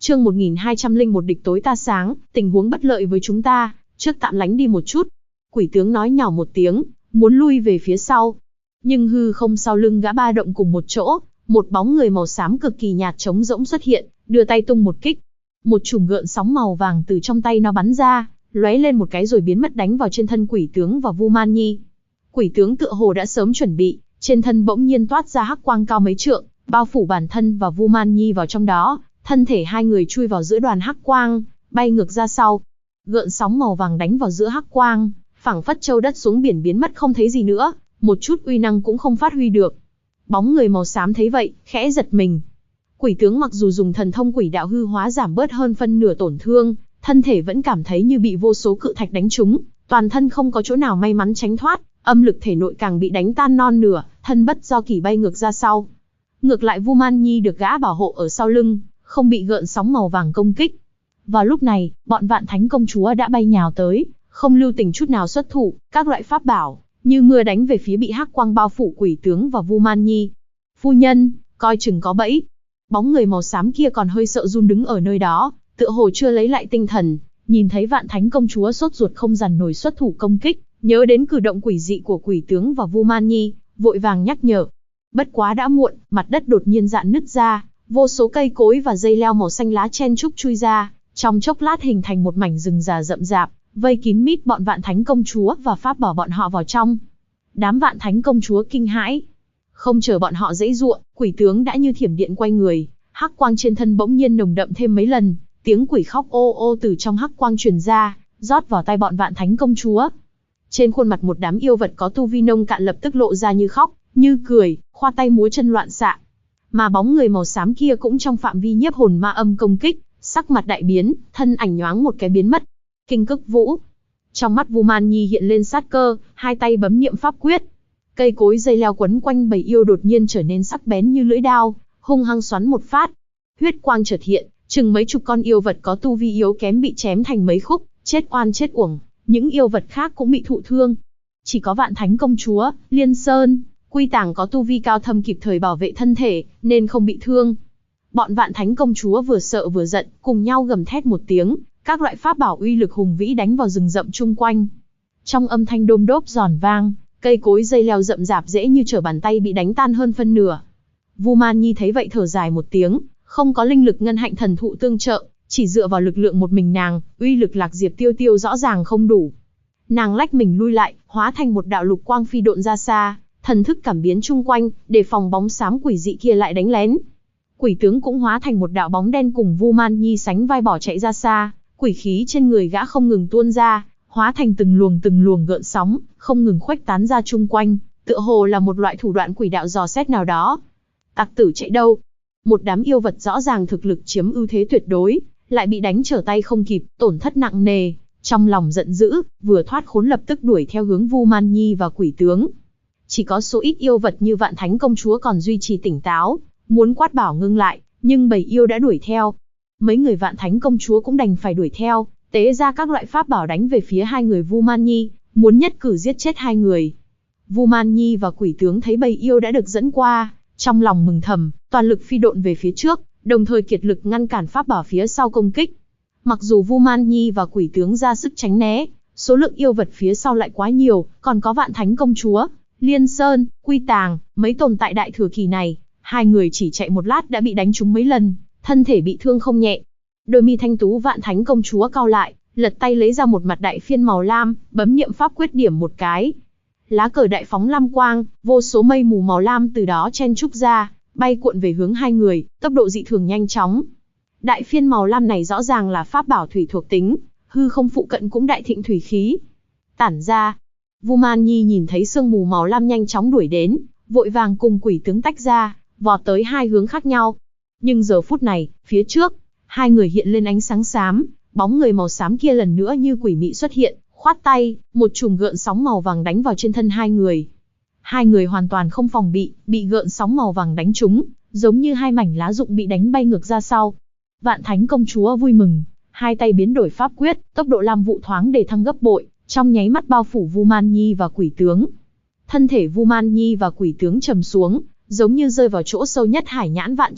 Chương 1201 địch tối ta sáng, tình huống bất lợi với chúng ta, trước tạm lánh đi một chút. Quỷ tướng nói nhỏ một tiếng, muốn lui về phía sau. Nhưng hư không sau lưng gã ba động cùng một chỗ, một bóng người màu xám cực kỳ nhạt trống rỗng xuất hiện, đưa tay tung một kích. Một chùm gợn sóng màu vàng từ trong tay nó bắn ra, lóe lên một cái rồi biến mất đánh vào trên thân quỷ tướng và Vu Man Nhi. Quỷ tướng tựa hồ đã sớm chuẩn bị, trên thân bỗng nhiên toát ra hắc quang cao mấy trượng, bao phủ bản thân và Vu Man Nhi vào trong đó, thân thể hai người chui vào giữa đoàn hắc quang, bay ngược ra sau. Gợn sóng màu vàng đánh vào giữa hắc quang, phảng phất châu đất xuống biển biến mất không thấy gì nữa, một chút uy năng cũng không phát huy được. Bóng người màu xám thấy vậy, khẽ giật mình. Quỷ tướng mặc dù dùng thần thông quỷ đạo hư hóa giảm bớt hơn phân nửa tổn thương, thân thể vẫn cảm thấy như bị vô số cự thạch đánh trúng, toàn thân không có chỗ nào may mắn tránh thoát, âm lực thể nội càng bị đánh tan non nửa, thân bất do kỷ bay ngược ra sau. Ngược lại Vu Man Nhi được gã bảo hộ ở sau lưng, không bị gợn sóng màu vàng công kích. Vào lúc này, bọn Vạn Thánh công chúa đã bay nhào tới, không lưu tình chút nào xuất thủ, các loại pháp bảo như mưa đánh về phía bị hắc quang bao phủ quỷ tướng và Vu Man Nhi. Phu nhân, coi chừng có bẫy. Bóng người màu xám kia còn hơi sợ run đứng ở nơi đó, tựa hồ chưa lấy lại tinh thần, nhìn thấy Vạn Thánh công chúa sốt ruột không dằn nổi xuất thủ công kích, nhớ đến cử động quỷ dị của quỷ tướng và Vu Man Nhi, vội vàng nhắc nhở. Bất quá đã muộn, mặt đất đột nhiên rạn nứt ra, vô số cây cối và dây leo màu xanh lá chen chúc chui ra, trong chốc lát hình thành một mảnh rừng già rậm rạp, vây kín mít bọn Vạn Thánh công chúa và pháp bảo bọn họ vào trong. Đám Vạn Thánh công chúa kinh hãi. Không chờ bọn họ giãy giụa, quỷ tướng đã như thiểm điện quay người, hắc quang trên thân bỗng nhiên nồng đậm thêm mấy lần, tiếng quỷ khóc ô ô từ trong hắc quang truyền ra, rót vào tai bọn Vạn Thánh công chúa. Trên khuôn mặt một đám yêu vật có tu vi nông cạn lập tức lộ ra như khóc, như cười, khoa tay múa chân loạn xạ. Mà bóng người màu xám kia cũng trong phạm vi nhiếp hồn ma âm công kích, sắc mặt đại biến, thân ảnh nhoáng một cái biến mất. Kinh Cức Vũ. Trong mắt Vu Man Nhi hiện lên sát cơ, hai tay bấm niệm pháp quyết. Cây cối dây leo quấn quanh bầy yêu đột nhiên trở nên sắc bén như lưỡi đao, hung hăng xoắn một phát. Huyết quang chợt hiện, chừng mấy chục con yêu vật có tu vi yếu kém bị chém thành mấy khúc, chết oan chết uổng, những yêu vật khác cũng bị thụ thương. Chỉ có Vạn Thánh công chúa, Liên Sơn, Quy Tàng có tu vi cao thâm kịp thời bảo vệ thân thể, nên không bị thương. Bọn Vạn Thánh công chúa vừa sợ vừa giận, cùng nhau gầm thét một tiếng, các loại pháp bảo uy lực hùng vĩ đánh vào rừng rậm chung quanh. Trong âm thanh đôm đốp giòn vang, cây cối dây leo rậm rạp dễ như trở bàn tay bị đánh tan hơn phân nửa. Vu Man Nhi thấy vậy thở dài một tiếng, không có linh lực ngân hạnh thần thụ tương trợ, chỉ dựa vào lực lượng một mình nàng, uy lực Lạc Diệp Tiêu Tiêu rõ ràng không đủ. Nàng lách mình lui lại, hóa thành một đạo lục quang phi độn ra xa, thần thức cảm biến chung quanh, để phòng bóng xám quỷ dị kia lại đánh lén. Quỷ tướng cũng hóa thành một đạo bóng đen cùng Vu Man Nhi sánh vai bỏ chạy ra xa, quỷ khí trên người gã không ngừng tuôn ra, hóa thành từng luồng gợn sóng, không ngừng khuếch tán ra chung quanh, tựa hồ là một loại thủ đoạn quỷ đạo dò xét nào đó. Tặc tử chạy đâu? Một đám yêu vật rõ ràng thực lực chiếm ưu thế tuyệt đối, lại bị đánh trở tay không kịp, tổn thất nặng nề. Trong lòng giận dữ, vừa thoát khốn lập tức đuổi theo hướng Vu Man Nhi và quỷ tướng. Chỉ có số ít yêu vật như Vạn Thánh công chúa còn duy trì tỉnh táo, muốn quát bảo ngưng lại, nhưng bầy yêu đã đuổi theo. Mấy người Vạn Thánh công chúa cũng đành phải đuổi theo, tế ra các loại pháp bảo đánh về phía hai người Vu Man Nhi, muốn nhất cử giết chết hai người. Vu Man Nhi và quỷ tướng thấy bầy yêu đã được dẫn qua, trong lòng mừng thầm, toàn lực phi độn về phía trước, đồng thời kiệt lực ngăn cản pháp bảo phía sau công kích. Mặc dù Vu Man Nhi và quỷ tướng ra sức tránh né, số lượng yêu vật phía sau lại quá nhiều, còn có Vạn Thánh công chúa, Liên Sơn, Quy Tàng, mấy tồn tại đại thừa kỳ này, hai người chỉ chạy một lát đã bị đánh trúng mấy lần, thân thể bị thương không nhẹ. Đôi mi thanh tú Vạn Thánh công chúa cau lại, lật tay lấy ra một mặt đại phiên màu lam, bấm niệm pháp quyết điểm một cái. Lá cờ đại phóng lam quang, vô số mây mù màu lam từ đó chen chúc ra, bay cuộn về hướng hai người, tốc độ dị thường nhanh chóng. Đại phiên màu lam này rõ ràng là pháp bảo thủy thuộc tính, hư không phụ cận cũng đại thịnh thủy khí. Tản ra. Vu Man Nhi nhìn thấy sương mù màu lam nhanh chóng đuổi đến, vội vàng cùng quỷ tướng tách ra, vọt tới hai hướng khác nhau. Nhưng giờ phút này, phía trước, hai người hiện lên ánh sáng xám, bóng người màu xám kia lần nữa như quỷ mị xuất hiện, khoát tay, một chùm gợn sóng màu vàng đánh vào trên thân hai người. Hai người hoàn toàn không phòng bị gợn sóng màu vàng đánh trúng, giống như hai mảnh lá rụng bị đánh bay ngược ra sau. Vạn Thánh công chúa vui mừng, hai tay biến đổi pháp quyết, tốc độ lam vụ thoáng để thăng gấp bội, trong nháy mắt bao phủ Vu Man Nhi và quỷ tướng. Thân thể Vu Man Nhi và quỷ tướng trầm xuống, giống như rơi vào chỗ sâu nhất hải nhãn vạn trượng,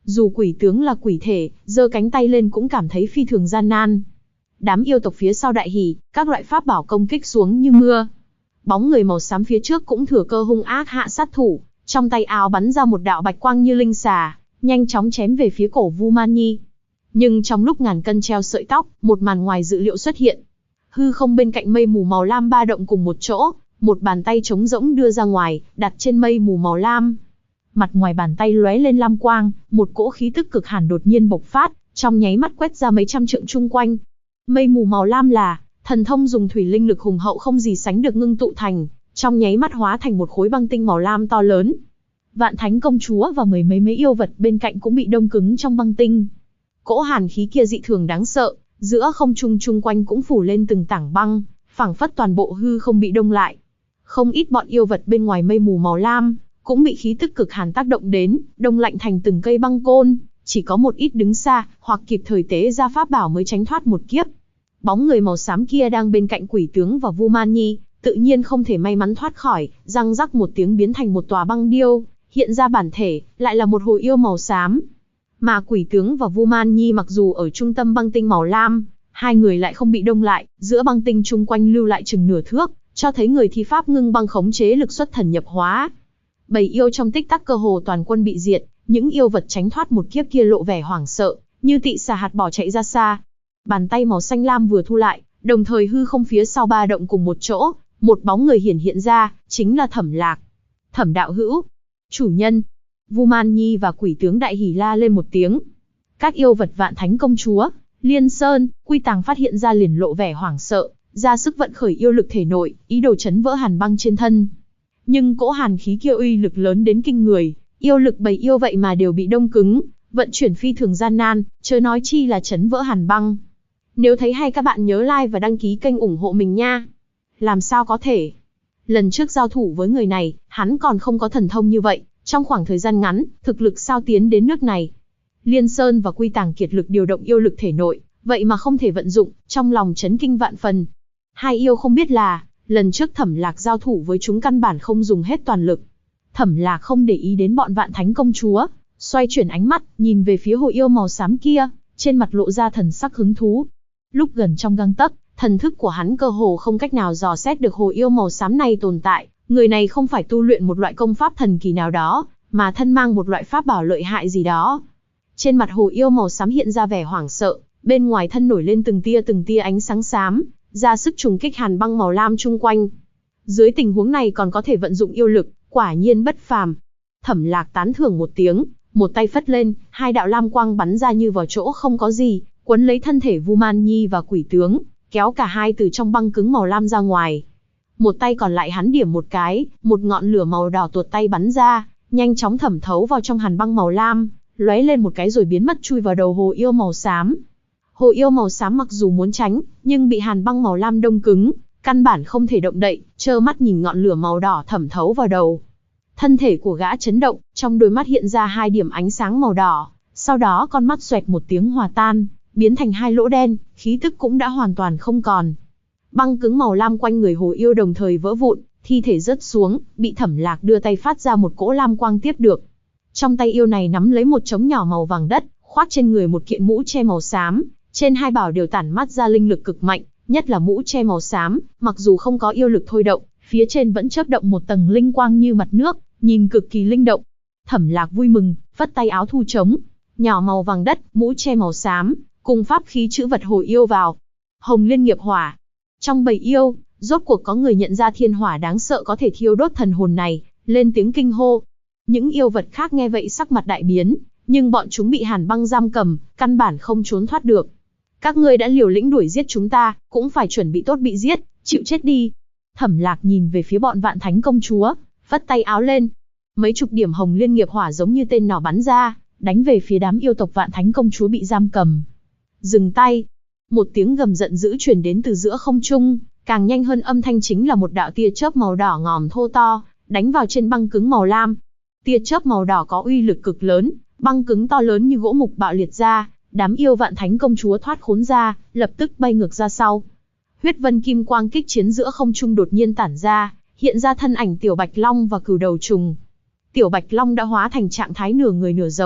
Dù quỷ tướng là quỷ thể, giơ cánh tay lên cũng cảm thấy phi thường gian nan. Đám yêu tộc phía sau đại hỉ, các loại pháp bảo công kích xuống như mưa. Bóng người màu xám phía trước cũng thừa cơ hung ác hạ sát thủ, trong tay áo bắn ra một đạo bạch quang như linh xà, nhanh chóng chém về phía cổ Vu Man Nhi. Nhưng trong lúc ngàn cân treo sợi tóc, một màn ngoài dự liệu xuất hiện. Hư không bên cạnh mây mù màu lam ba động cùng một chỗ, một bàn tay trống rỗng đưa ra ngoài, đặt trên mây mù màu lam. Mặt ngoài bàn tay lóe lên lam quang, một cỗ khí tức cực hàn đột nhiên bộc phát, trong nháy mắt quét ra mấy trăm trượng chung quanh. Mây mù màu lam là thần thông dùng thủy linh lực hùng hậu không gì sánh được ngưng tụ thành, trong nháy mắt hóa thành một khối băng tinh màu lam to lớn. Vạn Thánh công chúa và mười mấy yêu vật bên cạnh cũng bị đông cứng trong băng tinh. Cỗ hàn khí kia dị thường đáng sợ, giữa không trung chung quanh cũng phủ lên từng tảng băng, phảng phất toàn bộ hư không bị đông lại. Không ít bọn yêu vật bên ngoài mây mù màu lam cũng bị khí tức cực hàn tác động đến, đông lạnh thành từng cây băng côn, chỉ có một ít đứng xa, hoặc kịp thời tế ra pháp bảo mới tránh thoát một kiếp. Bóng người màu xám kia đang bên cạnh quỷ tướng và Vu Man Nhi, tự nhiên không thể may mắn thoát khỏi, răng rắc một tiếng biến thành một tòa băng điêu, hiện ra bản thể, lại là một hồi yêu màu xám. Mà quỷ tướng và Vu Man Nhi mặc dù ở trung tâm băng tinh màu lam, hai người lại không bị đông lại, giữa băng tinh chung quanh lưu lại chừng nửa thước, cho thấy người thi pháp ngưng băng khống chế lực xuất thần nhập hóa. Bầy yêu trong tích tắc cơ hồ toàn quân bị diệt, những yêu vật tránh thoát một kiếp kia lộ vẻ hoảng sợ, như tị xà hạt bỏ chạy ra xa. Bàn tay màu xanh lam vừa thu lại, đồng thời hư không phía sau ba động cùng một chỗ, một bóng người hiện ra, chính là Thẩm Lạc. Thẩm đạo hữu, chủ nhân. Vu Man Nhi và quỷ tướng đại hỉ la lên một tiếng. Các yêu vật Vạn Thánh công chúa, Liên Sơn, Quy Tàng phát hiện ra liền lộ vẻ hoảng sợ, ra sức vận khởi yêu lực thể nội, ý đồ chấn vỡ hàn băng trên thân. Nhưng cỗ hàn khí kia uy lực lớn đến kinh người, yêu lực bầy yêu vậy mà đều bị đông cứng, vận chuyển phi thường gian nan, chớ nói chi là chấn vỡ hàn băng. Nếu thấy hay các bạn nhớ like và đăng ký kênh ủng hộ mình nha. Làm sao có thể? Lần trước giao thủ với người này, hắn còn không có thần thông như vậy, trong khoảng thời gian ngắn, thực lực sao tiến đến nước này. Liên Sơn và Quy Tàng kiệt lực điều động yêu lực thể nội, vậy mà không thể vận dụng, trong lòng chấn kinh vạn phần. Hai yêu không biết là, lần trước Thẩm Lạc giao thủ với chúng căn bản không dùng hết toàn lực. Thẩm Lạc không để ý đến bọn Vạn Thánh công chúa, xoay chuyển ánh mắt, nhìn về phía hồ yêu màu xám kia, trên mặt lộ ra thần sắc hứng thú. Lúc gần trong gang tấc, thần thức của hắn cơ hồ không cách nào dò xét được hồ yêu màu xám này tồn tại. Người này không phải tu luyện một loại công pháp thần kỳ nào đó, mà thân mang một loại pháp bảo lợi hại gì đó. Trên mặt hồ yêu màu xám hiện ra vẻ hoảng sợ, bên ngoài thân nổi lên từng tia ánh sáng xám, ra sức trùng kích hàn băng màu lam chung quanh. Dưới tình huống này còn có thể vận dụng yêu lực, quả nhiên bất phàm. Thẩm Lạc tán thưởng một tiếng, một tay phất lên, hai đạo lam quang bắn ra như vào chỗ không có gì, quấn lấy thân thể Vu Man Nhi và quỷ tướng, kéo cả hai từ trong băng cứng màu lam ra ngoài. Một tay còn lại hắn điểm một cái, một ngọn lửa màu đỏ tuột tay bắn ra, nhanh chóng thẩm thấu vào trong hàn băng màu lam, lóe lên một cái rồi biến mất chui vào đầu hồ yêu màu xám. Hồ yêu màu xám mặc dù muốn tránh, nhưng bị hàn băng màu lam đông cứng, căn bản không thể động đậy, trơ mắt nhìn ngọn lửa màu đỏ thẩm thấu vào đầu. Thân thể của gã chấn động, trong đôi mắt hiện ra hai điểm ánh sáng màu đỏ, sau đó con mắt xoẹt một tiếng hòa tan, biến thành hai lỗ đen, khí tức cũng đã hoàn toàn không còn. Băng cứng màu lam quanh người hồ yêu đồng thời vỡ vụn, thi thể rớt xuống, bị Thẩm Lạc đưa tay phát ra một cỗ lam quang tiếp được. Trong tay yêu này nắm lấy một trống nhỏ màu vàng đất, khoác trên người một kiện mũ che màu xám, trên hai bảo đều tản mát ra linh lực cực mạnh, nhất là mũ che màu xám, mặc dù không có yêu lực thôi động, phía trên vẫn chớp động một tầng linh quang như mặt nước, nhìn cực kỳ linh động. Thẩm Lạc vui mừng, phất tay áo thu trống, nhỏ màu vàng đất, mũ che màu xám, cùng pháp khí chữ vật hồ yêu vào. Hồng Liên nghiệp hỏa. Trong bầy yêu, rốt cuộc có người nhận ra thiên hỏa đáng sợ có thể thiêu đốt thần hồn này, lên tiếng kinh hô. Những yêu vật khác nghe vậy sắc mặt đại biến, nhưng bọn chúng bị hàn băng giam cầm, căn bản không trốn thoát được. Các ngươi đã liều lĩnh đuổi giết chúng ta, cũng phải chuẩn bị tốt bị giết, chịu chết đi. Thẩm Lạc nhìn về phía bọn Vạn Thánh công chúa, phất tay áo lên. Mấy chục điểm Hồng Liên nghiệp hỏa giống như tên nỏ bắn ra, đánh về phía đám yêu tộc Vạn Thánh công chúa bị giam cầm. Dừng tay. Một tiếng gầm giận dữ truyền đến từ giữa không trung, càng nhanh hơn âm thanh chính là một đạo tia chớp màu đỏ ngòm thô to, đánh vào trên băng cứng màu lam. Tia chớp màu đỏ có uy lực cực lớn, băng cứng to lớn như gỗ mục bạo liệt ra, đám yêu Vạn Thánh công chúa thoát khốn ra, lập tức bay ngược ra sau. Huyết vân kim quang kích chiến giữa không trung đột nhiên tản ra, hiện ra thân ảnh Tiểu Bạch Long và Cửu Đầu Trùng. Tiểu Bạch Long đã hóa thành trạng thái nửa người nửa rồng,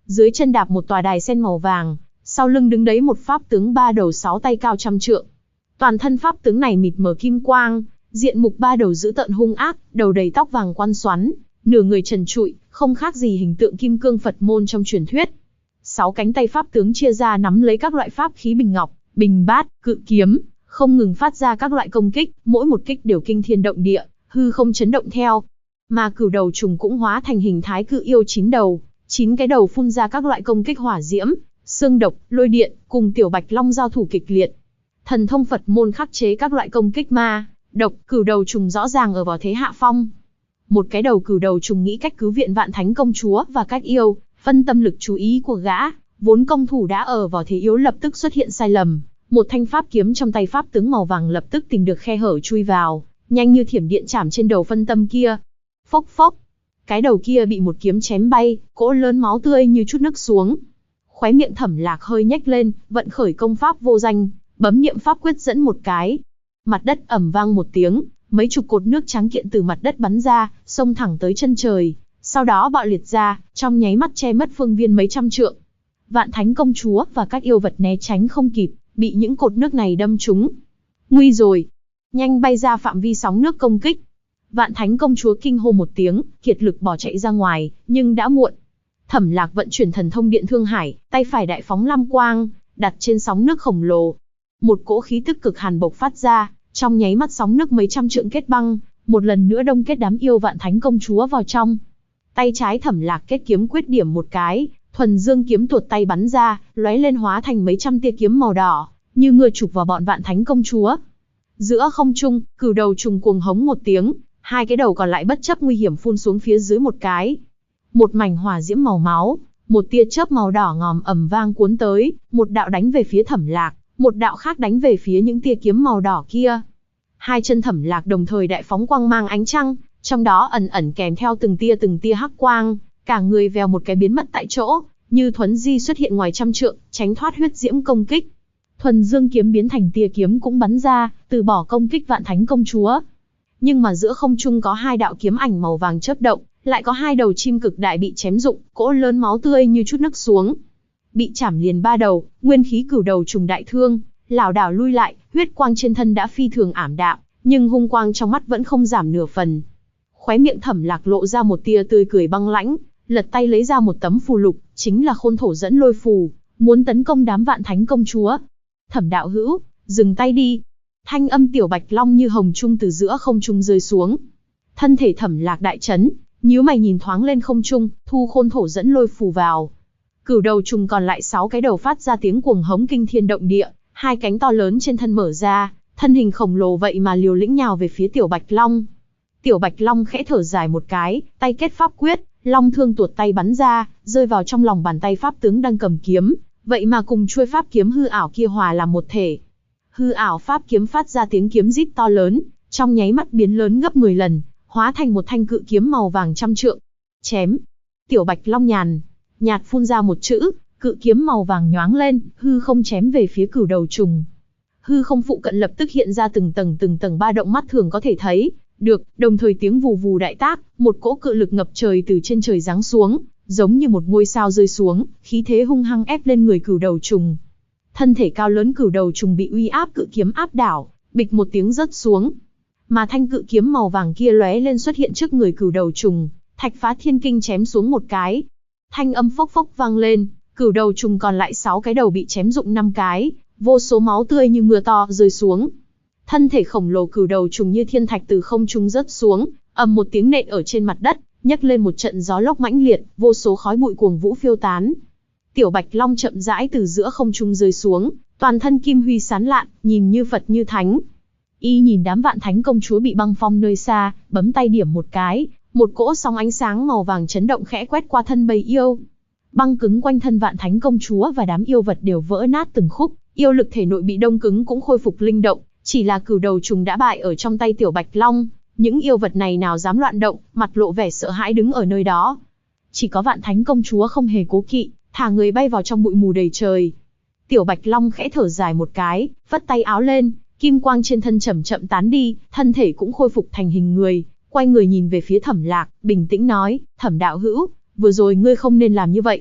dưới chân đạp một tòa đài sen màu vàng, sau lưng đứng đấy một pháp tướng ba đầu sáu tay cao trăm trượng. Toàn thân pháp tướng này mịt mờ kim quang, diện mục ba đầu dữ tợn hung ác, đầu đầy tóc vàng quăn xoắn, nửa người trần trụi, không khác gì hình tượng kim cương Phật môn trong truyền thuyết. Sáu cánh tay pháp tướng chia ra nắm lấy các loại pháp khí bình ngọc, bình bát, cự kiếm, không ngừng phát ra các loại công kích, mỗi một kích đều kinh thiên động địa, hư không chấn động theo. Mà cửu đầu trùng cũng hóa thành hình thái cự yêu 9 đầu, 9 cái đầu phun ra các loại công kích hỏa diễm, xương độc, lôi điện, cùng tiểu bạch long giao thủ kịch liệt. Thần thông Phật môn khắc chế các loại công kích ma, độc, cửu đầu trùng rõ ràng ở vào thế hạ phong. Một cái đầu cửu đầu trùng nghĩ cách cứu viện Vạn Thánh công chúa và các yêu, phân tâm lực chú ý của gã, vốn công thủ đã ở vào thế yếu lập tức xuất hiện sai lầm, một thanh pháp kiếm trong tay pháp tướng màu vàng lập tức tìm được khe hở chui vào, nhanh như thiểm điện chạm trên đầu phân tâm kia. Phốc phốc, cái đầu kia bị một kiếm chém bay, cỗ lớn máu tươi như chút nước xuống. Khóe miệng Thẩm Lạc hơi nhếch lên, vận khởi công pháp vô danh, bấm niệm pháp quyết dẫn một cái. Mặt đất ầm vang một tiếng, mấy chục cột nước trắng kiện từ mặt đất bắn ra, xông thẳng tới chân trời, sau đó bạo liệt ra, trong nháy mắt che mất phương viên mấy trăm trượng. Vạn Thánh công chúa và các yêu vật né tránh không kịp, bị những cột nước này đâm trúng. Nguy rồi, nhanh bay ra phạm vi sóng nước công kích. Vạn Thánh công chúa kinh hô một tiếng, kiệt lực bỏ chạy ra ngoài, nhưng đã muộn. Thẩm Lạc vận chuyển thần thông Điện Thương Hải, tay phải đại phóng lam quang, đặt trên sóng nước khổng lồ. Một cỗ khí tức cực hàn bộc phát ra, trong nháy mắt sóng nước mấy trăm trượng kết băng, một lần nữa đông kết đám yêu Vạn Thánh công chúa vào trong. Tay trái Thẩm Lạc kết kiếm quyết điểm một cái, thuần dương kiếm tuột tay bắn ra, lóe lên hóa thành mấy trăm tia kiếm màu đỏ, như ngựa chụp vào bọn Vạn Thánh công chúa. Giữa không trung, cửu đầu trùng cuồng hống một tiếng, hai cái đầu còn lại bất chấp nguy hiểm phun xuống phía dưới một cái. Một mảnh hỏa diễm màu máu, một tia chớp màu đỏ ngòm ầm vang cuốn tới, một đạo đánh về phía Thẩm Lạc, một đạo khác đánh về phía những tia kiếm màu đỏ kia. Hai chân Thẩm Lạc đồng thời đại phóng quang mang ánh trăng, trong đó ẩn ẩn kèm theo từng tia hắc quang, cả người vèo một cái biến mất tại chỗ, như thuấn di xuất hiện ngoài trăm trượng, tránh thoát huyết diễm công kích. Thuần dương kiếm biến thành tia kiếm cũng bắn ra, từ bỏ công kích Vạn Thánh công chúa. Nhưng mà giữa không trung có hai đạo kiếm ảnh màu vàng chớp động, lại có hai đầu chim cực đại bị chém rụng, cỗ lớn máu tươi như chút nước xuống. Bị chảm liền ba đầu, nguyên khí cửu đầu trùng đại thương, lảo đảo lui lại, huyết quang trên thân đã phi thường ảm đạm, nhưng hung quang trong mắt vẫn không giảm nửa phần. Khóe miệng Thẩm Lạc lộ ra một tia tươi cười băng lãnh, lật tay lấy ra một tấm phù lục, chính là Khôn Thổ dẫn lôi phù, muốn tấn công đám Vạn Thánh công chúa. Thẩm đạo hữu, dừng tay đi. Thanh âm tiểu bạch long như hồng trung từ giữa không trung rơi xuống. Thân thể Thẩm Lạc đại chấn, nhíu mày nhìn thoáng lên không trung, thu Khôn Thổ dẫn lôi phù vào. Cửu đầu trùng còn lại 6 cái đầu phát ra tiếng cuồng hống kinh thiên động địa, hai cánh to lớn trên thân mở ra, thân hình khổng lồ vậy mà liều lĩnh nhào về phía tiểu bạch long. Tiểu bạch long khẽ thở dài một cái, tay kết pháp quyết, long thương tuột tay bắn ra, rơi vào trong lòng bàn tay pháp tướng đang cầm kiếm, vậy mà cùng chuôi pháp kiếm hư ảo kia hòa làm một thể. Hư ảo pháp kiếm phát ra tiếng kiếm rít to lớn, trong nháy mắt biến lớn gấp 10 lần, hóa thành một thanh cự kiếm màu vàng trăm trượng. Chém. Tiểu bạch long nhạt phun ra một chữ, cự kiếm màu vàng nhoáng lên, hư không chém về phía cửu đầu trùng. Hư không phụ cận lập tức hiện ra từng tầng ba động mắt thường có thể thấy được, đồng thời tiếng vù vù đại tác, một cỗ cự lực ngập trời từ trên trời giáng xuống, giống như một ngôi sao rơi xuống, khí thế hung hăng ép lên người cửu đầu trùng. Thân thể cao lớn cửu đầu trùng bị uy áp cự kiếm áp đảo, bịch một tiếng rớt xuống. Mà thanh cự kiếm màu vàng kia lóe lên xuất hiện trước người cửu đầu trùng, thạch phá thiên kinh chém xuống một cái. Thanh âm phốc phốc vang lên, cửu đầu trùng còn lại 6 cái đầu bị chém rụng 5 cái, vô số máu tươi như mưa to rơi xuống. Thân thể khổng lồ cửu đầu trùng như thiên thạch từ không trung rớt xuống, ầm một tiếng nện ở trên mặt đất, nhấc lên một trận gió lốc mãnh liệt, vô số khói bụi cuồng vũ phiêu tán. Tiểu bạch long chậm rãi từ giữa không trung rơi xuống, toàn thân kim huy sáng lạn, nhìn như Phật như thánh. Y nhìn đám Vạn Thánh công chúa bị băng phong nơi xa, bấm tay điểm một cái, một cỗ sóng ánh sáng màu vàng chấn động khẽ quét qua thân bầy yêu. Băng cứng quanh thân Vạn Thánh công chúa và đám yêu vật đều vỡ nát từng khúc, yêu lực thể nội bị đông cứng cũng khôi phục linh động, chỉ là cửu đầu trùng đã bại ở trong tay tiểu bạch long, những yêu vật này nào dám loạn động, mặt lộ vẻ sợ hãi đứng ở nơi đó. Chỉ có Vạn Thánh công chúa không hề cố kỵ, thả người bay vào trong bụi mù đầy trời. Tiểu bạch long khẽ thở dài một cái, vất tay áo lên, kim quang trên thân chậm chậm tán đi, thân thể cũng khôi phục thành hình người, quay người nhìn về phía Thẩm Lạc, bình tĩnh nói, Thẩm đạo hữu, vừa rồi ngươi không nên làm như vậy.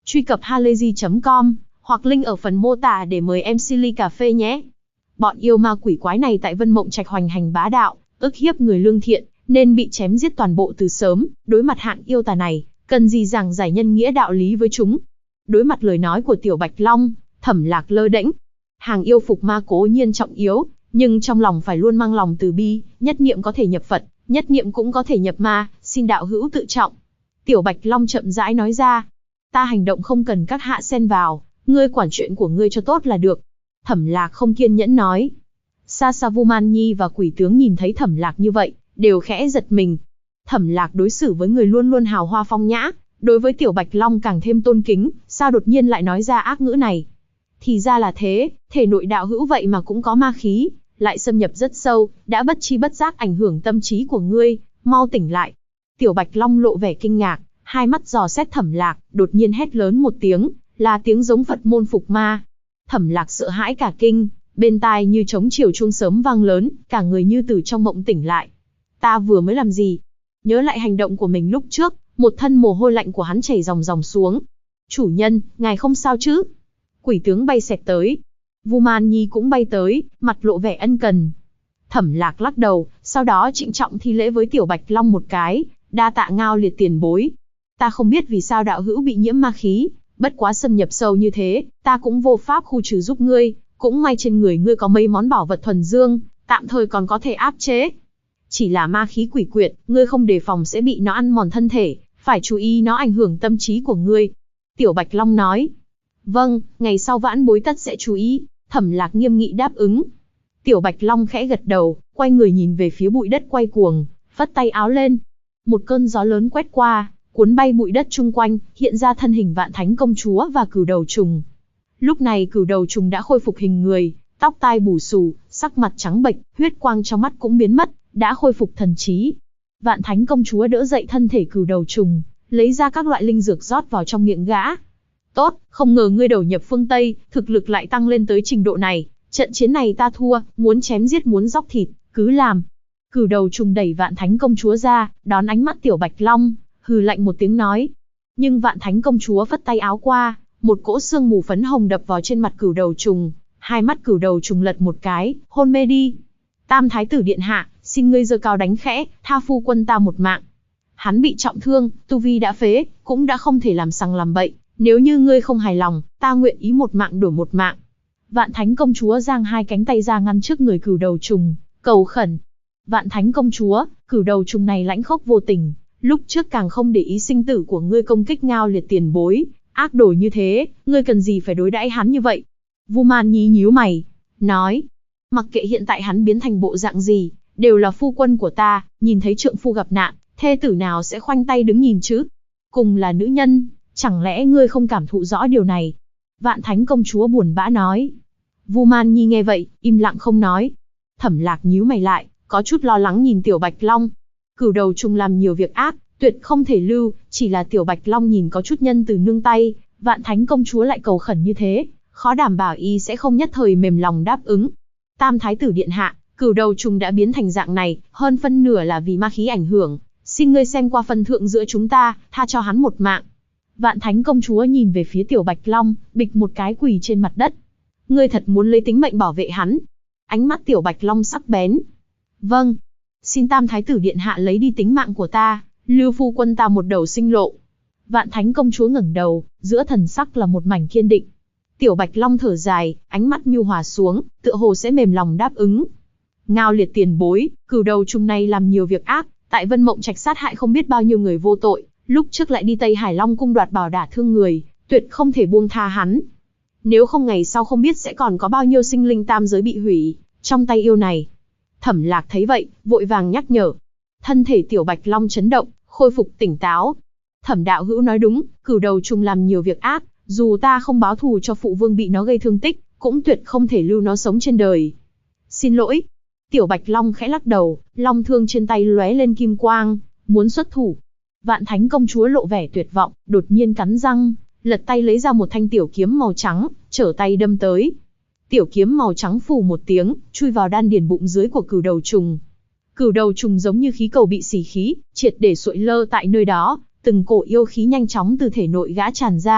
Truy cập halayzi.com hoặc link ở phần mô tả để mời em Silly cà phê nhé. Bọn yêu ma quỷ quái này tại Vân Mộng Trạch hoành hành bá đạo, ức hiếp người lương thiện, nên bị chém giết toàn bộ từ sớm. Đối mặt hạng yêu tà này, cần gì giảng giải nhân nghĩa đạo lý với chúng. Đối mặt lời nói của Tiểu Bạch Long, Thẩm Lạc lơ đễnh. Hàng yêu phục ma cố nhiên trọng yếu, nhưng trong lòng phải luôn mang lòng từ bi, nhất niệm có thể nhập Phật, nhất niệm cũng có thể nhập ma, xin đạo hữu tự trọng. Tiểu Bạch Long chậm rãi nói ra, ta hành động không cần các hạ xen vào, ngươi quản chuyện của ngươi cho tốt là được. Thẩm Lạc không kiên nhẫn nói. Sasavuman Nhi và quỷ tướng nhìn thấy Thẩm Lạc như vậy, đều khẽ giật mình. Thẩm Lạc đối xử với người luôn luôn hào hoa phong nhã, đối với Tiểu Bạch Long càng thêm tôn kính, sao đột nhiên lại nói ra ác ngữ này. Thì ra là thế, thể nội đạo hữu vậy mà cũng có ma khí, lại xâm nhập rất sâu, đã bất chi bất giác ảnh hưởng tâm trí của ngươi, mau tỉnh lại. Tiểu Bạch Long lộ vẻ kinh ngạc, hai mắt dò xét Thẩm Lạc, đột nhiên hét lớn một tiếng, là tiếng giống Phật môn phục ma. Thẩm Lạc sợ hãi cả kinh, bên tai như trống chiều chuông sớm vang lớn, cả người như từ trong mộng tỉnh lại. Ta vừa mới làm gì? Nhớ lại hành động của mình lúc trước, một thân mồ hôi lạnh của hắn chảy ròng ròng xuống. Chủ nhân, ngài không sao chứ? Quỷ tướng bay xẹt tới. Vu Man Nhi cũng bay tới, mặt lộ vẻ ân cần. Thẩm Lạc lắc đầu, sau đó trịnh trọng thi lễ với Tiểu Bạch Long một cái, đa tạ Ngao Liệt tiền bối. Ta không biết vì sao đạo hữu bị nhiễm ma khí, bất quá xâm nhập sâu như thế, ta cũng vô pháp khu trừ giúp ngươi, cũng may trên người ngươi có mấy món bảo vật thuần dương, tạm thời còn có thể áp chế. Chỉ là ma khí quỷ quyệt, ngươi không đề phòng sẽ bị nó ăn mòn thân thể, phải chú ý nó ảnh hưởng tâm trí của ngươi. Tiểu Bạch Long nói. Vâng, ngày sau vãn bối tất sẽ chú ý. Thẩm Lạc nghiêm nghị đáp ứng. Tiểu Bạch Long khẽ gật đầu, quay người nhìn về phía bụi đất quay cuồng, phất tay áo lên. Một cơn gió lớn quét qua, cuốn bay bụi đất chung quanh, hiện ra thân hình Vạn Thánh công chúa và Cửu Đầu trùng. Lúc này Cửu Đầu trùng đã khôi phục hình người, tóc tai bù xù, sắc mặt trắng bệch, huyết quang trong mắt cũng biến mất, đã khôi phục thần trí. Vạn Thánh công chúa đỡ dậy thân thể Cửu Đầu trùng, lấy ra các loại linh dược rót vào trong miệng gã. Tốt, không ngờ ngươi đầu nhập phương Tây, thực lực lại tăng lên tới trình độ này. Trận chiến này ta thua, muốn chém giết muốn dóc thịt, cứ làm. Cửu Đầu trùng đẩy Vạn Thánh công chúa ra, đón ánh mắt Tiểu Bạch Long, hừ lạnh một tiếng nói. Nhưng Vạn Thánh công chúa phất tay áo qua, một cỗ sương mù phấn hồng đập vào trên mặt Cửu Đầu trùng, hai mắt Cửu Đầu trùng lật một cái, hôn mê đi. Tam thái tử điện hạ, xin ngươi giơ cao đánh khẽ, tha phu quân ta một mạng. Hắn bị trọng thương, tu vi đã phế, cũng đã không thể làm sằng làm bậy. Nếu như ngươi không hài lòng, ta nguyện ý một mạng đổi một mạng. Vạn Thánh công chúa giang hai cánh tay ra ngăn trước người Cửu Đầu trùng, cầu khẩn. Vạn Thánh công chúa, Cửu Đầu trùng này lãnh khốc vô tình, lúc trước càng không để ý sinh tử của ngươi công kích Ngao Liệt tiền bối, ác đồ như thế, ngươi cần gì phải đối đãi hắn như vậy? Vu Man Nhi nhíu mày, nói, mặc kệ hiện tại hắn biến thành bộ dạng gì, đều là phu quân của ta, nhìn thấy trượng phu gặp nạn, thê tử nào sẽ khoanh tay đứng nhìn chứ? Cùng là nữ nhân, chẳng lẽ ngươi không cảm thụ rõ điều này? Vạn Thánh công chúa buồn bã nói. Vu Man Nhi nghe vậy, im lặng không nói. Thẩm Lạc nhíu mày lại, có chút lo lắng nhìn Tiểu Bạch Long. Cửu Đầu trùng làm nhiều việc ác, tuyệt không thể lưu, chỉ là Tiểu Bạch Long nhìn có chút nhân từ nương tay, Vạn Thánh công chúa lại cầu khẩn như thế, khó đảm bảo y sẽ không nhất thời mềm lòng đáp ứng. Tam thái tử điện hạ, Cửu Đầu trùng đã biến thành dạng này, hơn phân nửa là vì ma khí ảnh hưởng, xin ngươi xem qua phân thượng giữa chúng ta, tha cho hắn một mạng. Vạn Thánh công chúa nhìn về phía Tiểu Bạch Long, bịch một cái quỳ trên mặt đất. Ngươi thật muốn lấy tính mệnh bảo vệ hắn? Ánh mắt Tiểu Bạch Long sắc bén. Vâng. Xin Tam thái tử điện hạ lấy đi tính mạng của ta, lưu phu quân ta một đầu sinh lộ. Vạn Thánh công chúa ngẩng đầu, giữa thần sắc là một mảnh kiên định. Tiểu Bạch Long thở dài, ánh mắt nhu hòa xuống, tựa hồ sẽ mềm lòng đáp ứng. Ngao Liệt tiền bối, Cửu Đầu trùng này làm nhiều việc ác, tại Vân Mộng Trạch sát hại không biết bao nhiêu người vô tội, lúc trước lại đi Tây Hải Long cung đoạt bảo đả thương người, tuyệt không thể buông tha hắn. Nếu không ngày sau không biết sẽ còn có bao nhiêu sinh linh tam giới bị hủy trong tay yêu này. Thẩm Lạc thấy vậy, vội vàng nhắc nhở. Thân thể Tiểu Bạch Long chấn động, khôi phục tỉnh táo. Thẩm đạo hữu nói đúng, Cửu Đầu trùng làm nhiều việc ác, dù ta không báo thù cho phụ vương bị nó gây thương tích, cũng tuyệt không thể lưu nó sống trên đời. Xin lỗi. Tiểu Bạch Long khẽ lắc đầu, long thương trên tay lóe lên kim quang, muốn xuất thủ. Vạn Thánh công chúa lộ vẻ tuyệt vọng, đột nhiên cắn răng, lật tay lấy ra một thanh tiểu kiếm màu trắng, trở tay đâm tới. Tiểu kiếm màu trắng phù một tiếng, chui vào đan điền bụng dưới của Cửu Đầu trùng. Cửu Đầu trùng giống như khí cầu bị xì khí, triệt để sụi lơ tại nơi đó, từng cổ yêu khí nhanh chóng từ thể nội gã tràn ra,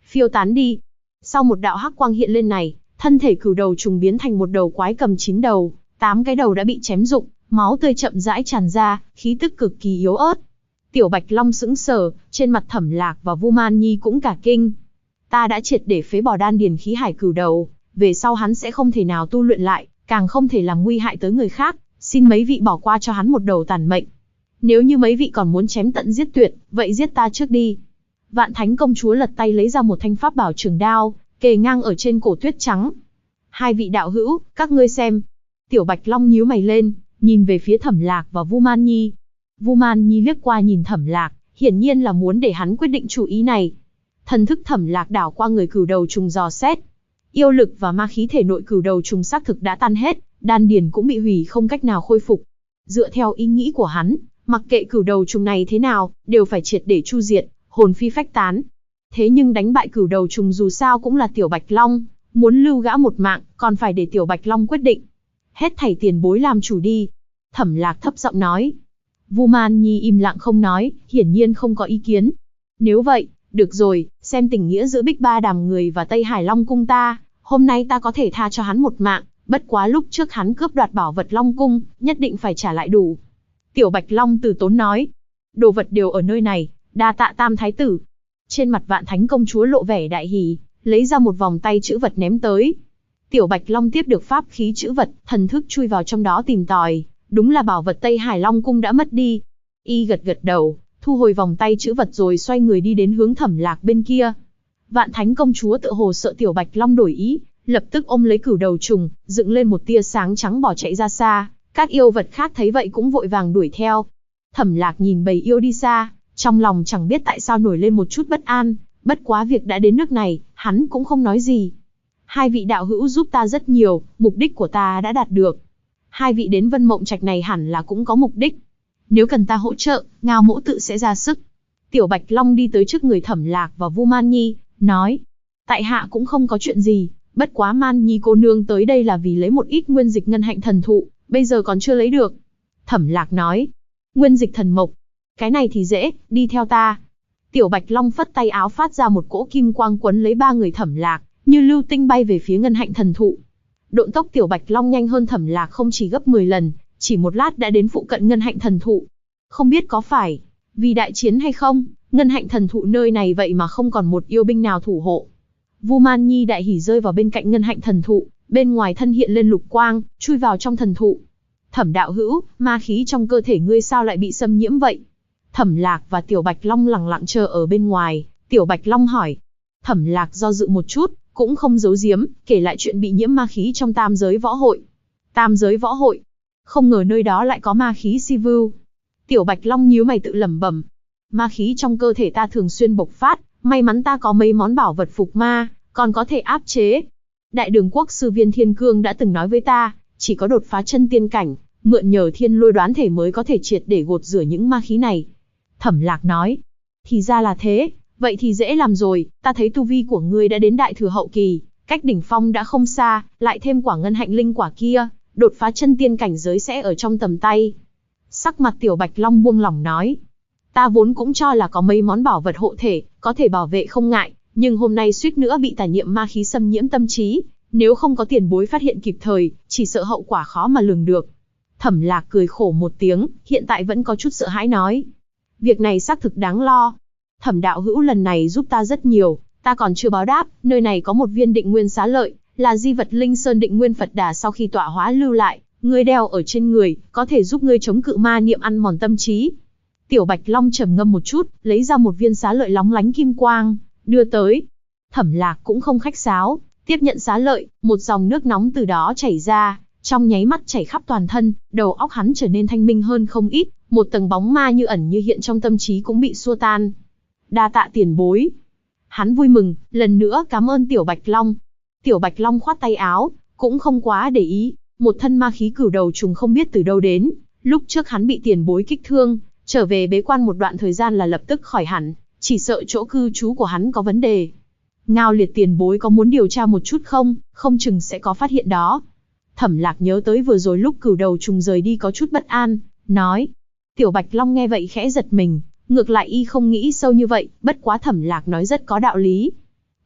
phiêu tán đi. Sau một đạo hắc quang hiện lên này, thân thể cửu đầu trùng biến thành một đầu quái cầm 9 đầu, 8 cái đầu đã bị chém rụng, máu tươi chậm rãi tràn ra, khí tức cực kỳ yếu ớt. Tiểu Bạch Long sững sờ, trên mặt Thẩm Lạc và Vu Man Nhi cũng cả kinh. Ta đã triệt để phế bỏ đan điền khí hải cửu đầu, về sau hắn sẽ không thể nào tu luyện lại, càng không thể làm nguy hại tới người khác, xin mấy vị bỏ qua cho hắn một đầu tàn mệnh. Nếu như mấy vị còn muốn chém tận giết tuyệt, vậy giết ta trước đi. Vạn Thánh công chúa lật tay lấy ra một thanh pháp bảo trường đao, kề ngang ở trên cổ tuyết trắng. Hai vị đạo hữu, các ngươi xem. Tiểu Bạch Long nhíu mày lên, nhìn về phía Thẩm Lạc và Vu Man Nhi. Vu Man Nhi liếc qua nhìn Thẩm Lạc, hiển nhiên là muốn để hắn quyết định chủ ý này. Thần thức Thẩm Lạc đảo qua người cửu đầu trùng dò xét. Yêu lực và ma khí thể nội cửu đầu trùng xác thực đã tan hết, đan điền cũng bị hủy không cách nào khôi phục. Dựa theo ý nghĩ của hắn, mặc kệ cửu đầu trùng này thế nào, đều phải triệt để chu diệt, hồn phi phách tán. Thế nhưng đánh bại cửu đầu trùng dù sao cũng là Tiểu Bạch Long, muốn lưu gã một mạng, còn phải để Tiểu Bạch Long quyết định. Hết thảy tiền bối làm chủ đi. Thẩm Lạc thấp giọng nói. Vu Man Nhi im lặng không nói, hiển nhiên không có ý kiến. Nếu vậy, được rồi, xem tình nghĩa giữa Bích Ba Đàm người và Tây Hải Long cung ta, hôm nay ta có thể tha cho hắn một mạng, bất quá lúc trước hắn cướp đoạt bảo vật Long cung, nhất định phải trả lại đủ. Tiểu Bạch Long từ tốn nói. Đồ vật đều ở nơi này, đa tạ Tam Thái tử. Trên mặt Vạn Thánh công chúa lộ vẻ đại hỉ, lấy ra một vòng tay chữ vật ném tới. Tiểu Bạch Long tiếp được pháp khí chữ vật, thần thức chui vào trong đó tìm tòi, đúng là bảo vật Tây Hải Long cung đã mất đi. Y gật gật đầu, thu hồi vòng tay chữ vật rồi xoay người đi đến hướng Thẩm Lạc bên kia. Vạn Thánh công chúa tựa hồ sợ Tiểu Bạch Long đổi ý, lập tức ôm lấy cửu đầu trùng, dựng lên một tia sáng trắng bỏ chạy ra xa. Các yêu vật khác thấy vậy cũng vội vàng đuổi theo. Thẩm Lạc nhìn bầy yêu đi xa, trong lòng chẳng biết tại sao nổi lên một chút bất an, bất quá việc đã đến nước này, hắn cũng không nói gì. Hai vị đạo hữu giúp ta rất nhiều, mục đích của ta đã đạt được. Hai vị đến Vân Mộng Trạch này hẳn là cũng có mục đích. Nếu cần ta hỗ trợ, Ngao mỗ tự sẽ ra sức. Tiểu Bạch Long đi tới trước người Thẩm Lạc và Vu Man Nhi, nói. Tại hạ cũng không có chuyện gì, bất quá Man Nhi cô nương tới đây là vì lấy một ít nguyên dịch ngân hạnh thần thụ, bây giờ còn chưa lấy được. Thẩm Lạc nói. Nguyên dịch thần mộc. Cái này thì dễ, đi theo ta. Tiểu Bạch Long phất tay áo phát ra một cỗ kim quang quấn lấy ba người Thẩm Lạc, như lưu tinh bay về phía ngân hạnh thần thụ. Độn tốc Tiểu Bạch Long nhanh hơn Thẩm Lạc không chỉ gấp 10 lần, chỉ một lát đã đến phụ cận ngân hạnh thần thụ. Không biết có phải vì đại chiến hay không, ngân hạnh thần thụ nơi này vậy mà không còn một yêu binh nào thủ hộ. Vu Man Nhi đại hỉ rơi vào bên cạnh ngân hạnh thần thụ, bên ngoài thân hiện lên lục quang, chui vào trong thần thụ. Thẩm đạo hữu, ma khí trong cơ thể ngươi sao lại bị xâm nhiễm vậy? Thẩm Lạc và Tiểu Bạch Long lặng lặng chờ ở bên ngoài. Tiểu Bạch Long hỏi. Thẩm Lạc do dự một chút, cũng không giấu giếm, kể lại chuyện bị nhiễm ma khí trong tam giới võ hội. Tam giới võ hội? Không ngờ nơi đó lại có ma khí si vưu. Tiểu Bạch Long nhíu mày tự lẩm bẩm. Ma khí trong cơ thể ta thường xuyên bộc phát, may mắn ta có mấy món bảo vật phục ma, còn có thể áp chế. Đại Đường quốc sư Viên Thiên Cương đã từng nói với ta, chỉ có đột phá chân tiên cảnh, mượn nhờ thiên lôi đoán thể mới có thể triệt để gột rửa những ma khí này. Thẩm Lạc nói. Thì ra là thế, vậy thì dễ làm rồi, ta thấy tu vi của ngươi đã đến đại thừa hậu kỳ, cách đỉnh phong đã không xa, lại thêm quả ngân hạnh linh quả kia, đột phá chân tiên cảnh giới sẽ ở trong tầm tay. Sắc mặt Tiểu Bạch Long buông lỏng nói. Ta vốn cũng cho là có mấy món bảo vật hộ thể, có thể bảo vệ không ngại, nhưng hôm nay suýt nữa bị tà niệm ma khí xâm nhiễm tâm trí, nếu không có tiền bối phát hiện kịp thời, chỉ sợ hậu quả khó mà lường được. Thẩm Lạc cười khổ một tiếng, hiện tại vẫn có chút sợ hãi nói. Việc này xác thực đáng lo. Thẩm đạo hữu lần này giúp ta rất nhiều, ta còn chưa báo đáp, nơi này có một viên định nguyên xá lợi, là di vật Linh Sơn định nguyên Phật Đà sau khi tọa hóa lưu lại, ngươi đeo ở trên người, có thể giúp ngươi chống cự ma niệm ăn mòn tâm trí. Tiểu Bạch Long trầm ngâm một chút, lấy ra một viên xá lợi lóng lánh kim quang, đưa tới. Thẩm Lạc cũng không khách sáo, tiếp nhận xá lợi, một dòng nước nóng từ đó chảy ra, trong nháy mắt chảy khắp toàn thân, đầu óc hắn trở nên thanh minh hơn không ít, một tầng bóng ma như ẩn như hiện trong tâm trí cũng bị xua tan. Đa tạ tiền bối. Hắn vui mừng, lần nữa cảm ơn Tiểu Bạch Long. Tiểu Bạch Long khoát tay áo, cũng không quá để ý, một thân ma khí cửu đầu trùng không biết từ đâu đến, lúc trước hắn bị tiền bối kích thương, trở về bế quan một đoạn thời gian là lập tức khỏi hẳn, chỉ sợ chỗ cư trú của hắn có vấn đề. Ngao Liệt tiền bối có muốn điều tra một chút không, không chừng sẽ có phát hiện đó. Thẩm Lạc nhớ tới vừa rồi lúc cửu đầu trùng rời đi có chút bất an, nói. Tiểu Bạch Long nghe vậy khẽ giật mình, ngược lại y không nghĩ sâu như vậy, bất quá Thẩm Lạc nói rất có đạo lý.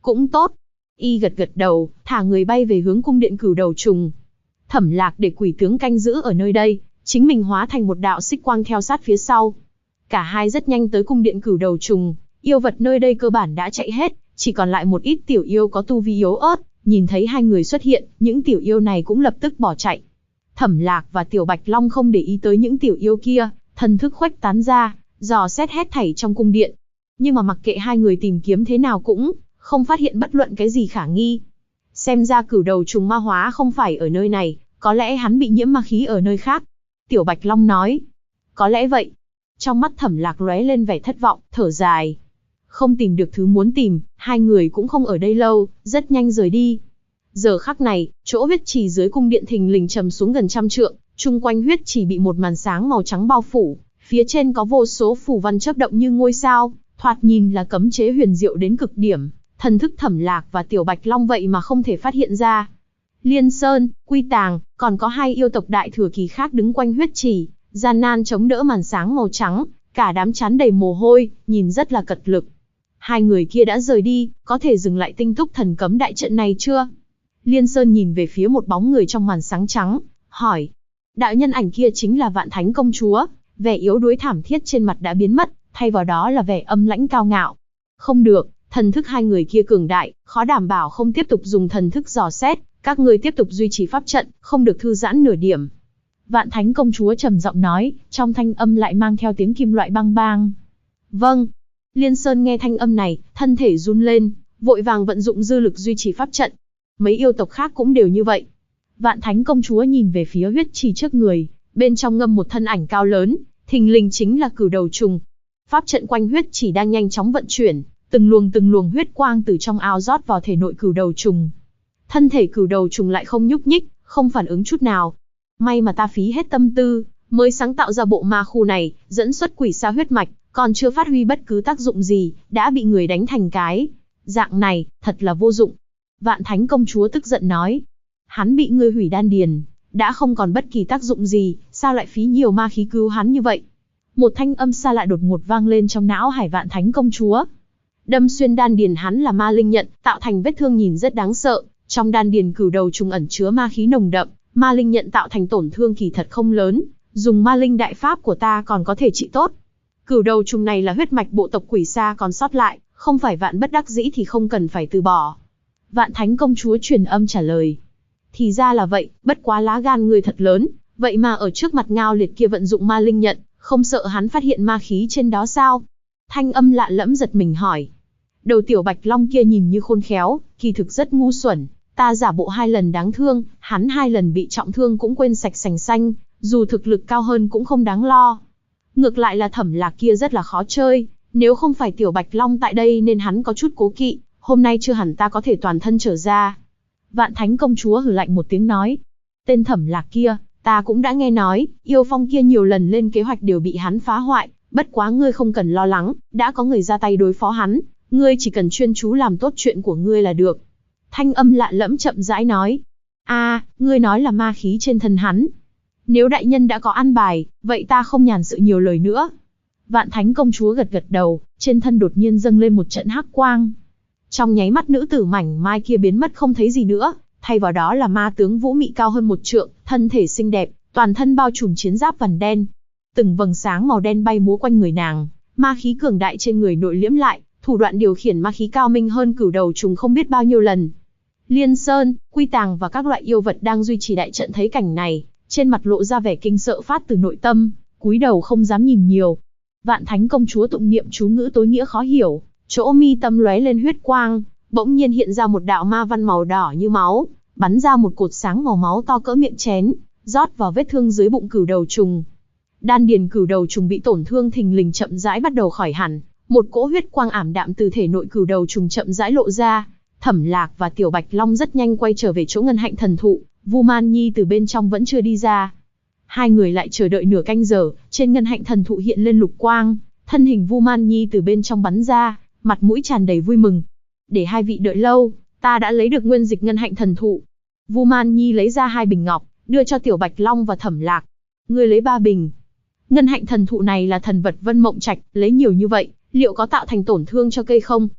Cũng tốt. Y gật gật đầu, thả người bay về hướng cung điện Cửu Đầu Trùng. Thẩm Lạc để quỷ tướng canh giữ ở nơi đây, chính mình hóa thành một đạo xích quang theo sát phía sau. Cả hai rất nhanh tới cung điện Cửu Đầu Trùng, yêu vật nơi đây cơ bản đã chạy hết, chỉ còn lại một ít tiểu yêu có tu vi yếu ớt, nhìn thấy hai người xuất hiện, những tiểu yêu này cũng lập tức bỏ chạy. Thẩm Lạc và Tiểu Bạch Long không để ý tới những tiểu yêu kia, thần thức khuếch tán ra, dò xét hết thảy trong cung điện. Nhưng mà mặc kệ hai người tìm kiếm thế nào cũng không phát hiện bất luận cái gì khả nghi. Xem ra Cửu Đầu Trùng ma hóa không phải ở nơi này, có lẽ hắn bị nhiễm ma khí ở nơi khác. Tiểu Bạch Long nói. Có lẽ vậy. Trong mắt Thẩm Lạc lóe lên vẻ thất vọng, thở dài. Không tìm được thứ muốn tìm, hai người cũng không ở đây lâu, rất nhanh rời đi. Giờ khắc này, chỗ huyết trì dưới cung điện thình lình trầm xuống gần 100 trượng, chung quanh huyết trì bị một màn sáng màu trắng bao phủ, phía trên có vô số phù văn chớp động như ngôi sao, thoạt nhìn là cấm chế huyền diệu đến cực điểm, thần thức Thẩm Lạc và Tiểu Bạch Long vậy mà không thể phát hiện ra. Liên Sơn, Quy Tàng, còn có hai yêu tộc đại thừa kỳ khác đứng quanh huyết trì, gian nan chống đỡ màn sáng màu trắng, cả đám trán đầy mồ hôi, nhìn rất là cật lực. Hai người kia đã rời đi, có thể dừng lại tinh túc thần cấm đại trận này chưa? Liên Sơn nhìn về phía một bóng người trong màn sáng trắng, hỏi. Đạo nhân ảnh kia chính là Vạn Thánh Công Chúa, vẻ yếu đuối thảm thiết trên mặt đã biến mất, thay vào đó là vẻ âm lãnh cao ngạo. Không được, thần thức hai người kia cường đại, khó đảm bảo không tiếp tục dùng thần thức dò xét, các ngươi tiếp tục duy trì pháp trận, không được thư giãn nửa điểm. Vạn Thánh Công Chúa trầm giọng nói, trong thanh âm lại mang theo tiếng kim loại bang bang. Vâng. Liên Sơn nghe thanh âm này, thân thể run lên, vội vàng vận dụng dư lực duy trì pháp trận. Mấy yêu tộc khác cũng đều như vậy. Vạn Thánh Công Chúa nhìn về phía huyết trì trước người, bên trong ngâm một thân ảnh cao lớn, thình lình chính là Cửu Đầu Trùng. Pháp trận quanh huyết trì đang nhanh chóng vận chuyển, từng luồng huyết quang từ trong ao rót vào thể nội Cửu Đầu Trùng. Thân thể Cửu Đầu Trùng lại không nhúc nhích, không phản ứng chút nào. May mà ta phí hết tâm tư, mới sáng tạo ra bộ ma khu này, dẫn xuất quỷ sa huyết mạch, còn chưa phát huy bất cứ tác dụng gì, đã bị người đánh thành cái dạng này, thật là vô dụng. Vạn Thánh Công Chúa tức giận nói. Hắn bị ngươi hủy đan điền, đã không còn bất kỳ tác dụng gì, sao lại phí nhiều ma khí cứu hắn như vậy? Một thanh âm xa lạ đột ngột vang lên trong não hải Vạn Thánh Công Chúa. Đâm xuyên đan điền hắn là ma linh nhận, tạo thành vết thương nhìn rất đáng sợ, trong đan điền Cửu Đầu Trùng ẩn chứa ma khí nồng đậm, ma linh nhận tạo thành tổn thương kỳ thật không lớn, dùng ma linh đại pháp của ta còn có thể trị tốt. Cửu Đầu Trùng này là huyết mạch bộ tộc quỷ sa còn sót lại, không phải vạn bất đắc dĩ thì không cần phải từ bỏ. Vạn Thánh Công Chúa truyền âm trả lời. Thì ra là vậy, bất quá lá gan người thật lớn, vậy mà ở trước mặt Ngao Liệt kia vận dụng ma linh nhận, không sợ hắn phát hiện ma khí trên đó sao? Thanh âm lạ lẫm giật mình hỏi. Đầu Tiểu Bạch Long kia nhìn như khôn khéo, kỳ thực rất ngu xuẩn, ta giả bộ 2 lần đáng thương, hắn 2 lần bị trọng thương cũng quên sạch sành xanh, dù thực lực cao hơn cũng không đáng lo. Ngược lại là Thẩm Lạc kia rất là khó chơi, nếu không phải Tiểu Bạch Long tại đây nên hắn có chút cố kỵ, hôm nay chưa hẳn ta có thể toàn thân trở ra. Vạn Thánh Công Chúa hừ lạnh một tiếng nói. Tên Thẩm Lạc kia, ta cũng đã nghe nói, yêu phong kia nhiều lần lên kế hoạch đều bị hắn phá hoại, bất quá ngươi không cần lo lắng, đã có người ra tay đối phó hắn, ngươi chỉ cần chuyên chú làm tốt chuyện của ngươi là được. Thanh âm lạ lẫm chậm rãi nói. Ngươi nói là ma khí trên thân hắn. Nếu đại nhân đã có an bài, vậy ta không nhàn sự nhiều lời nữa. Vạn Thánh Công Chúa gật gật đầu, trên thân đột nhiên dâng lên một trận hắc quang. Trong nháy mắt nữ tử mảnh mai kia biến mất không thấy gì nữa, thay vào đó là ma tướng vũ mị cao hơn 1 trượng, thân thể xinh đẹp, toàn thân bao trùm chiến giáp vằn đen. Từng vầng sáng màu đen bay múa quanh người nàng, ma khí cường đại trên người nội liễm lại, thủ đoạn điều khiển ma khí cao minh hơn Cửu Đầu Trùng không biết bao nhiêu lần. Liên Sơn, Quy Tàng và các loại yêu vật đang duy trì đại trận thấy cảnh này, trên mặt lộ ra vẻ kinh sợ phát từ nội tâm, cúi đầu không dám nhìn nhiều. Vạn Thánh Công Chúa tụng niệm chú ngữ tối nghĩa khó hiểu, chỗ mi tâm lóe lên huyết quang, bỗng nhiên hiện ra một đạo ma văn màu đỏ như máu, bắn ra một cột sáng màu máu to cỡ miệng chén, rót vào vết thương dưới bụng Cửu Đầu Trùng. Đan điền Cửu Đầu Trùng bị tổn thương thình lình chậm rãi bắt đầu khỏi hẳn, một cỗ huyết quang ảm đạm từ thể nội Cửu Đầu Trùng chậm rãi lộ ra. Thẩm Lạc và Tiểu Bạch Long rất nhanh quay trở về chỗ ngân hạnh thần thụ, Vu Man Nhi từ bên trong vẫn chưa đi ra. Hai người lại chờ đợi nửa canh giờ, trên ngân hạnh thần thụ hiện lên lục quang, thân hình Vu Man Nhi từ bên trong bắn ra, mặt mũi tràn đầy vui mừng. Để hai vị đợi lâu, ta đã lấy được nguyên dịch ngân hạnh thần thụ. Vu Man Nhi lấy ra 2 bình ngọc, đưa cho Tiểu Bạch Long và Thẩm Lạc. Ngươi lấy 3 bình. Ngân hạnh thần thụ này là thần vật Vân Mộng Trạch, lấy nhiều như vậy, liệu có tạo thành tổn thương cho cây không?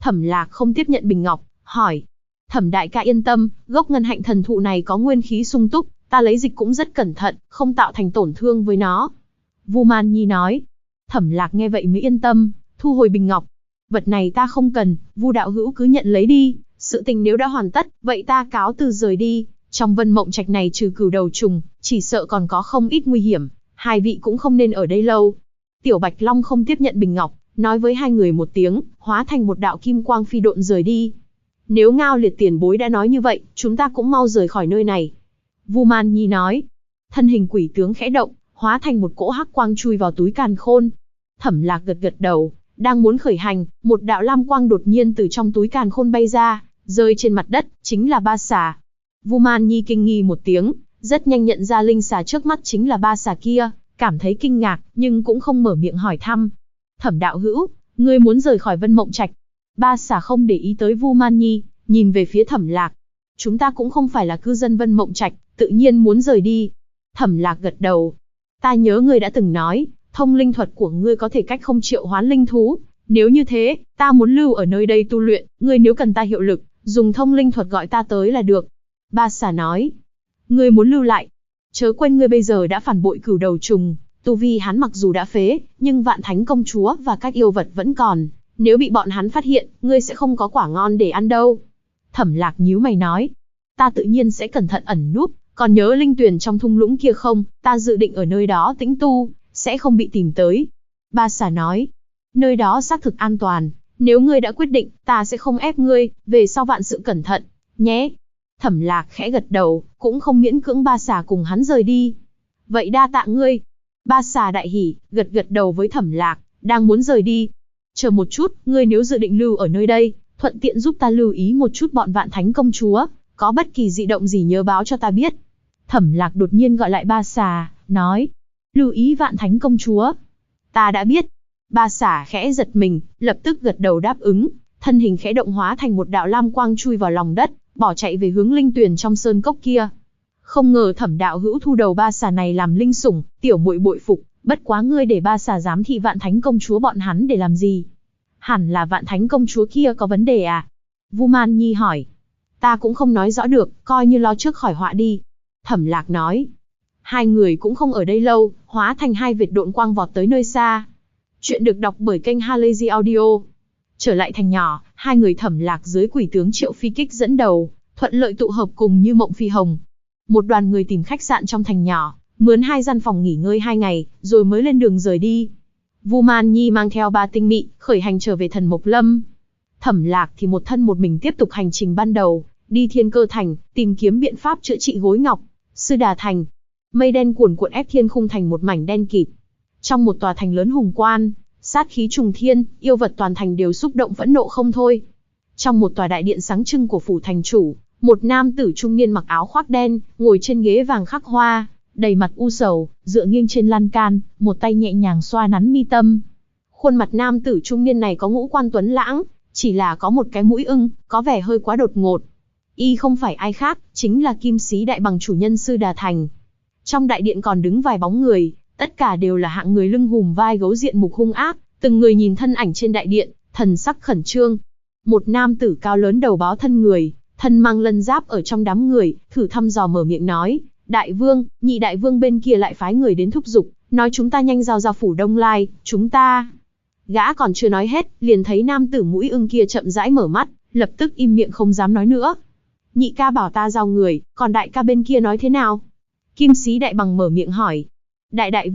Thẩm Lạc không tiếp nhận bình ngọc, hỏi. Thẩm đại ca yên tâm, gốc ngân hạnh thần thụ này có nguyên khí sung túc, ta lấy dịch cũng rất cẩn thận, không tạo thành tổn thương với nó. Vu Man Nhi nói. Thẩm Lạc nghe vậy mới yên tâm, thu hồi bình ngọc. Vật này ta không cần, Vu đạo hữu cứ nhận lấy đi, sự tình nếu đã hoàn tất, vậy ta cáo từ rời đi. Trong Vân Mộng Trạch này trừ cửu đầu trùng, chỉ sợ còn có không ít nguy hiểm, hai vị cũng không nên ở đây lâu. Tiểu Bạch Long không tiếp nhận bình ngọc, nói với hai người một tiếng, hóa thành một đạo kim quang phi độn rời đi. Nếu Ngao Liệt tiền bối đã nói như vậy, chúng ta cũng mau rời khỏi nơi này. Vu Man Nhi nói. Thân hình quỷ tướng khẽ động, hóa thành một cỗ hắc quang chui vào túi càn khôn. Thẩm Lạc gật gật đầu, đang muốn khởi hành, một đạo lam quang đột nhiên từ trong túi càn khôn bay ra, rơi trên mặt đất, chính là ba xà. Vu Man Nhi kinh nghi một tiếng, rất nhanh nhận ra linh xà trước mắt chính là ba xà kia, cảm thấy kinh ngạc, nhưng cũng không mở miệng hỏi thăm. Thẩm đạo hữu, ngươi muốn rời khỏi Vân Mộng Trạch? Ba xà không để ý tới Vu Man Nhi, nhìn về phía Thẩm Lạc. Chúng ta cũng không phải là cư dân Vân Mộng Trạch, tự nhiên muốn rời đi. Thẩm Lạc gật đầu. Ta nhớ ngươi đã từng nói, thông linh thuật của ngươi có thể cách không triệu hoán linh thú. Nếu như thế, ta muốn lưu ở nơi đây tu luyện, ngươi nếu cần ta hiệu lực, dùng thông linh thuật gọi ta tới là được. Ba xà nói. Ngươi muốn lưu lại. Chớ quên ngươi bây giờ đã phản bội cửu đầu trùng, tu vi hắn mặc dù đã phế, nhưng Vạn Thánh công chúa và các yêu vật vẫn còn. Nếu bị bọn hắn phát hiện, ngươi sẽ không có quả ngon để ăn đâu. Thẩm Lạc nhíu mày nói. Ta tự nhiên sẽ cẩn thận ẩn núp, còn nhớ linh tuyền trong thung lũng kia không, ta dự định ở nơi đó tĩnh tu, sẽ không bị tìm tới. Ba xà nói. Nơi đó xác thực an toàn, nếu ngươi đã quyết định, ta sẽ không ép ngươi, về sau vạn sự cẩn thận, nhé. Thẩm Lạc khẽ gật đầu, cũng không miễn cưỡng ba xà cùng hắn rời đi. Vậy đa tạ ngươi. Ba xà đại hỉ, gật gật đầu với Thẩm Lạc, đang muốn rời đi. Chờ một chút, ngươi nếu dự định lưu ở nơi đây, thuận tiện giúp ta lưu ý một chút bọn Vạn Thánh công chúa, có bất kỳ dị động gì nhớ báo cho ta biết. Thẩm Lạc đột nhiên gọi lại ba xà, nói. Lưu ý Vạn Thánh công chúa. Ta đã biết. Ba xà khẽ giật mình, lập tức gật đầu đáp ứng, thân hình khẽ động hóa thành một đạo lam quang chui vào lòng đất, bỏ chạy về hướng linh tuyền trong sơn cốc kia. Không ngờ Thẩm đạo hữu thu đầu ba xà này làm linh sủng, tiểu muội bội phục, bất quá ngươi để ba xà giám thị Vạn Thánh công chúa bọn hắn để làm gì? Hẳn là Vạn Thánh công chúa kia có vấn đề à? Vu Man Nhi hỏi. Ta cũng không nói rõ được, coi như lo trước khỏi họa đi. Thẩm Lạc nói. Hai người cũng không ở đây lâu, hóa thành hai vệt độn quang vọt tới nơi xa. Chuyện được đọc bởi kênh Halazy Audio. Trở lại thành nhỏ, hai người Thẩm Lạc dưới quỷ tướng Triệu Phi Kích dẫn đầu, thuận lợi tụ hợp cùng Như Mộng Phi Hồng. Một đoàn người tìm khách sạn trong thành nhỏ, mướn 2 gian phòng nghỉ ngơi 2 ngày, rồi mới lên đường rời đi. Vu Man Nhi mang theo 3 tinh mị, khởi hành trở về Thần Mộc Lâm. Thẩm Lạc thì một thân một mình tiếp tục hành trình ban đầu, đi Thiên Cơ Thành, tìm kiếm biện pháp chữa trị gối ngọc. Sư Đà Thành, mây đen cuồn cuộn ép thiên khung thành một mảnh đen kịt. Trong một tòa thành lớn hùng quan, sát khí trùng thiên, yêu vật toàn thành đều xúc động phẫn nộ không thôi. Trong một tòa đại điện sáng trưng của phủ thành chủ, một nam tử trung niên mặc áo khoác đen, ngồi trên ghế vàng khắc hoa, đầy mặt u sầu, dựa nghiêng trên lan can, một tay nhẹ nhàng xoa nắn mi tâm. Khuôn mặt nam tử trung niên này có ngũ quan tuấn lãng, chỉ là có một cái mũi ưng, có vẻ hơi quá đột ngột. Y không phải ai khác, chính là Kim Sĩ Đại Bằng chủ nhân Sư Đà Thành. Trong đại điện còn đứng vài bóng người, tất cả đều là hạng người lưng hùm vai gấu diện mục hung ác, từng người nhìn thân ảnh trên đại điện, thần sắc khẩn trương. Một nam tử cao lớn đầu báo thân người, thân mang lân giáp ở trong đám người, thử thăm dò mở miệng nói, đại vương, nhị đại vương bên kia lại phái người đến thúc giục, nói chúng ta nhanh giao ra phủ Đông Lai, chúng ta. Gã còn chưa nói hết, liền thấy nam tử mũi ưng kia chậm rãi mở mắt, lập tức im miệng không dám nói nữa. Nhị ca bảo ta giao người, còn đại ca bên kia nói thế nào? Kim Sĩ Đại Bằng mở miệng hỏi. Đại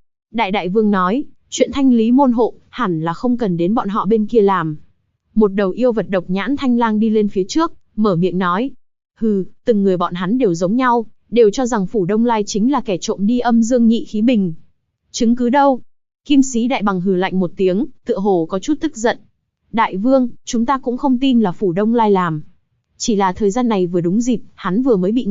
đại vương nói, chuyện thanh lý môn hộ, hẳn là không cần đến bọn họ bên kia làm. Một đầu yêu vật độc nhãn thanh lang đi lên phía trước, mở miệng nói. Hừ, từng người bọn hắn đều giống nhau, đều cho rằng phủ Đông Lai chính là kẻ trộm đi âm dương nhị khí bình. Chứng cứ đâu? Kim Sĩ Đại Bằng hừ lạnh một tiếng, tựa hồ có chút tức giận. Đại vương, chúng ta cũng không tin là phủ Đông Lai làm. Chỉ là thời gian này vừa đúng dịp, hắn vừa mới bị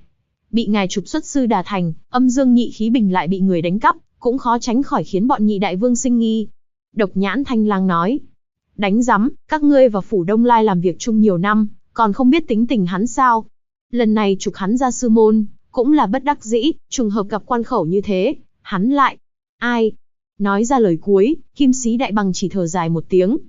ngài trục xuất Sư Đà Thành, âm dương nhị khí bình lại bị người đánh cắp, cũng khó tránh khỏi khiến bọn nhị đại vương sinh nghi. Độc nhãn thanh lang nói. Đánh rắm, các ngươi và phủ Đông Lai làm việc chung nhiều năm, còn không biết tính tình hắn sao? Lần này trục hắn ra sư môn, cũng là bất đắc dĩ, trùng hợp gặp quan khẩu như thế, hắn lại. Ai? Nói ra lời cuối, Kim Sĩ Đại Bằng chỉ thở dài một tiếng.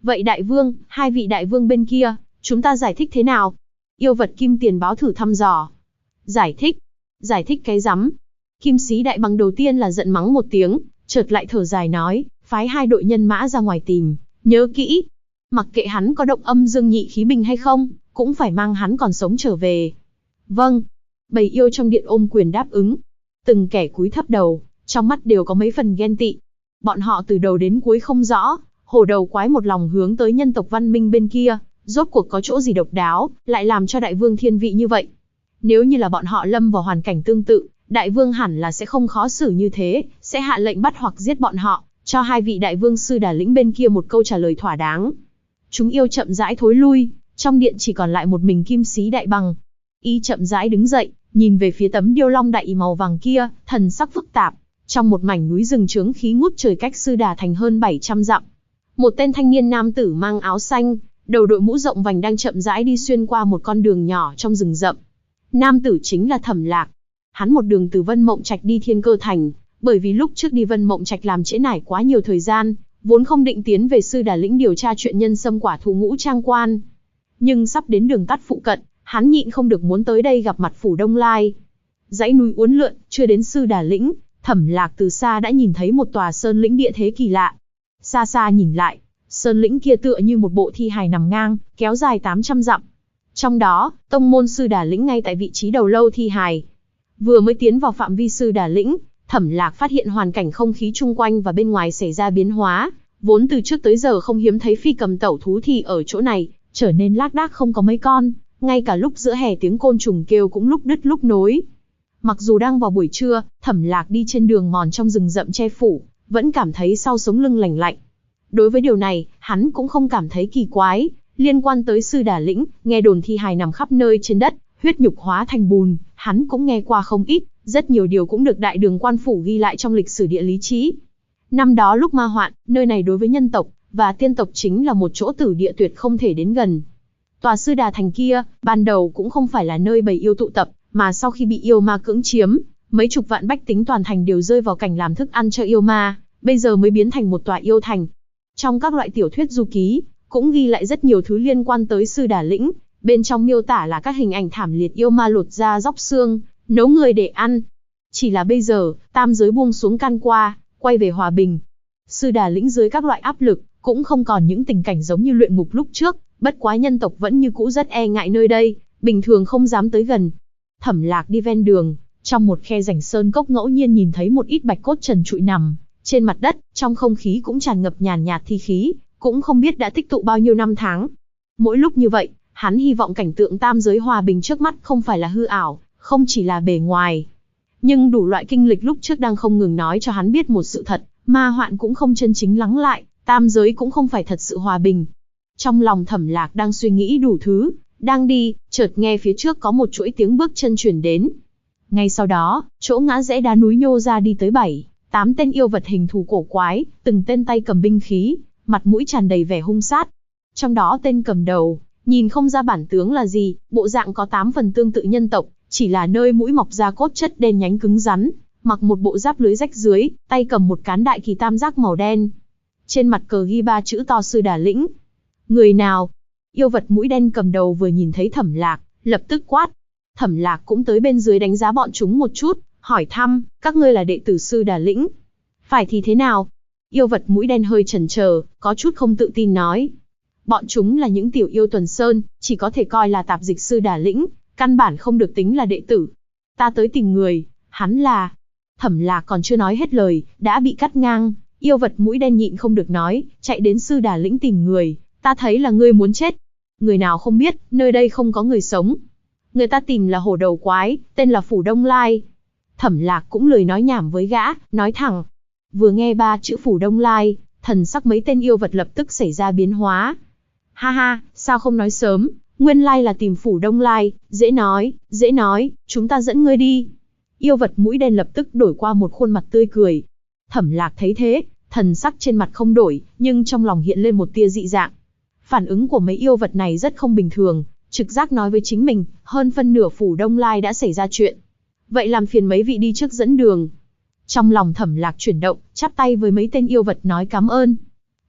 Vậy đại vương, hai vị đại vương bên kia, chúng ta giải thích thế nào? Yêu vật kim tiền báo thử thăm dò. Giải thích? Giải thích cái rắm? Kim sĩ đại bằng đầu tiên là giận mắng một tiếng, chợt lại thở dài nói, phái 2 đội nhân mã ra ngoài tìm, nhớ kỹ. Mặc kệ hắn có động âm dương nhị khí bình hay không, cũng phải mang hắn còn sống trở về. Vâng. Bầy yêu trong điện ôm quyền đáp ứng. Từng kẻ cúi thấp đầu, trong mắt đều có mấy phần ghen tị. Bọn họ từ đầu đến cuối không rõ, hổ đầu quái một lòng hướng tới nhân tộc văn minh bên kia, rốt cuộc có chỗ gì độc đáo, lại làm cho đại vương thiên vị như vậy. Nếu như là bọn họ lâm vào hoàn cảnh tương tự, đại vương hẳn là sẽ không khó xử như thế, sẽ hạ lệnh bắt hoặc giết bọn họ, cho 2 vị đại vương sư đà lĩnh bên kia một câu trả lời thỏa đáng. Chúng yêu chậm rãi thối lui, trong điện chỉ còn lại một mình kim sĩ đại bằng. Y chậm rãi đứng dậy, nhìn về phía tấm điêu long đại màu vàng kia, thần sắc phức tạp. Trong một mảnh núi rừng chướng khí ngút trời cách sư đà thành hơn 700 dặm. Một tên thanh niên nam tử mang áo xanh, đầu đội mũ rộng vành đang chậm rãi đi xuyên qua một con đường nhỏ trong rừng rậm. Nam tử chính là Thẩm Lạc. Hắn một đường từ Vân Mộng Trạch đi Thiên Cơ Thành, bởi vì lúc trước đi Vân Mộng Trạch làm trễ nải quá nhiều thời gian, vốn không định tiến về sư đà lĩnh điều tra chuyện nhân sâm quả thụ ngũ trang quan. Nhưng sắp đến đường tắt phụ cận, hắn nhịn không được muốn tới đây gặp mặt phủ Đông Lai. Dãy núi uốn lượn, chưa đến sư đà lĩnh, Thẩm Lạc từ xa đã nhìn thấy một tòa sơn lĩnh địa thế kỳ lạ. Xa xa nhìn lại, sơn lĩnh kia tựa như một bộ thi hài nằm ngang, kéo dài 800 dặm. Trong đó, tông môn sư đà lĩnh ngay tại vị trí đầu lâu thi hài. Vừa mới tiến vào phạm vi sư đà lĩnh, Thẩm Lạc phát hiện hoàn cảnh không khí chung quanh và bên ngoài xảy ra biến hóa, vốn từ trước tới giờ không hiếm thấy phi cầm tẩu thú thì ở chỗ này trở nên lác đác không có mấy con, ngay cả lúc giữa hè tiếng côn trùng kêu cũng lúc đứt lúc nối. Mặc dù đang vào buổi trưa, Thẩm Lạc đi trên đường mòn trong rừng rậm che phủ, vẫn cảm thấy sau sống lưng lành lạnh. Đối với điều này, hắn cũng không cảm thấy kỳ quái. Liên quan tới sư đà lĩnh, nghe đồn thi hài nằm khắp nơi trên đất, huyết nhục hóa thành bùn, hắn cũng nghe qua không ít, rất nhiều điều cũng được đại đường quan phủ ghi lại trong lịch sử địa lý chí. Năm đó lúc ma hoạn, nơi này đối với nhân tộc và tiên tộc chính là một chỗ tử địa tuyệt không thể đến gần. Tòa sư đà thành kia, ban đầu cũng không phải là nơi bầy yêu tụ tập, mà sau khi bị yêu ma cưỡng chiếm, mấy chục vạn bách tính toàn thành đều rơi vào cảnh làm thức ăn cho yêu ma, bây giờ mới biến thành một tòa yêu thành. Trong các loại tiểu thuyết du ký, cũng ghi lại rất nhiều thứ liên quan tới sư đà lĩnh, bên trong miêu tả là các hình ảnh thảm liệt yêu ma lột da róc xương, nấu người để ăn. Chỉ là bây giờ, tam giới buông xuống can qua, quay về hòa bình. Sư đà lĩnh dưới các loại áp lực, cũng không còn những tình cảnh giống như luyện ngục lúc trước, bất quá nhân tộc vẫn như cũ rất e ngại nơi đây, bình thường không dám tới gần. Thẩm Lạc đi ven đường, trong một khe rãnh sơn cốc ngẫu nhiên nhìn thấy một ít bạch cốt trần trụi nằm trên mặt đất, trong không khí cũng tràn ngập nhàn nhạt thi khí, cũng không biết đã tích tụ bao nhiêu năm tháng. Mỗi lúc như vậy, hắn hy vọng cảnh tượng tam giới hòa bình trước mắt không phải là hư ảo, không chỉ là bề ngoài. Nhưng đủ loại kinh lịch lúc trước đang không ngừng nói cho hắn biết một sự thật, ma hoạn cũng không chân chính lắng lại, tam giới cũng không phải thật sự hòa bình. Trong lòng Thẩm Lạc đang suy nghĩ đủ thứ, đang đi, chợt nghe phía trước có một chuỗi tiếng bước chân truyền đến. Ngay sau đó, chỗ ngã rẽ đá núi nhô ra đi tới 7-8 tên yêu vật hình thù cổ quái, từng tên tay cầm binh khí, mặt mũi tràn đầy vẻ hung sát. Trong đó tên cầm đầu, nhìn không ra bản tướng là gì, bộ dạng có 8 phần tương tự nhân tộc, chỉ là nơi mũi mọc ra cốt chất đen nhánh cứng rắn, mặc một bộ giáp lưới rách dưới, tay cầm một cán đại kỳ tam giác màu đen. Trên mặt cờ ghi 3 chữ to sư đà lĩnh. Người nào? Yêu vật mũi đen cầm đầu vừa nhìn thấy Thẩm Lạc, lập tức quát. Thẩm Lạc cũng tới bên dưới đánh giá bọn chúng một chút, hỏi thăm, các ngươi là đệ tử sư đà lĩnh. Phải thì thế nào? Yêu vật mũi đen hơi chần chờ, có chút không tự tin nói. Bọn chúng là những tiểu yêu tuần sơn, chỉ có thể coi là tạp dịch sư đà lĩnh, căn bản không được tính là đệ tử. Ta tới tìm người, hắn là... Thẩm Lạc còn chưa nói hết lời, đã bị cắt ngang. Yêu vật mũi đen nhịn không được nói, chạy đến sư đà lĩnh tìm người, ta thấy là ngươi muốn chết. Người nào không biết, nơi đây không có người sống. Người ta tìm là hổ đầu quái, tên là Phủ Đông Lai. Thẩm Lạc cũng lười nói nhảm với gã, nói thẳng. Vừa nghe 3 chữ Phủ Đông Lai, thần sắc mấy tên yêu vật lập tức xảy ra biến hóa. Ha ha, sao không nói sớm, nguyên lai là tìm Phủ Đông Lai, dễ nói, chúng ta dẫn ngươi đi. Yêu vật mũi đen lập tức đổi qua một khuôn mặt tươi cười. Thẩm Lạc thấy thế, thần sắc trên mặt không đổi, nhưng trong lòng hiện lên một tia dị dạng. Phản ứng của mấy yêu vật này rất không bình thường, trực giác nói với chính mình, hơn phân nửa Phủ Đông Lai đã xảy ra chuyện. Vậy làm phiền mấy vị đi trước dẫn đường. Trong lòng Thẩm Lạc chuyển động, chắp tay với mấy tên yêu vật nói cảm ơn.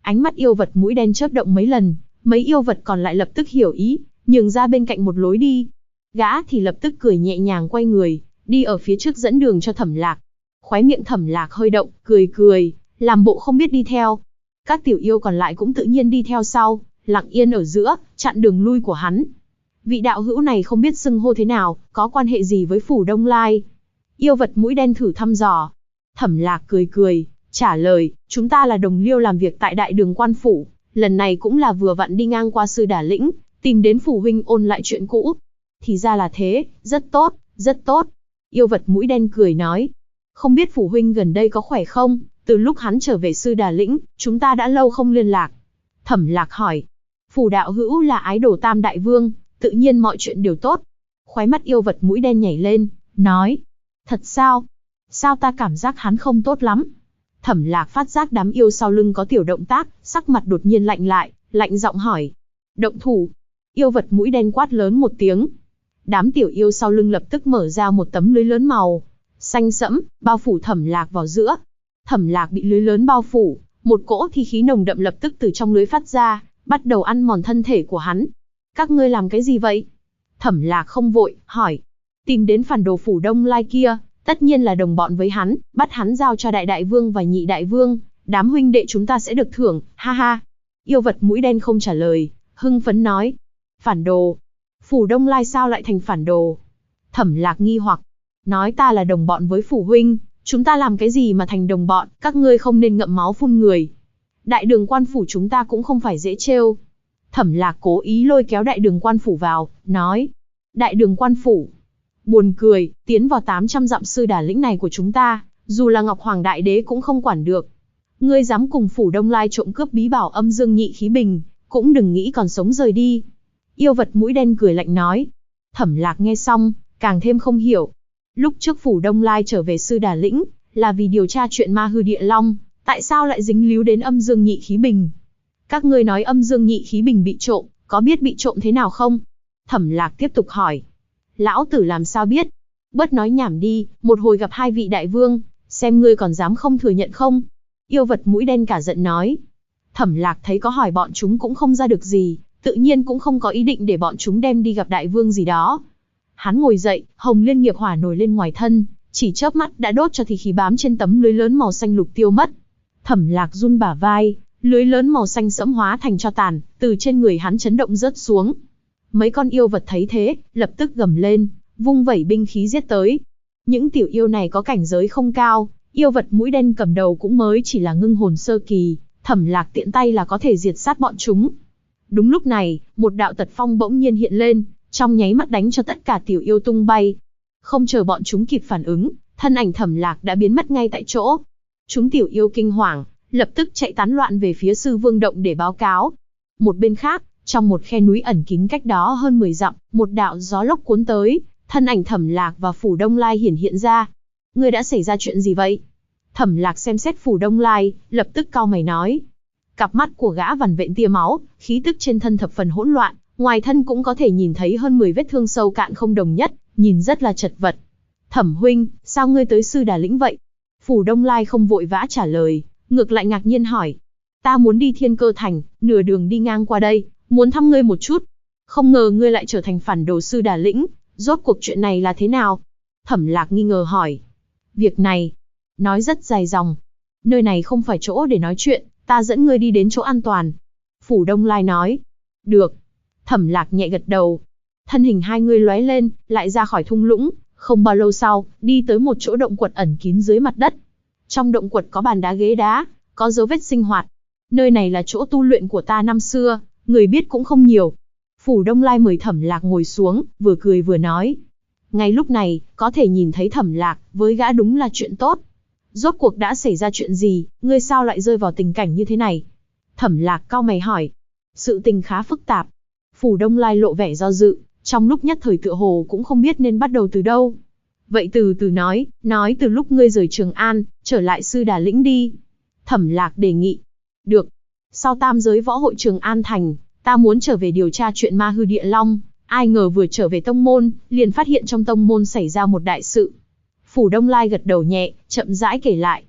Ánh mắt yêu vật mũi đen chớp động mấy lần, mấy yêu vật còn lại lập tức hiểu ý, nhường ra bên cạnh một lối đi. Gã thì lập tức cười nhẹ nhàng quay người, đi ở phía trước dẫn đường cho Thẩm Lạc. Khóe miệng Thẩm Lạc hơi động, cười cười, làm bộ không biết đi theo. Các tiểu yêu còn lại cũng tự nhiên đi theo sau, lặng yên ở giữa, chặn đường lui của hắn. Vị đạo hữu này không biết xưng hô thế nào, có quan hệ gì với Phủ Đông Lai? Yêu vật mũi đen thử thăm dò. Thẩm Lạc cười cười, trả lời, chúng ta là đồng liêu làm việc tại Đại Đường Quan Phủ, lần này cũng là vừa vặn đi ngang qua Sư Đà Lĩnh, tìm đến phủ huynh ôn lại chuyện cũ. Thì ra là thế, rất tốt, rất tốt. Yêu vật mũi đen cười nói, không biết phủ huynh gần đây có khỏe không, từ lúc hắn trở về Sư Đà Lĩnh, chúng ta đã lâu không liên lạc. Thẩm Lạc hỏi, Phủ đạo hữu là ái đồ Tam Đại Vương, tự nhiên mọi chuyện đều tốt. Khóe mắt yêu vật mũi đen nhảy lên, nói, thật sao? Sao ta cảm giác hắn không tốt lắm? Thẩm Lạc phát giác đám yêu sau lưng có tiểu động tác, sắc mặt đột nhiên lạnh lại, lạnh giọng hỏi, động thủ. Yêu vật mũi đen quát lớn một tiếng. Đám tiểu yêu sau lưng lập tức mở ra một tấm lưới lớn màu xanh sẫm, bao phủ Thẩm Lạc vào giữa. Thẩm Lạc bị lưới lớn bao phủ, một cỗ thi khí nồng đậm lập tức từ trong lưới phát ra, bắt đầu ăn mòn thân thể của hắn. Các ngươi làm cái gì vậy? Thẩm Lạc không vội, hỏi. Tìm đến phản đồ Phủ Đông Lai kia, tất nhiên là đồng bọn với hắn, bắt hắn giao cho Đại Đại Vương và Nhị Đại Vương, đám huynh đệ chúng ta sẽ được thưởng, ha ha. Yêu vật mũi đen không trả lời, hưng phấn nói. Phản đồ? Phủ Đông Lai sao lại thành phản đồ? Thẩm Lạc nghi hoặc, nói ta là đồng bọn với Phủ huynh, chúng ta làm cái gì mà thành đồng bọn, các ngươi không nên ngậm máu phun người. Đại Đường Quan Phủ chúng ta cũng không phải dễ trêu. Thẩm Lạc cố ý lôi kéo Đại Đường Quan Phủ vào, nói. Đại Đường Quan Phủ? Buồn cười, tiến vào 800 dặm Sư Đà Lĩnh này của chúng ta, dù là Ngọc Hoàng Đại Đế cũng không quản được. Ngươi dám cùng Phủ Đông Lai trộm cướp bí bảo Âm Dương Nhị Khí Bình, cũng đừng nghĩ còn sống rời đi. Yêu vật mũi đen cười lạnh nói. Thẩm Lạc nghe xong, càng thêm không hiểu. Lúc trước Phủ Đông Lai trở về Sư Đà Lĩnh, là vì điều tra chuyện Ma Hư Địa Long, tại sao lại dính líu đến Âm Dương Nhị Khí Bình? Các ngươi nói Âm Dương Nhị Khí Bình bị trộm, có biết bị trộm thế nào không? Thẩm Lạc tiếp tục hỏi. Lão tử làm sao biết? Bớt nói nhảm đi, một hồi gặp hai vị đại vương, xem ngươi còn dám không thừa nhận không? Yêu vật mũi đen cả giận nói. Thẩm Lạc thấy có hỏi bọn chúng cũng không ra được gì, tự nhiên cũng không có ý định để bọn chúng đem đi gặp đại vương gì đó. Hắn ngồi dậy, hồng liên nghiệp hỏa nổi lên ngoài thân, chỉ chớp mắt đã đốt cho thì khí bám trên tấm lưới lớn màu xanh lục tiêu mất. Thẩm Lạc run bả vai, lưới lớn màu xanh sẫm hóa thành tro tàn, từ trên người hắn chấn động rớt xuống. Mấy con yêu vật thấy thế, lập tức gầm lên, vung vẩy binh khí giết tới. Những tiểu yêu này có cảnh giới không cao, yêu vật mũi đen cầm đầu cũng mới chỉ là ngưng hồn sơ kỳ, Thẩm Lạc tiện tay là có thể diệt sát bọn chúng. Đúng lúc này, một đạo tật phong bỗng nhiên hiện lên, trong nháy mắt đánh cho tất cả tiểu yêu tung bay. Không chờ bọn chúng kịp phản ứng, thân ảnh Thẩm Lạc đã biến mất ngay tại chỗ. Chúng tiểu yêu kinh hoàng, lập tức chạy tán loạn về phía Sư Vương Động để báo cáo. Một bên khác, trong một khe núi ẩn kín cách đó hơn 10 dặm, một đạo gió lốc cuốn tới, thân ảnh Thẩm Lạc và Phủ Đông Lai hiện ra. Ngươi đã xảy ra chuyện gì vậy? Thẩm Lạc xem xét Phủ Đông Lai, lập tức cau mày nói. Cặp mắt của gã vằn vện tia máu, khí tức trên thân thập phần hỗn loạn, ngoài thân cũng có thể nhìn thấy hơn 10 vết thương sâu cạn không đồng nhất, nhìn rất là chật vật. Thẩm huynh, sao ngươi tới Sư Đà Lĩnh vậy? Phủ Đông Lai không vội vã trả lời, ngược lại ngạc nhiên hỏi. Ta muốn đi Thiên Cơ Thành, nửa đường đi ngang qua đây, muốn thăm ngươi một chút. Không ngờ ngươi lại trở thành phản đồ Sư Đà Lĩnh, rốt cuộc chuyện này là thế nào? Thẩm Lạc nghi ngờ hỏi. Việc này, nói rất dài dòng. Nơi này không phải chỗ để nói chuyện, ta dẫn ngươi đi đến chỗ an toàn. Phủ Đông Lai nói. Được. Thẩm Lạc nhẹ gật đầu. Thân hình hai người lóe lên, lại ra khỏi thung lũng, không bao lâu sau, đi tới một chỗ động quật ẩn kín dưới mặt đất. Trong động quật có bàn đá ghế đá, có dấu vết sinh hoạt. Nơi này là chỗ tu luyện của ta năm xưa, người biết cũng không nhiều. Phủ Đông Lai mời Thẩm Lạc ngồi xuống, vừa cười vừa nói. Ngay lúc này, có thể nhìn thấy Thẩm Lạc, với gã đúng là chuyện tốt. Rốt cuộc đã xảy ra chuyện gì, ngươi sao lại rơi vào tình cảnh như thế này? Thẩm Lạc cau mày hỏi. Sự tình khá phức tạp. Phủ Đông Lai lộ vẻ do dự, trong lúc nhất thời tựa hồ cũng không biết nên bắt đầu từ đâu. Vậy từ từ nói từ lúc ngươi rời Trường An, trở lại Sư Đà Lĩnh đi. Thẩm Lạc đề nghị. Được. Sau tam giới võ hội Trường An Thành, ta muốn trở về điều tra chuyện Ma Hư Địa Long, ai ngờ vừa trở về tông môn, liền phát hiện trong tông môn xảy ra một đại sự. Phủ Đông Lai gật đầu nhẹ, chậm rãi kể lại.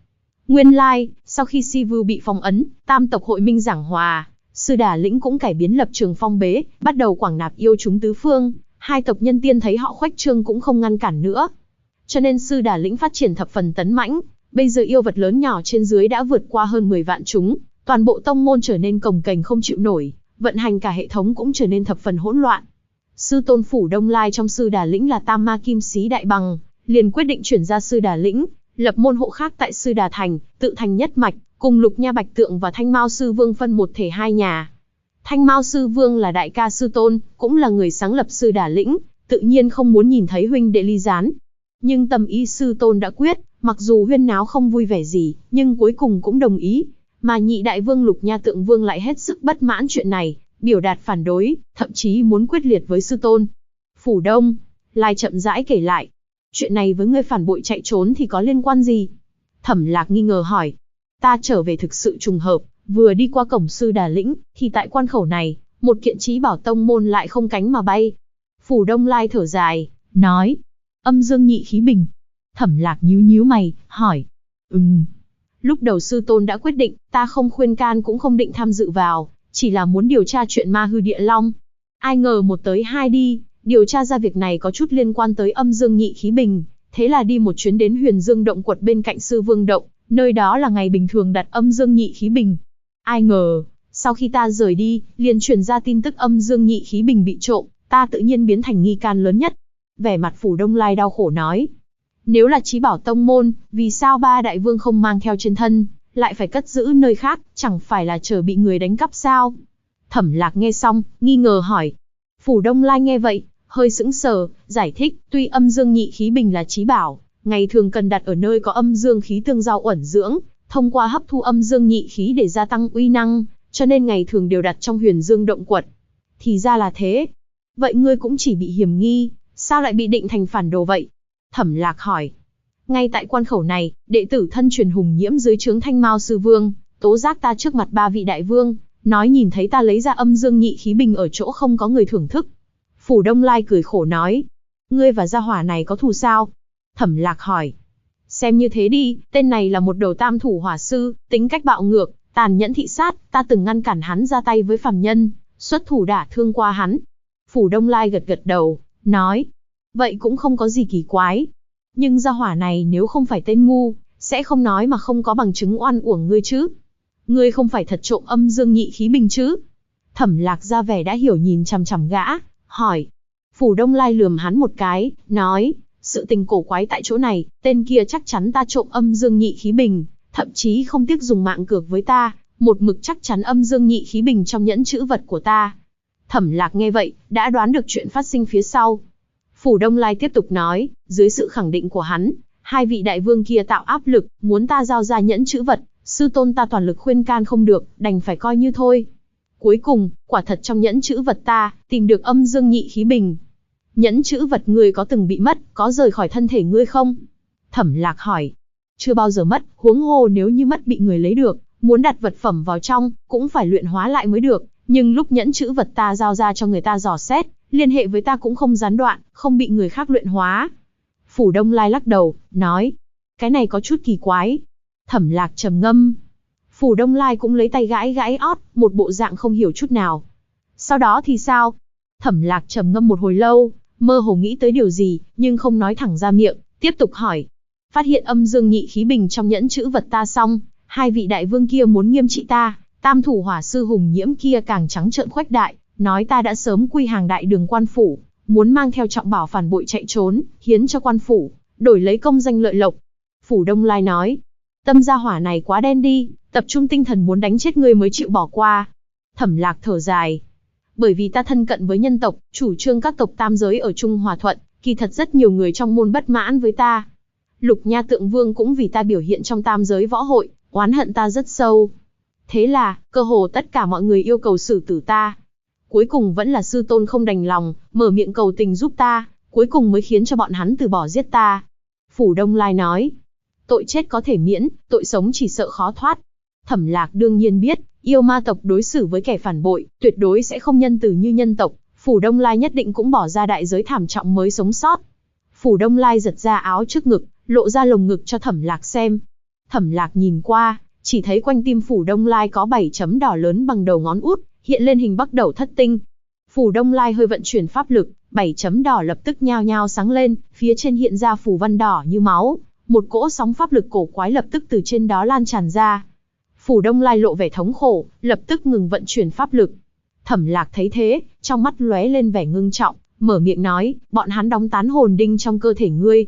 Nguyên lai, sau khi Si Vưu bị phong ấn, tam tộc hội minh giảng hòa, Sư Đà Lĩnh cũng cải biến lập trường phong bế, bắt đầu quảng nạp yêu chúng tứ phương, hai tộc nhân tiên thấy họ khuếch trương cũng không ngăn cản nữa. Cho nên Sư Đà Lĩnh phát triển thập phần tấn mãnh, bây giờ yêu vật lớn nhỏ trên dưới đã vượt qua hơn 10 vạn chúng, toàn bộ tông môn trở nên cồng kềnh không chịu nổi, vận hành cả hệ thống cũng trở nên thập phần hỗn loạn. Sư tôn phủ Đông Lai trong Sư Đà Lĩnh là Tam Ma Kim Xí Đại Bằng, liền quyết định chuyển ra Sư Đà Lĩnh, lập môn hộ khác tại Sư Đà Thành, tự thành nhất mạch, cùng Lục Nha Bạch Tượng và Thanh Mao Sư Vương phân một thể hai nhà. Thanh Mao Sư Vương là đại ca sư tôn, cũng là người sáng lập Sư Đà Lĩnh, tự nhiên không muốn nhìn thấy huynh đệ ly gián. Nhưng tâm ý sư tôn đã quyết, mặc dù huyên náo không vui vẻ gì, nhưng cuối cùng cũng đồng ý. Mà nhị đại vương Lục Nha Tượng Vương lại hết sức bất mãn chuyện này, biểu đạt phản đối, thậm chí muốn quyết liệt với sư tôn. Phủ Đông Lai chậm rãi kể lại, chuyện này với ngươi phản bội chạy trốn thì có liên quan gì? Thẩm Lạc nghi ngờ hỏi. Ta trở về thực sự trùng hợp, vừa đi qua cổng Sư Đà Lĩnh, thì tại quan khẩu này, một kiện chí bảo tông môn lại không cánh mà bay. Phủ Đông Lai thở dài, nói, âm dương nhị khí bình. Thẩm Lạc nhíu nhíu mày, hỏi, Lúc đầu sư tôn đã quyết định, ta không khuyên can cũng không định tham dự vào, chỉ là muốn điều tra chuyện ma hư địa long. Ai ngờ một tới hai đi, điều tra ra việc này có chút liên quan tới âm dương nhị khí bình, thế là đi một chuyến đến Huyền Dương động quật bên cạnh Sư Vương động, nơi đó là ngày bình thường đặt âm dương nhị khí bình. Ai ngờ, sau khi ta rời đi, liền truyền ra tin tức âm dương nhị khí bình bị trộm, ta tự nhiên biến thành nghi can lớn nhất. Vẻ mặt Phủ Đông Lai đau khổ nói, nếu là chí bảo tông môn, vì sao ba đại vương không mang theo trên thân, lại phải cất giữ nơi khác, chẳng phải là chờ bị người đánh cắp sao? Thẩm Lạc nghe xong, nghi ngờ hỏi. Phủ Đông Lai nghe vậy, hơi sững sờ, giải thích, tuy âm dương nhị khí bình là chí bảo, ngày thường cần đặt ở nơi có âm dương khí tương giao uẩn dưỡng, thông qua hấp thu âm dương nhị khí để gia tăng uy năng, cho nên ngày thường đều đặt trong Huyền Dương động quật. Thì ra là thế. Vậy ngươi cũng chỉ bị hiểm nghi, sao lại bị định thành phản đồ vậy? Thẩm Lạc hỏi. Ngay tại quan khẩu này, đệ tử thân truyền Hùng Nhiễm dưới trướng Thanh Mao Sư Vương, tố giác ta trước mặt ba vị đại vương, nói nhìn thấy ta lấy ra âm dương nhị khí bình ở chỗ không có người thưởng thức. Phủ Đông Lai cười khổ nói, ngươi và gia hỏa này có thù sao? Thẩm Lạc hỏi. Xem như thế đi, tên này là một đầu tam thủ hỏa sư, tính cách bạo ngược, tàn nhẫn thị sát, ta từng ngăn cản hắn ra tay với phàm nhân, xuất thủ đả thương qua hắn. Phủ Đông Lai gật gật đầu, nói, vậy cũng không có gì kỳ quái. Nhưng gia hỏa này nếu không phải tên ngu, sẽ không nói mà không có bằng chứng oan uổng ngươi chứ. Ngươi không phải thật trộm âm dương nhị khí bình chứ? Thẩm Lạc ra vẻ đã hiểu nhìn chằm chằm gã, hỏi. Phủ Đông Lai lườm hắn một cái, nói, sự tình cổ quái tại chỗ này, tên kia chắc chắn ta trộm âm dương nhị khí bình, thậm chí không tiếc dùng mạng cược với ta, một mực chắc chắn âm dương nhị khí bình trong nhẫn chữ vật của ta. Thẩm Lạc nghe vậy, đã đoán được chuyện phát sinh phía sau. Phủ Đông Lai tiếp tục nói, dưới sự khẳng định của hắn, hai vị đại vương kia tạo áp lực, muốn ta giao ra nhẫn chữ vật, sư tôn ta toàn lực khuyên can không được, đành phải coi như thôi. Cuối cùng, quả thật trong nhẫn chữ vật ta, tìm được âm dương nhị khí bình. Nhẫn chữ vật ngươi có từng bị mất, có rời khỏi thân thể ngươi không? Thẩm Lạc hỏi. Chưa bao giờ mất, huống hồ nếu như mất bị người lấy được, muốn đặt vật phẩm vào trong, cũng phải luyện hóa lại mới được. Nhưng lúc nhẫn chữ vật ta giao ra cho người ta dò xét, liên hệ với ta cũng không gián đoạn, không bị người khác luyện hóa. Phủ Đông Lai lắc đầu, nói, cái này có chút kỳ quái. Thẩm Lạc trầm ngâm. Phủ Đông Lai cũng lấy tay gãi gãi ót, một bộ dạng không hiểu chút nào. Sau đó thì sao? Thẩm Lạc trầm ngâm một hồi lâu, mơ hồ nghĩ tới điều gì, nhưng không nói thẳng ra miệng, tiếp tục hỏi. Phát hiện âm dương nhị khí bình trong nhẫn chữ vật ta xong, hai vị đại vương kia muốn nghiêm trị ta, tam thủ hỏa sư Hùng Nhiễm kia càng trắng trợn khuếch đại, nói ta đã sớm quy hàng đại đường quan phủ, muốn mang theo trọng bảo phản bội chạy trốn, hiến cho quan phủ, đổi lấy công danh lợi lộc. Phủ Đông Lai nói, tâm gia hỏa này quá đen đi, tập trung tinh thần muốn đánh chết ngươi mới chịu bỏ qua. Thẩm Lạc thở dài. Bởi vì ta thân cận với nhân tộc, chủ trương các tộc tam giới ở chung hòa thuận, kỳ thật rất nhiều người trong môn bất mãn với ta. Lục Nha Tượng Vương cũng vì ta biểu hiện trong tam giới võ hội, oán hận ta rất sâu. Thế là, cơ hồ tất cả mọi người yêu cầu xử tử ta. Cuối cùng vẫn là sư tôn không đành lòng, mở miệng cầu tình giúp ta, cuối cùng mới khiến cho bọn hắn từ bỏ giết ta. Phủ Đông Lai nói, tội chết có thể miễn, tội sống chỉ sợ khó thoát. Thẩm Lạc đương nhiên biết, yêu ma tộc đối xử với kẻ phản bội, tuyệt đối sẽ không nhân từ như nhân tộc, Phủ Đông Lai nhất định cũng bỏ ra đại giới thảm trọng mới sống sót. Phủ Đông Lai giật ra áo trước ngực, lộ ra lồng ngực cho Thẩm Lạc xem. Thẩm Lạc nhìn qua, chỉ thấy quanh tim Phủ Đông Lai có 7 chấm đỏ lớn bằng đầu ngón út, hiện lên hình Bắc Đẩu Thất Tinh. Phủ Đông Lai hơi vận chuyển pháp lực, 7 chấm đỏ lập tức nhao nhao sáng lên, phía trên hiện ra phù văn đỏ như máu, một cỗ sóng pháp lực cổ quái lập tức từ trên đó lan tràn ra. Phủ Đông Lai lộ vẻ thống khổ, lập tức ngừng vận chuyển pháp lực. Thẩm Lạc thấy thế, trong mắt lóe lên vẻ ngưng trọng, mở miệng nói, bọn hắn đóng tán hồn đinh trong cơ thể ngươi.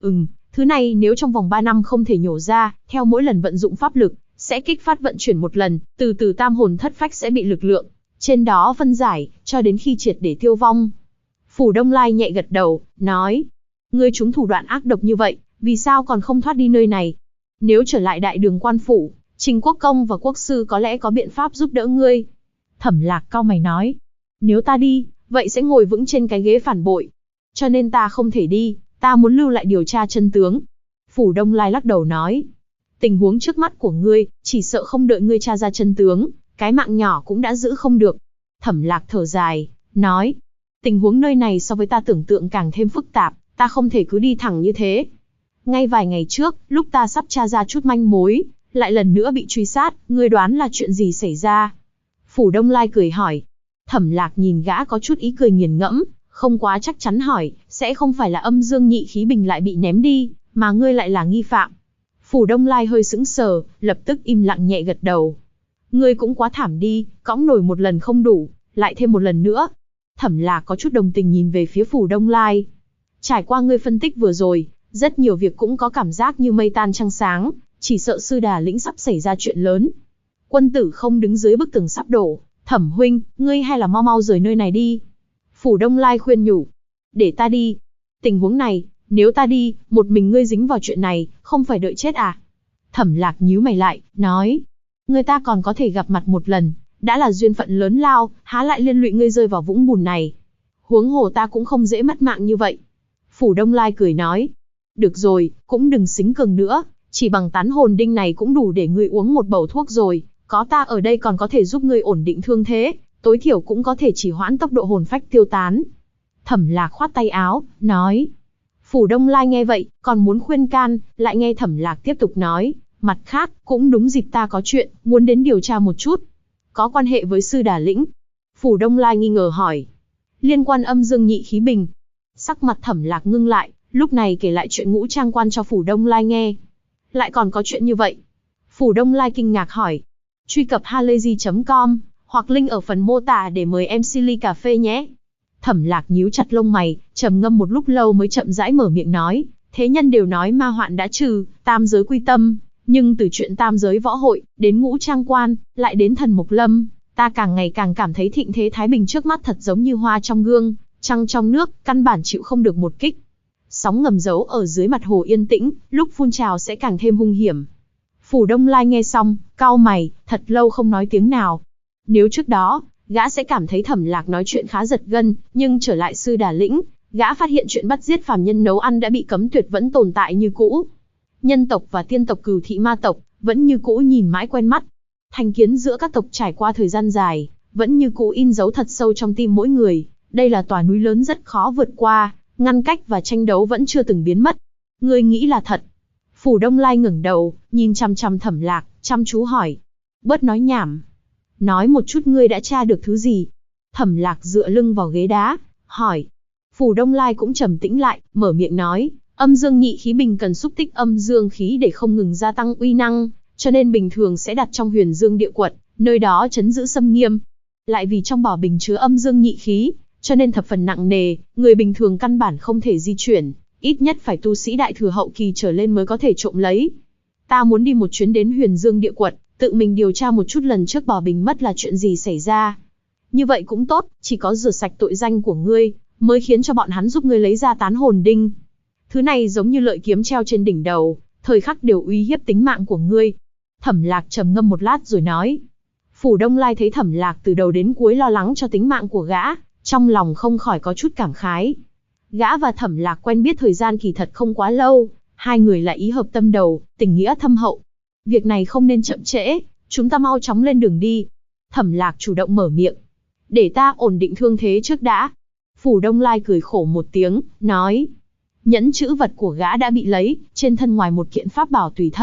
Thứ này nếu trong vòng 3 năm không thể nhổ ra, theo mỗi lần vận dụng pháp lực, sẽ kích phát vận chuyển một lần, từ từ tam hồn thất phách sẽ bị lực lượng trên đó phân giải, cho đến khi triệt để tiêu vong. Phủ Đông Lai nhẹ gật đầu, nói, ngươi chúng thủ đoạn ác độc như vậy, vì sao còn không thoát đi nơi này? Nếu trở lại Đại Đường Quan phủ, Trình Quốc Công và Quốc sư có lẽ có biện pháp giúp đỡ ngươi. Thẩm Lạc cau mày nói, nếu ta đi, vậy sẽ ngồi vững trên cái ghế phản bội. Cho nên ta không thể đi, ta muốn lưu lại điều tra chân tướng. Phủ Đông Lai lắc đầu nói, tình huống trước mắt của ngươi, chỉ sợ không đợi ngươi tra ra chân tướng, cái mạng nhỏ cũng đã giữ không được. Thẩm Lạc thở dài, nói, tình huống nơi này so với ta tưởng tượng càng thêm phức tạp, ta không thể cứ đi thẳng như thế. Ngay vài ngày trước, lúc ta sắp tra ra chút manh mối, lại lần nữa bị truy sát, ngươi đoán là chuyện gì xảy ra? Phủ Đông Lai cười hỏi. Thẩm Lạc nhìn gã có chút ý cười nghiền ngẫm, không quá chắc chắn hỏi, sẽ không phải là Âm Dương Nhị Khí Bình lại bị ném đi, mà ngươi lại là nghi phạm? Phủ Đông Lai hơi sững sờ, lập tức im lặng nhẹ gật đầu. Ngươi cũng quá thảm đi, cõng nổi một lần không đủ, lại thêm một lần nữa. Thẩm Lạc có chút đồng tình nhìn về phía Phủ Đông Lai. Trải qua ngươi phân tích vừa rồi, rất nhiều việc cũng có cảm giác như mây tan trăng sáng, chỉ sợ Sư Đà Lĩnh sắp xảy ra chuyện lớn. Quân tử không đứng dưới bức tường sắp đổ, Thẩm huynh, ngươi hay là mau mau rời nơi này đi. Phủ Đông Lai khuyên nhủ, để ta đi. Tình huống này, nếu ta đi, một mình ngươi dính vào chuyện này, không phải đợi chết à? Thẩm Lạc nhíu mày lại, nói, người ta còn có thể gặp mặt một lần, đã là duyên phận lớn lao, há lại liên lụy ngươi rơi vào vũng bùn này. Huống hồ ta cũng không dễ mất mạng như vậy. Phủ Đông Lai cười nói, được rồi, cũng đừng xính cường nữa, chỉ bằng tán hồn đinh này cũng đủ để ngươi uống một bầu thuốc rồi, có ta ở đây còn có thể giúp ngươi ổn định thương thế, tối thiểu cũng có thể chỉ hoãn tốc độ hồn phách tiêu tán. Thẩm Lạc khoát tay áo, nói. Phủ Đông Lai nghe vậy, còn muốn khuyên can, lại nghe Thẩm Lạc tiếp tục nói, mặt khác, cũng đúng dịp ta có chuyện, muốn đến điều tra một chút. Có quan hệ với Sư Đà Lĩnh. Phủ Đông Lai nghi ngờ hỏi. Liên quan Âm Dương Nhị Khí Bình. Sắc mặt Thẩm Lạc ngưng lại, lúc này kể lại chuyện Ngũ Trang Quan cho Phủ Đông Lai nghe. Lại còn có chuyện như vậy? Phủ Đông Lai kinh ngạc hỏi. Truy cập halayzi.com, hoặc link ở phần mô tả để mời MC ly cà phê nhé. Thẩm Lạc nhíu chặt lông mày, trầm ngâm một lúc lâu mới chậm rãi mở miệng nói, thế nhân đều nói ma hoạn đã trừ, tam giới quy tâm, nhưng từ chuyện tam giới võ hội, đến Ngũ Trang Quan, lại đến Thần Mộc Lâm, ta càng ngày càng cảm thấy thịnh thế Thái Bình trước mắt thật giống như hoa trong gương, trăng trong nước, căn bản chịu không được một kích. Sóng ngầm giấu ở dưới mặt hồ yên tĩnh, lúc phun trào sẽ càng thêm hung hiểm. Phủ Đông Lai nghe xong, cau mày, thật lâu không nói tiếng nào. Nếu trước đó, gã sẽ cảm thấy Thẩm Lạc nói chuyện khá giật gân, nhưng trở lại Sư Đà Lĩnh, gã phát hiện chuyện bắt giết phàm nhân nấu ăn đã bị cấm tuyệt vẫn tồn tại như cũ. Nhân tộc và tiên tộc Cửu Thị Ma tộc vẫn như cũ nhìn mãi quen mắt. Thành kiến giữa các tộc trải qua thời gian dài, vẫn như cũ in dấu thật sâu trong tim mỗi người. Đây là tòa núi lớn rất khó vượt qua, ngăn cách và tranh đấu vẫn chưa từng biến mất. Ngươi nghĩ là thật? Phủ Đông Lai ngẩng đầu, nhìn chăm chăm Thẩm Lạc, chăm chú hỏi. Bớt nói nhảm. Nói một chút ngươi đã tra được thứ gì? Thẩm Lạc dựa lưng vào ghế đá, hỏi. Phủ Đông Lai cũng trầm tĩnh lại, mở miệng nói. Âm Dương Nhị Khí Bình cần xúc tích âm dương khí để không ngừng gia tăng uy năng, cho nên bình thường sẽ đặt trong Huyền Dương Địa Quật, nơi đó trấn giữ xâm nghiêm. Lại vì trong bảo bình chứa âm dương nhị khí, cho nên thập phần nặng nề, người bình thường căn bản không thể di chuyển, ít nhất phải tu sĩ đại thừa hậu kỳ trở lên mới có thể trộm lấy. Ta muốn đi một chuyến đến Huyền Dương Địa Quật, tự mình điều tra một chút lần trước bảo bình mất là chuyện gì xảy ra. Như vậy cũng tốt, chỉ có rửa sạch tội danh của ngươi, mới khiến cho bọn hắn giúp ngươi lấy ra tán hồn đinh. Thứ này giống như lợi kiếm treo trên đỉnh đầu, thời khắc đều uy hiếp tính mạng của ngươi. Thẩm Lạc trầm ngâm một lát rồi nói. Phủ Đông Lai thấy Thẩm Lạc từ đầu đến cuối lo lắng cho tính mạng của gã, trong lòng không khỏi có chút cảm khái. Gã và Thẩm Lạc quen biết thời gian kỳ thật không quá lâu, hai người lại ý hợp tâm đầu, tình nghĩa thâm hậu. Việc này không nên chậm trễ, chúng ta mau chóng lên đường đi. Thẩm Lạc chủ động mở miệng. Để ta ổn định thương thế trước đã. Phủ Đông Lai cười khổ một tiếng, nói. Nhẫn chữ vật của gã đã bị lấy, trên thân ngoài một kiện pháp bảo tùy thân,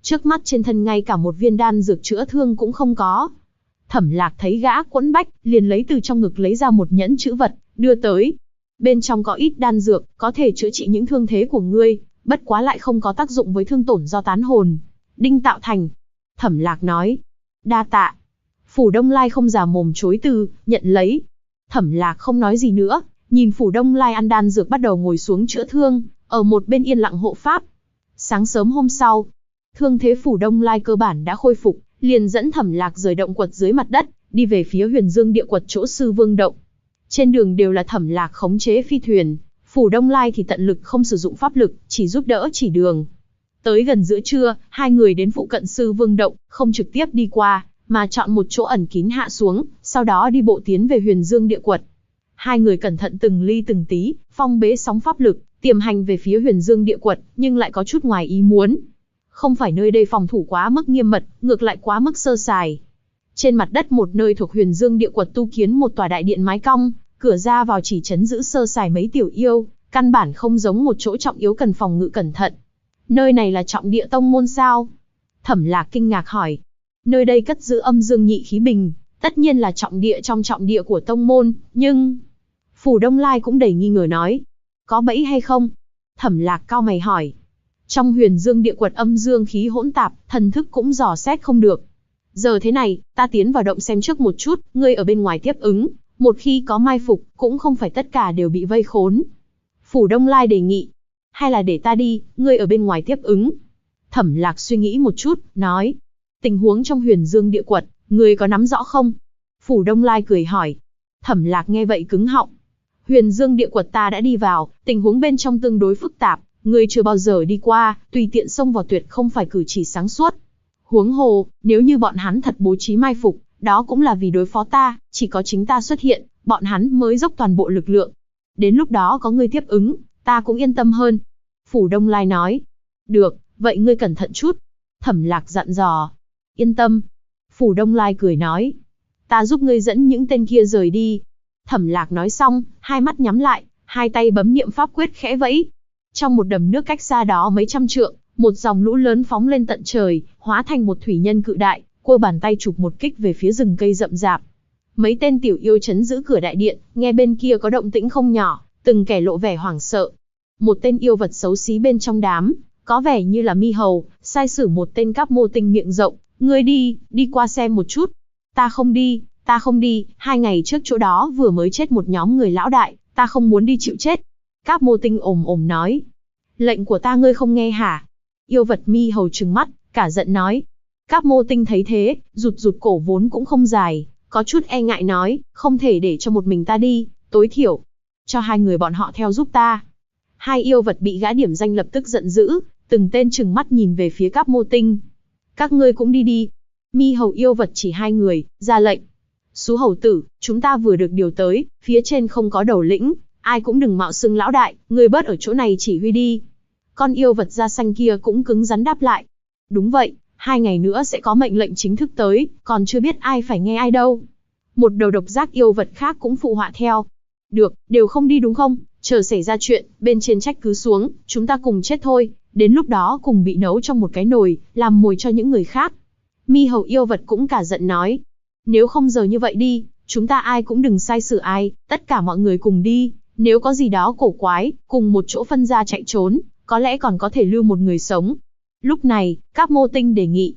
Trước mắt trên thân ngay cả một viên đan dược chữa thương cũng không có. Thẩm Lạc thấy gã quẫn bách, liền lấy từ trong ngực lấy ra một nhẫn chữ vật, đưa tới. Bên trong có ít đan dược, có thể chữa trị những thương thế của ngươi, bất quá lại không có tác dụng với thương tổn do tán hồn đinh tạo thành. Thẩm Lạc nói, đa tạ. Phủ Đông Lai không già mồm chối từ, nhận lấy. Thẩm Lạc không nói gì nữa, nhìn Phủ Đông Lai ăn đan dược bắt đầu ngồi xuống chữa thương, ở một bên yên lặng hộ pháp. Sáng sớm hôm sau, thương thế Phủ Đông Lai cơ bản đã khôi phục, liền dẫn Thẩm Lạc rời động quật dưới mặt đất, đi về phía Huyền Dương địa quật chỗ Sư Vương động. Trên đường đều là Thẩm Lạc khống chế phi thuyền, Phủ Đông Lai thì tận lực không sử dụng pháp lực, chỉ giúp đỡ chỉ đường. Tới gần giữa trưa, hai người đến phụ cận Sư Vương động, không trực tiếp đi qua, mà chọn một chỗ ẩn kín hạ xuống, sau đó đi bộ tiến về Huyền Dương địa quật. Hai người cẩn thận từng ly từng tí, phong bế sóng pháp lực, tiềm hành về phía Huyền Dương địa quật, nhưng lại có chút ngoài ý muốn. Không phải nơi đây phòng thủ quá mức nghiêm mật, ngược lại quá mức sơ sài. Trên mặt đất một nơi thuộc Huyền Dương địa quật tu kiến một tòa đại điện mái cong, cửa ra vào chỉ trấn giữ sơ sài mấy tiểu yêu, căn bản không giống một chỗ trọng yếu cần phòng ngự cẩn thận. Nơi này là trọng địa tông môn sao? Thẩm Lạc kinh ngạc hỏi. Nơi đây cất giữ âm dương nhị khí bình, tất nhiên là trọng địa trong trọng địa của tông môn, nhưng... Phủ Đông Lai cũng đầy nghi ngờ nói. Có bẫy hay không? Thẩm Lạc cau mày hỏi. Trong Huyền Dương địa quật âm dương khí hỗn tạp, thần thức cũng dò xét không được. Giờ thế này, ta tiến vào động xem trước một chút, ngươi ở bên ngoài tiếp ứng. Một khi có mai phục, cũng không phải tất cả đều bị vây khốn. Phủ Đông Lai đề nghị. Hay là để ta đi, ngươi ở bên ngoài tiếp ứng. Thẩm Lạc suy nghĩ một chút, nói. Tình huống trong Huyền Dương địa quật, ngươi có nắm rõ không? Phủ Đông Lai cười hỏi. Thẩm Lạc nghe vậy cứng họng. Huyền Dương địa quật ta đã đi vào, tình huống bên trong tương đối phức tạp, ngươi chưa bao giờ đi qua, tùy tiện xông vào tuyệt không phải cử chỉ sáng suốt. Huống hồ, nếu như bọn hắn thật bố trí mai phục, đó cũng là vì đối phó ta, chỉ có chính ta xuất hiện, bọn hắn mới dốc toàn bộ lực lượng. Đến lúc đó có ngươi tiếp ứng, ta cũng yên tâm hơn. Phủ Đông Lai nói. Được, vậy ngươi cẩn thận chút. Thẩm Lạc dặn dò. Yên tâm. Phủ Đông Lai cười nói. Ta giúp ngươi dẫn những tên kia rời đi. Thẩm Lạc nói xong, hai mắt nhắm lại, hai tay bấm niệm pháp quyết khẽ vẫy. Trong một đầm nước cách xa đó mấy trăm trượng, một dòng lũ lớn phóng lên tận trời, hóa thành một thủy nhân cự đại, cua bàn tay chụp một kích về phía rừng cây rậm rạp. Mấy tên tiểu yêu trấn giữ cửa đại điện, nghe bên kia có động tĩnh không nhỏ, từng kẻ lộ vẻ hoảng sợ. Một tên yêu vật xấu xí bên trong đám, có vẻ như là Mi Hầu, sai sử một tên Cáp Mô Tinh miệng rộng, ngươi đi qua xem một chút. Ta không đi, 2 ngày trước chỗ đó vừa mới chết một nhóm người lão đại, ta không muốn đi chịu chết. Cáp Mô Tinh ồm ồm nói. Lệnh của ta ngươi không nghe hả? Yêu vật Mi Hầu trừng mắt, cả giận nói. Cáp Mô Tinh thấy thế, rụt cổ vốn cũng không dài, có chút e ngại nói, không thể để cho một mình ta đi, tối thiểu cho hai người bọn họ theo giúp ta. Hai yêu vật bị gã điểm danh lập tức giận dữ, từng tên trừng mắt nhìn về phía Cáp Mô Tinh. Các ngươi cũng đi đi. Mi Hầu yêu vật chỉ hai người, ra lệnh. Xú hầu tử, chúng ta vừa được điều tới, phía trên không có đầu lĩnh, ai cũng đừng mạo xưng lão đại, ngươi bớt ở chỗ này chỉ huy đi. Con yêu vật da xanh kia cũng cứng rắn đáp lại. Đúng vậy, 2 ngày nữa sẽ có mệnh lệnh chính thức tới, còn chưa biết ai phải nghe ai đâu. Một đầu độc giác yêu vật khác cũng phụ họa theo. Được, đều không đi đúng không? Chờ xảy ra chuyện, bên trên trách cứ xuống, chúng ta cùng chết thôi, đến lúc đó cùng bị nấu trong một cái nồi, làm mồi cho những người khác. Mi Hầu yêu vật cũng cả giận nói. Nếu không giờ như vậy đi, chúng ta ai cũng đừng sai xử ai, tất cả mọi người cùng đi, nếu có gì đó cổ quái, cùng một chỗ phân ra chạy trốn, có lẽ còn có thể lưu một người sống. Lúc này, Cáp Mô Tinh đề nghị.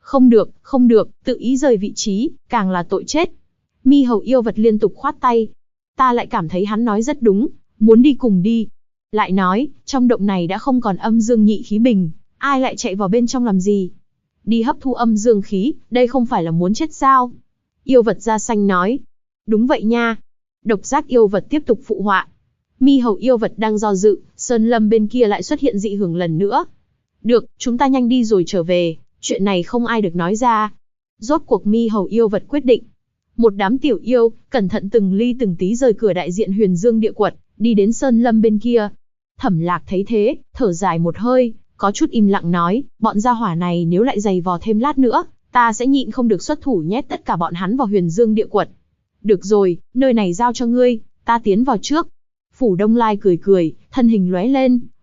Không được, tự ý rời vị trí, càng là tội chết. Mi Hầu yêu vật liên tục khoát tay. Ta lại cảm thấy hắn nói rất đúng, muốn đi cùng đi. Lại nói, trong động này đã không còn âm dương nhị khí bình, ai lại chạy vào bên trong làm gì? Đi hấp thu âm dương khí, đây không phải là muốn chết sao? Yêu vật da xanh nói. Đúng vậy nha. Độc giác yêu vật tiếp tục phụ họa. Mi Hầu yêu vật đang do dự, sơn lâm bên kia lại xuất hiện dị hưởng lần nữa. Được, chúng ta nhanh đi rồi trở về, chuyện này không ai được nói ra. Rốt cuộc Mi Hầu yêu vật quyết định. Một đám tiểu yêu, cẩn thận từng ly từng tí rời cửa đại diện Huyền Dương địa quật, đi đến sơn lâm bên kia. Thẩm Lạc thấy thế, thở dài một hơi, có chút im lặng nói, bọn gia hỏa này nếu lại giày vò thêm lát nữa, ta sẽ nhịn không được xuất thủ nhét tất cả bọn hắn vào Huyền Dương địa quật. Được rồi, nơi này giao cho ngươi, ta tiến vào trước. Phủ Đông Lai cười, thân hình lóe lên,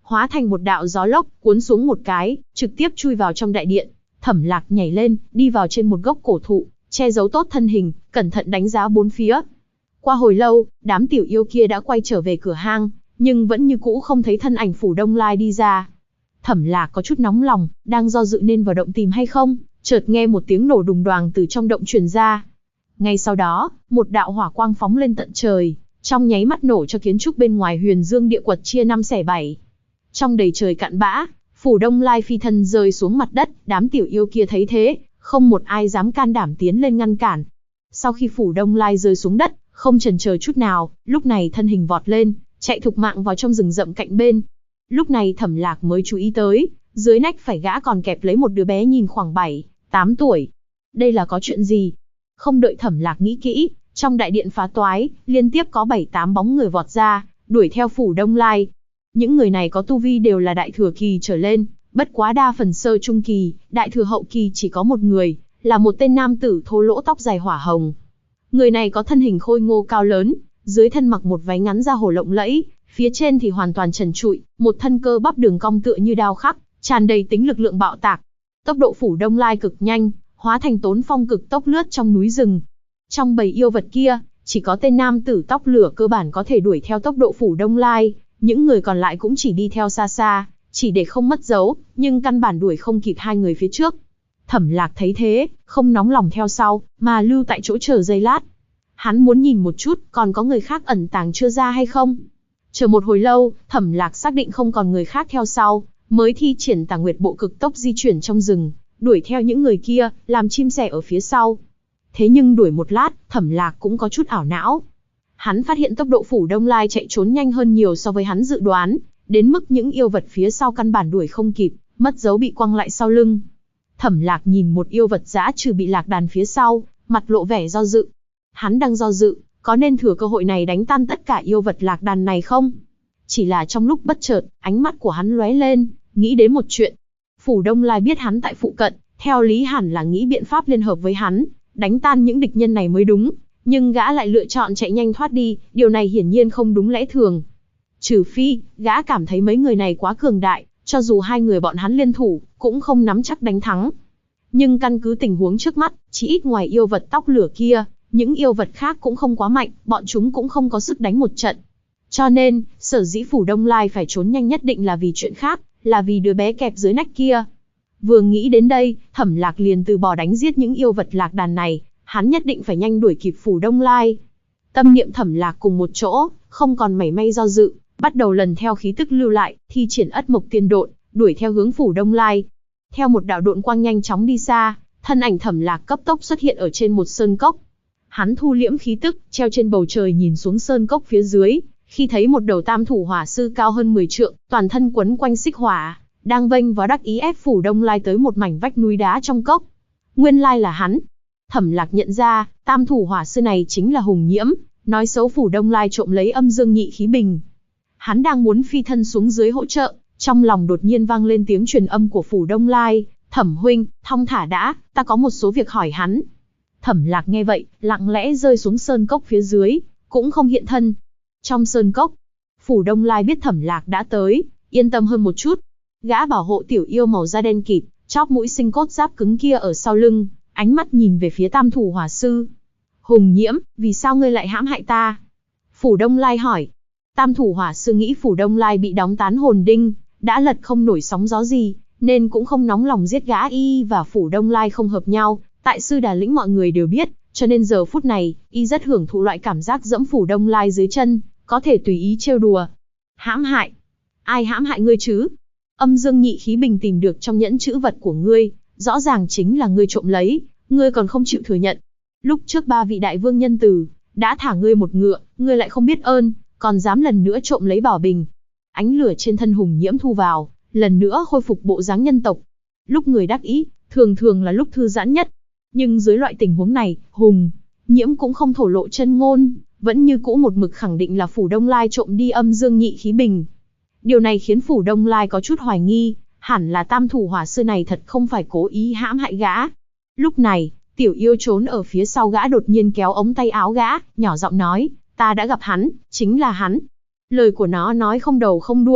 hóa thành một đạo gió lốc, cuốn xuống một cái, trực tiếp chui vào trong đại điện. Thẩm Lạc nhảy lên, đi vào trên một gốc cổ thụ, che giấu tốt thân hình, cẩn thận đánh giá bốn phía. Qua hồi lâu, đám tiểu yêu kia đã quay trở về cửa hang, nhưng vẫn như cũ không thấy thân ảnh Phủ Đông Lai đi ra. Thẩm Lạc có chút nóng lòng, đang do dự nên vào động tìm hay không, chợt nghe một tiếng nổ đùng đoàng từ trong động truyền ra. Ngay sau đó, một đạo hỏa quang phóng lên tận trời, trong nháy mắt nổ cho kiến trúc bên ngoài Huyền Dương Địa Quật chia 5 xẻ 7. Trong đầy trời cặn bã, Phủ Đông Lai phi thân rơi xuống mặt đất, đám tiểu yêu kia thấy thế, không một ai dám can đảm tiến lên ngăn cản. Sau khi Phủ Đông Lai rơi xuống đất, không chần chờ chút nào, lúc này thân hình vọt lên, chạy thục mạng vào trong rừng rậm cạnh bên. Lúc này Thẩm Lạc mới chú ý tới, dưới nách phải gã còn kẹp lấy một đứa bé nhìn khoảng 7, 8 tuổi. Đây là có chuyện gì? Không đợi Thẩm Lạc nghĩ kỹ, trong đại điện phá toái, liên tiếp có 7-8 bóng người vọt ra, đuổi theo Phủ Đông Lai. Những người này có tu vi đều là đại thừa kỳ trở lên, bất quá đa phần sơ trung kỳ, đại thừa hậu kỳ chỉ có một người, là một tên nam tử thô lỗ tóc dài hỏa hồng. Người này có thân hình khôi ngô cao lớn, dưới thân mặc một váy ngắn da hổ lộng lẫy, phía trên thì hoàn toàn trần trụi, một thân cơ bắp đường cong tựa như đao khắc, tràn đầy tính lực lượng bạo tạc. Tốc độ Phủ Đông Lai cực nhanh, hóa thành Tốn Phong cực tốc lướt trong núi rừng. Trong bầy yêu vật kia, chỉ có tên nam tử tóc lửa cơ bản có thể đuổi theo tốc độ Phủ Đông Lai, những người còn lại cũng chỉ đi theo xa xa, chỉ để không mất dấu, nhưng căn bản đuổi không kịp hai người phía trước. Thẩm Lạc thấy thế, không nóng lòng theo sau, mà lưu tại chỗ chờ giây lát. Hắn muốn nhìn một chút, còn có người khác ẩn tàng chưa ra hay không. Chờ một hồi lâu, Thẩm Lạc xác định không còn người khác theo sau, mới thi triển Tà Nguyệt Bộ cực tốc di chuyển trong rừng, đuổi theo những người kia, làm chim sẻ ở phía sau. Thế nhưng đuổi một lát, Thẩm Lạc cũng có chút ảo não. Hắn phát hiện tốc độ Phủ Đông Lai chạy trốn nhanh hơn nhiều so với hắn dự đoán, đến mức những yêu vật phía sau căn bản đuổi không kịp, mất dấu bị quăng lại sau lưng. Thẩm Lạc nhìn một yêu vật dã trừ bị lạc đàn phía sau, mặt lộ vẻ do dự. Hắn đang do dự, có nên thừa cơ hội này đánh tan tất cả yêu vật lạc đàn này không? Chỉ là trong lúc bất chợt, ánh mắt của hắn lóe lên, nghĩ đến một chuyện. Phủ Đông Lai biết hắn tại phụ cận, theo lý hẳn là nghĩ biện pháp liên hợp với hắn, đánh tan những địch nhân này mới đúng, nhưng gã lại lựa chọn chạy nhanh thoát đi, điều này hiển nhiên không đúng lẽ thường. Trừ phi, gã cảm thấy mấy người này quá cường đại, cho dù hai người bọn hắn liên thủ, cũng không nắm chắc đánh thắng. Nhưng căn cứ tình huống trước mắt, chỉ ít ngoài yêu vật tóc lửa kia, những yêu vật khác cũng không quá mạnh, bọn chúng cũng không có sức đánh một trận. Cho nên, sở dĩ Phủ Đông Lai phải trốn nhanh nhất định là vì chuyện khác, là vì đứa bé kẹp dưới nách kia. Vừa nghĩ đến đây, Thẩm Lạc liền từ bỏ đánh giết những yêu vật lạc đàn này, hắn nhất định phải nhanh đuổi kịp Phủ Đông Lai. Tâm niệm Thẩm Lạc cùng một chỗ, không còn mảy may do dự, bắt đầu lần theo khí tức lưu lại, thi triển Ất Mộc Tiên Độn, đuổi theo hướng Phủ Đông Lai. Theo một đạo độn quang nhanh chóng đi xa, thân ảnh Thẩm Lạc cấp tốc xuất hiện ở trên một sơn cốc. Hắn thu liễm khí tức, treo trên bầu trời nhìn xuống sơn cốc phía dưới, khi thấy một đầu tam thủ hỏa sư cao hơn 10 trượng, toàn thân quấn quanh xích hỏa, đang vênh vó đắc ý ép Phủ Đông Lai tới một mảnh vách núi đá trong cốc. Nguyên lai là hắn. Thẩm Lạc nhận ra, tam thủ hỏa sư này chính là Hùng Nhiễm, nói xấu Phủ Đông Lai trộm lấy âm dương nhị khí bình. Hắn đang muốn phi thân xuống dưới hỗ trợ, trong lòng đột nhiên vang lên tiếng truyền âm của Phủ Đông Lai, "Thẩm huynh, thong thả đã, ta có một số việc hỏi hắn." Thẩm Lạc nghe vậy, lặng lẽ rơi xuống sơn cốc phía dưới, cũng không hiện thân. Trong sơn cốc, Phủ Đông Lai biết Thẩm Lạc đã tới, yên tâm hơn một chút. Gã bảo hộ tiểu yêu màu da đen kịt, chóp mũi sinh cốt giáp cứng kia ở sau lưng, ánh mắt nhìn về phía tam thủ hỏa sư. "Hùng Nhiễm, vì sao ngươi lại hãm hại ta?" Phủ Đông Lai hỏi. Tam thủ hỏa sư nghĩ Phủ Đông Lai bị đóng tán hồn đinh, đã lật không nổi sóng gió gì, nên cũng không nóng lòng giết gã. Y và Phủ Đông Lai không hợp nhau, tại Sư Đà Lĩnh mọi người đều biết, cho nên giờ phút này, y rất hưởng thụ loại cảm giác dẫm Phủ Đông Lai dưới chân, có thể tùy ý trêu đùa. "Hãm hại? Ai hãm hại ngươi chứ? Âm dương nhị khí bình tìm được trong nhẫn chữ vật của ngươi, rõ ràng chính là ngươi trộm lấy, ngươi còn không chịu thừa nhận. Lúc trước 3 vị đại vương nhân từ, đã thả ngươi một ngựa, ngươi lại không biết ơn, còn dám lần nữa trộm lấy bảo bình." Ánh lửa trên thân Hùng Nhiễm thu vào, lần nữa khôi phục bộ dáng nhân tộc. Lúc người đắc ý, thường thường là lúc thư giãn nhất. Nhưng dưới loại tình huống này, Hùng Nhiễm cũng không thổ lộ chân ngôn, vẫn như cũ một mực khẳng định là Phủ Đông Lai trộm đi âm dương nhị khí bình. Điều này khiến Phủ Đông Lai có chút hoài nghi, hẳn là tam thủ hỏa sư này thật không phải cố ý hãm hại gã. Lúc này, tiểu yêu trốn ở phía sau gã đột nhiên kéo ống tay áo gã, nhỏ giọng nói, "Ta đã gặp hắn, chính là hắn." Lời của nó nói không đầu không đuôi,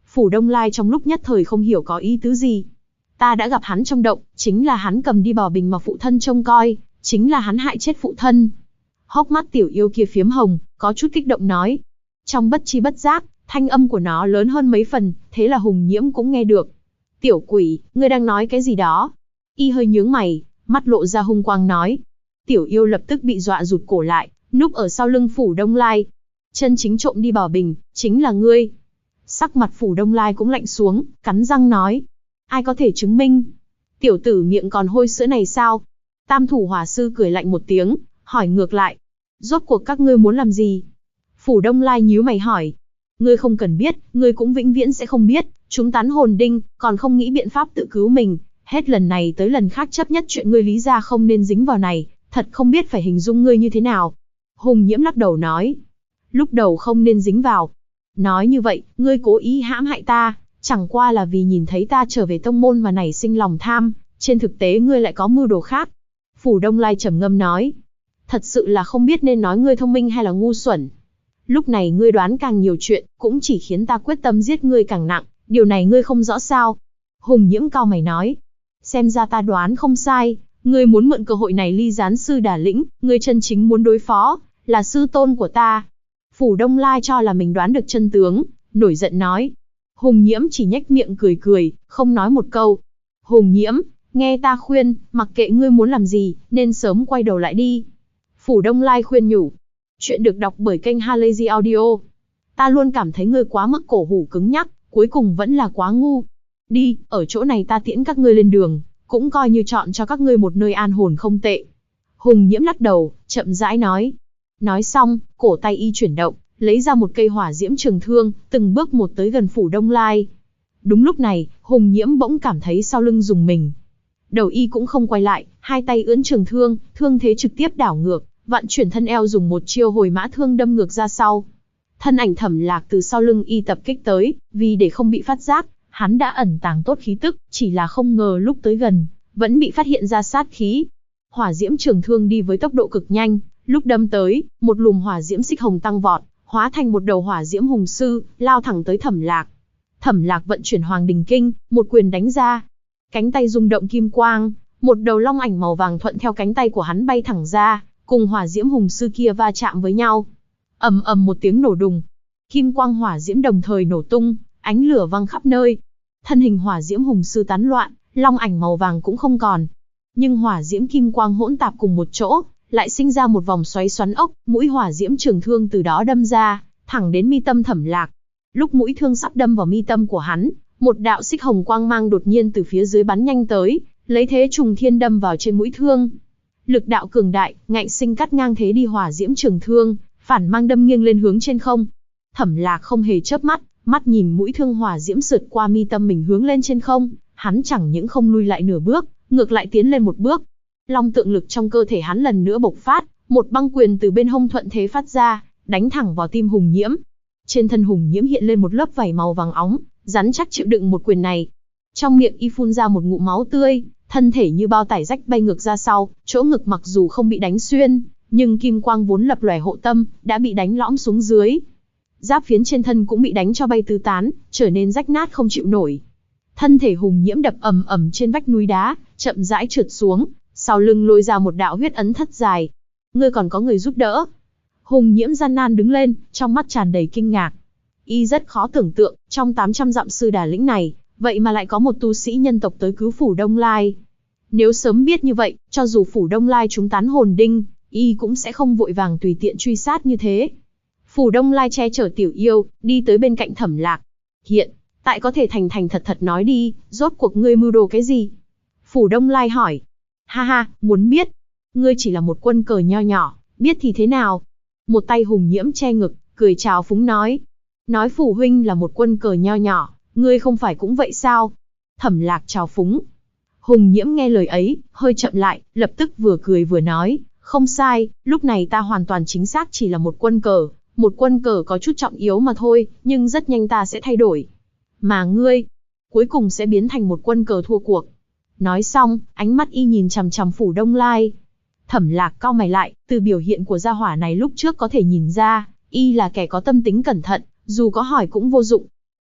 Phủ Đông Lai trong lúc nhất thời không hiểu có ý tứ gì. Ta đã gặp hắn trong động, chính là hắn cầm đi bảo bình mà phụ thân trông coi, chính là hắn hại chết phụ thân. Hốc mắt tiểu yêu kia phiếm hồng, có chút kích động nói. Trong bất chi bất giác, thanh âm của nó lớn hơn mấy phần, thế là Hùng Nhiễm cũng nghe được. Tiểu quỷ, ngươi đang nói cái gì đó? Y hơi nhướng mày, mắt lộ ra hung quang nói. Tiểu yêu lập tức bị dọa rụt cổ lại, núp ở sau lưng Phủ Đông Lai. Chân chính trộm đi bảo bình, chính là ngươi. Sắc mặt Phủ Đông Lai cũng lạnh xuống, cắn răng nói. Ai có thể chứng minh? Tiểu tử miệng còn hôi sữa này sao? Tam thủ hỏa sư cười lạnh một tiếng, hỏi ngược lại. Rốt cuộc các ngươi muốn làm gì? Phủ Đông Lai nhíu mày hỏi. Ngươi không cần biết, ngươi cũng vĩnh viễn sẽ không biết, chúng tán hồn đinh, còn không nghĩ biện pháp tự cứu mình. Hết lần này tới lần khác chấp nhất chuyện ngươi Lý gia không nên dính vào này, thật không biết phải hình dung ngươi như thế nào. Hùng Nhiễm lắc đầu nói. Lúc đầu không nên dính vào. Nói như vậy, ngươi cố ý hãm hại ta, chẳng qua là vì nhìn thấy ta trở về tông môn mà nảy sinh lòng tham, trên thực tế ngươi lại có mưu đồ khác. Phủ Đông Lai trầm ngâm nói. Thật sự là không biết nên nói ngươi thông minh hay là ngu xuẩn. Lúc này ngươi đoán càng nhiều chuyện, cũng chỉ khiến ta quyết tâm giết ngươi càng nặng, điều này ngươi không rõ sao? Hùng Nhiễm cau mày nói. Xem ra ta đoán không sai, ngươi muốn mượn cơ hội này ly gián sư đả lĩnh, ngươi chân chính muốn đối phó, là sư tôn của ta. Phủ Đông Lai cho là mình đoán được chân tướng, nổi giận nói. Hùng Nhiễm chỉ nhếch miệng cười cười, không nói một câu. Hùng Nhiễm, nghe ta khuyên, mặc kệ ngươi muốn làm gì, nên sớm quay đầu lại đi. Phủ Đông Lai khuyên nhủ. Chuyện được đọc bởi kênh Halazy Audio. Ta luôn cảm thấy ngươi quá mức cổ hủ cứng nhắc, cuối cùng vẫn là quá ngu. Đi, ở chỗ này ta tiễn các ngươi lên đường, cũng coi như chọn cho các ngươi một nơi an hồn không tệ. Hùng Nhiễm lắc đầu, chậm rãi nói. Nói xong, cổ tay y chuyển động, lấy ra một cây hỏa diễm trường thương, từng bước một tới gần Phủ Đông Lai. Đúng lúc này, Hùng Nhiễm bỗng cảm thấy sau lưng rùng mình. Đầu y cũng không quay lại, hai tay ưỡn trường thương, thương thế trực tiếp đảo ngược, vận chuyển thân eo dùng một chiêu hồi mã thương đâm ngược ra sau. Thân ảnh Thẩm Lạc từ sau lưng y tập kích tới, vì để không bị phát giác, hắn đã ẩn tàng tốt khí tức, chỉ là không ngờ lúc tới gần, vẫn bị phát hiện ra sát khí. Hỏa diễm trường thương đi với tốc độ cực nhanh, lúc đâm tới, một lùm hỏa diễm xích hồng tăng vọt, hóa thành một đầu hỏa diễm hùng sư, lao thẳng tới Thẩm Lạc. Thẩm Lạc vận chuyển Hoàng Đình Kinh, một quyền đánh ra. Cánh tay rung động kim quang, một đầu long ảnh màu vàng thuận theo cánh tay của hắn bay thẳng ra, cùng hỏa diễm hùng sư kia va chạm với nhau. Ầm ầm một tiếng nổ đùng. Kim quang hỏa diễm đồng thời nổ tung, ánh lửa văng khắp nơi. Thân hình hỏa diễm hùng sư tán loạn, long ảnh màu vàng cũng không còn. Nhưng hỏa diễm kim quang hỗn tạp cùng một chỗ, lại sinh ra một vòng xoáy xoắn ốc, mũi hỏa diễm trường thương từ đó đâm ra, thẳng đến mi tâm Thẩm Lạc. Lúc mũi thương sắp đâm vào mi tâm của hắn, một đạo xích hồng quang mang đột nhiên từ phía dưới bắn nhanh tới, lấy thế trùng thiên đâm vào trên mũi thương. Lực đạo cường đại, ngạnh sinh cắt ngang thế đi hỏa diễm trường thương, phản mang đâm nghiêng lên hướng trên không. Thẩm Lạc không hề chớp mắt, mắt nhìn mũi thương hỏa diễm sượt qua mi tâm mình hướng lên trên không, hắn chẳng những không lui lại nửa bước, ngược lại tiến lên một bước. Long tượng lực trong cơ thể hắn lần nữa bộc phát, một băng quyền từ bên hông thuận thế phát ra, đánh thẳng vào tim Hùng Nhiễm. Trên thân Hùng Nhiễm hiện lên một lớp vảy màu vàng óng, rắn chắc chịu đựng một quyền này. Trong miệng y phun ra một ngụm máu tươi, thân thể như bao tải rách bay ngược ra sau, chỗ ngực mặc dù không bị đánh xuyên, nhưng kim quang vốn lập lòe hộ tâm, đã bị đánh lõm xuống dưới. Giáp phiến trên thân cũng bị đánh cho bay tứ tán, trở nên rách nát không chịu nổi. Thân thể Hùng Nhiễm đập ầm ầm trên vách núi đá, chậm rãi trượt xuống, sau lưng lôi ra một đạo huyết ấn thất dài. Ngươi còn có người giúp đỡ. Hùng Nhiễm gian nan đứng lên, trong mắt tràn đầy kinh ngạc. Y rất khó tưởng tượng, trong 800 dặm sư đà lĩnh này, vậy mà lại có một tu sĩ nhân tộc tới cứu Phủ Đông Lai. Nếu sớm biết như vậy, cho dù Phủ Đông Lai chúng tán hồn đinh, y cũng sẽ không vội vàng tùy tiện truy sát như thế. Phủ Đông Lai che chở tiểu yêu, đi tới bên cạnh Thẩm Lạc. Hiện tại có thể thành thành thật thật nói đi, rốt cuộc ngươi mưu đồ cái gì? Phủ Đông Lai hỏi. Ha ha, muốn biết. Ngươi chỉ là một quân cờ nho nhỏ, biết thì thế nào? Một tay Hùng Nhiễm che ngực, cười trào phúng nói. Nói Phủ huynh là một quân cờ nho nhỏ, ngươi không phải cũng vậy sao? Thẩm Lạc trào phúng. Hùng Nhiễm nghe lời ấy, hơi chậm lại, lập tức vừa cười vừa nói. Không sai, lúc này ta hoàn toàn chính xác chỉ là một quân cờ. Một quân cờ có chút trọng yếu mà thôi, nhưng rất nhanh ta sẽ thay đổi. Mà ngươi, cuối cùng sẽ biến thành một quân cờ thua cuộc. Nói xong, ánh mắt y nhìn chằm chằm Phủ Đông Lai. Thẩm Lạc cau mày lại, từ biểu hiện của gia hỏa này lúc trước có thể nhìn ra, y là kẻ có tâm tính cẩn thận, dù có hỏi cũng vô dụng.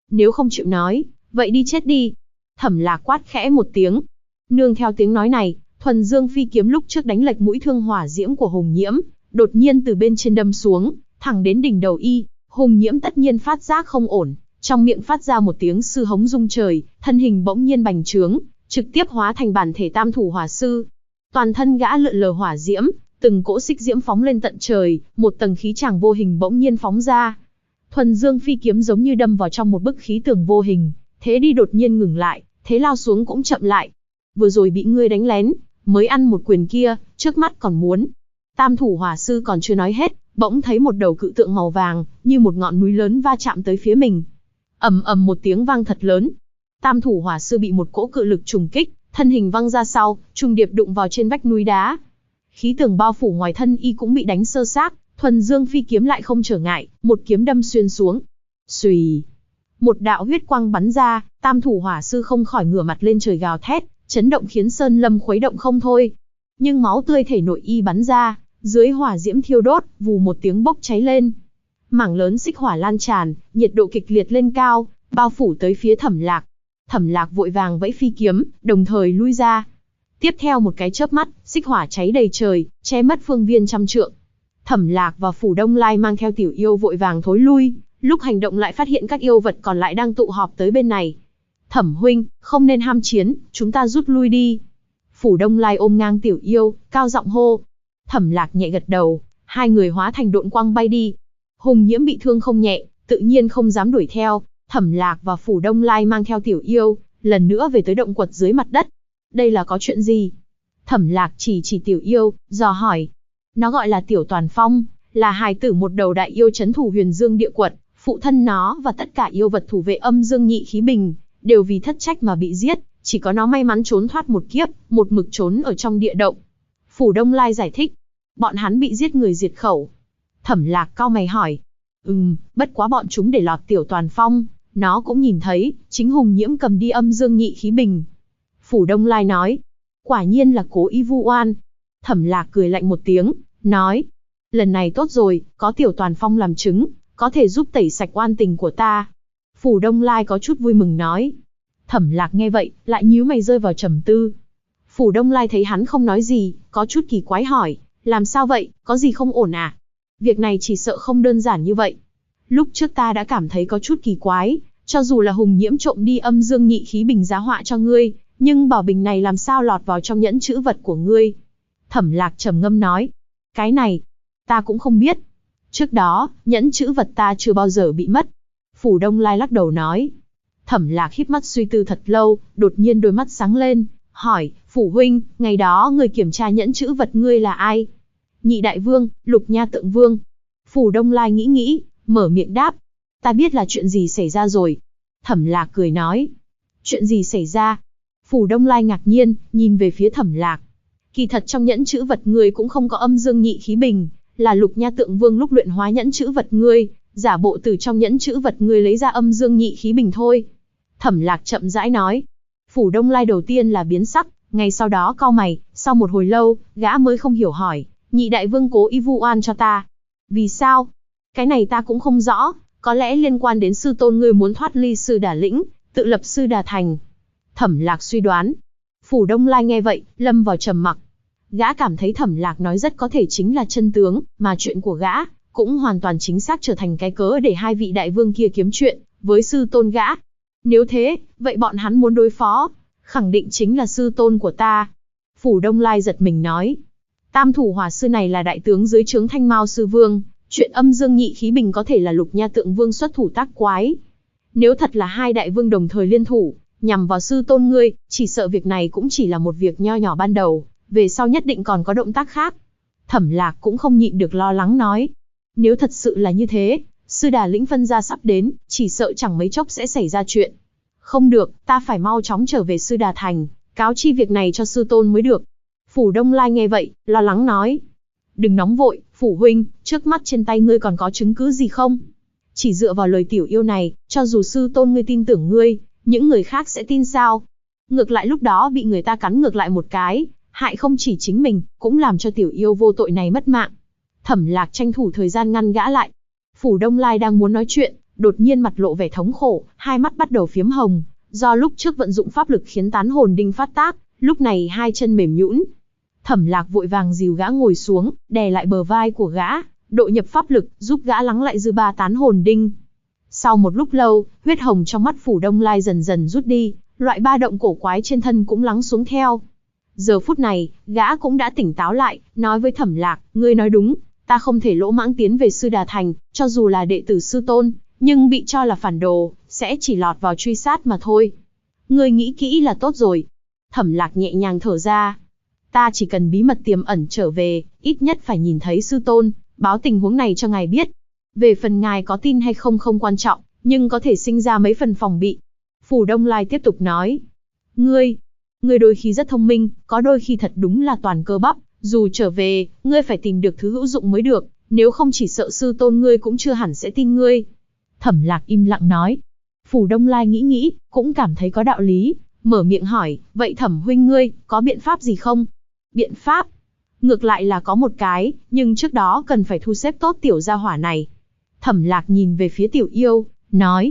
Nếu không chịu nói, vậy đi chết đi. Thẩm Lạc quát khẽ một tiếng. Nương theo tiếng nói này, thuần dương phi kiếm lúc trước đánh lệch mũi thương hỏa diễm của Hùng Nhiễm, đột nhiên từ bên trên đâm xuống, thẳng đến đỉnh đầu y. Hùng Nhiễm tất nhiên phát giác không ổn, trong miệng phát ra một tiếng sư hống rung trời, thân hình bỗng nhiên bành trướng, trực tiếp hóa thành bản thể tam thủ hỏa sư. Toàn thân gã lượn lờ hỏa diễm, từng cỗ xích diễm phóng lên tận trời, một tầng khí tràng vô hình bỗng nhiên phóng ra. Thuần dương phi kiếm giống như đâm vào trong một bức khí tường vô hình, thế đi đột nhiên ngừng lại, thế lao xuống cũng chậm lại. Vừa rồi bị ngươi đánh lén, mới ăn một quyền kia, trước mắt còn muốn. Tam thủ hỏa sư còn chưa nói hết, bỗng thấy một đầu cự tượng màu vàng, như một ngọn núi lớn va chạm tới phía mình. Ầm ầm một tiếng vang thật lớn. Tam thủ hỏa sư bị một cỗ cự lực trùng kích, thân hình văng ra sau, trùng điệp đụng vào trên vách núi đá. Khí tường bao phủ ngoài thân y cũng bị đánh sơ xác, thuần dương phi kiếm lại không trở ngại, một kiếm đâm xuyên xuống. Xùy, một đạo huyết quang bắn ra, tam thủ hỏa sư không khỏi ngửa mặt lên trời gào thét, chấn động khiến sơn lâm khuấy động không thôi. Nhưng máu tươi thể nội y bắn ra, dưới hỏa diễm thiêu đốt, vù một tiếng bốc cháy lên. Mảng lớn xích hỏa lan tràn, nhiệt độ kịch liệt lên cao, bao phủ tới phía Thẩm Lạc. Thẩm Lạc vội vàng vẫy phi kiếm, đồng thời lui ra. Tiếp theo một cái chớp mắt, xích hỏa cháy đầy trời, che mất phương viên trăm trượng. Thẩm Lạc và Phủ Đông Lai mang theo tiểu yêu vội vàng thối lui, lúc hành động lại phát hiện các yêu vật còn lại đang tụ họp tới bên này. Thẩm huynh, không nên ham chiến, chúng ta rút lui đi. Phủ Đông Lai ôm ngang tiểu yêu, cao giọng hô. Thẩm Lạc nhẹ gật đầu, hai người hóa thành độn quang bay đi. Hùng Nhiễm bị thương không nhẹ, tự nhiên không dám đuổi theo. Thẩm Lạc và Phủ Đông Lai mang theo tiểu yêu, lần nữa về tới động quật dưới mặt đất. Đây là có chuyện gì? Thẩm Lạc chỉ tiểu yêu, dò hỏi. Nó gọi là Tiểu Toàn Phong, là hài tử một đầu đại yêu trấn thủ Huyền Dương địa quật. Phụ thân nó và tất cả yêu vật thủ vệ âm dương nhị khí bình, đều vì thất trách mà bị giết, chỉ có nó may mắn trốn thoát một kiếp, một mực trốn ở trong địa động. Phủ Đông Lai giải thích. Bọn hắn bị giết người diệt khẩu. Thẩm Lạc cau mày hỏi. Bất quá bọn chúng để lọt Tiểu Toàn Phong, nó cũng nhìn thấy, chính Hùng Nhiễm cầm đi âm dương nhị khí bình. Phủ Đông Lai nói. Quả nhiên là cố ý vu oan. Thẩm Lạc cười lạnh một tiếng, nói. Lần này tốt rồi, có Tiểu Toàn Phong làm chứng, có thể giúp tẩy sạch oan tình của ta. Phủ Đông Lai có chút vui mừng nói. Thẩm Lạc nghe vậy, lại nhíu mày rơi vào trầm tư. Phủ Đông Lai thấy hắn không nói gì, có chút kỳ quái hỏi. Làm sao vậy, có gì không ổn à? Việc này chỉ sợ không đơn giản như vậy. Lúc trước ta đã cảm thấy có chút kỳ quái, cho dù là Hùng Nhiễm trộm đi âm dương nhị khí bình giá họa cho ngươi, nhưng bảo bình này làm sao lọt vào trong nhẫn chữ vật của ngươi? Thẩm Lạc trầm ngâm nói. Cái này, ta cũng không biết. Trước đó, nhẫn chữ vật ta chưa bao giờ bị mất. Phủ Đông Lai lắc đầu nói. Thẩm Lạc híp mắt suy tư thật lâu, đột nhiên đôi mắt sáng lên, hỏi, Phủ huynh, ngày đó người kiểm tra nhẫn chữ vật ngươi là ai? Nhị đại vương, Lục Nha Tượng Vương. Phủ Đông Lai nghĩ nghĩ, mở miệng đáp. Ta biết là chuyện gì xảy ra rồi. Thẩm Lạc cười nói. Chuyện gì xảy ra? Phủ Đông Lai ngạc nhiên, nhìn về phía Thẩm Lạc. Kỳ thật trong nhẫn chữ vật ngươi cũng không có âm dương nhị khí bình, là Lục Nha Tượng Vương lúc luyện hóa nhẫn chữ vật ngươi, giả bộ từ trong nhẫn chữ vật ngươi lấy ra âm dương nhị khí bình thôi. Thẩm Lạc chậm rãi nói. Phủ Đông Lai đầu tiên là biến sắc, ngay sau đó cau mày, sau một hồi lâu, gã mới không hiểu hỏi, nhị đại vương cố ý vu oan cho ta. Vì sao? Cái này ta cũng không rõ, có lẽ liên quan đến sư tôn ngươi muốn thoát ly Sư Đà lĩnh, tự lập Sư Đà thành. Thẩm Lạc suy đoán. Phủ Đông Lai nghe vậy, lâm vào trầm mặc. Gã cảm thấy Thẩm Lạc nói rất có thể chính là chân tướng, mà chuyện của gã cũng hoàn toàn chính xác trở thành cái cớ để hai vị đại vương kia kiếm chuyện với sư tôn gã. Nếu thế, vậy bọn hắn muốn đối phó, khẳng định chính là sư tôn của ta. Phủ Đông Lai giật mình nói. Tam thủ hỏa sư này là đại tướng dưới trướng Thanh Mao sư vương, chuyện âm dương nhị khí bình có thể là Lục Nha Tượng Vương xuất thủ tác quái. Nếu thật là hai đại vương đồng thời liên thủ, nhằm vào sư tôn ngươi, chỉ sợ việc này cũng chỉ là một việc nho nhỏ ban đầu, về sau nhất định còn có động tác khác. Thẩm Lạc cũng không nhịn được lo lắng nói. Nếu thật sự là như thế, Sư Đà lĩnh phân gia sắp đến, chỉ sợ chẳng mấy chốc sẽ xảy ra chuyện. Không được, ta phải mau chóng trở về Sư Đà thành, cáo chi việc này cho sư tôn mới được. Phủ Đông Lai nghe vậy, lo lắng nói. Đừng nóng vội, Phủ huynh, trước mắt trên tay ngươi còn có chứng cứ gì không? Chỉ dựa vào lời tiểu yêu này, cho dù sư tôn ngươi tin tưởng ngươi, những người khác sẽ tin sao? Ngược lại lúc đó bị người ta cắn ngược lại một cái, hại không chỉ chính mình, cũng làm cho tiểu yêu vô tội này mất mạng. Thẩm Lạc tranh thủ thời gian ngăn gã lại. Phủ Đông Lai đang muốn nói chuyện, đột nhiên mặt lộ vẻ thống khổ, hai mắt bắt đầu phiếm hồng, do lúc trước vận dụng pháp lực khiến tán hồn đinh phát tác, lúc này hai chân mềm nhũn. Thẩm Lạc vội vàng dìu gã ngồi xuống, đè lại bờ vai của gã, độ nhập pháp lực, giúp gã lắng lại dư ba tán hồn đinh. Sau một lúc lâu, huyết hồng trong mắt Phủ Đông Lai dần dần rút đi, loại ba động cổ quái trên thân cũng lắng xuống theo. Giờ phút này, gã cũng đã tỉnh táo lại, nói với Thẩm Lạc, ngươi nói đúng, ta không thể lỗ mãng tiến về Sư Đà Thành, cho dù là đệ tử sư tôn, nhưng bị cho là phản đồ, sẽ chỉ lọt vào truy sát mà thôi. Ngươi nghĩ kỹ là tốt rồi. Thẩm Lạc nhẹ nhàng thở ra. Ta chỉ cần bí mật tiềm ẩn trở về, ít nhất phải nhìn thấy sư tôn, báo tình huống này cho ngài biết. Về phần ngài có tin hay không không quan trọng, nhưng có thể sinh ra mấy phần phòng bị. Phủ Đông Lai tiếp tục nói. Ngươi đôi khi rất thông minh, có đôi khi thật đúng là toàn cơ bắp, dù trở về, ngươi phải tìm được thứ hữu dụng mới được, nếu không chỉ sợ sư tôn ngươi cũng chưa hẳn sẽ tin ngươi. Thẩm Lạc im lặng nói. Phủ Đông Lai nghĩ, cũng cảm thấy có đạo lý, mở miệng hỏi, vậy Thẩm huynh ngươi, có biện pháp gì không? Biện pháp? Ngược lại là có một cái, nhưng trước đó cần phải thu xếp tốt tiểu gia hỏa này. Thẩm Lạc nhìn về phía tiểu yêu, nói.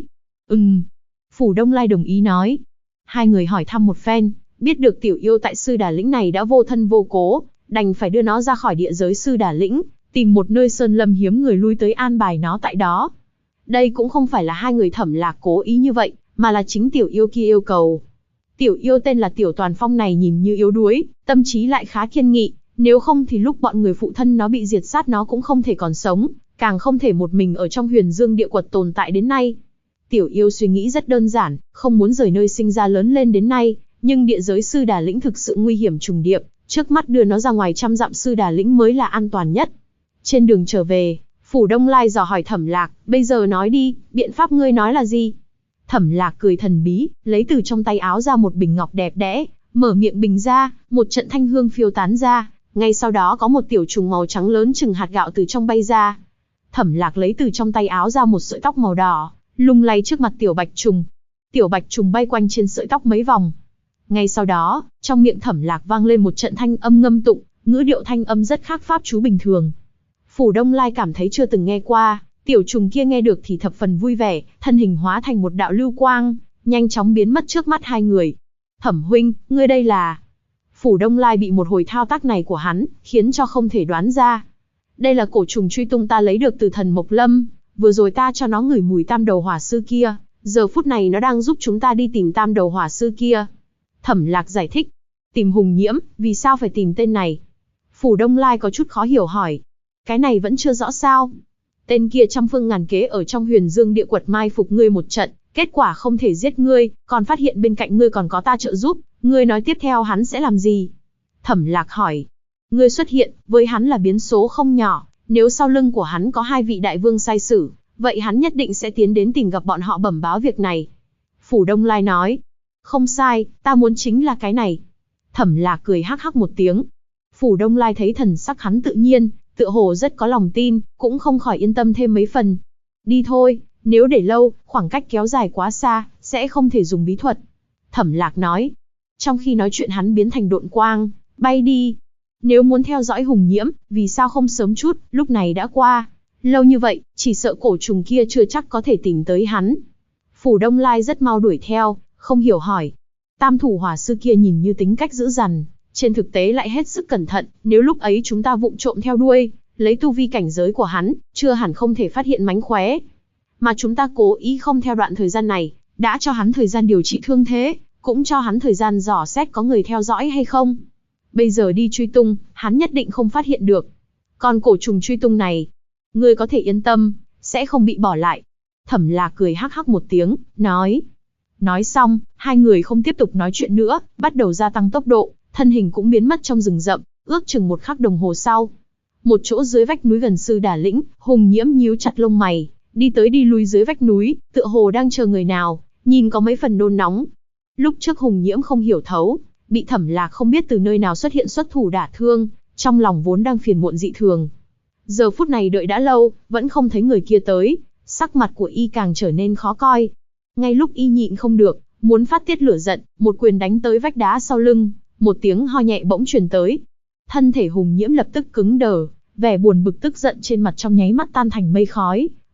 Phủ Đông Lai đồng ý nói. Hai người hỏi thăm một phen, biết được tiểu yêu tại Sư Đà Lĩnh này đã vô thân vô cố, đành phải đưa nó ra khỏi địa giới Sư Đà Lĩnh, tìm một nơi sơn lâm hiếm người lui tới an bài nó tại đó. Đây cũng không phải là hai người Thẩm Lạc cố ý như vậy, mà là chính tiểu yêu kia yêu cầu. Tiểu yêu tên là Tiểu Toàn Phong này nhìn như yếu đuối, tâm trí lại khá kiên nghị, nếu không thì lúc bọn người phụ thân nó bị diệt sát nó cũng không thể còn sống, càng không thể một mình ở trong Huyền Dương địa quật tồn tại đến nay. Tiểu yêu suy nghĩ rất đơn giản, không muốn rời nơi sinh ra lớn lên đến nay, nhưng địa giới Sư Đà Lĩnh thực sự nguy hiểm trùng điệp, trước mắt đưa nó ra ngoài 100 dặm Sư Đà Lĩnh mới là an toàn nhất. Trên đường trở về, Phủ Đông Lai dò hỏi Thẩm Lạc, bây giờ nói đi, biện pháp ngươi nói là gì? Thẩm Lạc cười thần bí, lấy từ trong tay áo ra một bình ngọc đẹp đẽ, mở miệng bình ra, một trận thanh hương phiêu tán ra, ngay sau đó có một tiểu trùng màu trắng lớn chừng hạt gạo từ trong bay ra. Thẩm Lạc lấy từ trong tay áo ra một sợi tóc màu đỏ, lung lay trước mặt tiểu bạch trùng. Tiểu bạch trùng bay quanh trên sợi tóc mấy vòng. Ngay sau đó, trong miệng Thẩm Lạc vang lên một trận thanh âm ngâm tụng, ngữ điệu thanh âm rất khác pháp chú bình thường. Phủ Đông Lai cảm thấy chưa từng nghe qua, tiểu trùng kia nghe được thì thập phần vui vẻ, thân hình hóa thành một đạo lưu quang, nhanh chóng biến mất trước mắt hai người. Thẩm huynh, ngươi đây là... Phủ Đông Lai bị một hồi thao tác này của hắn, khiến cho không thể đoán ra. Đây là cổ trùng truy tung ta lấy được từ thần Mộc Lâm, vừa rồi ta cho nó ngửi mùi Tam Đầu Hỏa Sư kia, giờ phút này nó đang giúp chúng ta đi tìm Tam Đầu Hỏa Sư kia. Thẩm Lạc giải thích. Tìm Hùng Nhiễm, vì sao phải tìm tên này? Phủ Đông Lai có chút khó hiểu hỏi. Cái này vẫn chưa rõ sao? Tên kia trăm phương ngàn kế ở trong Huyền Dương địa quật mai phục ngươi một trận, kết quả không thể giết ngươi, còn phát hiện bên cạnh ngươi còn có ta trợ giúp, ngươi nói tiếp theo hắn sẽ làm gì? Thẩm Lạc hỏi. Ngươi xuất hiện, với hắn là biến số không nhỏ, nếu sau lưng của hắn có hai vị đại vương sai sử, vậy hắn nhất định sẽ tiến đến tìm gặp bọn họ bẩm báo việc này. Phủ Đông Lai nói. Không sai, ta muốn chính là cái này. Thẩm Lạc cười hắc hắc một tiếng. Phủ Đông Lai thấy thần sắc hắn tự nhiên, tựa hồ rất có lòng tin, cũng không khỏi yên tâm thêm mấy phần. Đi thôi, nếu để lâu, khoảng cách kéo dài quá xa, sẽ không thể dùng bí thuật. Thẩm Lạc nói. Trong khi nói chuyện hắn biến thành độn quang, bay đi. Nếu muốn theo dõi Hùng Nhiễm, vì sao không sớm chút, lúc này đã qua. Lâu như vậy, chỉ sợ cổ trùng kia chưa chắc có thể tìm tới hắn. Phủ Đông Lai rất mau đuổi theo, không hiểu hỏi. Tam Thủ Hỏa Sư kia nhìn như tính cách dữ dằn, trên thực tế lại hết sức cẩn thận, nếu lúc ấy chúng ta vụng trộm theo đuôi, lấy tu vi cảnh giới của hắn, chưa hẳn không thể phát hiện mánh khóe. Mà chúng ta cố ý không theo đoạn thời gian này, đã cho hắn thời gian điều trị thương thế, cũng cho hắn thời gian dò xét có người theo dõi hay không. Bây giờ đi truy tung, hắn nhất định không phát hiện được. Còn cổ trùng truy tung này, ngươi có thể yên tâm, sẽ không bị bỏ lại. Thẩm Lạc cười hắc hắc một tiếng, nói. Nói xong, hai người không tiếp tục nói chuyện nữa, bắt đầu gia tăng tốc độ, thân hình cũng biến mất trong rừng rậm, ước chừng 1 khắc đồng hồ sau. Một chỗ dưới vách núi gần Sư Đà Lĩnh, Hùng Nhiễm nhíu chặt lông mày, đi tới đi lui dưới vách núi, tựa hồ đang chờ người nào, nhìn có mấy phần nôn nóng. Lúc trước Hùng Nhiễm không hiểu thấu, bị Thẩm Lạc không biết từ nơi nào xuất hiện xuất thủ đả thương, trong lòng vốn đang phiền muộn dị thường. Giờ phút này đợi đã lâu, vẫn không thấy người kia tới, sắc mặt của y càng trở nên khó coi. Ngay lúc y nhịn không được, muốn phát tiết lửa giận, một quyền đánh tới vách đá sau lưng, một tiếng ho nhẹ bỗng truyền tới. Thân thể Hùng Nhiễm lập tức cứng đờ, vẻ buồn bực tức giận trên mặt trong nháy mắt tan thành mây khói,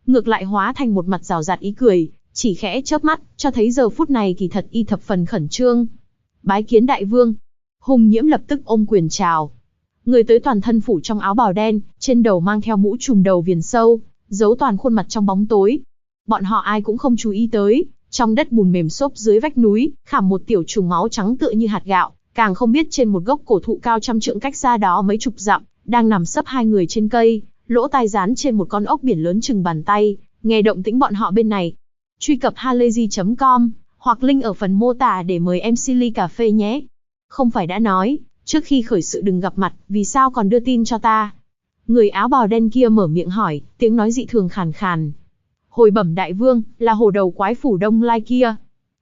ngược lại hóa thành một mặt rào rạt ý cười, chỉ khẽ chớp mắt, cho thấy giờ phút này kỳ thật y thập phần khẩn trương. Bái kiến đại vương. Hùng Nhiễm lập tức ôm quyền chào. Người tới toàn thân phủ trong áo bào đen, trên đầu mang theo mũ trùm đầu viền sâu, giấu toàn khuôn mặt trong bóng tối. Bọn họ ai cũng không chú ý tới, trong đất bùn mềm xốp dưới vách núi, khảm một tiểu trùng máu trắng tựa như hạt gạo, càng không biết trên một gốc cổ thụ cao trăm trượng cách xa đó mấy chục dặm, đang nằm sấp hai người trên cây, lỗ tai dán trên một con ốc biển lớn chừng bàn tay, nghe động tĩnh bọn họ bên này. Truy cập halayzi.com hoặc link ở phần mô tả để mời MC ly cà phê nhé. Không phải đã nói, trước khi khởi sự đừng gặp mặt, vì sao còn đưa tin cho ta? Người áo bào đen kia mở miệng hỏi, tiếng nói dị thường khàn khàn. Hồi bẩm đại vương, là hồ đầu quái Phủ Đông Lai kia.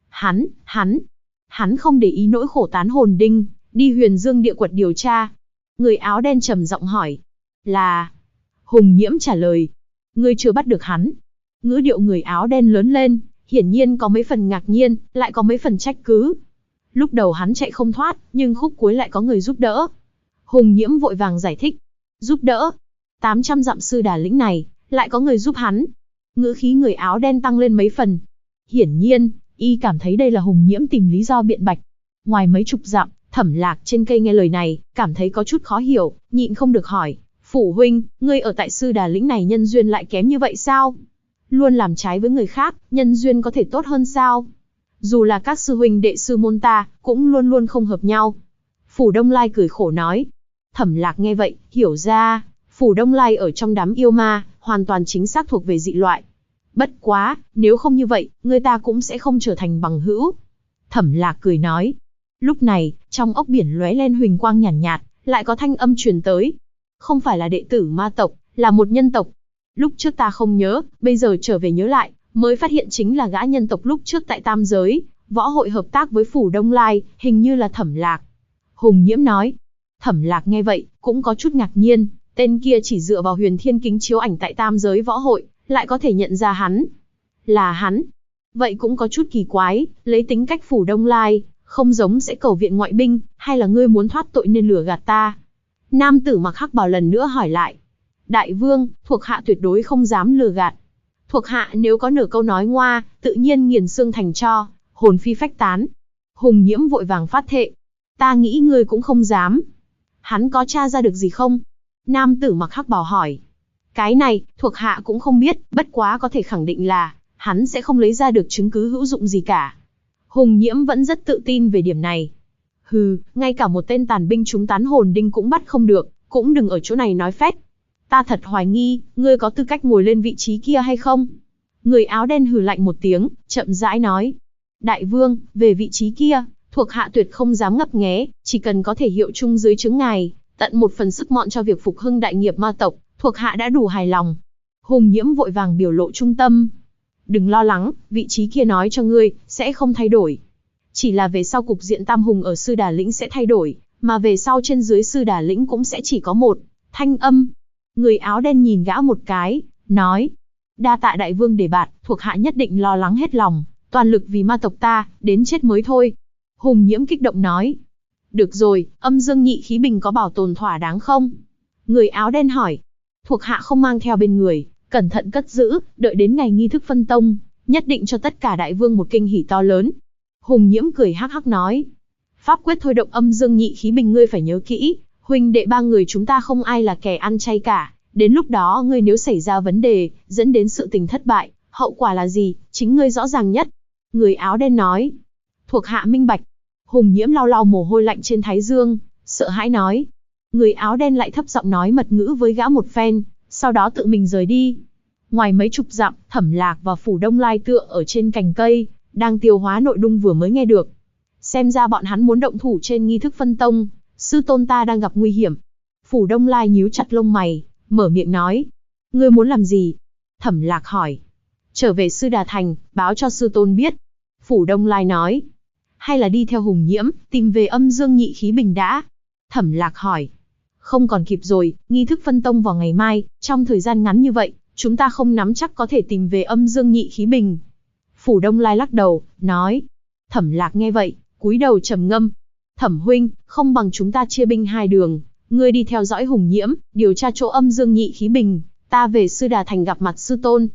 Hắn không để ý nỗi khổ tán hồn đinh, đi Huyền Dương địa quật điều tra. Người áo đen trầm giọng hỏi. Là... Hùng Nhiễm trả lời. Ngươi chưa bắt được hắn. Ngữ điệu người áo đen lớn lên, hiển nhiên có mấy phần ngạc nhiên, lại có mấy phần trách cứ. Lúc đầu hắn chạy không thoát, nhưng khúc cuối lại có người giúp đỡ. Hùng Nhiễm vội vàng giải thích. Giúp đỡ? 800 dặm Sư Đà lĩnh này, lại có người giúp hắn. Ngữ khí người áo đen tăng lên mấy phần. Hiển nhiên, y cảm thấy đây là Hùng Nhiễm tìm lý do biện bạch. Ngoài mấy chục dặm, Thẩm Lạc trên cây nghe lời này, cảm thấy có chút khó hiểu, nhịn không được hỏi. Phủ huynh, ngươi ở tại Sư Đà lĩnh này nhân duyên lại kém như vậy sao? Luôn làm trái với người khác, nhân duyên có thể tốt hơn sao? Dù là các sư huynh đệ sư môn ta, cũng luôn luôn không hợp nhau. Phủ Đông Lai cười khổ nói. Thẩm Lạc nghe vậy, hiểu ra, Phủ Đông Lai ở trong đám yêu ma, hoàn toàn chính xác thuộc về dị loại. Bất quá, nếu không như vậy, người ta cũng sẽ không trở thành bằng hữu. Thẩm Lạc cười nói. Lúc này, trong ốc biển lóe lên huỳnh quang nhàn nhạt, lại có thanh âm truyền tới. Không phải là đệ tử ma tộc, là một nhân tộc. Lúc trước ta không nhớ, bây giờ trở về nhớ lại, mới phát hiện chính là gã nhân tộc lúc trước tại Tam Giới, võ hội hợp tác với Phủ Đông Lai, hình như là Thẩm Lạc. Hùng Nhiễm nói. Thẩm Lạc nghe vậy, cũng có chút ngạc nhiên, tên kia chỉ dựa vào huyền thiên kính chiếu ảnh tại Tam Giới võ hội, lại có thể nhận ra hắn. Là hắn. Vậy cũng có chút kỳ quái, lấy tính cách Phủ Đông Lai, không giống sẽ cầu viện ngoại binh, hay là ngươi muốn thoát tội nên lừa gạt ta? Nam tử mặc hắc bào lần nữa hỏi lại. Đại vương, thuộc hạ tuyệt đối không dám lừa gạt. Thuộc hạ nếu có nửa câu nói ngoa, tự nhiên nghiền xương thành tro, hồn phi phách tán. Hùng Nhiễm vội vàng phát thệ. Ta nghĩ ngươi cũng không dám. Hắn có tra ra được gì không? Nam tử mặc hắc bào hỏi. Cái này, thuộc hạ cũng không biết, bất quá có thể khẳng định là, hắn sẽ không lấy ra được chứng cứ hữu dụng gì cả. Hùng Nhiễm vẫn rất tự tin về điểm này. Hừ, ngay cả một tên tàn binh trúng tán hồn đinh cũng bắt không được, cũng đừng ở chỗ này nói phét. Ta thật hoài nghi, ngươi có tư cách ngồi lên vị trí kia hay không? Người áo đen hừ lạnh một tiếng, chậm rãi nói. Đại vương, về vị trí kia, thuộc hạ tuyệt không dám ngấp nghé, chỉ cần có thể hiệu chung dưới trướng ngài, tận một phần sức mọn cho việc phục hưng đại nghiệp ma tộc, thuộc hạ đã đủ hài lòng. Hùng Nhiễm vội vàng biểu lộ trung tâm. Đừng lo lắng, vị trí kia nói cho ngươi, sẽ không thay đổi. Chỉ là về sau cục diện tam hùng ở Sư Đà lĩnh sẽ thay đổi, mà về sau trên dưới Sư Đà lĩnh cũng sẽ chỉ có một thanh âm. Người áo đen nhìn gã một cái, nói. Đa tạ đại vương đề bạt, thuộc hạ nhất định lo lắng hết lòng, toàn lực vì ma tộc ta, đến chết mới thôi. Hùng Nhiễm kích động nói. Được rồi, âm dương nhị khí bình có bảo tồn thỏa đáng không? Người áo đen hỏi. Thuộc hạ không mang theo bên người, cẩn thận cất giữ, đợi đến ngày nghi thức phân tông, nhất định cho tất cả đại vương một kinh hỉ to lớn. Hùng Nhiễm cười hắc hắc nói. Pháp quyết thôi động âm dương nhị khí bình ngươi phải nhớ kỹ, huynh đệ ba người chúng ta không ai là kẻ ăn chay cả, đến lúc đó ngươi nếu xảy ra vấn đề, dẫn đến sự tình thất bại, hậu quả là gì, chính ngươi rõ ràng nhất. Người áo đen nói. Thuộc hạ minh bạch. Hùng Nhiễm lau lau mồ hôi lạnh trên thái dương, sợ hãi nói. Người áo đen lại thấp giọng nói mật ngữ với gã một phen, sau đó tự mình rời đi. Ngoài mấy chục dặm, Thẩm Lạc và Phủ Đông Lai tựa ở trên cành cây, đang tiêu hóa nội dung vừa mới nghe được. Xem ra bọn hắn muốn động thủ trên nghi thức phân tông, sư tôn ta đang gặp nguy hiểm. Phủ Đông Lai nhíu chặt lông mày, mở miệng nói. Ngươi muốn làm gì? Thẩm Lạc hỏi. Trở về Sư Đà Thành, báo cho sư tôn biết. Phủ Đông Lai nói. Hay là đi theo Hùng Nhiễm, tìm về âm dương nhị khí bình đã? Thẩm Lạc hỏi. Không còn kịp rồi, nghi thức phân tông vào ngày mai, trong thời gian ngắn như vậy, chúng ta không nắm chắc có thể tìm về âm dương nhị khí bình. Phủ Đông Lai lắc đầu, nói. Thẩm Lạc nghe vậy, cúi đầu trầm ngâm. Thẩm huynh, không bằng chúng ta chia binh hai đường, ngươi đi theo dõi Hùng Nhiễm, điều tra chỗ âm dương nhị khí bình, ta về Sư Đà Thành gặp mặt sư tôn.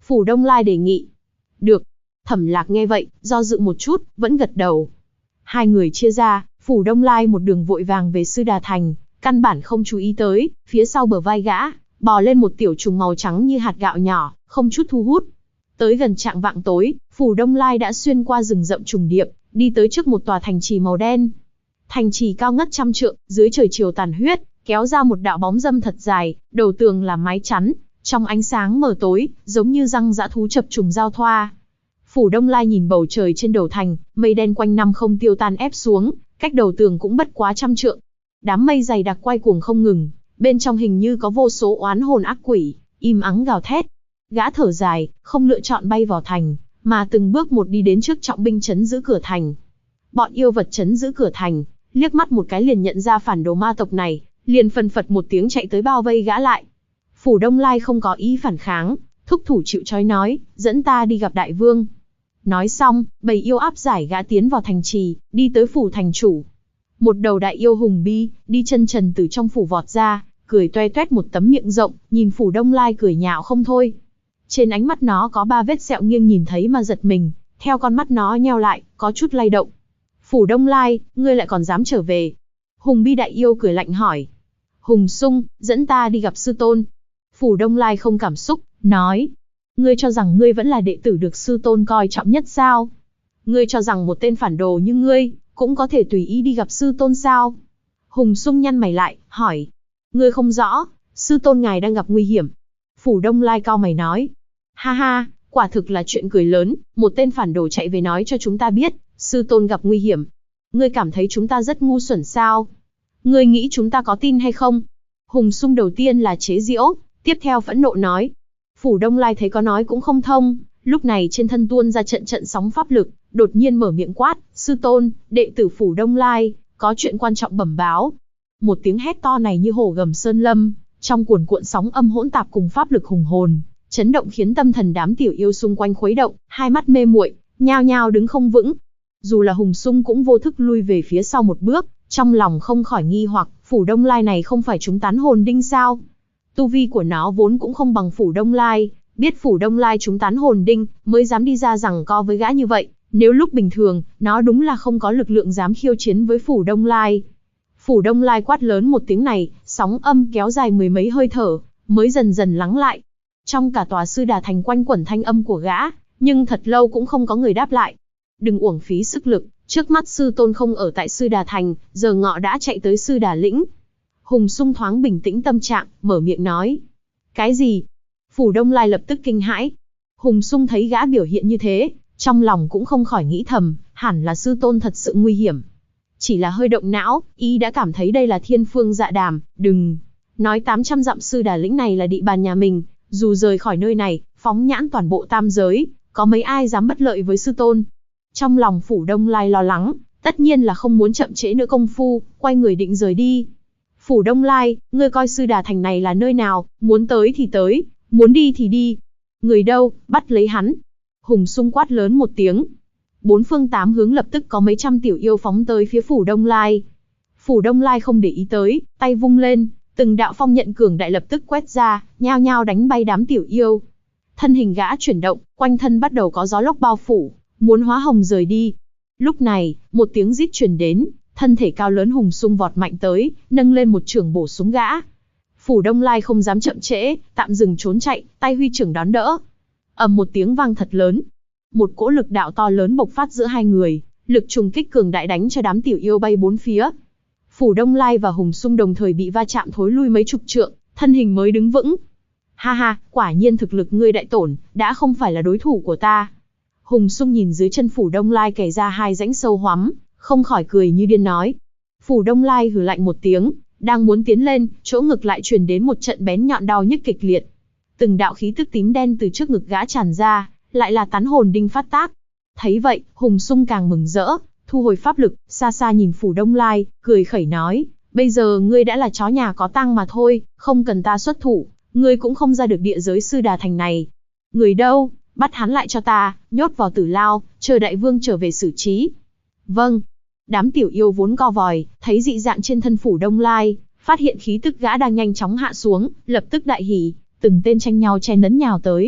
Phủ Đông Lai đề nghị. Được. Thẩm Lạc nghe vậy, do dự một chút, vẫn gật đầu. Hai người chia ra, Phủ Đông Lai một đường vội vàng về Sư Đà Thành, căn bản không chú ý tới, phía sau bờ vai gã, bò lên một tiểu trùng màu trắng như hạt gạo nhỏ, không chút thu hút. Tới gần chạng vạng tối, Phủ Đông Lai đã xuyên qua rừng rậm trùng điệp, đi tới trước một tòa thành trì màu đen. Thành trì cao ngất trăm trượng, dưới trời chiều tàn huyết, kéo ra một đạo bóng râm thật dài, đầu tường là mái chắn, trong ánh sáng mờ tối, giống như răng dã thú chập trùng giao thoa. Phủ Đông Lai nhìn bầu trời trên đầu thành, mây đen quanh năm không tiêu tan ép xuống, cách đầu tường cũng bất quá trăm trượng. Đám mây dày đặc quay cuồng không ngừng, bên trong hình như có vô số oán hồn ác quỷ, im ắng gào thét. Gã thở dài, không lựa chọn bay vào thành, mà từng bước một đi đến trước trọng binh trấn giữ cửa thành. Bọn yêu vật trấn giữ cửa thành, liếc mắt một cái liền nhận ra phản đồ ma tộc này, liền phân phật một tiếng chạy tới bao vây gã lại. Phủ Đông Lai không có ý phản kháng, thúc thủ chịu trói nói, dẫn ta đi gặp đại vương. Nói xong, bầy yêu áp giải gã tiến vào thành trì, đi tới phủ thành chủ. Một đầu đại yêu hùng bi, đi chân trần từ trong phủ vọt ra, cười toe toét một tấm miệng rộng, nhìn Phủ Đông Lai cười nhạo không thôi. Trên ánh mắt nó có 3 vết sẹo nghiêng nhìn thấy mà giật mình, theo con mắt nó nheo lại, có chút lay động. Phủ Đông Lai, ngươi lại còn dám trở về? Hùng bi đại yêu cười lạnh hỏi. Hùng Sung, dẫn ta đi gặp sư tôn. Phủ Đông Lai không cảm xúc, nói. Ngươi cho rằng ngươi vẫn là đệ tử được sư tôn coi trọng nhất sao? Ngươi cho rằng một tên phản đồ như ngươi, cũng có thể tùy ý đi gặp sư tôn sao? Hùng Sung nhăn mày lại, hỏi. Ngươi không rõ, sư tôn ngài đang gặp nguy hiểm. Phủ Đông Lai cau mày nói. Ha ha, quả thực là chuyện cười lớn, một tên phản đồ chạy về nói cho chúng ta biết, sư tôn gặp nguy hiểm. Ngươi cảm thấy chúng ta rất ngu xuẩn sao? Ngươi nghĩ chúng ta có tin hay không? Hùng Sung đầu tiên là chế giễu, tiếp theo phẫn nộ nói. Phủ Đông Lai thấy có nói cũng không thông, lúc này trên thân tuôn ra trận trận sóng pháp lực, đột nhiên mở miệng quát, sư tôn, đệ tử Phủ Đông Lai, có chuyện quan trọng bẩm báo. Một tiếng hét to này như hổ gầm sơn lâm, trong cuồn cuộn sóng âm hỗn tạp cùng pháp lực hùng hồn, chấn động khiến tâm thần đám tiểu yêu xung quanh khuấy động, hai mắt mê muội, nhao nhao đứng không vững. Dù là Hùng Sung cũng vô thức lui về phía sau một bước, trong lòng không khỏi nghi hoặc, Phủ Đông Lai này không phải chúng tán hồn đinh sao? Tu vi của nó vốn cũng không bằng Phủ Đông Lai, biết Phủ Đông Lai chúng tán hồn đinh, mới dám đi ra giằng co với gã như vậy. Nếu lúc bình thường, nó đúng là không có lực lượng dám khiêu chiến với Phủ Đông Lai. Phủ Đông Lai quát lớn một tiếng này, sóng âm kéo dài mười mấy hơi thở, mới dần dần lắng lại. Trong cả tòa Sư Đà Thành quanh quẩn thanh âm của gã, nhưng thật lâu cũng không có người đáp lại. Đừng uổng phí sức lực, trước mắt sư tôn không ở tại Sư Đà Thành, giờ ngọ đã chạy tới Sư Đà Lĩnh. Hùng Sung thoáng bình tĩnh tâm trạng, mở miệng nói. Cái gì? Phủ Đông Lai lập tức kinh hãi. Hùng Sung thấy gã biểu hiện như thế, trong lòng cũng không khỏi nghĩ thầm, hẳn là sư tôn thật sự nguy hiểm. Chỉ là hơi động não, y đã cảm thấy đây là thiên phương dạ đàm, đừng. Nói 800 dặm Sư Đà Lĩnh này là địa bàn nhà mình, dù rời khỏi nơi này, phóng nhãn toàn bộ tam giới, có mấy ai dám bất lợi với sư tôn. Trong lòng Phủ Đông Lai lo lắng, tất nhiên là không muốn chậm trễ nữa công phu, quay người định rời đi. Phủ Đông Lai, ngươi coi Sư Đà Thành này là nơi nào, muốn tới thì tới, muốn đi thì đi. Người đâu, bắt lấy hắn. Hùng Sung quát lớn một tiếng. 4 phương 8 hướng lập tức có mấy trăm tiểu yêu phóng tới phía Phủ Đông Lai. Phủ Đông Lai không để ý tới, tay vung lên, từng đạo phong nhận cường đại lập tức quét ra, nhao nhao đánh bay đám tiểu yêu. Thân hình gã chuyển động, quanh thân bắt đầu có gió lốc bao phủ, muốn hóa hồng rời đi. Lúc này, một tiếng rít truyền đến, thân thể cao lớn Hùng Sung vọt mạnh tới, nâng lên một chưởng bổ xuống gã. Phủ Đông Lai không dám chậm trễ, tạm dừng trốn chạy, tay huy chưởng đón đỡ. Ầm một tiếng vang thật lớn. Một cỗ lực đạo to lớn bộc phát giữa hai người, lực trùng kích cường đại đánh cho đám tiểu yêu bay bốn phía. Phủ Đông Lai và Hùng Sung đồng thời bị va chạm thối lui mấy chục trượng, thân hình mới đứng vững. Ha ha, quả nhiên thực lực ngươi đại tổn, đã không phải là đối thủ của ta. Hùng Sung nhìn dưới chân Phủ Đông Lai kẻ ra hai rãnh sâu hoắm, không khỏi cười như điên nói. Phủ Đông Lai hừ lạnh một tiếng, đang muốn tiến lên, chỗ ngực lại truyền đến một trận bén nhọn đau nhức kịch liệt. Từng đạo khí tức tím đen từ trước ngực gã tràn ra, lại là tán hồn đinh phát tác. Thấy vậy, Hùng Sung càng mừng rỡ, thu hồi pháp lực, xa xa nhìn Phủ Đông Lai, cười khẩy nói, bây giờ ngươi đã là chó nhà có tang mà thôi, không cần ta xuất thủ, ngươi cũng không ra được địa giới Sư Đà Thành này. Người đâu, bắt hắn lại cho ta, nhốt vào tử lao, chờ đại vương trở về xử trí. Vâng. Đám tiểu yêu vốn co vòi, thấy dị dạng trên thân Phủ Đông Lai, phát hiện khí tức gã đang nhanh chóng hạ xuống, lập tức đại hỉ, từng tên tranh nhau chen lấn nhào tới.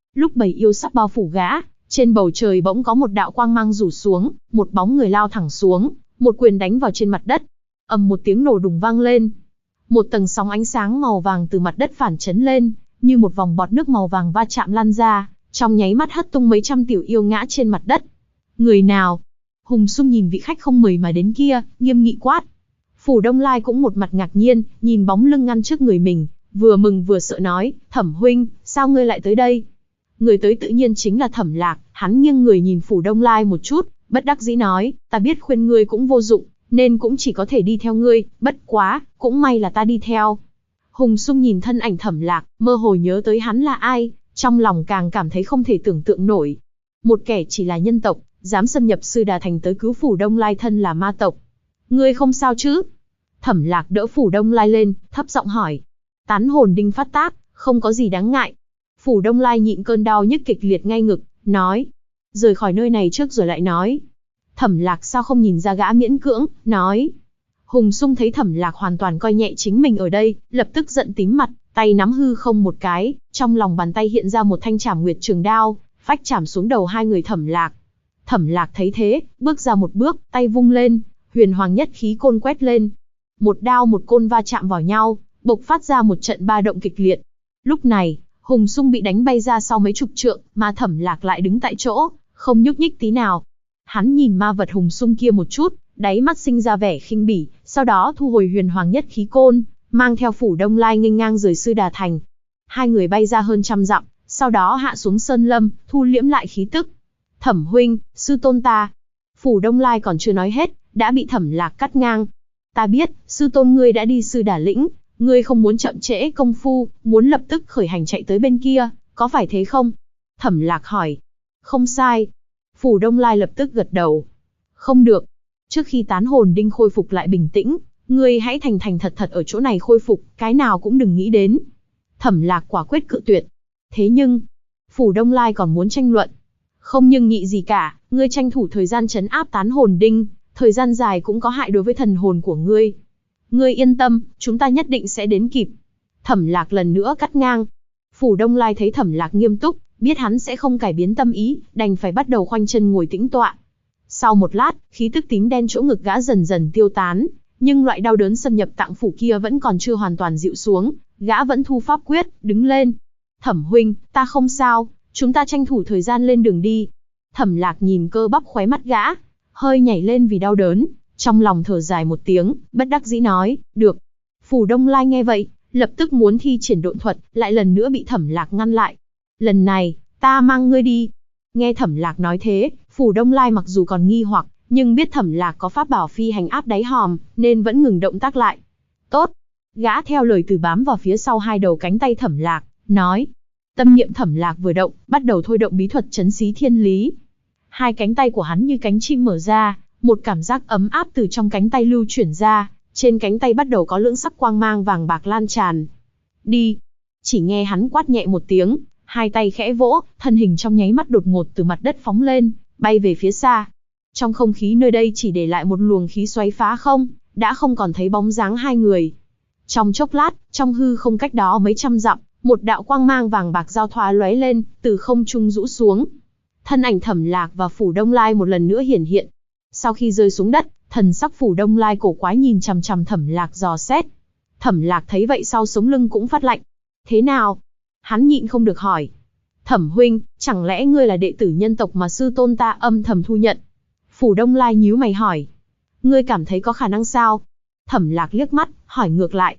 Lúc bầy yêu sắp bao phủ gã, trên bầu trời bỗng có một đạo quang mang rủ xuống, một bóng người lao thẳng xuống, một quyền đánh vào trên mặt đất. Ầm một tiếng nổ đùng vang lên. Một tầng sóng ánh sáng màu vàng từ mặt đất phản chấn lên, như một vòng bọt nước màu vàng va chạm lan ra, trong nháy mắt hất tung mấy trăm tiểu yêu ngã trên mặt đất. Người nào? Hùng Sung nhìn vị khách không mời mà đến kia, nghiêm nghị quát. Phủ Đông Lai cũng một mặt ngạc nhiên, nhìn bóng lưng ngăn trước người mình, vừa mừng vừa sợ nói, Thẩm huynh, sao ngươi lại tới đây? Người tới tự nhiên chính là Thẩm Lạc, hắn nghiêng người nhìn Phủ Đông Lai một chút, bất đắc dĩ nói, ta biết khuyên ngươi cũng vô dụng, nên cũng chỉ có thể đi theo ngươi, bất quá, cũng may là ta đi theo. Hùng Sung nhìn thân ảnh Thẩm Lạc, mơ hồ nhớ tới hắn là ai, trong lòng càng cảm thấy không thể tưởng tượng nổi. Một kẻ chỉ là nhân tộc, dám xâm nhập Sư Đà Thành tới cứu Phủ Đông Lai thân là ma tộc. Ngươi không sao chứ? Thẩm Lạc đỡ Phủ Đông Lai lên, thấp giọng hỏi. Tán hồn đinh phát tác, không có gì đáng ngại. Phủ Đông Lai nhịn cơn đau nhức kịch liệt ngay ngực, nói. Rời khỏi nơi này trước rồi lại nói. Thẩm Lạc sao không nhìn ra gã miễn cưỡng, nói. Hùng Sung thấy Thẩm Lạc hoàn toàn coi nhẹ chính mình ở đây, lập tức giận tím mặt, tay nắm hư không một cái, trong lòng bàn tay hiện ra một thanh trảm nguyệt trường đao, phách chảm xuống đầu hai người Thẩm Lạc. Thẩm Lạc thấy thế, bước ra một bước, tay vung lên, huyền hoàng nhất khí côn quét lên. Một đao một côn va chạm vào nhau, bộc phát ra một trận ba động kịch liệt. Lúc này, Hùng Sung bị đánh bay ra sau mấy chục trượng, mà Thẩm Lạc lại đứng tại chỗ, không nhúc nhích tí nào. Hắn nhìn ma vật Hùng Sung kia một chút, đáy mắt sinh ra vẻ khinh bỉ, sau đó thu hồi huyền hoàng nhất khí côn, mang theo Phủ Đông Lai nghênh ngang rời Sư Đà Thành. Hai người bay ra hơn 100 dặm, sau đó hạ xuống sơn lâm, thu liễm lại khí tức. Thẩm huynh, sư tôn ta. Phủ Đông Lai còn chưa nói hết, đã bị Thẩm Lạc cắt ngang. Ta biết, sư tôn ngươi đã đi Sư Đà Lĩnh, ngươi không muốn chậm trễ công phu, muốn lập tức khởi hành chạy tới bên kia, có phải thế không? Thẩm Lạc hỏi. Không sai. Phủ Đông Lai lập tức gật đầu. Không được. Trước khi tán hồn đinh khôi phục lại bình tĩnh, ngươi hãy thành thành thật thật ở chỗ này khôi phục, cái nào cũng đừng nghĩ đến. Thẩm Lạc quả quyết cự tuyệt. Thế nhưng, Phủ Đông Lai còn muốn tranh luận. Không nhưng nhị gì cả, ngươi tranh thủ thời gian trấn áp tán hồn đinh, thời gian dài cũng có hại đối với thần hồn của ngươi. Ngươi yên tâm, chúng ta nhất định sẽ đến kịp. Thẩm Lạc lần nữa cắt ngang. Phủ Đông Lai thấy Thẩm Lạc nghiêm túc, biết hắn sẽ không cải biến tâm ý, đành phải bắt đầu khoanh chân ngồi tĩnh tọa. Sau một lát, khí tức tím đen chỗ ngực gã dần dần tiêu tán, nhưng loại đau đớn xâm nhập tạng phủ kia vẫn còn chưa hoàn toàn dịu xuống, gã vẫn thu pháp quyết, đứng lên. Thẩm huynh, ta không sao, chúng ta tranh thủ thời gian lên đường đi. Thẩm Lạc nhìn cơ bắp khóe mắt gã, hơi nhảy lên vì đau đớn, trong lòng thở dài một tiếng, bất đắc dĩ nói, được. Phủ Đông Lai nghe vậy, lập tức muốn thi triển độn thuật, lại lần nữa bị Thẩm Lạc ngăn lại. Lần này, ta mang ngươi đi. Nghe Thẩm Lạc nói thế, Phủ Đông Lai mặc dù còn nghi hoặc, nhưng biết Thẩm Lạc có pháp bảo phi hành áp đáy hòm, nên vẫn ngừng động tác lại. Tốt. Gã theo lời từ bám vào phía sau hai đầu cánh tay Thẩm Lạc, nói. Tâm niệm Thẩm Lạc vừa động, bắt đầu thôi động bí thuật trấn xí thiên lý. Hai cánh tay của hắn như cánh chim mở ra, một cảm giác ấm áp từ trong cánh tay lưu chuyển ra, trên cánh tay bắt đầu có lưỡng sắc quang mang vàng bạc lan tràn. Đi. Chỉ nghe hắn quát nhẹ một tiếng, hai tay khẽ vỗ, thân hình trong nháy mắt đột ngột từ mặt đất phóng lên, bay về phía xa. Trong không khí nơi đây chỉ để lại một luồng khí xoáy phá không, đã không còn thấy bóng dáng hai người. Trong chốc lát, trong hư không cách đó mấy trăm dặm, một đạo quang mang vàng bạc giao thoa lóe lên, từ không trung rũ xuống. Thân ảnh Thẩm Lạc và Phủ Đông Lai một lần nữa hiển hiện. Sau khi rơi xuống đất, thần sắc Phủ Đông Lai cổ quái nhìn chằm chằm Thẩm Lạc dò xét. Thẩm Lạc thấy vậy sau sống lưng cũng phát lạnh. Thế nào? Hắn nhịn không được hỏi. Thẩm huynh, chẳng lẽ ngươi là đệ tử nhân tộc mà sư tôn ta âm thầm thu nhận? Phủ Đông Lai nhíu mày hỏi. Ngươi cảm thấy có khả năng sao? Thẩm Lạc liếc mắt, hỏi ngược lại.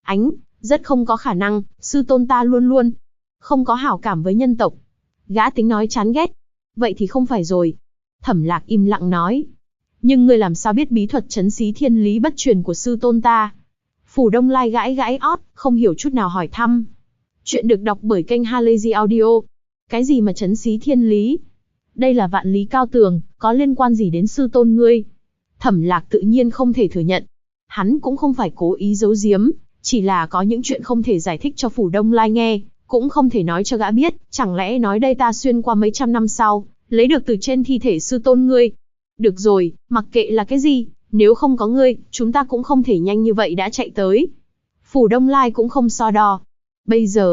Rất không có khả năng, sư tôn ta luôn luôn không có hảo cảm với nhân tộc. Gã tính nói chán ghét. Vậy thì không phải rồi. Thẩm Lạc im lặng nói. Nhưng ngươi làm sao biết bí thuật trấn xí thiên lý bất truyền của sư tôn ta? Phủ Đông Lai gãi gãi ót, không hiểu chút nào hỏi thăm. Chuyện được đọc bởi kênh Halazy Audio. Cái gì mà trấn xí thiên lý? Đây là vạn lý cao tường, có liên quan gì đến sư tôn ngươi? Thẩm Lạc tự nhiên không thể thừa nhận. Hắn cũng không phải cố ý giấu giếm, chỉ là có những chuyện không thể giải thích cho Phủ Đông Lai nghe, cũng không thể nói cho gã biết, chẳng lẽ nói đây ta xuyên qua mấy trăm năm sau, lấy được từ trên thi thể sư tôn ngươi. Được rồi, mặc kệ là cái gì, nếu không có ngươi, chúng ta cũng không thể nhanh như vậy đã chạy tới. Phủ Đông Lai cũng không so đo. Bây giờ,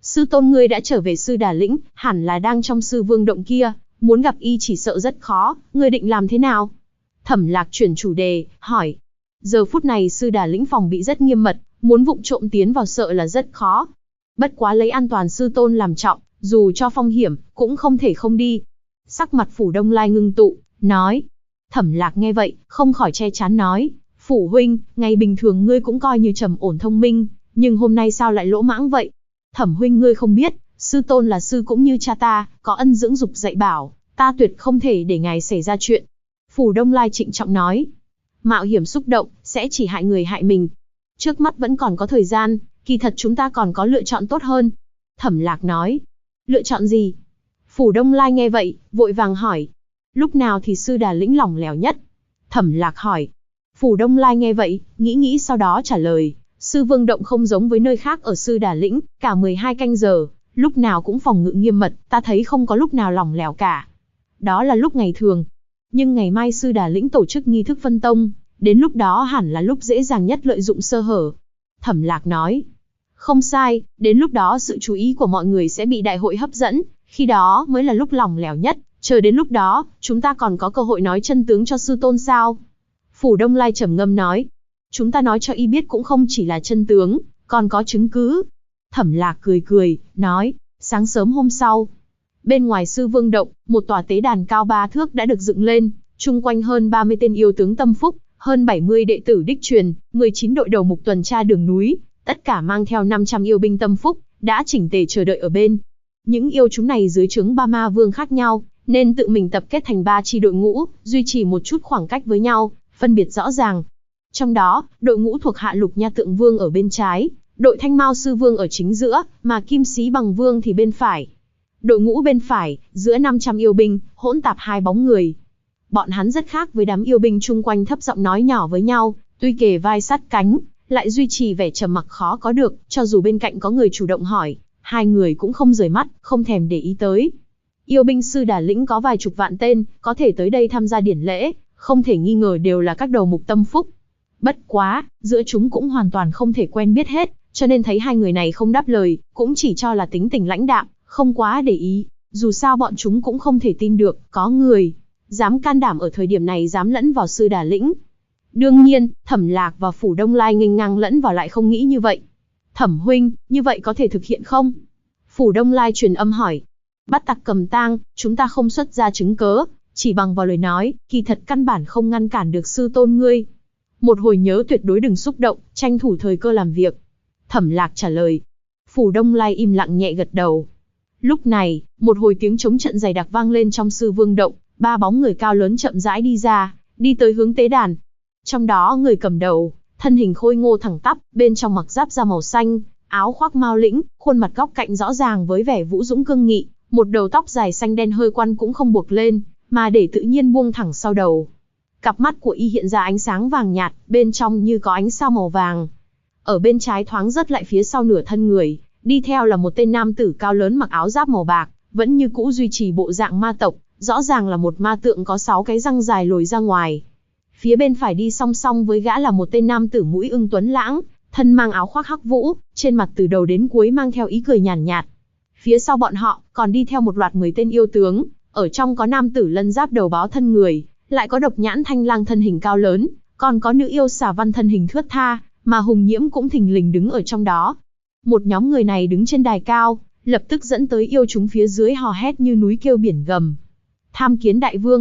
sư tôn ngươi đã trở về Sư Đà Lĩnh, hẳn là đang trong Sư Vương động kia, muốn gặp y chỉ sợ rất khó, ngươi định làm thế nào? Thẩm Lạc chuyển chủ đề, hỏi. Giờ phút này Sư Đà Lĩnh phòng bị rất nghiêm mật, muốn vụng trộm tiến vào sợ là rất khó. Bất quá lấy an toàn sư tôn làm trọng, dù cho phong hiểm, cũng không thể không đi. Sắc mặt Phủ Đông Lai ngưng tụ, nói. Thẩm Lạc nghe vậy, không khỏi che chắn nói. Phủ huynh, ngày bình thường ngươi cũng coi như trầm ổn thông minh, nhưng hôm nay sao lại lỗ mãng vậy? Thẩm huynh ngươi không biết, sư tôn là sư cũng như cha ta, có ân dưỡng dục dạy bảo, ta tuyệt không thể để ngài xảy ra chuyện. Phủ Đông Lai trịnh trọng nói. Mạo hiểm xúc động, sẽ chỉ hại người hại mình. Trước mắt vẫn còn có thời gian, kỳ thật chúng ta còn có lựa chọn tốt hơn. Thẩm Lạc nói. Lựa chọn gì? Phủ Đông Lai nghe vậy, vội vàng hỏi. Lúc nào thì Sư Đà Lĩnh lỏng lẻo nhất? Thẩm Lạc hỏi. Phủ Đông Lai nghe vậy, nghĩ sau đó trả lời. Sư Vương động không giống với nơi khác ở Sư Đà Lĩnh, cả 12 canh giờ, lúc nào cũng phòng ngự nghiêm mật, ta thấy không có lúc nào lỏng lẻo cả. Đó là lúc ngày thường. Nhưng ngày mai Sư Đà Lĩnh tổ chức nghi thức phân tông, đến lúc đó hẳn là lúc dễ dàng nhất lợi dụng sơ hở. Thẩm Lạc nói. Không sai, đến lúc đó sự chú ý của mọi người sẽ bị đại hội hấp dẫn, khi đó mới là lúc lỏng lẻo nhất, chờ đến lúc đó, chúng ta còn có cơ hội nói chân tướng cho sư tôn sao? Phủ Đông Lai trầm ngâm nói. Chúng ta nói cho y biết cũng không chỉ là chân tướng, còn có chứng cứ. Thẩm Lạc cười, nói. Sáng sớm hôm sau, bên ngoài Sư Vương động, một tòa tế đàn cao 3 thước đã được dựng lên, chung quanh hơn 30 tên yêu tướng tâm phúc, hơn 70 đệ tử đích truyền, 19 đội đầu mục tuần tra đường núi, tất cả mang theo 500 yêu binh tâm phúc, đã chỉnh tề chờ đợi ở bên. Những yêu chúng này dưới trướng 3 ma vương khác nhau, nên tự mình tập kết thành 3 chi đội ngũ, duy trì một chút khoảng cách với nhau, phân biệt rõ ràng. Trong đó, đội ngũ thuộc hạ Lục Nha Tượng Vương ở bên trái, đội Thanh Mao Sư Vương ở chính giữa, mà Kim Xí Bằng Vương thì bên phải. Đội ngũ bên phải, giữa 500 yêu binh, hỗn tạp 2 bóng người. Bọn hắn rất khác với đám yêu binh chung quanh thấp giọng nói nhỏ với nhau, tuy kề vai sát cánh, lại duy trì vẻ trầm mặc khó có được, cho dù bên cạnh có người chủ động hỏi, hai người cũng không rời mắt, không thèm để ý tới. Yêu binh Sư Đà Lĩnh có vài chục vạn tên, có thể tới đây tham gia điển lễ, không thể nghi ngờ đều là các đầu mục tâm phúc. Bất quá, giữa chúng cũng hoàn toàn không thể quen biết hết, cho nên thấy hai người này không đáp lời, cũng chỉ cho là tính tình lãnh đạm, không quá để ý. Dù sao bọn chúng cũng không thể tin được, có người dám can đảm ở thời điểm này dám lẫn vào Sư Đà Lĩnh. Đương nhiên, Thẩm Lạc và Phủ Đông Lai nghênh ngang lẫn vào lại không nghĩ như vậy. Thẩm huynh, như vậy có thể thực hiện không? Phủ Đông Lai truyền âm hỏi. Bắt tặc cầm tang, chúng ta không xuất ra chứng cớ, chỉ bằng vào lời nói, kỳ thật căn bản không ngăn cản được sư tôn ngươi. Một hồi nhớ tuyệt đối đừng xúc động, tranh thủ thời cơ làm việc. Thẩm Lạc trả lời. Phủ Đông Lai im lặng nhẹ gật đầu. Lúc này, một hồi tiếng trống trận dày đặc vang lên trong Sư Vương động, 3 bóng người cao lớn chậm rãi đi ra, đi tới hướng tế đàn. Trong đó người cầm đầu, thân hình khôi ngô thẳng tắp, bên trong mặc giáp da màu xanh, áo khoác mao lĩnh, khuôn mặt góc cạnh rõ ràng với vẻ vũ dũng cương nghị, một đầu tóc dài xanh đen hơi quăn cũng không buộc lên, mà để tự nhiên buông thẳng sau đầu. Cặp mắt của y hiện ra ánh sáng vàng nhạt, bên trong như có ánh sao màu vàng. Ở bên trái thoáng rớt lại phía sau nửa thân người, đi theo là một tên nam tử cao lớn mặc áo giáp màu bạc, vẫn như cũ duy trì bộ dạng ma tộc, rõ ràng là một ma tượng có 6 cái răng dài lồi ra ngoài. Phía bên phải đi song song với gã là một tên nam tử mũi ưng tuấn lãng, thân mang áo khoác hắc vũ, trên mặt từ đầu đến cuối mang theo ý cười nhàn nhạt. Phía sau bọn họ, còn đi theo một loạt 10 tên yêu tướng, ở trong có nam tử lân giáp đầu báo thân người, lại có độc nhãn thanh lang thân hình cao lớn, còn có nữ yêu xà văn thân hình thướt tha, mà Hùng Nhiễm cũng thình lình đứng ở trong đó. Một nhóm người này đứng trên đài cao, lập tức dẫn tới yêu chúng phía dưới hò hét như núi kêu biển gầm. Tham kiến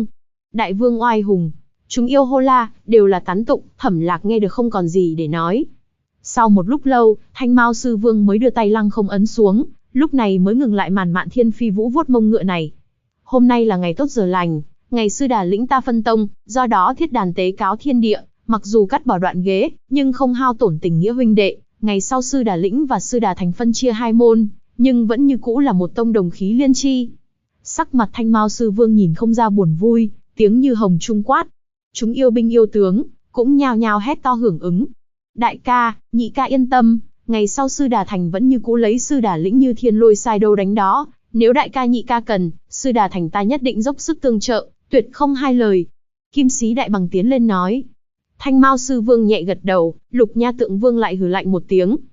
đại vương oai hùng. Chúng yêu hô la, đều là tán tụng, Thẩm Lạc nghe được không còn gì để nói. Sau một lúc lâu, Thanh Mao Sư Vương mới đưa tay lăng không ấn xuống, lúc này mới ngừng lại màn Mạn Thiên Phi Vũ vuốt mông ngựa này. Hôm nay là ngày tốt giờ lành, ngày Sư Đà Lĩnh ta phân tông, do đó thiết đàn tế cáo thiên địa, mặc dù cắt bỏ đoạn ghế, nhưng không hao tổn tình nghĩa huynh đệ. Ngày sau Sư Đà Lĩnh và Sư Đà Thành phân chia 2 môn, nhưng vẫn như cũ là một tông đồng khí liên chi. Sắc mặt Thanh Mao Sư Vương nhìn không ra buồn vui, tiếng như hồng trung quát. Chúng yêu binh yêu tướng, cũng nhao nhao hét to hưởng ứng. Đại ca, nhị ca yên tâm, ngày sau Sư Đà Thành vẫn như cũ lấy Sư Đà Lĩnh như thiên lôi sai đâu đánh đó. Nếu đại ca nhị ca cần, Sư Đà Thành ta nhất định dốc sức tương trợ, tuyệt không hai lời. Kim Xí Đại Bằng tiến lên nói. Thanh Mao Sư Vương nhẹ gật đầu, Lục Nha Tượng Vương lại hừ lạnh một tiếng.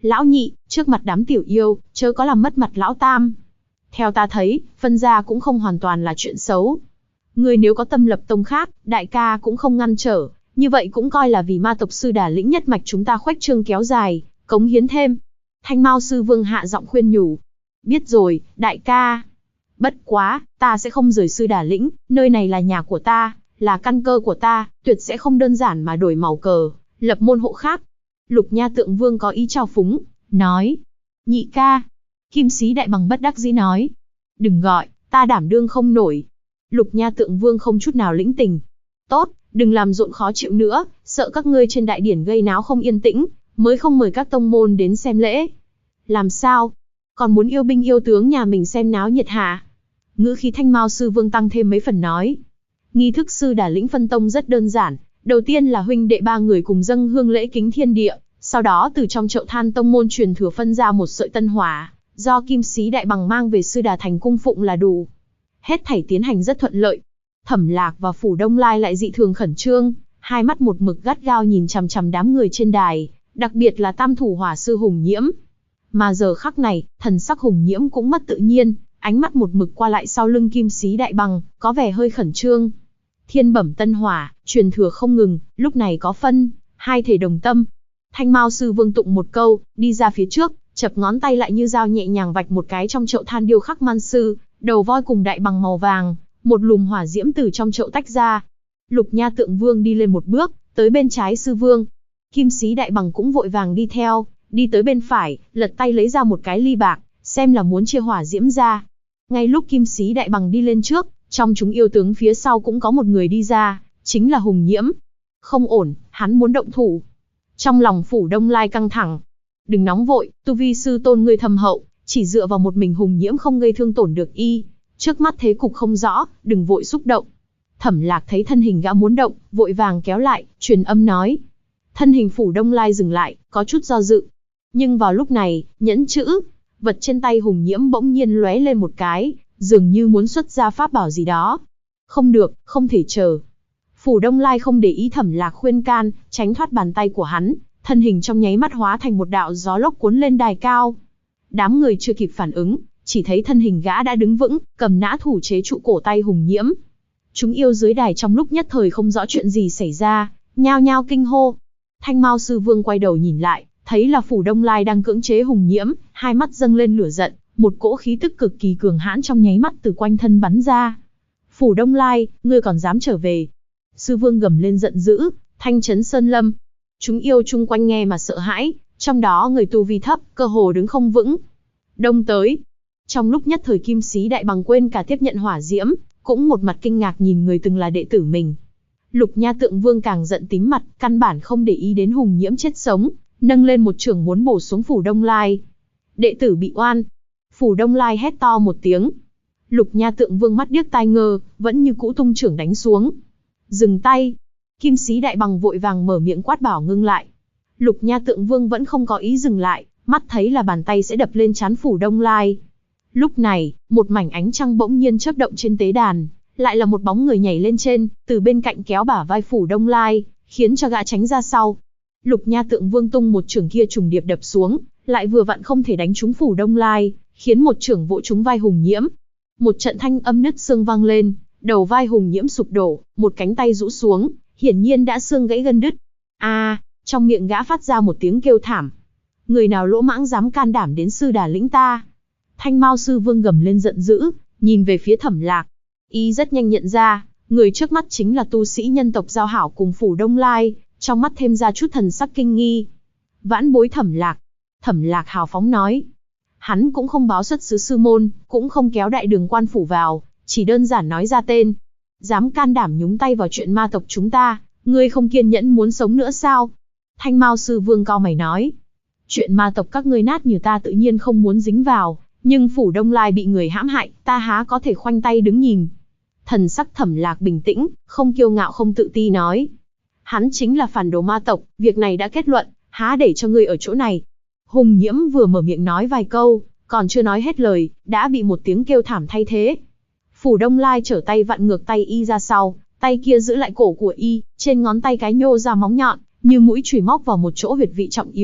Lão nhị, trước mặt đám tiểu yêu, chớ có làm mất mặt lão tam. Theo ta thấy, phân gia cũng không hoàn toàn là chuyện xấu. Ngươi nếu có tâm lập tông khác, đại ca cũng không ngăn trở, như vậy cũng coi là vì ma tộc sư Đà Lĩnh nhất mạch chúng ta khuếch trương kéo dài, cống hiến thêm. Thanh Mao sư vương hạ giọng khuyên nhủ. Biết rồi, đại ca. Bất quá, ta sẽ không rời sư Đà Lĩnh, nơi này là nhà của ta, là căn cơ của ta, tuyệt sẽ không đơn giản mà đổi màu cờ, lập môn hộ khác. Lục Nha Tượng Vương có ý trao phúng, nói. Nhị ca. Kim Sĩ Đại Bằng bất đắc dĩ nói. Đừng gọi, ta đảm đương không nổi. Lục Nha Tượng Vương không chút nào lĩnh tình. Tốt, đừng làm rộn khó chịu nữa, sợ các ngươi trên đại điển gây náo không yên tĩnh, mới không mời các tông môn đến xem lễ. Làm sao? Còn muốn yêu binh yêu tướng nhà mình xem náo nhiệt hả? Ngữ khí Thanh Mao sư vương tăng thêm mấy phần nói. Nghi thức sư Đà Lĩnh phân tông rất đơn giản, đầu tiên là huynh đệ ba người cùng dâng hương lễ kính thiên địa, sau đó từ trong chậu than tông môn truyền thừa phân ra một sợi tân hỏa, do Kim Sĩ Đại Bằng mang về sư Đà thành cung phụng là đủ. Hết thảy tiến hành rất thuận lợi. Thẩm Lạc và Phủ Đông Lai lại dị thường khẩn trương, hai mắt một mực gắt gao nhìn chằm chằm đám người trên đài, đặc biệt là tam thủ hỏa sư Hùng Nhiễm. Mà giờ khắc này, thần sắc Hùng Nhiễm cũng mất tự nhiên, ánh mắt một mực qua lại sau lưng Kim Sĩ Đại Bằng, có vẻ hơi khẩn trương. Thiên bẩm tân hỏa, truyền thừa không ngừng, lúc này có phân, hai thể đồng tâm. Thanh Mao sư vương tụng một câu, đi ra phía trước, chập ngón tay lại như dao nhẹ nhàng vạch một cái trong chậu than điêu khắc man sư, đầu voi cùng đại bằng màu vàng, một lùm hỏa diễm từ trong chậu tách ra. Lục Nha Tượng Vương đi lên một bước, tới bên trái sư vương. Kim Sĩ Đại Bằng cũng vội vàng đi theo, đi tới bên phải, lật tay lấy ra một cái ly bạc, xem là muốn chia hỏa diễm ra. Ngay lúc Kim Sĩ Đại Bằng đi lên trước, trong chúng yêu tướng phía sau cũng có một người đi ra, chính là Hùng Nhiễm. Không ổn, hắn muốn động thủ. Trong lòng Phủ Đông Lai căng thẳng. Đừng nóng vội, tu vi sư tôn ngươi thâm hậu, chỉ dựa vào một mình Hùng Nhiễm không gây thương tổn được y. Trước mắt thế cục không rõ, đừng vội xúc động. Thẩm Lạc thấy thân hình gã muốn động, vội vàng kéo lại, truyền âm nói. Thân hình Phủ Đông Lai dừng lại, có chút do dự. Nhưng vào lúc này, nhẫn chữ, vật trên tay Hùng Nhiễm bỗng nhiên lóe lên một cái, dường như muốn xuất ra pháp bảo gì đó. Không được, không thể chờ. Phủ Đông Lai không để ý Thẩm Lạc khuyên can, tránh thoát bàn tay của hắn, thân hình trong nháy mắt hóa thành một đạo gió lốc cuốn lên đài cao. Đám người chưa kịp phản ứng, chỉ thấy thân hình gã đã đứng vững, cầm nã thủ chế trụ cổ tay Hùng Nhiễm. Chúng yêu dưới đài trong lúc nhất thời không rõ chuyện gì xảy ra, nhao nhao kinh hô. Thanh Mao sư vương quay đầu nhìn lại, thấy là Phủ Đông Lai đang cưỡng chế Hùng Nhiễm, hai mắt dâng lên lửa giận, một cỗ khí tức cực kỳ cường hãn trong nháy mắt từ quanh thân bắn ra. Phủ Đông Lai, ngươi còn dám trở về? Sư vương gầm lên giận dữ, thanh chấn sơn lâm. Chúng yêu chung quanh nghe mà sợ hãi, trong đó người tu vi thấp, cơ hồ đứng không vững. Đông tới. Trong lúc nhất thời Kim Sĩ Đại Bằng quên cả tiếp nhận hỏa diễm, cũng một mặt kinh ngạc nhìn người từng là đệ tử mình. Lục Nha Tượng Vương càng giận tím mặt, căn bản không để ý đến Hùng Nhiễm chết sống, nâng lên một chưởng muốn bổ xuống Phủ Đông Lai. Đệ tử bị oan. Phủ Đông Lai hét to một tiếng. Lục Nha Tượng Vương mắt điếc tai ngơ, vẫn như cũ tung chưởng đánh xuống. Dừng tay. Kim Sĩ Đại Bằng vội vàng mở miệng quát bảo ngưng lại. Lục Nha Tượng Vương vẫn không có ý dừng lại, mắt thấy là bàn tay sẽ đập lên trán Phủ Đông Lai. Lúc này, một mảnh ánh trăng bỗng nhiên chớp động trên tế đàn, lại là một bóng người nhảy lên trên, từ bên cạnh kéo bả vai Phủ Đông Lai, khiến cho gã tránh ra sau. Lục Nha Tượng Vương tung một chưởng kia trùng điệp đập xuống, lại vừa vặn không thể đánh trúng Phủ Đông Lai, khiến một chưởng vỗ trúng vai Hùng Nhiễm. Một trận thanh âm nứt xương vang lên, đầu vai Hùng Nhiễm sụp đổ, một cánh tay rũ xuống, hiển nhiên đã xương gãy gân đứt. Trong miệng gã phát ra một tiếng kêu thảm. Người nào lỗ mãng dám can đảm đến sư Đà Lĩnh ta? Thanh Mao sư vương gầm lên giận dữ, nhìn về phía Thẩm Lạc. Y rất nhanh nhận ra, người trước mắt chính là tu sĩ nhân tộc Giao Hảo cùng Phủ Đông Lai, trong mắt thêm ra chút thần sắc kinh nghi. Vãn bối Thẩm Lạc. Thẩm Lạc hào phóng nói. Hắn cũng không báo xuất xứ sư môn, cũng không kéo đại đường quan phủ vào, chỉ đơn giản nói ra tên. Dám can đảm nhúng tay vào chuyện ma tộc chúng ta, ngươi không kiên nhẫn muốn sống nữa sao? Thanh Mao sư vương cau mày nói. Chuyện ma tộc các ngươi nát như ta tự nhiên không muốn dính vào, nhưng Phủ Đông Lai bị người hãm hại, ta há có thể khoanh tay đứng nhìn. Thần sắc Thẩm Lạc bình tĩnh, không kiêu ngạo không tự ti nói. Hắn chính là phản đồ ma tộc, việc này đã kết luận, há để cho ngươi ở chỗ này. Hùng Nhiễm vừa mở miệng nói vài câu, còn chưa nói hết lời, đã bị một tiếng kêu thảm thay thế. Phủ Đông Lai trở tay vặn ngược tay y ra sau, tay kia giữ lại cổ của y, trên ngón tay cái nhô ra móng nhọn, như mũi chùy móc vào một chỗ huyệt vị trọng yếu,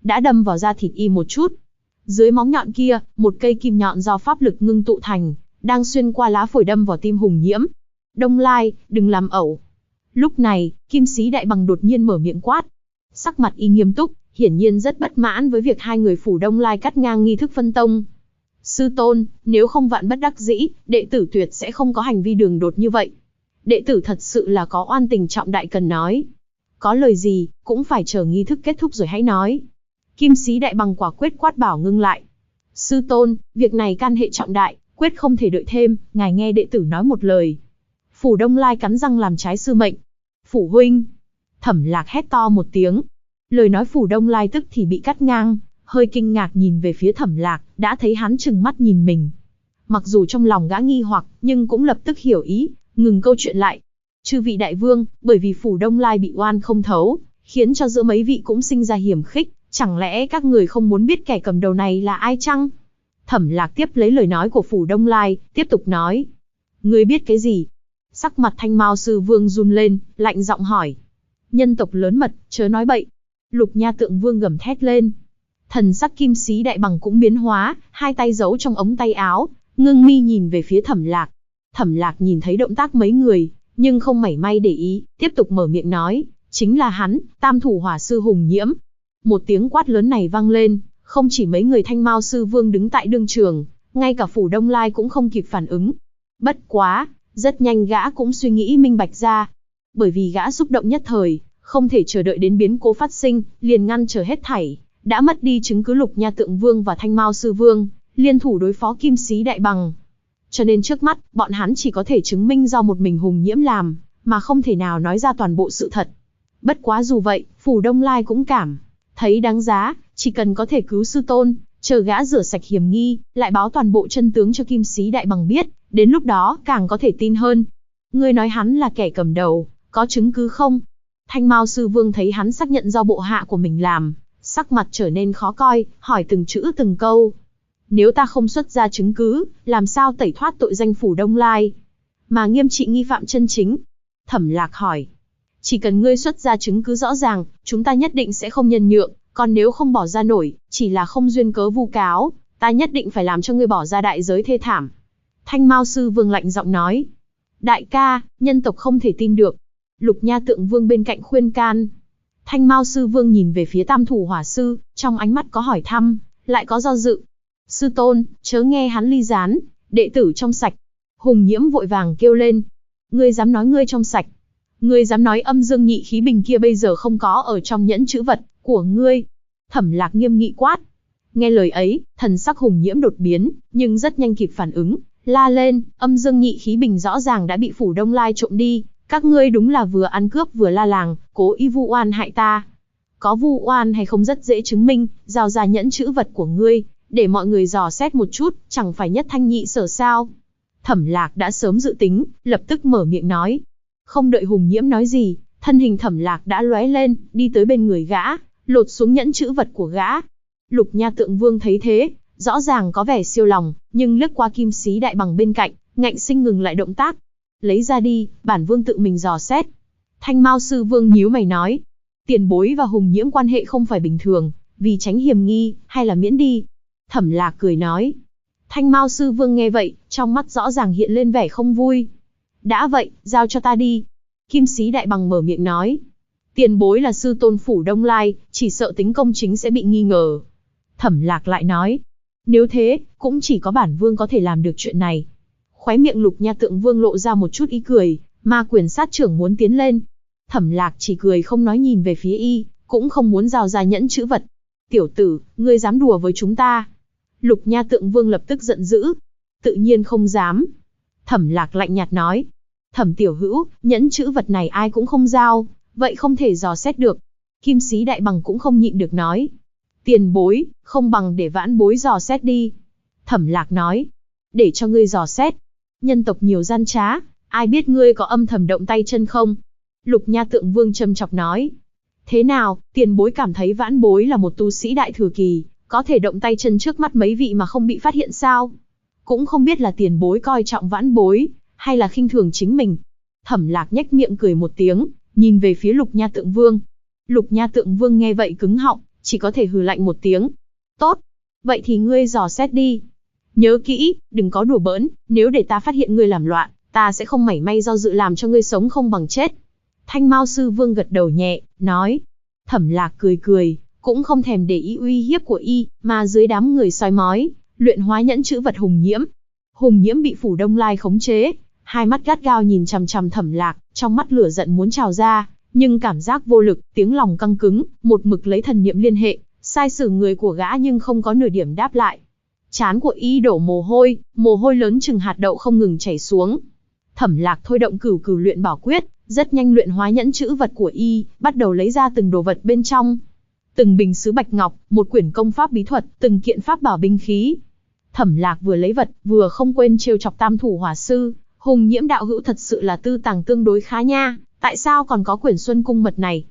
đã đâm vào da thịt y một chút. Dưới móng nhọn kia, một cây kim nhọn do pháp lực ngưng tụ thành, đang xuyên qua lá phổi đâm vào tim Hùng Nhiễm. Đông Lai, đừng làm ẩu. Lúc này, Kim Sĩ Đại Bằng đột nhiên mở miệng quát. Sắc mặt y nghiêm túc, hiển nhiên rất bất mãn với việc hai người phủ Đông Lai cắt ngang nghi thức phân tông. Sư tôn, nếu không vạn bất đắc dĩ, đệ tử tuyệt sẽ không có hành vi đường đột như vậy. Đệ tử thật sự là có oan tình trọng đại cần nói. Có lời gì, cũng phải chờ nghi thức kết thúc rồi hãy nói. Kim Sĩ Đại Bằng quả quyết quát bảo ngưng lại. Sư tôn, việc này can hệ trọng đại, quyết không thể đợi thêm, ngài nghe đệ tử nói một lời. Phủ Đông Lai cắn răng làm trái sư mệnh. Phủ huynh. Thẩm Lạc hét to một tiếng. Lời nói Phủ Đông Lai tức thì bị cắt ngang, hơi kinh ngạc nhìn về phía Thẩm Lạc, đã thấy hắn trừng mắt nhìn mình. Mặc dù trong lòng gã nghi hoặc, nhưng cũng lập tức hiểu ý, ngừng câu chuyện lại. Chư vị đại vương, bởi vì Phủ Đông Lai bị oan không thấu, khiến cho giữa mấy vị cũng sinh ra hiểm khích, chẳng lẽ các người không muốn biết kẻ cầm đầu này là ai chăng? Thẩm Lạc tiếp lấy lời nói của Phủ Đông Lai, tiếp tục nói. Ngươi biết cái gì? Sắc mặt Thanh Mao Sư Vương run lên, lạnh giọng hỏi. Nhân tộc lớn mật, chớ nói bậy. Lục Nha Tượng Vương gầm thét lên. Thần sắc Kim Sĩ Đại Bằng cũng biến hóa, hai tay giấu trong ống tay áo, ngưng mi nhìn về phía Thẩm Lạc. Thẩm Lạc nhìn thấy động tác mấy người, nhưng không mảy may để ý, tiếp tục mở miệng nói, chính là hắn, Tam Thủ Hỏa Sư Hùng Nhiễm. Một tiếng quát lớn này vang lên, không chỉ mấy người Thanh Mao Sư Vương đứng tại đương trường, ngay cả Phủ Đông Lai cũng không kịp phản ứng. Bất quá, rất nhanh gã cũng suy nghĩ minh bạch ra. Bởi vì gã xúc động nhất thời, không thể chờ đợi đến biến cố phát sinh, liền ngăn trở hết thảy, đã mất đi chứng cứ Lục Nha Tượng Vương và Thanh Mao Sư Vương, liên thủ đối phó Kim Sĩ Đại Bằng. Cho nên trước mắt, bọn hắn chỉ có thể chứng minh do một mình Hùng Nhiễm làm, mà không thể nào nói ra toàn bộ sự thật. Bất quá dù vậy, Phủ Đông Lai cũng cảm thấy đáng giá, chỉ cần có thể cứu sư tôn, chờ gã rửa sạch hiểm nghi, lại báo toàn bộ chân tướng cho Kim Sĩ Đại Bằng biết, đến lúc đó càng có thể tin hơn. Ngươi nói hắn là kẻ cầm đầu, có chứng cứ không? Thanh Mao Sư Vương thấy hắn xác nhận do bộ hạ của mình làm, sắc mặt trở nên khó coi, hỏi từng chữ từng câu. Nếu ta không xuất ra chứng cứ, làm sao tẩy thoát tội danh Phủ Đông Lai, mà nghiêm trị nghi phạm chân chính? Thẩm Lạc hỏi. Chỉ cần ngươi xuất ra chứng cứ rõ ràng, chúng ta nhất định sẽ không nhân nhượng, còn nếu không bỏ ra nổi, chỉ là không duyên cớ vu cáo, ta nhất định phải làm cho ngươi bỏ ra đại giới thê thảm. Thanh Mao Sư Vương lạnh giọng nói. Đại ca, nhân tộc không thể tin được. Lục Nha Tượng Vương bên cạnh khuyên can. Thanh Mao Sư Vương nhìn về phía Tam Thủ Hỏa Sư, trong ánh mắt có hỏi thăm, lại có do dự. Sư tôn, chớ nghe hắn ly gián, đệ tử trong sạch. Hùng Nhiễm vội vàng kêu lên. Ngươi dám nói ngươi trong sạch? Ngươi dám nói âm dương nhị khí bình kia bây giờ không có ở trong nhẫn chữ vật của ngươi? Thẩm Lạc nghiêm nghị quát. Nghe lời ấy, thần sắc Hùng Nhiễm đột biến, nhưng rất nhanh kịp phản ứng, la lên, âm dương nhị khí bình rõ ràng đã bị Phủ Đông Lai trộm đi, các ngươi đúng là vừa ăn cướp vừa la làng, cố ý vu oan hại ta. Có vu oan hay không rất dễ chứng minh, giao ra nhẫn chữ vật của ngươi, để mọi người dò xét một chút, chẳng phải nhất thanh nhị sở sao? Thẩm Lạc đã sớm dự tính, lập tức mở miệng nói. Không đợi Hùng Nhiễm nói gì, thân hình Thẩm Lạc đã lóe lên, đi tới bên người gã, lột xuống nhẫn chữ vật của gã. Lục Nha Tượng Vương thấy thế, rõ ràng có vẻ siêu lòng, nhưng lướt qua Kim Sĩ Đại Bằng bên cạnh, ngạnh sinh ngừng lại động tác. Lấy ra đi, bản vương tự mình dò xét. Thanh Mao Sư Vương nhíu mày nói. Tiền bối và Hùng Nhiễm quan hệ không phải bình thường, vì tránh hiểm nghi, hay là miễn đi? Thẩm Lạc cười nói. Thanh Mao Sư Vương nghe vậy, trong mắt rõ ràng hiện lên vẻ không vui. Đã vậy, giao cho ta đi. Kim Sĩ Đại Bằng mở miệng nói. Tiền bối là sư tôn Phủ Đông Lai, chỉ sợ tính công chính sẽ bị nghi ngờ. Thẩm Lạc lại nói. Nếu thế, cũng chỉ có bản vương có thể làm được chuyện này. Khóe miệng Lục Nha Tượng Vương lộ ra một chút ý cười, Ma Quyền Sát Trưởng muốn tiến lên. Thẩm Lạc chỉ cười không nói nhìn về phía y, cũng không muốn giao ra nhẫn chữ vật. Tiểu tử, ngươi dám đùa với chúng ta? Lục Nha Tượng Vương lập tức giận dữ. Tự nhiên không dám. Thẩm Lạc lạnh nhạt nói. Thẩm tiểu hữu, nhẫn chữ vật này ai cũng không giao, vậy không thể dò xét được. Kim Sĩ Đại Bằng cũng không nhịn được nói. Tiền bối, không bằng để vãn bối dò xét đi. Thẩm Lạc nói. Để cho ngươi dò xét. Nhân tộc nhiều gian trá, ai biết ngươi có âm thầm động tay chân không? Lục Nha Tượng Vương châm chọc nói. Thế nào, tiền bối cảm thấy vãn bối là một tu sĩ đại thừa kỳ, có thể động tay chân trước mắt mấy vị mà không bị phát hiện sao? Cũng không biết là tiền bối coi trọng vãn bối, hay là khinh thường chính mình. Thẩm Lạc nhếch miệng cười một tiếng, nhìn về phía Lục Nha Tượng Vương. Lục Nha Tượng Vương nghe vậy cứng họng, chỉ có thể hừ lạnh một tiếng. Tốt, vậy thì ngươi dò xét đi. Nhớ kỹ, đừng có đùa bỡn, nếu để ta phát hiện ngươi làm loạn, ta sẽ không mảy may do dự làm cho ngươi sống không bằng chết. Thanh Mao Sư Vương gật đầu nhẹ, nói. Thẩm Lạc cười cười, cũng không thèm để ý uy hiếp của y, mà dưới đám người soi mói, luyện hóa nhẫn chữ vật Hùng Nhiễm. Hùng Nhiễm bị Phủ Đông Lai khống chế, hai mắt gắt gao nhìn chằm chằm Thẩm Lạc, trong mắt lửa giận muốn trào ra, nhưng cảm giác vô lực, tiếng lòng căng cứng, một mực lấy thần niệm liên hệ, sai sử người của gã nhưng không có nửa điểm đáp lại. Trán của y đổ mồ hôi lớn chừng hạt đậu không ngừng chảy xuống. Thẩm Lạc thôi động cửu cửu luyện bảo quyết, rất nhanh luyện hóa nhẫn chữ vật của y, bắt đầu lấy ra từng đồ vật bên trong. Từng bình sứ bạch ngọc, một quyển công pháp bí thuật, từng kiện pháp bảo binh khí. Thẩm Lạc vừa lấy vật, vừa không quên trêu chọc Tam Thủ Hỏa Sư. Hùng Nhiễm đạo hữu thật sự là tư tàng tương đối khá nha, tại sao còn có quyển Xuân Cung mật này?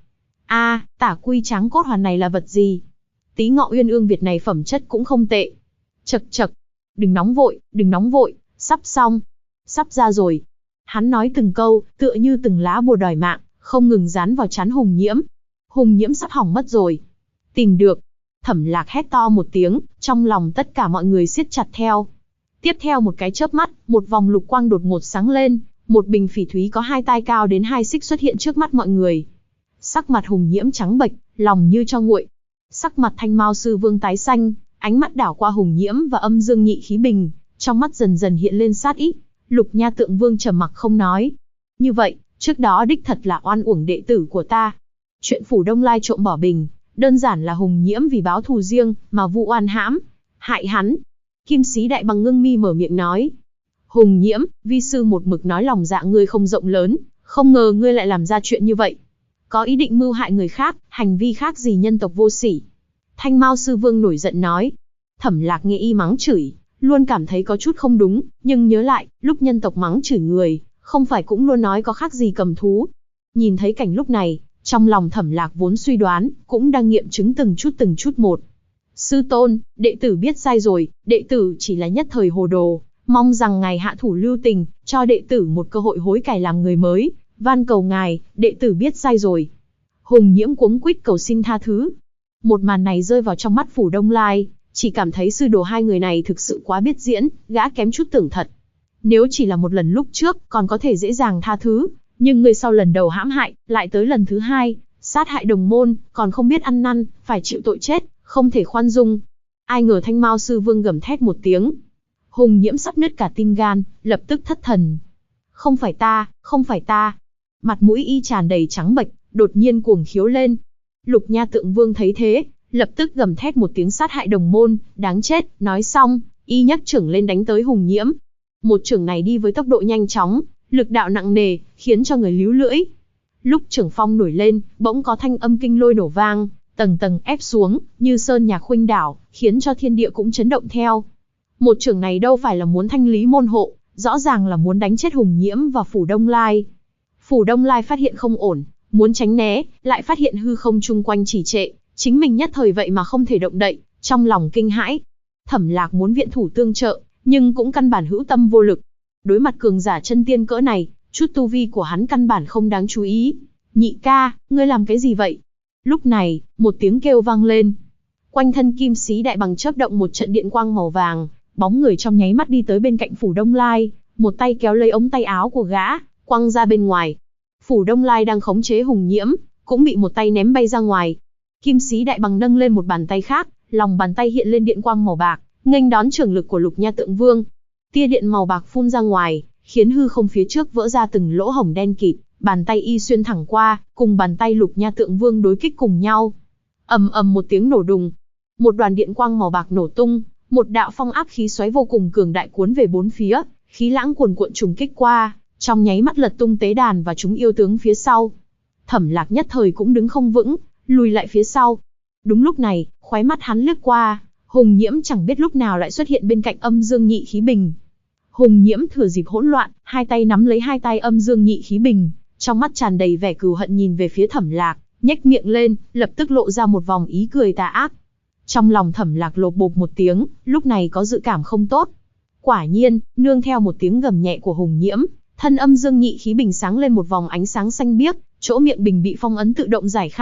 Tả quy tráng cốt hoàn này là vật gì? Tí Ngọ Uyên Ương Việt này phẩm chất cũng không tệ. Chậc chậc, đừng nóng vội, sắp xong, sắp ra rồi. Hắn nói từng câu, tựa như từng lá bùa đòi mạng, không ngừng dán vào trán Hùng Nhiễm. Hùng Nhiễm sắp hỏng mất rồi. Tìm được. Thẩm Lạc hét to một tiếng, trong lòng tất cả mọi người siết chặt theo. Tiếp theo một cái chớp mắt, một vòng lục quang đột ngột sáng lên, một bình phỉ thúy có 2 tai cao đến 2 xích xuất hiện trước mắt mọi người. Sắc mặt Hùng Nhiễm trắng bệch, lòng như cho nguội. Sắc mặt Thanh Mao Sư Vương tái xanh, ánh mắt đảo qua Hùng Nhiễm và Âm Dương Nhị Khí Bình, trong mắt dần dần hiện lên sát ý. Lục Nha Tượng Vương trầm mặc không nói. Như vậy, trước đó đích thật là oan uổng đệ tử của ta. Chuyện Phủ Đông Lai trộm bỏ bình, đơn giản là Hùng Nhiễm vì báo thù riêng mà vu oan hãm hại hắn. Kim Sĩ Đại Bằng ngưng mi mở miệng nói. Hùng Nhiễm, vi sư một mực nói lòng dạ ngươi không rộng lớn, không ngờ ngươi lại làm ra chuyện như vậy. Có ý định mưu hại người khác, hành vi khác gì nhân tộc vô sỉ. Thanh Mao Sư Vương nổi giận nói. Thẩm Lạc nghe y mắng chửi, luôn cảm thấy có chút không đúng, nhưng nhớ lại, lúc nhân tộc mắng chửi người, không phải cũng luôn nói có khác gì cầm thú. Nhìn thấy cảnh lúc này, trong lòng Thẩm Lạc vốn suy đoán, cũng đang nghiệm chứng từng chút một. Sư tôn, đệ tử biết sai rồi, đệ tử chỉ là nhất thời hồ đồ, mong rằng ngài hạ thủ lưu tình, cho đệ tử một cơ hội hối cải làm người mới, van cầu ngài, đệ tử biết sai rồi. Hùng Nhiễm cuống quýt cầu xin tha thứ. Một màn này rơi vào trong mắt Phủ Đông Lai, chỉ cảm thấy sư đồ hai người này thực sự quá biết diễn, gã kém chút tưởng thật. Nếu chỉ là một lần lúc trước, còn có thể dễ dàng tha thứ, nhưng người sau lần đầu hãm hại, lại tới lần thứ hai, sát hại đồng môn, còn không biết ăn năn, phải chịu tội chết, không thể khoan dung. Ai ngờ Thanh Mao Sư Vương gầm thét một tiếng. Hùng Nhiễm sắp nứt cả tim gan, lập tức thất thần. Không phải ta. Mặt mũi y tràn đầy trắng bệch, đột nhiên cuồng khiếu lên. Lục Nha Tượng Vương thấy thế, lập tức gầm thét một tiếng sát hại đồng môn, đáng chết, nói xong, y nhấc chưởng lên đánh tới Hùng Nhiễm. Một chưởng này đi với tốc độ nhanh chóng, lực đạo nặng nề, khiến cho người líu lưỡi. Lúc chưởng phong nổi lên, bỗng có thanh âm kinh lôi nổ vang, tầng tầng ép xuống, như sơn nhạc khuynh đảo, khiến cho thiên địa cũng chấn động theo. Một chưởng này đâu phải là muốn thanh lý môn hộ, rõ ràng là muốn đánh chết Hùng Nhiễm và Phủ Đông Lai. Phủ Đông Lai phát hiện không ổn, muốn tránh né, lại phát hiện hư không chung quanh trì trệ, chính mình nhất thời vậy mà không thể động đậy, trong lòng kinh hãi. Thẩm Lạc muốn viện thủ tương trợ, nhưng cũng căn bản hữu tâm vô lực. Đối mặt cường giả chân tiên cỡ này, chút tu vi của hắn căn bản không đáng chú ý. Nhị ca, ngươi làm cái gì vậy? Lúc này, một tiếng kêu vang lên. Quanh thân Kim Sĩ Đại Bằng chớp động một trận điện quang màu vàng, bóng người trong nháy mắt đi tới bên cạnh Phủ Đông Lai, một tay kéo lấy ống tay áo của gã, quăng ra bên ngoài. Phủ Đông Lai đang khống chế Hùng Nhiễm, cũng bị một tay ném bay ra ngoài. Kim Sĩ Đại Bằng nâng lên một bàn tay khác, lòng bàn tay hiện lên điện quang màu bạc, nghênh đón chưởng lực của Lục Nha Tượng Vương. Tia điện màu bạc phun ra ngoài, khiến hư không phía trước vỡ ra từng lỗ hổng đen kịt, bàn tay y xuyên thẳng qua, cùng bàn tay Lục Nha Tượng Vương đối kích cùng nhau. Ầm ầm một tiếng nổ đùng, một đoàn điện quang màu bạc nổ tung, một đạo phong áp khí xoáy vô cùng cường đại cuốn về bốn phía, khí lãng cuồn cuộn trùng kích qua, trong nháy mắt lật tung tế đàn và chúng yêu tướng phía sau. Thẩm Lạc nhất thời cũng đứng không vững, lùi lại phía sau. Đúng lúc này, khóe mắt hắn lướt qua, Hùng Nhiễm chẳng biết lúc nào lại xuất hiện bên cạnh Âm Dương Nhị Khí Bình. Hùng Nhiễm thừa dịp hỗn loạn, hai tay nắm lấy hai tay Âm Dương Nhị Khí Bình, trong mắt tràn đầy vẻ cừu hận nhìn về phía Thẩm Lạc, nhếch miệng lên, lập tức lộ ra một vòng ý cười tà ác. Trong lòng Thẩm Lạc lột bột một tiếng, lúc này có dự cảm không tốt. Quả nhiên, nương theo một tiếng gầm nhẹ của Hùng Nhiễm, thân Âm Dương Nhị Khí Bình sáng lên một vòng ánh sáng xanh biếc, chỗ miệng bình bị phong ấn tự động giải khai,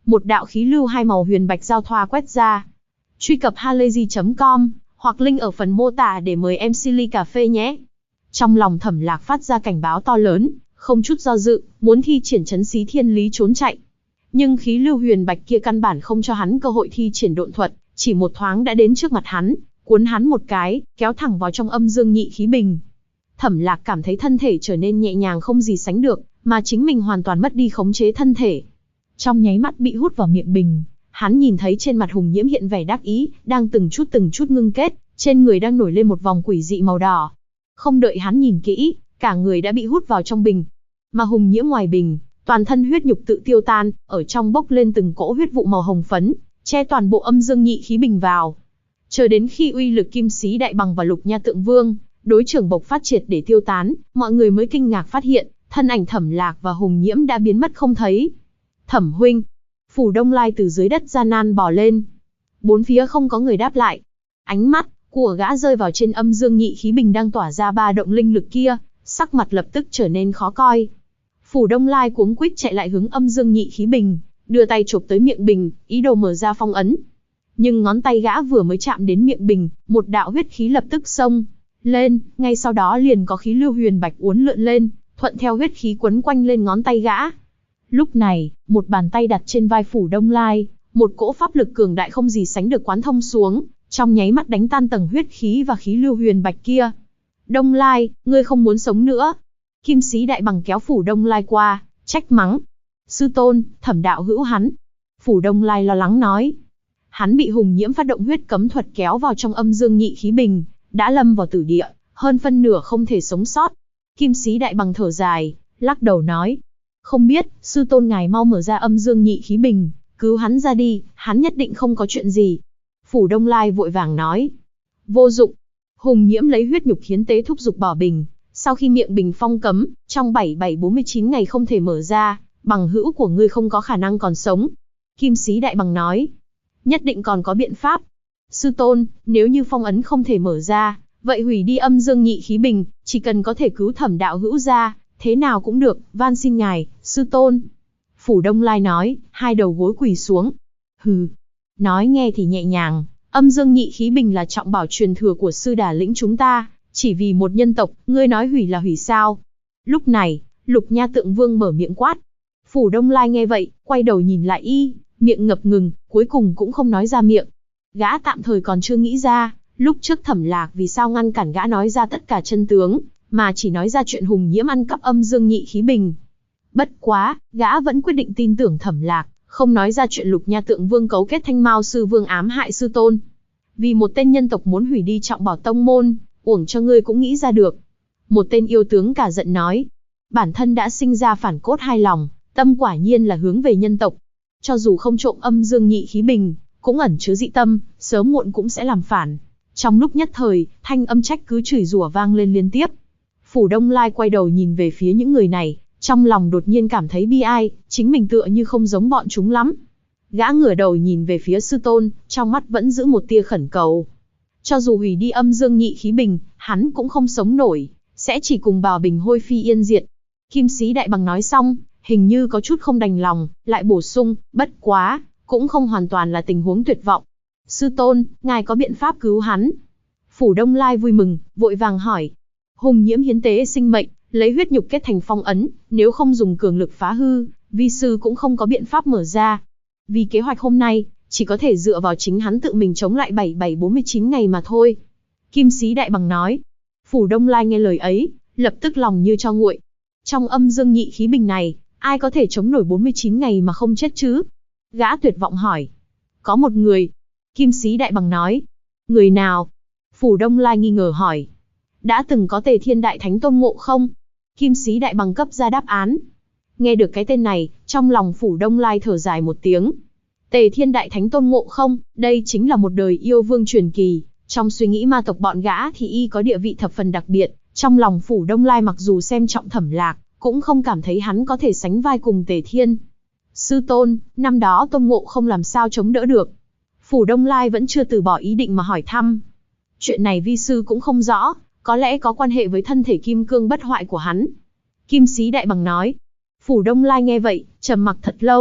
một đạo khí lưu hai màu huyền bạch giao thoa quét ra. Truy cập halayzi.com hoặc link ở phần mô tả để mời em Silly Cà Phê nhé. Trong lòng Thẩm Lạc phát ra cảnh báo to lớn, không chút do dự, muốn thi triển trấn xí thiên lý trốn chạy. Nhưng khí lưu huyền bạch kia căn bản không cho hắn cơ hội thi triển độn thuật, chỉ một thoáng đã đến trước mặt hắn, cuốn hắn một cái, kéo thẳng vào trong âm dương nhị khí bình. Thẩm Lạc cảm thấy thân thể trở nên nhẹ nhàng không gì sánh được, mà chính mình hoàn toàn mất đi khống chế thân thể. Trong nháy mắt bị hút vào miệng bình, hắn nhìn thấy trên mặt Hùng Nhiễm hiện vẻ đắc ý, đang từng chút ngưng kết, trên người đang nổi lên một vòng quỷ dị màu đỏ. Không đợi hắn nhìn kỹ, cả người đã bị hút vào trong bình. Mà Hùng Nhiễm ngoài bình, toàn thân huyết nhục tự tiêu tan, ở trong bốc lên từng cỗ huyết vụ màu hồng phấn, che toàn bộ âm dương nhị khí bình vào. Chờ đến khi uy lực Kim Sĩ Đại Bằng và Lục Nha Tượng Vương đối trưởng bộc phát triệt để tiêu tán, mọi người mới kinh ngạc phát hiện, thân ảnh Thẩm Lạc và Hùng Nhiễm đã biến mất không thấy. Thẩm huynh. Phủ Đông Lai từ dưới đất gian nan bò lên. Bốn phía không có người đáp lại. Ánh mắt của gã rơi vào trên âm dương nhị khí bình đang tỏa ra ba động linh lực kia, sắc mặt lập tức trở nên khó coi. Phủ Đông Lai cuống quýt chạy lại hướng âm dương nhị khí bình, đưa tay chộp tới miệng bình, ý đồ mở ra phong ấn. Nhưng ngón tay gã vừa mới chạm đến miệng bình, một đạo huyết khí lập tức xông lên, ngay sau đó liền có khí lưu huyền bạch uốn lượn lên, thuận theo huyết khí quấn quanh lên ngón tay gã. Lúc này, một bàn tay đặt trên vai Phủ Đông Lai, một cỗ pháp lực cường đại không gì sánh được quán thông xuống, trong nháy mắt đánh tan tầng huyết khí và khí lưu huyền bạch kia. Đông Lai, ngươi không muốn sống nữa. Kim Sĩ Đại Bằng kéo Phủ Đông Lai qua, trách mắng. Sư tôn, Thẩm đạo hữu hắn. Phủ Đông Lai lo lắng nói. Hắn bị Hùng Nhiễm phát động huyết cấm thuật kéo vào trong âm dương nhị khí bình, đã lâm vào tử địa, hơn phân nửa không thể sống sót. Kim Sĩ Đại Bằng thở dài, lắc đầu nói. Không biết, sư tôn ngài mau mở ra âm dương nhị khí bình, cứu hắn ra đi, hắn nhất định không có chuyện gì. Phủ Đông Lai vội vàng nói. Vô dụng. Hùng Nhiễm lấy huyết nhục hiến tế thúc giục bỏ bình. Sau khi miệng bình phong cấm, trong 7749 ngày không thể mở ra, bằng hữu của ngươi không có khả năng còn sống. Kim Sĩ Đại Bằng nói. Nhất định còn có biện pháp. Sư tôn, nếu như phong ấn không thể mở ra, vậy hủy đi âm dương nhị khí bình, chỉ cần có thể cứu Thẩm đạo hữu ra, thế nào cũng được, van xin ngài, sư tôn. Phủ Đông Lai nói, hai đầu gối quỳ xuống. Hừ. Nói nghe thì nhẹ nhàng, âm dương nhị khí bình là trọng bảo truyền thừa của sư đà lĩnh chúng ta, chỉ vì một nhân tộc, ngươi nói hủy là hủy sao? Lúc này, Lục Nha Tượng Vương mở miệng quát. Phủ Đông Lai nghe vậy, quay đầu nhìn lại y, miệng ngập ngừng, cuối cùng cũng không nói ra miệng. Gã tạm thời còn chưa nghĩ ra, lúc trước Thẩm Lạc vì sao ngăn cản gã nói ra tất cả chân tướng, mà chỉ nói ra chuyện Hùng Nhiễm ăn cắp âm dương nhị khí bình. Bất quá, gã vẫn quyết định tin tưởng Thẩm Lạc, không nói ra chuyện Lục Nha Tượng Vương cấu kết Thanh Mao sư vương ám hại sư tôn. Vì một tên nhân tộc muốn hủy đi trọng bảo tông môn, uổng cho ngươi cũng nghĩ ra được. Một tên yêu tướng cả giận nói, bản thân đã sinh ra phản cốt hai lòng, tâm quả nhiên là hướng về nhân tộc. Cho dù không trộm âm dương nhị khí bình, cũng ẩn chứa dị tâm, sớm muộn cũng sẽ làm phản. Trong lúc nhất thời, thanh âm trách cứ chửi rủa vang lên liên tiếp. Phủ Đông Lai quay đầu nhìn về phía những người này, trong lòng đột nhiên cảm thấy bi ai, chính mình tựa như không giống bọn chúng lắm. Gã ngửa đầu nhìn về phía sư tôn, trong mắt vẫn giữ một tia khẩn cầu. Cho dù hủy đi âm dương nhị khí bình, hắn cũng không sống nổi, sẽ chỉ cùng Bảo Bình hôi phi yên diệt. Kim Sĩ Đại Bằng nói xong, hình như có chút không đành lòng, lại bổ sung, bất quá, cũng không hoàn toàn là tình huống tuyệt vọng. Sư tôn, ngài có biện pháp cứu hắn? Phủ Đông Lai vui mừng, vội vàng hỏi. Hùng Nhiễm hiến tế sinh mệnh, lấy huyết nhục kết thành phong ấn, nếu không dùng cường lực phá hư, vi sư cũng không có biện pháp mở ra. Vì kế hoạch hôm nay, chỉ có thể dựa vào chính hắn tự mình chống lại 7749 ngày mà thôi. Kim Sĩ Đại Bằng nói. Phủ Đông Lai nghe lời ấy, lập tức lòng như cho nguội. Trong âm dương nhị khí bình này, ai có thể chống nổi 49 ngày mà không chết chứ? Gã tuyệt vọng hỏi. Có một người. Kim Sĩ Đại Bằng nói. Người nào? Phủ Đông Lai nghi ngờ hỏi. Đã từng có Tề Thiên Đại Thánh Tôn Ngộ Không? Kim Sĩ Đại Bằng cấp ra đáp án. Nghe được cái tên này, trong lòng Phủ Đông Lai thở dài một tiếng. Tề Thiên Đại Thánh Tôn Ngộ Không, đây chính là một đời yêu vương truyền kỳ. Trong suy nghĩ ma tộc bọn gã thì y có địa vị thập phần đặc biệt. Trong lòng Phủ Đông Lai mặc dù xem trọng Thẩm Lạc, cũng không cảm thấy hắn có thể sánh vai cùng Tề Thiên. Sư tôn, năm đó Tôn Ngộ Không làm sao chống đỡ được? Phủ Đông Lai vẫn chưa từ bỏ ý định mà hỏi thăm. Chuyện này vi sư cũng không rõ, có lẽ có quan hệ với thân thể kim cương bất hoại của hắn. Kim Sĩ Đại Bằng nói. Phủ Đông Lai nghe vậy, trầm mặc thật lâu,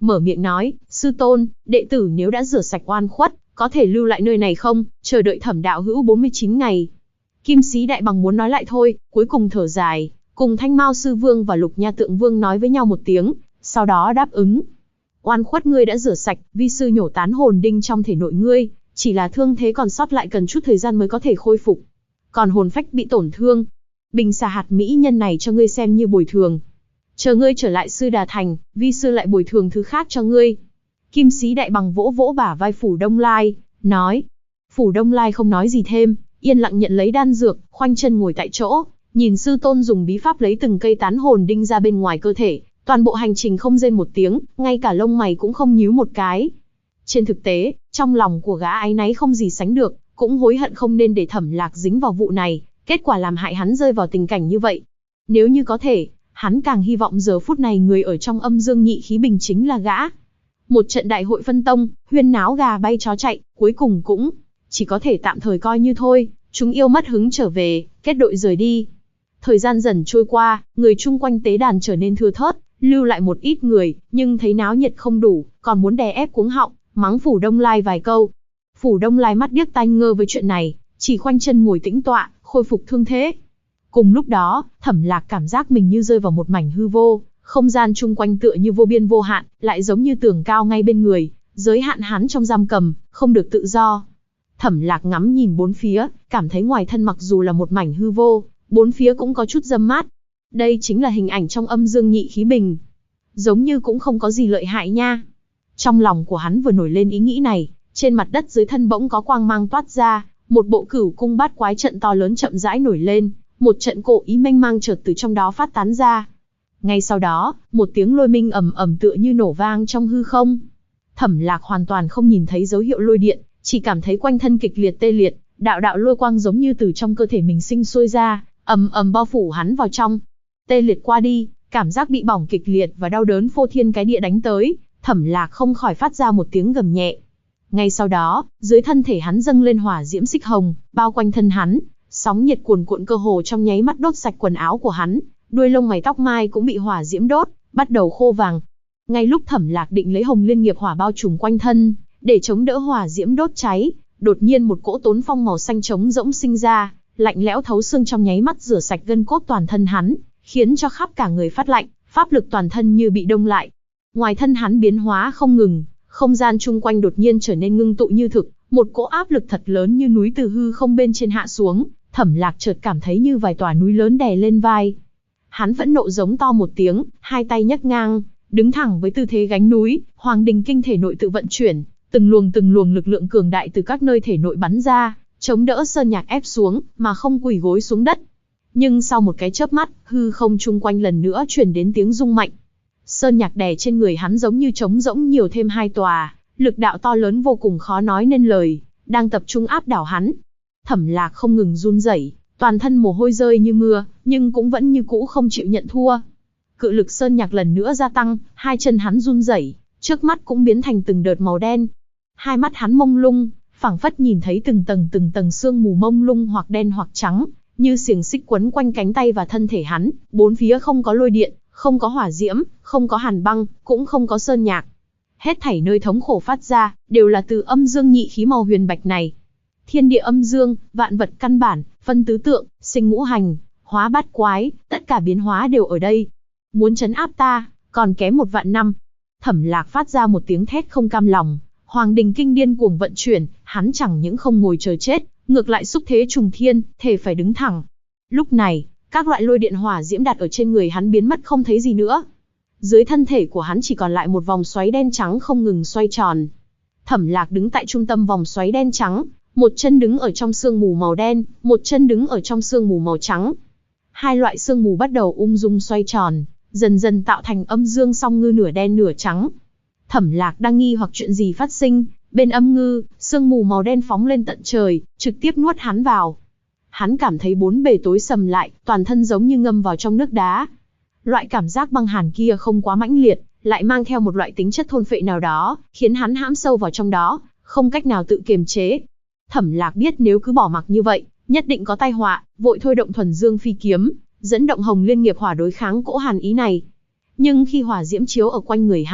mở miệng nói, sư tôn, đệ tử nếu đã rửa sạch oan khuất, có thể lưu lại nơi này không, chờ đợi Thẩm đạo hữu 49 ngày. Kim Sĩ Đại Bằng muốn nói lại thôi, cuối cùng thở dài, cùng Thanh Mao Sư Vương và Lục Nha Tượng Vương nói với nhau một tiếng, sau đó đáp ứng. Oan khuất ngươi đã rửa sạch, vi sư nhổ tán hồn đinh trong thể nội ngươi, chỉ là thương thế còn sót lại cần chút thời gian mới có thể khôi phục. Còn hồn phách bị tổn thương, bình xà hạt mỹ nhân này cho ngươi xem như bồi thường. Chờ ngươi trở lại Sư Đà Thành, vi sư lại bồi thường thứ khác cho ngươi. Kim Sĩ Đại Bằng vỗ vỗ bả vai Phủ Đông Lai, nói. Phủ Đông Lai không nói gì thêm, yên lặng nhận lấy đan dược, khoanh chân ngồi tại chỗ, nhìn sư tôn dùng bí pháp lấy từng cây tán hồn đinh ra bên ngoài cơ thể, toàn bộ hành trình không rên một tiếng, ngay cả lông mày cũng không nhíu một cái. Trên thực tế, trong lòng của gã áy náy không gì sánh được, cũng hối hận không nên để Thẩm Lạc dính vào vụ này, kết quả làm hại hắn rơi vào tình cảnh như vậy. Nếu như có thể, hắn càng hy vọng giờ phút này người ở trong âm dương nhị khí bình chính là gã. Một trận đại hội phân tông, huyên náo gà bay chó chạy, cuối cùng cũng chỉ có thể tạm thời coi như thôi, chúng yêu mất hứng trở về, kết đội rời đi. Thời gian dần trôi qua, người chung quanh tế đàn trở nên thưa thớt, lưu lại một ít người, nhưng thấy náo nhiệt không đủ, còn muốn đè ép cuống họng, mắng Phủ Đông Lai vài câu. Phủ Đông Lai mắt điếc tai ngơ với chuyện này, chỉ khoanh chân ngồi tĩnh tọa, khôi phục thương thế. Cùng lúc đó, Thẩm Lạc cảm giác mình như rơi vào một mảnh hư vô, không gian chung quanh tựa như vô biên vô hạn, lại giống như tường cao ngay bên người, giới hạn hắn trong giam cầm, không được tự do. Thẩm Lạc ngắm nhìn bốn phía, cảm thấy ngoài thân mặc dù là một mảnh hư vô, bốn phía cũng có chút râm mát. Đây chính là hình ảnh trong âm dương nhị khí bình. Giống như cũng không có gì lợi hại nha. Trong lòng của hắn vừa nổi lên ý nghĩ này, trên mặt đất dưới thân bỗng có quang mang toát ra, một bộ Cửu Cung Bát Quái trận to lớn chậm rãi nổi lên, một trận cổ ý mênh mang chợt từ trong đó phát tán ra. Ngay sau đó, một tiếng lôi minh ầm ầm tựa như nổ vang trong hư không. Thẩm Lạc hoàn toàn không nhìn thấy dấu hiệu lôi điện, chỉ cảm thấy quanh thân kịch liệt tê liệt, đạo đạo lôi quang giống như từ trong cơ thể mình sinh sôi ra, ầm ầm bao phủ hắn vào trong. Tê liệt qua đi, cảm giác bị bỏng kịch liệt và đau đớn phô thiên cái địa đánh tới, Thẩm Lạc không khỏi phát ra một tiếng gầm nhẹ. Ngay sau đó, dưới thân thể hắn dâng lên hỏa diễm xích hồng, bao quanh thân hắn, sóng nhiệt cuồn cuộn cơ hồ trong nháy mắt đốt sạch quần áo của hắn, đuôi lông mày tóc mai cũng bị hỏa diễm đốt, bắt đầu khô vàng. Ngay lúc Thẩm Lạc định lấy Hồng Liên Nghiệp Hỏa bao trùm quanh thân, để chống đỡ hỏa diễm đốt cháy, đột nhiên một cỗ tốn phong màu xanh trống rỗng sinh ra, lạnh lẽo thấu xương trong nháy mắt rửa sạch gân cốt toàn thân hắn, khiến cho khắp cả người phát lạnh, pháp lực toàn thân như bị đông lại. Ngoài thân hắn biến hóa không ngừng, không gian chung quanh đột nhiên trở nên ngưng tụ như thực, một cỗ áp lực thật lớn như núi từ hư không bên trên hạ xuống, Thẩm Lạc chợt cảm thấy như vài tòa núi lớn đè lên vai. Hắn phẫn nộ giống to một tiếng, hai tay nhấc ngang, đứng thẳng với tư thế gánh núi, Hoàng Đình Kinh thể nội tự vận chuyển, từng luồng lực lượng cường đại từ các nơi thể nội bắn ra, chống đỡ Sơn Nhạc ép xuống, mà không quỳ gối xuống đất. Nhưng sau một cái chớp mắt, hư không chung quanh lần nữa truyền đến tiếng rung mạnh. Sơn Nhạc đè trên người hắn giống như trống rỗng nhiều thêm hai tòa, lực đạo to lớn vô cùng khó nói nên lời, đang tập trung áp đảo hắn. Thẩm Lạc không ngừng run rẩy, toàn thân mồ hôi rơi như mưa, nhưng cũng vẫn như cũ không chịu nhận thua. Cự lực Sơn Nhạc lần nữa gia tăng, hai chân hắn run rẩy, trước mắt cũng biến thành từng đợt màu đen. Hai mắt hắn mông lung, phảng phất nhìn thấy từng tầng sương mù mông lung hoặc đen hoặc trắng, như xiềng xích quấn quanh cánh tay và thân thể hắn, bốn phía không có lôi điện, không có hỏa diễm, không có hàn băng, cũng không có Sơn Nhạc. Hết thảy nơi thống khổ phát ra, đều là từ âm dương nhị khí màu huyền bạch này. Thiên địa âm dương, vạn vật căn bản, phân tứ tượng, sinh ngũ hành, hóa bát quái, tất cả biến hóa đều ở đây. Muốn trấn áp ta, còn kém 1.000 năm. Thẩm Lạc phát ra một tiếng thét không cam lòng, Hoàng Đình Kinh điên cuồng vận chuyển, hắn chẳng những không ngồi chờ chết, ngược lại xúc thế trùng thiên, thề phải đứng thẳng. Lúc này, các loại lôi điện hỏa diễm đặt ở trên người hắn biến mất không thấy gì nữa. Dưới thân thể của hắn chỉ còn lại một vòng xoáy đen trắng không ngừng xoay tròn. Thẩm Lạc đứng tại trung tâm vòng xoáy đen trắng, một chân đứng ở trong sương mù màu đen, một chân đứng ở trong sương mù màu trắng. Hai loại sương mù bắt đầu ung dung xoay tròn, dần dần tạo thành âm dương song ngư nửa đen nửa trắng. Thẩm Lạc đang nghi hoặc chuyện gì phát sinh, bên âm ngư, sương mù màu đen phóng lên tận trời, trực tiếp nuốt hắn vào. Hắn cảm thấy bốn bề tối sầm lại, toàn thân giống như ngâm vào trong nước đá. Loại cảm giác băng hàn kia không quá mãnh liệt, lại mang theo một loại tính chất thôn phệ nào đó, khiến hắn hãm sâu vào trong đó, không cách nào tự kiềm chế. Thẩm Lạc biết nếu cứ bỏ mặc như vậy, nhất định có tai họa, vội thôi động thuần dương phi kiếm, dẫn động Hồng Liên Nghiệp Hỏa đối kháng cỗ hàn ý này. Nhưng khi hỏa diễm chiếu ở quanh người hắn,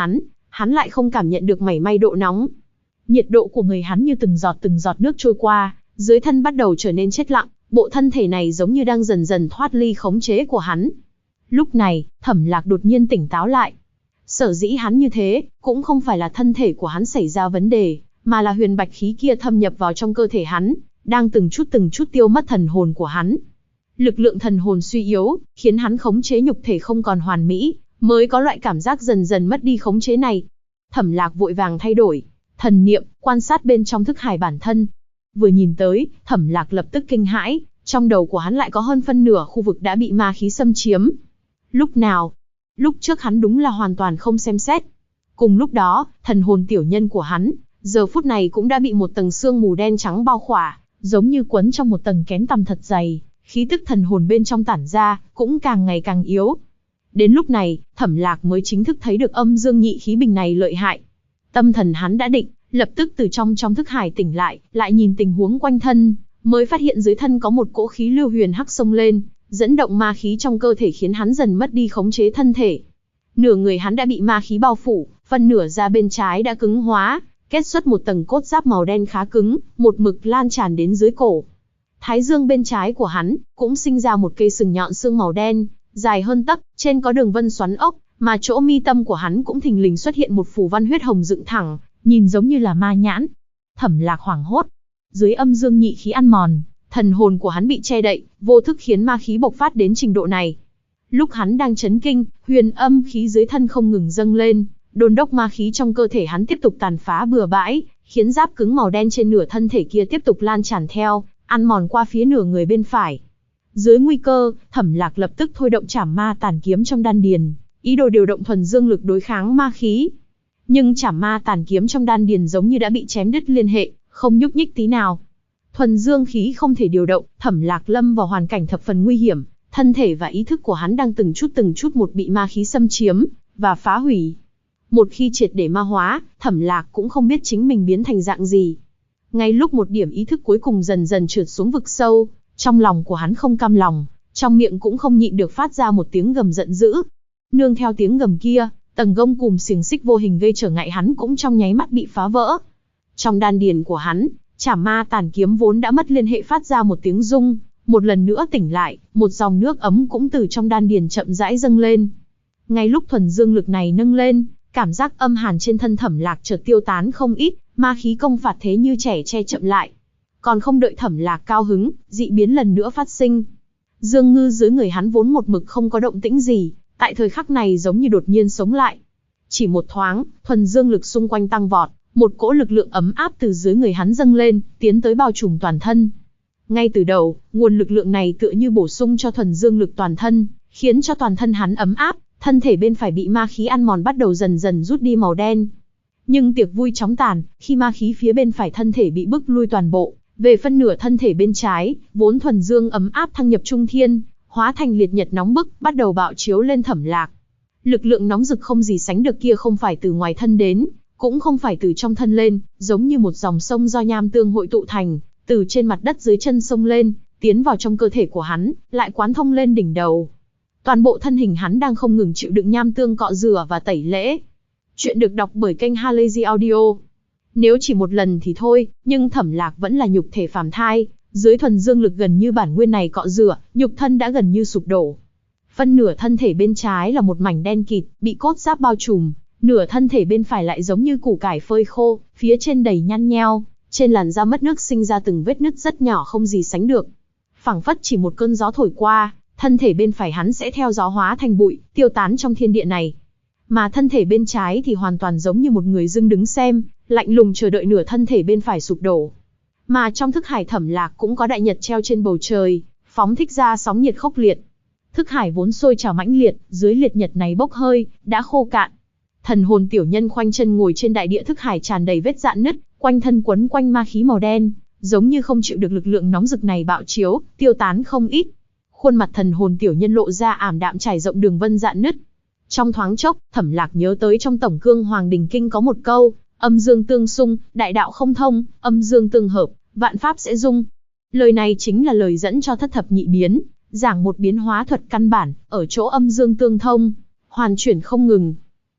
hắn lại không cảm nhận được mảy may độ nóng. Nhiệt độ của người hắn như từng giọt nước trôi qua, dưới thân bắt đầu trở nên chết lặng, bộ thân thể này giống như đang dần dần thoát ly khống chế của hắn. Lúc này, Thẩm Lạc đột nhiên tỉnh táo lại. Sở dĩ hắn như thế, cũng không phải là thân thể của hắn xảy ra vấn đề, mà là huyền bạch khí kia thâm nhập vào trong cơ thể hắn, đang từng chút tiêu mất thần hồn của hắn. Lực lượng thần hồn suy yếu, khiến hắn khống chế nhục thể không còn hoàn mỹ, mới có loại cảm giác dần dần mất đi khống chế này. Thẩm Lạc vội vàng thay đổi thần niệm, quan sát bên trong thức hải bản thân. Vừa nhìn tới, Thẩm Lạc lập tức kinh hãi, trong đầu của hắn lại có hơn phân nửa khu vực đã bị ma khí xâm chiếm. Lúc nào? Lúc trước hắn đúng là hoàn toàn không xem xét. Cùng lúc đó, thần hồn tiểu nhân của hắn, giờ phút này cũng đã bị một tầng sương mù đen trắng bao khỏa, giống như quấn trong một tầng kén tằm thật dày, khí tức thần hồn bên trong tản ra, cũng càng ngày càng yếu. Đến lúc này, Thẩm Lạc mới chính thức thấy được âm dương nhị khí bình này lợi hại. Tâm thần hắn đã định, lập tức từ trong thức hải tỉnh lại nhìn tình huống quanh thân, mới phát hiện dưới thân có một cỗ khí lưu huyền hắc xông lên, dẫn động ma khí trong cơ thể khiến hắn dần mất đi khống chế thân thể. Nửa người hắn đã bị ma khí bao phủ, phần nửa da bên trái đã cứng hóa, kết xuất một tầng cốt giáp màu đen khá cứng, một mực lan tràn đến dưới cổ. Thái dương bên trái của hắn cũng sinh ra một cây sừng nhọn xương màu đen, dài hơn tấc, trên có đường vân xoắn ốc, mà chỗ mi tâm của hắn cũng thình lình xuất hiện một phù văn huyết hồng dựng thẳng, nhìn giống như là ma nhãn. Thẩm Lạc hoảng hốt, dưới âm dương nhị khí ăn mòn, thần hồn của hắn bị che đậy, vô thức khiến ma khí bộc phát đến trình độ này. Lúc hắn đang chấn kinh, huyền âm khí dưới thân không ngừng dâng lên, đôn đốc ma khí trong cơ thể hắn tiếp tục tàn phá bừa bãi, khiến giáp cứng màu đen trên nửa thân thể kia tiếp tục lan tràn theo, ăn mòn qua phía nửa người bên phải. Dưới nguy cơ, Thẩm Lạc lập tức thôi động Trảm Ma Tàn kiếm trong đan điền, ý đồ điều động thuần dương lực đối kháng ma khí. Nhưng Trảm Ma Tàn kiếm trong đan điền giống như đã bị chém đứt liên hệ, không nhúc nhích tí nào. Thuần dương khí không thể điều động, Thẩm Lạc lâm vào hoàn cảnh thập phần nguy hiểm, thân thể và ý thức của hắn đang từng chút một bị ma khí xâm chiếm và phá hủy. Một khi triệt để ma hóa, Thẩm Lạc cũng không biết chính mình biến thành dạng gì. Ngay lúc một điểm ý thức cuối cùng dần dần trượt xuống vực sâu, trong lòng của hắn không cam lòng, trong miệng cũng không nhịn được phát ra một tiếng gầm giận dữ. Nương theo tiếng gầm kia, tầng gông cùm xiềng xích vô hình gây trở ngại hắn cũng trong nháy mắt bị phá vỡ. Trong đan điền của hắn, Trảm Ma Tàn kiếm vốn đã mất liên hệ phát ra một tiếng rung, một lần nữa tỉnh lại, một dòng nước ấm cũng từ trong đan điền chậm rãi dâng lên. Ngay lúc thuần dương lực này nâng lên, cảm giác âm hàn trên thân Thẩm Lạc chợt tiêu tán không ít, ma khí công phạt thế như trẻ che chậm lại. Còn không đợi Thẩm Lạc cao hứng, dị biến lần nữa phát sinh. Dương ngư dưới người hắn vốn một mực không có động tĩnh gì, tại thời khắc này giống như đột nhiên sống lại. Chỉ một thoáng, thuần dương lực xung quanh tăng vọt, một cỗ lực lượng ấm áp từ dưới người hắn dâng lên, tiến tới bao trùm toàn thân. Ngay từ đầu, nguồn lực lượng này tựa như bổ sung cho thuần dương lực toàn thân, khiến cho toàn thân hắn ấm áp, thân thể bên phải bị ma khí ăn mòn bắt đầu dần dần rút đi màu đen. Nhưng tiệc vui chóng tàn, khi ma khí phía bên phải thân thể bị bức lui toàn bộ, về phân nửa thân thể bên trái, vốn thuần dương ấm áp thăng nhập trung thiên, hóa thành liệt nhật nóng bức, bắt đầu bạo chiếu lên Thẩm Lạc. Lực lượng nóng rực không gì sánh được kia không phải từ ngoài thân đến, cũng không phải từ trong thân lên, giống như một dòng sông do nham tương hội tụ thành, từ trên mặt đất dưới chân sông lên, tiến vào trong cơ thể của hắn, lại quán thông lên đỉnh đầu. Toàn bộ thân hình hắn đang không ngừng chịu đựng nham tương cọ rửa và tẩy lễ. Chuyện được đọc bởi kênh Halazy Audio. Nếu chỉ một lần thì thôi, nhưng Thẩm Lạc vẫn là nhục thể phàm thai, dưới thuần dương lực gần như bản nguyên này cọ rửa, nhục thân đã gần như sụp đổ. Phân nửa thân thể bên trái là một mảnh đen kịt, bị cốt giáp bao trùm, nửa thân thể bên phải lại giống như củ cải phơi khô, phía trên đầy nhăn nheo, trên làn da mất nước sinh ra từng vết nứt rất nhỏ không gì sánh được. Phảng phất chỉ một cơn gió thổi qua, thân thể bên phải hắn sẽ theo gió hóa thành bụi, tiêu tán trong thiên địa này. Mà thân thể bên trái thì hoàn toàn giống như một người dưng đứng xem, lạnh lùng chờ đợi nửa thân thể bên phải sụp đổ. Mà trong thức hải Thẩm Lạc cũng có đại nhật treo trên bầu trời, phóng thích ra sóng nhiệt khốc liệt. Thức hải vốn sôi trào mãnh liệt, dưới liệt nhật này bốc hơi, đã khô cạn. Thần hồn tiểu nhân khoanh chân ngồi trên đại địa thức hải tràn đầy vết rạn nứt, quanh thân quấn quanh ma khí màu đen, giống như không chịu được lực lượng nóng rực này bạo chiếu, tiêu tán không ít. Khuôn mặt thần hồn tiểu nhân lộ ra ảm đạm trải rộng đường vân rạn nứt. Trong thoáng chốc, Thẩm Lạc nhớ tới trong Tổng Cương Hoàng Đình Kinh có một câu, âm dương tương xung, đại đạo không thông, âm dương tương hợp, vạn pháp sẽ dung. Lời này chính là lời dẫn cho thất thập nhị biến, giảng một biến hóa thuật căn bản, ở chỗ âm dương tương thông, hoàn chuyển không ngừng.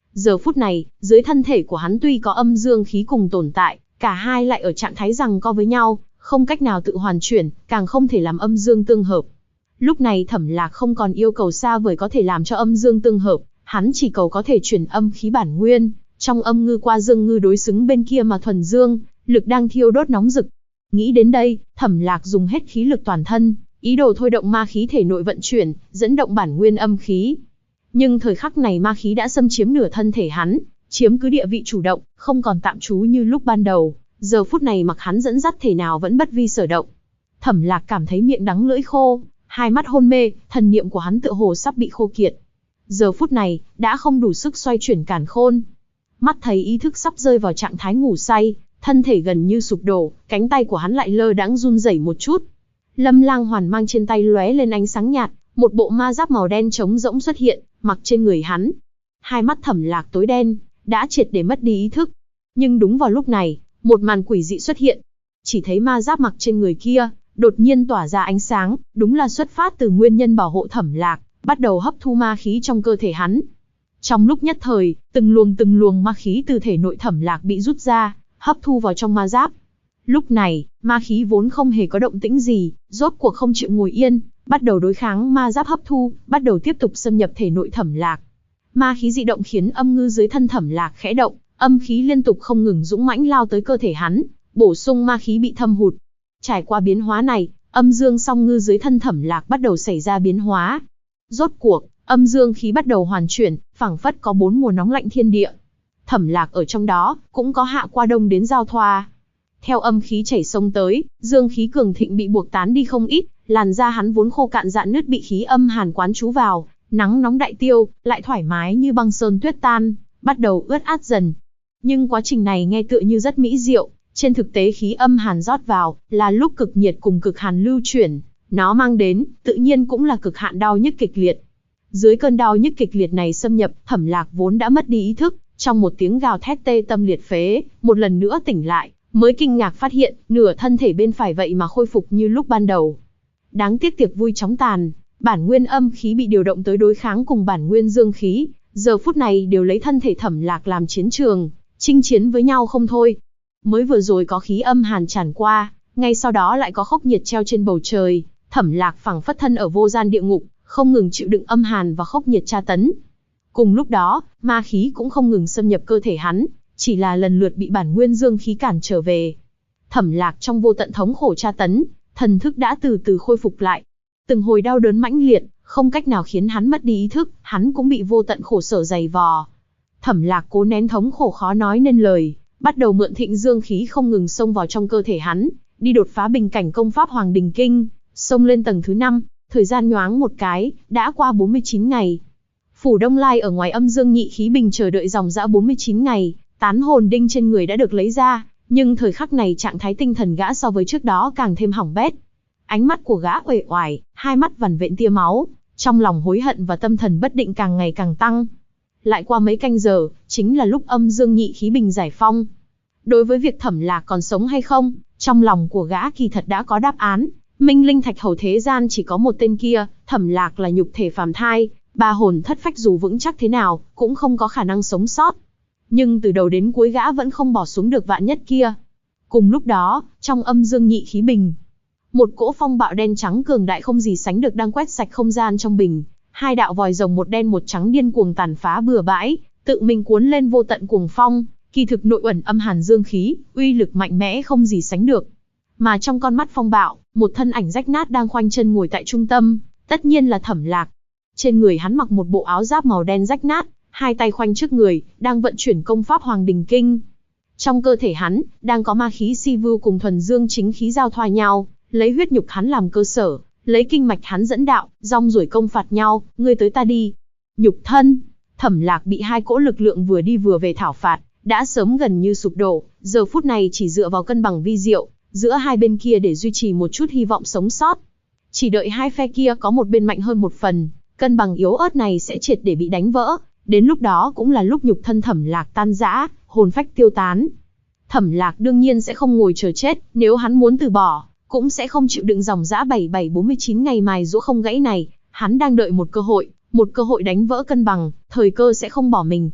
Giờ phút này, dưới thân thể của hắn tuy có âm dương khí cùng tồn tại, cả hai lại ở trạng thái giằng co với nhau, không cách nào tự hoàn chuyển, càng không thể làm âm dương tương hợp. Lúc này Thẩm Lạc không còn yêu cầu xa vời có thể làm cho âm dương tương hợp, hắn chỉ cầu có thể chuyển âm khí bản nguyên, trong âm ngư qua dương ngư đối xứng bên kia mà thuần dương, lực đang thiêu đốt nóng rực. Nghĩ đến đây, Thẩm Lạc dùng hết khí lực toàn thân, ý đồ thôi động ma khí thể nội vận chuyển, dẫn động bản nguyên âm khí. Nhưng thời khắc này ma khí đã xâm chiếm nửa thân thể hắn, chiếm cứ địa vị chủ động, không còn tạm trú như lúc ban đầu, giờ phút này mặc hắn dẫn dắt thể nào vẫn bất vi sở động. Thẩm Lạc cảm thấy miệng đắng lưỡi khô, hai mắt hôn mê, thần niệm của hắn tựa hồ sắp bị khô kiệt. Giờ phút này, đã không đủ sức xoay chuyển càn khôn. Mắt thấy ý thức sắp rơi vào trạng thái ngủ say, thân thể gần như sụp đổ, cánh tay của hắn lại lơ đãng run rẩy một chút. Lâm Lang Hoàn mang trên tay lóe lên ánh sáng nhạt, một bộ ma giáp màu đen trống rỗng xuất hiện, mặc trên người hắn. Hai mắt Thẩm Lạc tối đen, đã triệt để mất đi ý thức. Nhưng đúng vào lúc này, một màn quỷ dị xuất hiện. Chỉ thấy ma giáp mặc trên người kia, đột nhiên tỏa ra ánh sáng, đúng là xuất phát từ nguyên nhân bảo hộ Thẩm Lạc, bắt đầu hấp thu ma khí trong cơ thể hắn. Trong lúc nhất thời, từng luồng ma khí từ thể nội Thẩm Lạc bị rút ra, hấp thu vào trong ma giáp. Lúc này, ma khí vốn không hề có động tĩnh gì, rốt cuộc không chịu ngồi yên, bắt đầu đối kháng ma giáp hấp thu, bắt đầu tiếp tục xâm nhập thể nội Thẩm Lạc. Ma khí dị động khiến âm ngư dưới thân Thẩm Lạc khẽ động, âm khí liên tục không ngừng dũng mãnh lao tới cơ thể hắn, bổ sung ma khí bị thâm hụt. Trải qua biến hóa này, âm dương song ngư dưới thân Thẩm Lạc bắt đầu xảy ra biến hóa. Rốt cuộc, âm dương khí bắt đầu hoàn chuyển, phảng phất có 4 mùa nóng lạnh thiên địa. Thẩm Lạc ở trong đó, cũng có hạ qua đông đến giao thoa. Theo âm khí chảy sông tới, dương khí cường thịnh bị buộc tán đi không ít, làn da hắn vốn khô cạn rạn nứt bị khí âm hàn quán trú vào, nắng nóng đại tiêu, lại thoải mái như băng sơn tuyết tan, bắt đầu ướt át dần. Nhưng quá trình này nghe tựa như rất mỹ diệu, trên thực tế khí âm hàn rót vào, là lúc cực nhiệt cùng cực hàn lưu chuyển, nó mang đến, tự nhiên cũng là cực hạn đau nhức kịch liệt. Dưới cơn đau nhức kịch liệt này xâm nhập, Thẩm Lạc vốn đã mất đi ý thức, trong một tiếng gào thét tê tâm liệt phế, một lần nữa tỉnh lại, mới kinh ngạc phát hiện, nửa thân thể bên phải vậy mà khôi phục như lúc ban đầu. Đáng tiếc tiệc vui chóng tàn, bản nguyên âm khí bị điều động tới đối kháng cùng bản nguyên dương khí, giờ phút này đều lấy thân thể Thẩm Lạc làm chiến trường, chinh chiến với nhau không thôi. Mới vừa rồi có khí âm hàn tràn qua, ngay sau đó lại có khốc nhiệt treo trên bầu trời, Thẩm Lạc phảng phất thân ở vô gian địa ngục, không ngừng chịu đựng âm hàn và khốc nhiệt tra tấn. Cùng lúc đó, ma khí cũng không ngừng xâm nhập cơ thể hắn, chỉ là lần lượt bị bản nguyên dương khí cản trở về. Thẩm Lạc trong vô tận thống khổ tra tấn, thần thức đã từ từ khôi phục lại. Từng hồi đau đớn mãnh liệt, không cách nào khiến hắn mất đi ý thức, hắn cũng bị vô tận khổ sở dày vò. Thẩm Lạc cố nén thống khổ khó nói nên lời, bắt đầu mượn thịnh dương khí không ngừng xông vào trong cơ thể hắn, đi đột phá bình cảnh công pháp Hoàng Đình Kinh, xông lên tầng thứ 5, thời gian nhoáng một cái, đã qua 49 ngày. Phủ Đông Lai ở ngoài âm dương nhị khí bình chờ đợi dòng dã 49 ngày, tán hồn đinh trên người đã được lấy ra, nhưng thời khắc này trạng thái tinh thần gã so với trước đó càng thêm hỏng bét. Ánh mắt của gã uể oải, hai mắt vằn vện tia máu, trong lòng hối hận và tâm thần bất định càng ngày càng tăng. Lại qua mấy canh giờ, chính là lúc âm dương nhị khí bình giải phong. Đối với việc Thẩm Lạc còn sống hay không, trong lòng của gã kỳ thật đã có đáp án. Minh Linh Thạch Hầu thế gian chỉ có một tên kia, Thẩm Lạc là nhục thể phàm thai, ba hồn thất phách dù vững chắc thế nào, cũng không có khả năng sống sót. Nhưng từ đầu đến cuối gã vẫn không bỏ xuống được vạn nhất kia. Cùng lúc đó, trong âm dương nhị khí bình, một cỗ phong bạo đen trắng cường đại không gì sánh được đang quét sạch không gian trong bình. Hai đạo vòi rồng một đen một trắng điên cuồng tàn phá bừa bãi, tự mình cuốn lên vô tận cuồng phong, kỳ thực nội uẩn âm hàn dương khí, uy lực mạnh mẽ không gì sánh được. Mà trong con mắt phong bạo, một thân ảnh rách nát đang khoanh chân ngồi tại trung tâm, tất nhiên là Thẩm Lạc. Trên người hắn mặc một bộ áo giáp màu đen rách nát, hai tay khoanh trước người, đang vận chuyển công pháp Hoàng Đình Kinh. Trong cơ thể hắn, đang có ma khí si vưu cùng thuần dương chính khí giao thoa nhau, lấy huyết nhục hắn làm cơ sở, lấy kinh mạch hắn dẫn đạo, rong ruổi công phạt nhau, ngươi tới ta đi. Nhục thân, Thẩm Lạc bị hai cỗ lực lượng vừa đi vừa về thảo phạt, đã sớm gần như sụp đổ, giờ phút này chỉ dựa vào cân bằng vi diệu giữa hai bên kia để duy trì một chút hy vọng sống sót. Chỉ đợi hai phe kia có một bên mạnh hơn một phần, cân bằng yếu ớt này sẽ triệt để bị đánh vỡ, đến lúc đó cũng là lúc nhục thân Thẩm Lạc tan rã, hồn phách tiêu tán. Thẩm Lạc đương nhiên sẽ không ngồi chờ chết, nếu hắn muốn từ bỏ, cũng sẽ không chịu đựng dòng dã 47-49 ngày mài giũa không gãy này, hắn đang đợi một cơ hội đánh vỡ cân bằng, thời cơ sẽ không bỏ mình.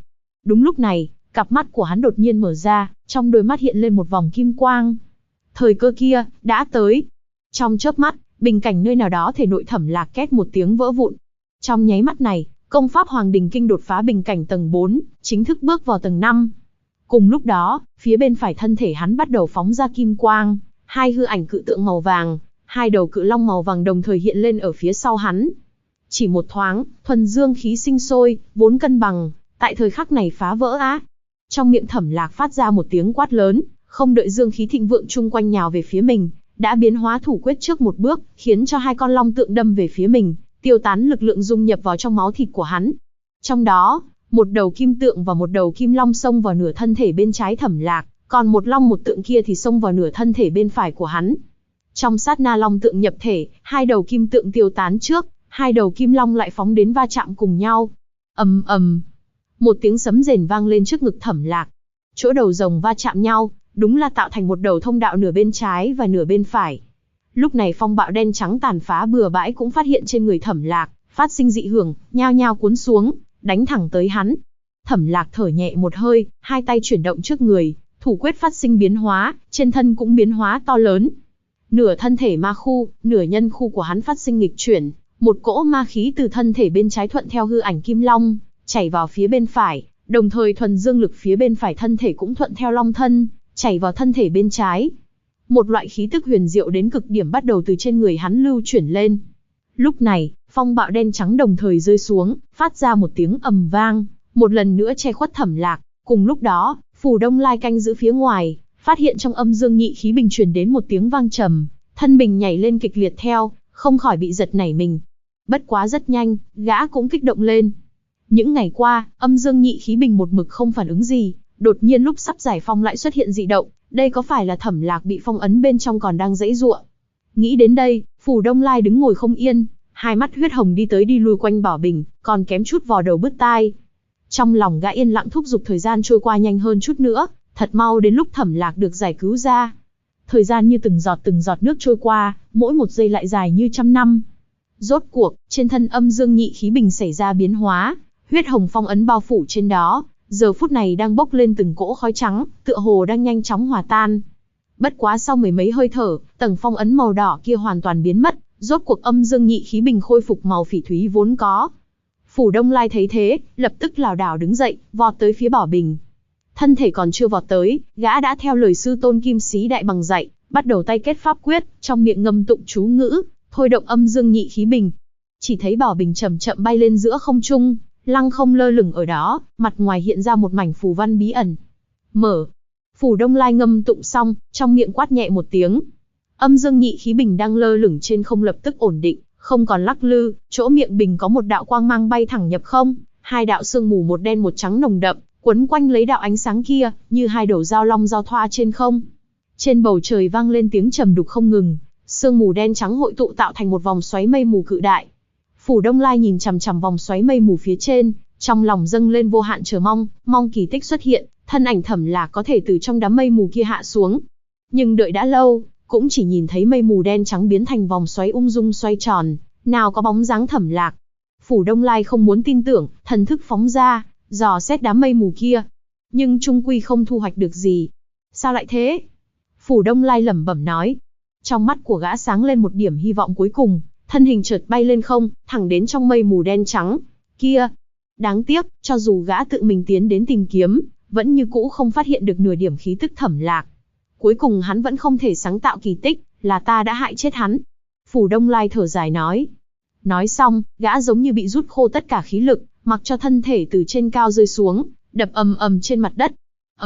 Đúng lúc này, cặp mắt của hắn đột nhiên mở ra, trong đôi mắt hiện lên một vòng kim quang. Thời cơ kia, đã tới. Trong chớp mắt, bình cảnh nơi nào đó thể nội Thẩm Lạc két một tiếng vỡ vụn. Trong nháy mắt này, công pháp Hoàng Đình Kinh đột phá bình cảnh tầng 4, chính thức bước vào tầng 5. Cùng lúc đó, phía bên phải thân thể hắn bắt đầu phóng ra kim quang, hai hư ảnh cự tượng màu vàng, hai đầu cự long màu vàng đồng thời hiện lên ở phía sau hắn. Chỉ một thoáng, thuần dương khí sinh sôi, vốn cân bằng, tại thời khắc này phá vỡ á. Trong miệng Thẩm Lạc phát ra một tiếng quát lớn, không đợi dương khí thịnh vượng chung quanh nhào về phía mình, đã biến hóa thủ quyết trước một bước, khiến cho hai con long tượng đâm về phía mình, tiêu tán lực lượng dung nhập vào trong máu thịt của hắn. Trong đó, một đầu kim tượng và một đầu kim long xông vào nửa thân thể bên trái Thẩm Lạc, còn một long một tượng kia thì xông vào nửa thân thể bên phải của hắn. Trong sát na long tượng nhập thể, hai đầu kim tượng tiêu tán trước, hai đầu kim long lại phóng đến va chạm cùng nhau. Ầm ầm, một tiếng sấm rền vang lên trước ngực Thẩm Lạc. Chỗ đầu rồng va chạm nhau, đúng là tạo thành một đầu thông đạo nửa bên trái và nửa bên phải. Lúc này phong bạo đen trắng tàn phá bừa bãi cũng phát hiện trên người Thẩm Lạc, phát sinh dị hưởng, nhao nhao cuốn xuống, đánh thẳng tới hắn. Thẩm Lạc thở nhẹ một hơi, hai tay chuyển động trước người, thủ quyết phát sinh biến hóa, trên thân cũng biến hóa to lớn. Nửa thân thể ma khu, nửa nhân khu của hắn phát sinh nghịch chuyển, một cỗ ma khí từ thân thể bên trái thuận theo hư ảnh kim long, chảy vào phía bên phải, đồng thời thuần dương lực phía bên phải thân thể cũng thuận theo long thân, chảy vào thân thể bên trái. Một loại khí tức huyền diệu đến cực điểm bắt đầu từ trên người hắn lưu chuyển lên. Lúc này, phong bạo đen trắng đồng thời rơi xuống, phát ra một tiếng ầm vang, một lần nữa che khuất Thẩm Lạc. Cùng lúc đó, Phù Đông Lai canh giữ phía ngoài, phát hiện trong âm dương nhị khí bình truyền đến một tiếng vang trầm, thân bình nhảy lên kịch liệt theo, không khỏi bị giật nảy mình. Bất quá rất nhanh, gã cũng kích động lên. Những ngày qua, âm dương nhị khí bình một mực không phản ứng gì, đột nhiên lúc sắp giải phong lại xuất hiện dị động, đây có phải là Thẩm Lạc bị phong ấn bên trong còn đang giãy giụa? Nghĩ đến đây, Phù Đông Lai đứng ngồi không yên, hai mắt huyết hồng đi tới đi lui quanh bảo bình, còn kém chút vò đầu bứt tai. Trong lòng gã yên lặng thúc giục thời gian trôi qua nhanh hơn chút nữa, thật mau đến lúc Thẩm Lạc được giải cứu ra. Thời gian như từng giọt nước trôi qua, mỗi một giây lại dài như trăm năm. Rốt cuộc, trên thân âm dương nhị khí bình xảy ra biến hóa, huyết hồng phong ấn bao phủ trên đó, giờ phút này đang bốc lên từng cỗ khói trắng, tựa hồ đang nhanh chóng hòa tan. Bất quá sau mười mấy hơi thở, tầng phong ấn màu đỏ kia hoàn toàn biến mất, rốt cuộc âm dương nhị khí bình khôi phục màu phỉ thúy vốn có. Phủ Đông Lai thấy thế, lập tức lảo đảo đứng dậy, vọt tới phía bảo bình. Thân thể còn chưa vọt tới, gã đã theo lời sư tôn Kim Sĩ Đại Bằng dạy, bắt đầu tay kết pháp quyết, trong miệng ngâm tụng chú ngữ, thôi động âm dương nhị khí bình. Chỉ thấy bảo bình chậm chậm bay lên giữa không trung, lăng không lơ lửng ở đó, mặt ngoài hiện ra một mảnh phù văn bí ẩn. Mở. Phủ Đông Lai ngâm tụng xong, trong miệng quát nhẹ một tiếng. Âm dương nhị khí bình đang lơ lửng trên không lập tức ổn định, không còn lắc lư, chỗ miệng bình có một đạo quang mang bay thẳng nhập không, hai đạo sương mù một đen một trắng nồng đậm, quấn quanh lấy đạo ánh sáng kia, như hai đầu dao long giao thoa trên không. Trên bầu trời vang lên tiếng trầm đục không ngừng, sương mù đen trắng hội tụ tạo thành một vòng xoáy mây mù cự đại. Phủ Đông Lai nhìn chằm chằm vòng xoáy mây mù phía trên, trong lòng dâng lên vô hạn chờ mong, mong kỳ tích xuất hiện, thân ảnh Thẩm Lạc có thể từ trong đám mây mù kia hạ xuống. Nhưng đợi đã lâu, cũng chỉ nhìn thấy mây mù đen trắng biến thành vòng xoáy ung dung xoay tròn, nào có bóng dáng Thẩm Lạc. Phủ Đông Lai không muốn tin tưởng, thần thức phóng ra, dò xét đám mây mù kia, nhưng chung quy không thu hoạch được gì. Sao lại thế? Phủ Đông Lai lẩm bẩm nói. Trong mắt của gã sáng lên một điểm hy vọng cuối cùng, thân hình chợt bay lên không, thẳng đến trong mây mù đen trắng kia. Đáng tiếc, cho dù gã tự mình tiến đến tìm kiếm, vẫn như cũ không phát hiện được nửa điểm khí tức Thẩm Lạc. Cuối cùng hắn vẫn không thể sáng tạo kỳ tích, là ta đã hại chết hắn. Phủ Đông Lai thở dài nói. Nói xong, gã giống như bị rút khô tất cả khí lực, mặc cho thân thể từ trên cao rơi xuống, đập ầm ầm trên mặt đất.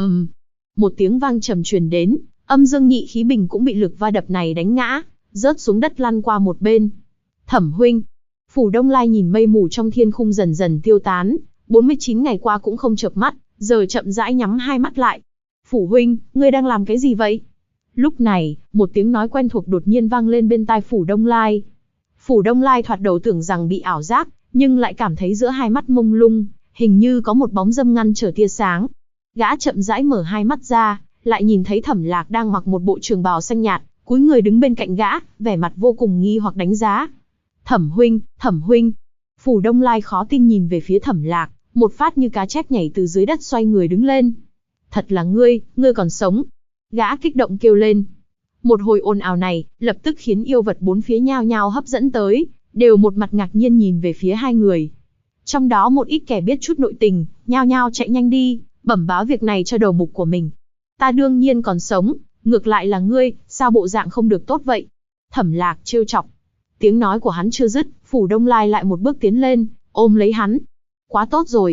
Một tiếng vang trầm truyền đến, âm dương nhị khí bình cũng bị lực va đập này đánh ngã, rớt xuống đất lăn qua một bên. Thẩm huynh. Phủ Đông Lai nhìn mây mù trong thiên khung dần dần tiêu tán, 49 ngày qua cũng không chợp mắt, giờ chậm rãi nhắm hai mắt lại. Phủ huynh, ngươi đang làm cái gì vậy? Lúc này, một tiếng nói quen thuộc đột nhiên vang lên bên tai Phủ Đông Lai. Phủ Đông Lai thoạt đầu tưởng rằng bị ảo giác, nhưng lại cảm thấy giữa hai mắt mông lung, hình như có một bóng dâm ngăn trở tia sáng. Gã chậm rãi mở hai mắt ra, lại nhìn thấy Thẩm Lạc đang mặc một bộ trường bào xanh nhạt, cúi người đứng bên cạnh gã, vẻ mặt vô cùng nghi hoặc đánh giá. Thẩm huynh, Thẩm huynh. Phủ Đông Lai khó tin nhìn về phía Thẩm Lạc, một phát như cá chép nhảy từ dưới đất xoay người đứng lên. Thật là ngươi còn sống. Gã kích động kêu lên. Một hồi ồn ào này, lập tức khiến yêu vật bốn phía nhao nhao hấp dẫn tới, đều một mặt ngạc nhiên nhìn về phía hai người. Trong đó một ít kẻ biết chút nội tình, nhao nhao chạy nhanh đi, bẩm báo việc này cho đầu mục của mình. Ta đương nhiên còn sống, ngược lại là ngươi, sao bộ dạng không được tốt vậy? Thẩm Lạc trêu chọc. Tiếng nói của hắn chưa dứt, Phủ Đông Lai lại một bước tiến lên, ôm lấy hắn. Quá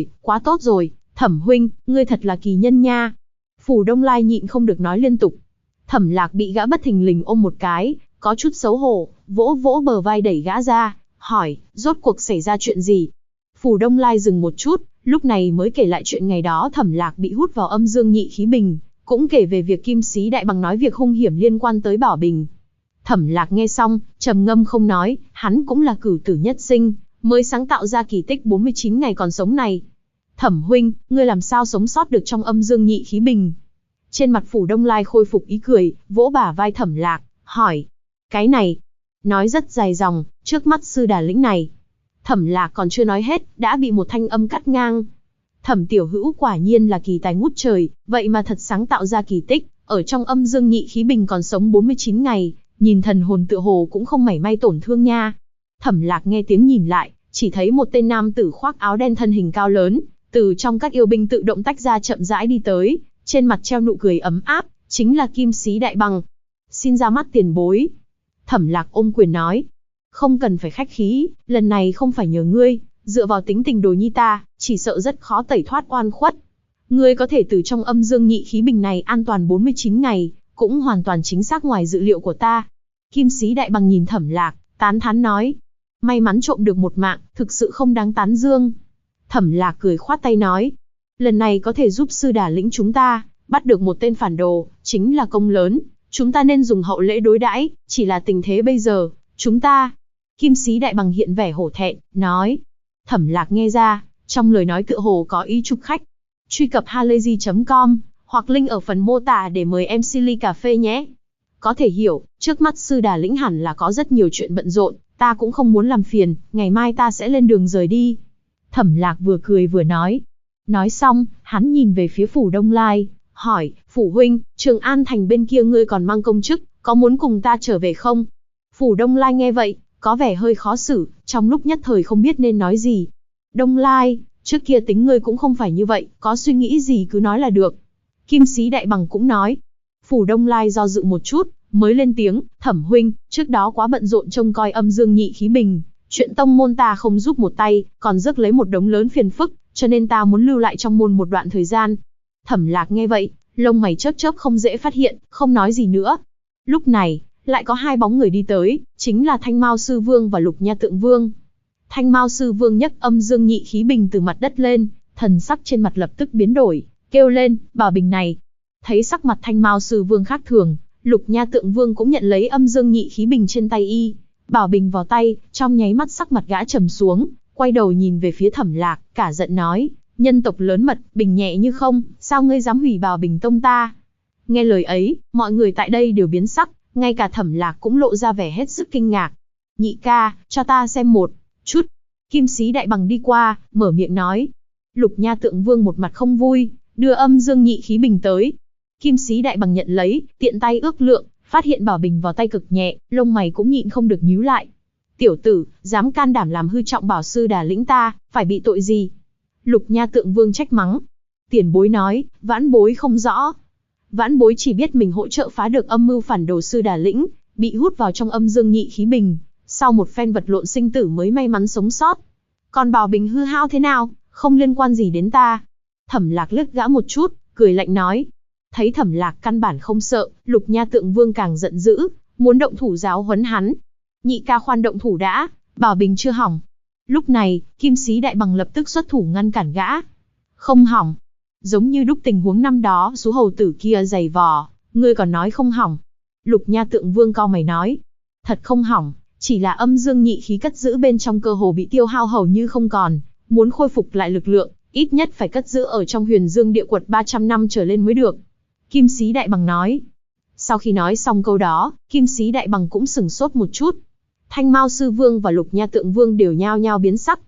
tốt rồi, Thẩm huynh, ngươi thật là kỳ nhân nha. Phủ Đông Lai nhịn không được nói liên tục. Thẩm Lạc bị gã bất thình lình ôm một cái, có chút xấu hổ, vỗ vỗ bờ vai đẩy gã ra, hỏi, rốt cuộc xảy ra chuyện gì? Phủ Đông Lai dừng một chút, lúc này mới kể lại chuyện ngày đó Thẩm Lạc bị hút vào âm dương nhị khí bình, cũng kể về việc Kim Sĩ Đại Bằng nói việc hung hiểm liên quan tới Bảo Bình. Thẩm Lạc nghe xong, trầm ngâm không nói, hắn cũng là cửu tử nhất sinh, mới sáng tạo ra kỳ tích 49 ngày còn sống này. Thẩm huynh, ngươi làm sao sống sót được trong âm dương nhị khí bình? Trên mặt Phủ Đông Lai khôi phục ý cười, vỗ bả vai Thẩm Lạc, hỏi. Cái này, nói rất dài dòng, trước mắt sư đà lĩnh này. Thẩm Lạc còn chưa nói hết, đã bị một thanh âm cắt ngang. Thẩm tiểu hữu quả nhiên là kỳ tài ngút trời, vậy mà thật sáng tạo ra kỳ tích, ở trong âm dương nhị khí bình còn sống 49 ngày, nhìn thần hồn tựa hồ cũng không mảy may tổn thương nha. Thẩm Lạc nghe tiếng nhìn lại, chỉ thấy một tên nam tử khoác áo đen thân hình cao lớn, từ trong các yêu binh tự động tách ra chậm rãi đi tới, trên mặt treo nụ cười ấm áp, chính là Kim Sĩ Đại Bằng. Xin ra mắt tiền bối. Thẩm Lạc ôm quyền nói. Không cần phải khách khí, lần này không phải nhờ ngươi, dựa vào tính tình đồ nhi ta, chỉ sợ rất khó tẩy thoát oan khuất. Ngươi có thể từ trong âm dương nhị khí bình này an toàn 49 ngày, cũng hoàn toàn chính xác ngoài dự liệu của ta. Kim Sĩ Đại Bằng nhìn Thẩm Lạc, tán thán nói. May mắn trộm được một mạng, thực sự không đáng tán dương. Thẩm Lạc cười khoát tay nói. Lần này có thể giúp sư đà lĩnh chúng ta, bắt được một tên phản đồ, chính là công lớn. Chúng ta nên dùng hậu lễ đối đãi, chỉ là tình thế bây giờ, chúng ta... Kim Sĩ Đại Bằng hiện vẻ hổ thẹn, nói. Thẩm Lạc nghe ra, trong lời nói tựa hồ có ý chụp khách. Truy cập halayzi.com, hoặc link ở phần mô tả để mời em Silly cà phê nhé. Có thể hiểu, trước mắt sư đà lĩnh hẳn là có rất nhiều chuyện bận rộn, ta cũng không muốn làm phiền, ngày mai ta sẽ lên đường rời đi. Thẩm Lạc vừa cười vừa nói. Nói xong, hắn nhìn về phía Phủ Đông Lai, hỏi, Phủ huynh, Trường An thành bên kia ngươi còn mang công chức, có muốn cùng ta trở về không? Phủ Đông Lai nghe vậy, có vẻ hơi khó xử, trong lúc nhất thời không biết nên nói gì. Đông Lai, trước kia tính ngươi cũng không phải như vậy, có suy nghĩ gì cứ nói là được. Kim Sĩ Đại Bằng cũng nói. Phủ Đông Lai do dự một chút, mới lên tiếng, Thẩm huynh, trước đó quá bận rộn trông coi âm dương nhị khí bình, chuyện tông môn ta không giúp một tay, còn rước lấy một đống lớn phiền phức, cho nên ta muốn lưu lại trong môn một đoạn thời gian. Thẩm Lạc nghe vậy, lông mày chớp chớp không dễ phát hiện, không nói gì nữa. Lúc này, lại có hai bóng người đi tới, chính là Thanh Mao Sư Vương và Lục Nha Tượng Vương. Thanh Mao Sư Vương nhấc âm dương nhị khí bình từ mặt đất lên, thần sắc trên mặt lập tức biến đổi, kêu lên, bảo bình này. Thấy sắc mặt Thanh Mao Sư Vương khác thường, Lục Nha Tượng Vương cũng nhận lấy âm dương nhị khí bình trên tay y, bảo bình vào tay, trong nháy mắt sắc mặt gã trầm xuống, quay đầu nhìn về phía Thẩm Lạc, cả giận nói, nhân tộc lớn mật, bình nhẹ như không, sao ngươi dám hủy bảo bình tông ta? Nghe lời ấy, mọi người tại đây đều biến sắc, ngay cả Thẩm Lạc cũng lộ ra vẻ hết sức kinh ngạc. Nhị ca, cho ta xem một chút. Kim Sĩ Đại Bằng đi qua, mở miệng nói. Lục Nha Tượng Vương một mặt không vui, đưa âm dương nhị khí bình tới. Kim Sĩ Đại Bằng nhận lấy, tiện tay ước lượng, phát hiện bảo bình vào tay cực nhẹ, lông mày cũng nhịn không được nhíu lại. Tiểu tử, dám can đảm làm hư trọng bảo sư đà lĩnh ta, phải bị tội gì? Lục Nha Tượng Vương trách mắng. Tiền bối nói, vãn bối không rõ. Vãn bối chỉ biết mình hỗ trợ phá được âm mưu phản đồ sư đà lĩnh, bị hút vào trong âm dương nhị khí bình, sau một phen vật lộn sinh tử mới may mắn sống sót. Còn bảo bình hư hao thế nào, không liên quan gì đến ta. Thẩm Lạc liếc gã một chút, cười lạnh nói. Thấy Thẩm Lạc căn bản không sợ, Lục Nha Tượng Vương càng giận dữ, muốn động thủ giáo huấn hắn. Nhị ca khoan động thủ đã, bảo bình chưa hỏng. Lúc này, Kim Sĩ Đại Bằng lập tức xuất thủ ngăn cản gã. Không hỏng. Giống như đúc tình huống năm đó, số hầu tử kia giày vò, ngươi còn nói không hỏng. Lục Nha Tượng Vương cau mày nói. Thật không hỏng, chỉ là âm dương nhị khí cất giữ bên trong cơ hồ bị tiêu hao hầu như không còn, muốn khôi phục lại lực lượng, ít nhất phải cất giữ ở trong Huyền Dương Địa Quật 300 năm trở lên mới được. Kim Sĩ Đại Bằng nói. Sau khi nói xong câu đó, Kim Sĩ Đại Bằng cũng sửng sốt một chút. Thanh Mao Sư Vương và Lục Nha Tượng Vương đều nhao nhao biến sắc.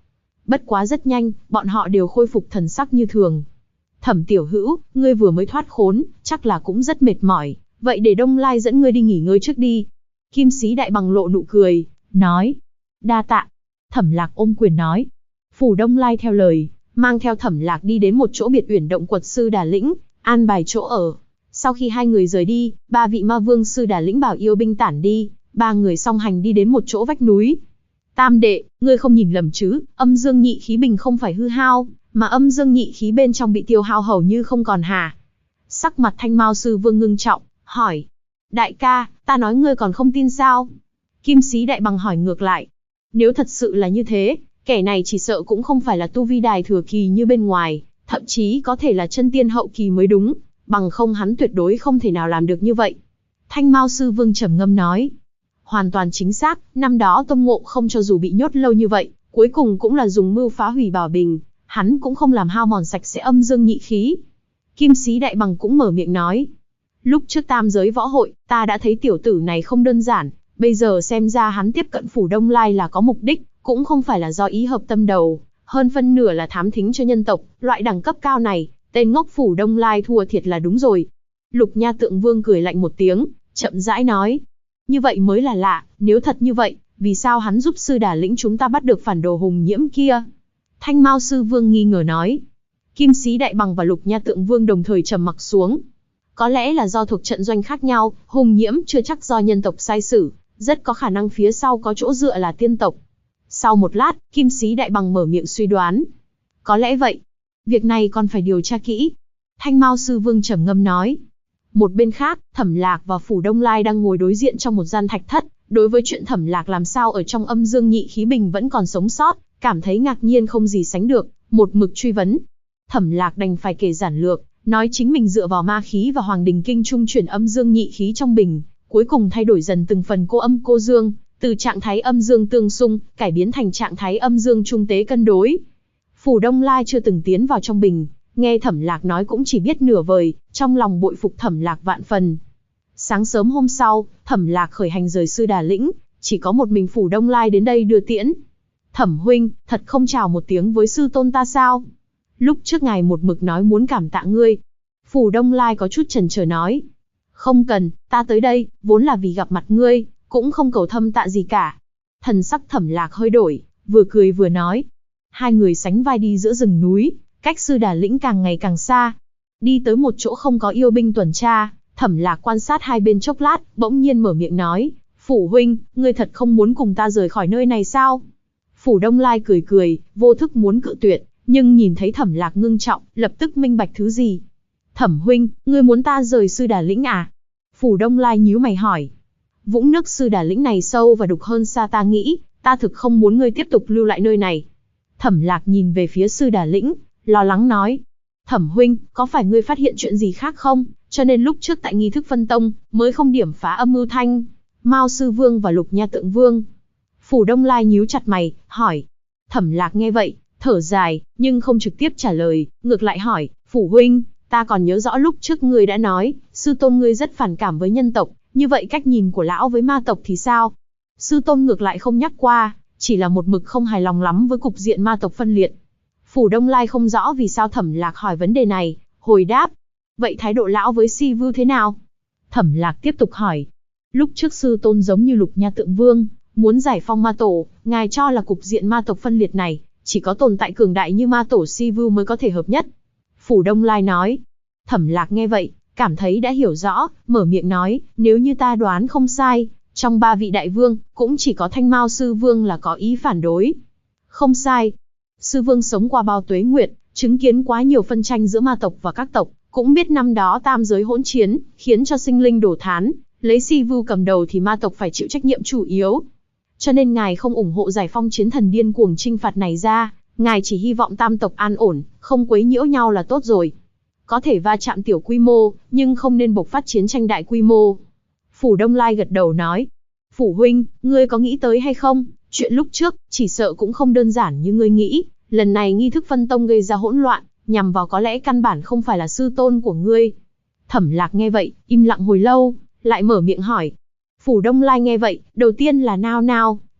Bất quá rất nhanh, bọn họ đều khôi phục thần sắc như thường. Thẩm tiểu hữu, ngươi vừa mới thoát khốn, chắc là cũng rất mệt mỏi, vậy để Đông Lai dẫn ngươi đi nghỉ ngơi trước đi. Kim Sĩ Đại Bằng lộ nụ cười, nói. Đa tạ. Thẩm Lạc ôm quyền nói. Phủ Đông Lai theo lời, mang theo Thẩm Lạc đi đến một chỗ biệt uyển động quật sư Đà Lĩnh, an bài chỗ ở. Sau khi hai người rời đi, ba vị ma vương sư Đà Lĩnh bảo yêu binh tản đi, ba người song hành đi đến một chỗ vách núi. Tam đệ, ngươi không nhìn lầm chứ, âm dương nhị khí bình không phải hư hao, mà âm dương nhị khí bên trong bị tiêu hao hầu như không còn hả? Sắc mặt Thanh Mao sư vương ngưng trọng, hỏi. Đại ca, ta nói ngươi còn không tin sao? Kim Sĩ Đại Bằng hỏi ngược lại. Nếu thật sự là như thế, kẻ này chỉ sợ cũng không phải là tu vi đài thừa kỳ như bên ngoài, thậm chí có thể là chân tiên hậu kỳ mới đúng, bằng không hắn tuyệt đối không thể nào làm được như vậy. Thanh Mao sư vương trầm ngâm nói. Hoàn toàn chính xác, năm đó Tôn Ngộ Không cho dù bị nhốt lâu như vậy, cuối cùng cũng là dùng mưu phá hủy bảo bình, hắn cũng không làm hao mòn sạch sẽ âm dương nhị khí. Kim Sĩ Đại Bằng cũng mở miệng nói. Lúc trước tam giới võ hội, ta đã thấy tiểu tử này không đơn giản, bây giờ xem ra hắn tiếp cận Phủ Đông Lai là có mục đích, cũng không phải là do ý hợp tâm đầu, hơn phân nửa là thám thính cho nhân tộc, loại đẳng cấp cao này, tên ngốc Phủ Đông Lai thua thiệt là đúng rồi. Lục Nha Tượng Vương cười lạnh một tiếng, chậm rãi nói. Như vậy mới là lạ, nếu thật như vậy, vì sao hắn giúp sư Đà Lĩnh chúng ta bắt được phản đồ Hùng Nhiễm kia? Thanh Mao sư vương nghi ngờ nói. Kim Sĩ Đại Bằng và Lục Nha Tượng Vương đồng thời trầm mặc xuống. Có lẽ là do thuộc trận doanh khác nhau, Hùng Nhiễm chưa chắc do nhân tộc sai sử, rất có khả năng phía sau có chỗ dựa là tiên tộc. Sau một lát, Kim Sĩ Đại Bằng mở miệng suy đoán. Có lẽ vậy. Việc này còn phải điều tra kỹ. Thanh Mao sư vương trầm ngâm nói. Một bên khác, Thẩm Lạc và Phủ Đông Lai đang ngồi đối diện trong một gian thạch thất, đối với chuyện Thẩm Lạc làm sao ở trong âm dương nhị khí bình vẫn còn sống sót, cảm thấy ngạc nhiên không gì sánh được, một mực truy vấn. Thẩm Lạc đành phải kể giản lược, nói chính mình dựa vào ma khí và Hoàng Đình Kinh trung chuyển âm dương nhị khí trong bình, cuối cùng thay đổi dần từng phần cô âm cô dương, từ trạng thái âm dương tương xung, cải biến thành trạng thái âm dương trung tế cân đối. Phủ Đông Lai chưa từng tiến vào trong bình, nghe Thẩm Lạc nói cũng chỉ biết nửa vời, trong lòng bội phục Thẩm Lạc vạn phần. Sáng sớm hôm sau, Thẩm Lạc khởi hành rời sư Đà Lĩnh, chỉ có một mình Phủ Đông Lai đến đây đưa tiễn. Thẩm huynh, thật không chào một tiếng với sư tôn ta sao? Lúc trước ngài một mực nói muốn cảm tạ ngươi. Phủ Đông Lai có chút chần chờ nói. Không cần, ta tới đây, vốn là vì gặp mặt ngươi, cũng không cầu thâm tạ gì cả. Thần sắc Thẩm Lạc hơi đổi, vừa cười vừa nói. Hai người sánh vai đi giữa rừng núi, cách sư Đà Lĩnh càng ngày càng xa. Đi tới một chỗ không có yêu binh tuần tra, Thẩm Lạc quan sát hai bên chốc lát, bỗng nhiên mở miệng nói. Phủ huynh, ngươi thật không muốn cùng ta rời khỏi nơi này sao? Phủ Đông Lai cười cười, vô thức muốn cự tuyệt, nhưng nhìn thấy Thẩm Lạc ngưng trọng, lập tức minh bạch thứ gì. Thẩm huynh, ngươi muốn ta rời sư Đà Lĩnh à? Phủ Đông Lai nhíu mày hỏi. Vũng nước sư Đà Lĩnh này sâu và đục hơn xa ta nghĩ, ta thực không muốn ngươi tiếp tục lưu lại nơi này. Thẩm Lạc nhìn về phía sư Đà Lĩnh, lo lắng nói. Thẩm huynh, có phải ngươi phát hiện chuyện gì khác không, cho nên lúc trước tại nghi thức phân tông, mới không điểm phá âm mưu Thanh Mao sư vương và Lục Nha Tượng Vương? Phủ Đông Lai nhíu chặt mày, hỏi. Thẩm Lạc nghe vậy, thở dài, nhưng không trực tiếp trả lời, ngược lại hỏi. Phủ huynh, ta còn nhớ rõ lúc trước ngươi đã nói, sư tôn ngươi rất phản cảm với nhân tộc, như vậy cách nhìn của lão với ma tộc thì sao? Sư tôn ngược lại không nhắc qua, chỉ là một mực không hài lòng lắm với cục diện ma tộc phân liệt. Phủ Đông Lai không rõ vì sao Thẩm Lạc hỏi vấn đề này, hồi đáp. Vậy thái độ lão với Si Vưu thế nào? Thẩm Lạc tiếp tục hỏi. Lúc trước sư tôn giống như Lục Nha Tượng Vương, muốn giải phong ma tổ, ngài cho là cục diện ma tộc phân liệt này, chỉ có tồn tại cường đại như ma tổ Si Vưu mới có thể hợp nhất. Phủ Đông Lai nói. Thẩm Lạc nghe vậy, cảm thấy đã hiểu rõ, mở miệng nói, nếu như ta đoán không sai, trong ba vị đại vương, cũng chỉ có Thanh Mao sư vương là có ý phản đối. Không sai. Sư vương sống qua bao tuế nguyệt, chứng kiến quá nhiều phân tranh giữa ma tộc và các tộc, cũng biết năm đó tam giới hỗn chiến, khiến cho sinh linh đổ thán, lấy Si Vưu cầm đầu thì ma tộc phải chịu trách nhiệm chủ yếu. Cho nên ngài không ủng hộ giải phong chiến thần điên cuồng chinh phạt này ra, ngài chỉ hy vọng tam tộc an ổn, không quấy nhiễu nhau là tốt rồi. Có thể va chạm tiểu quy mô, nhưng không nên bộc phát chiến tranh đại quy mô. Phủ Đông Lai gật đầu nói. Phủ huynh, ngươi có nghĩ tới hay không? Chuyện lúc trước, chỉ sợ cũng không đơn giản như ngươi nghĩ. Lần này nghi thức phân tông gây ra hỗn loạn, nhằm vào có lẽ căn bản không phải là sư tôn của ngươi. Thẩm Lạc nghe vậy, im lặng hồi lâu, lại mở miệng hỏi. Phủ Đông Lai nghe vậy, đầu tiên là nao nao,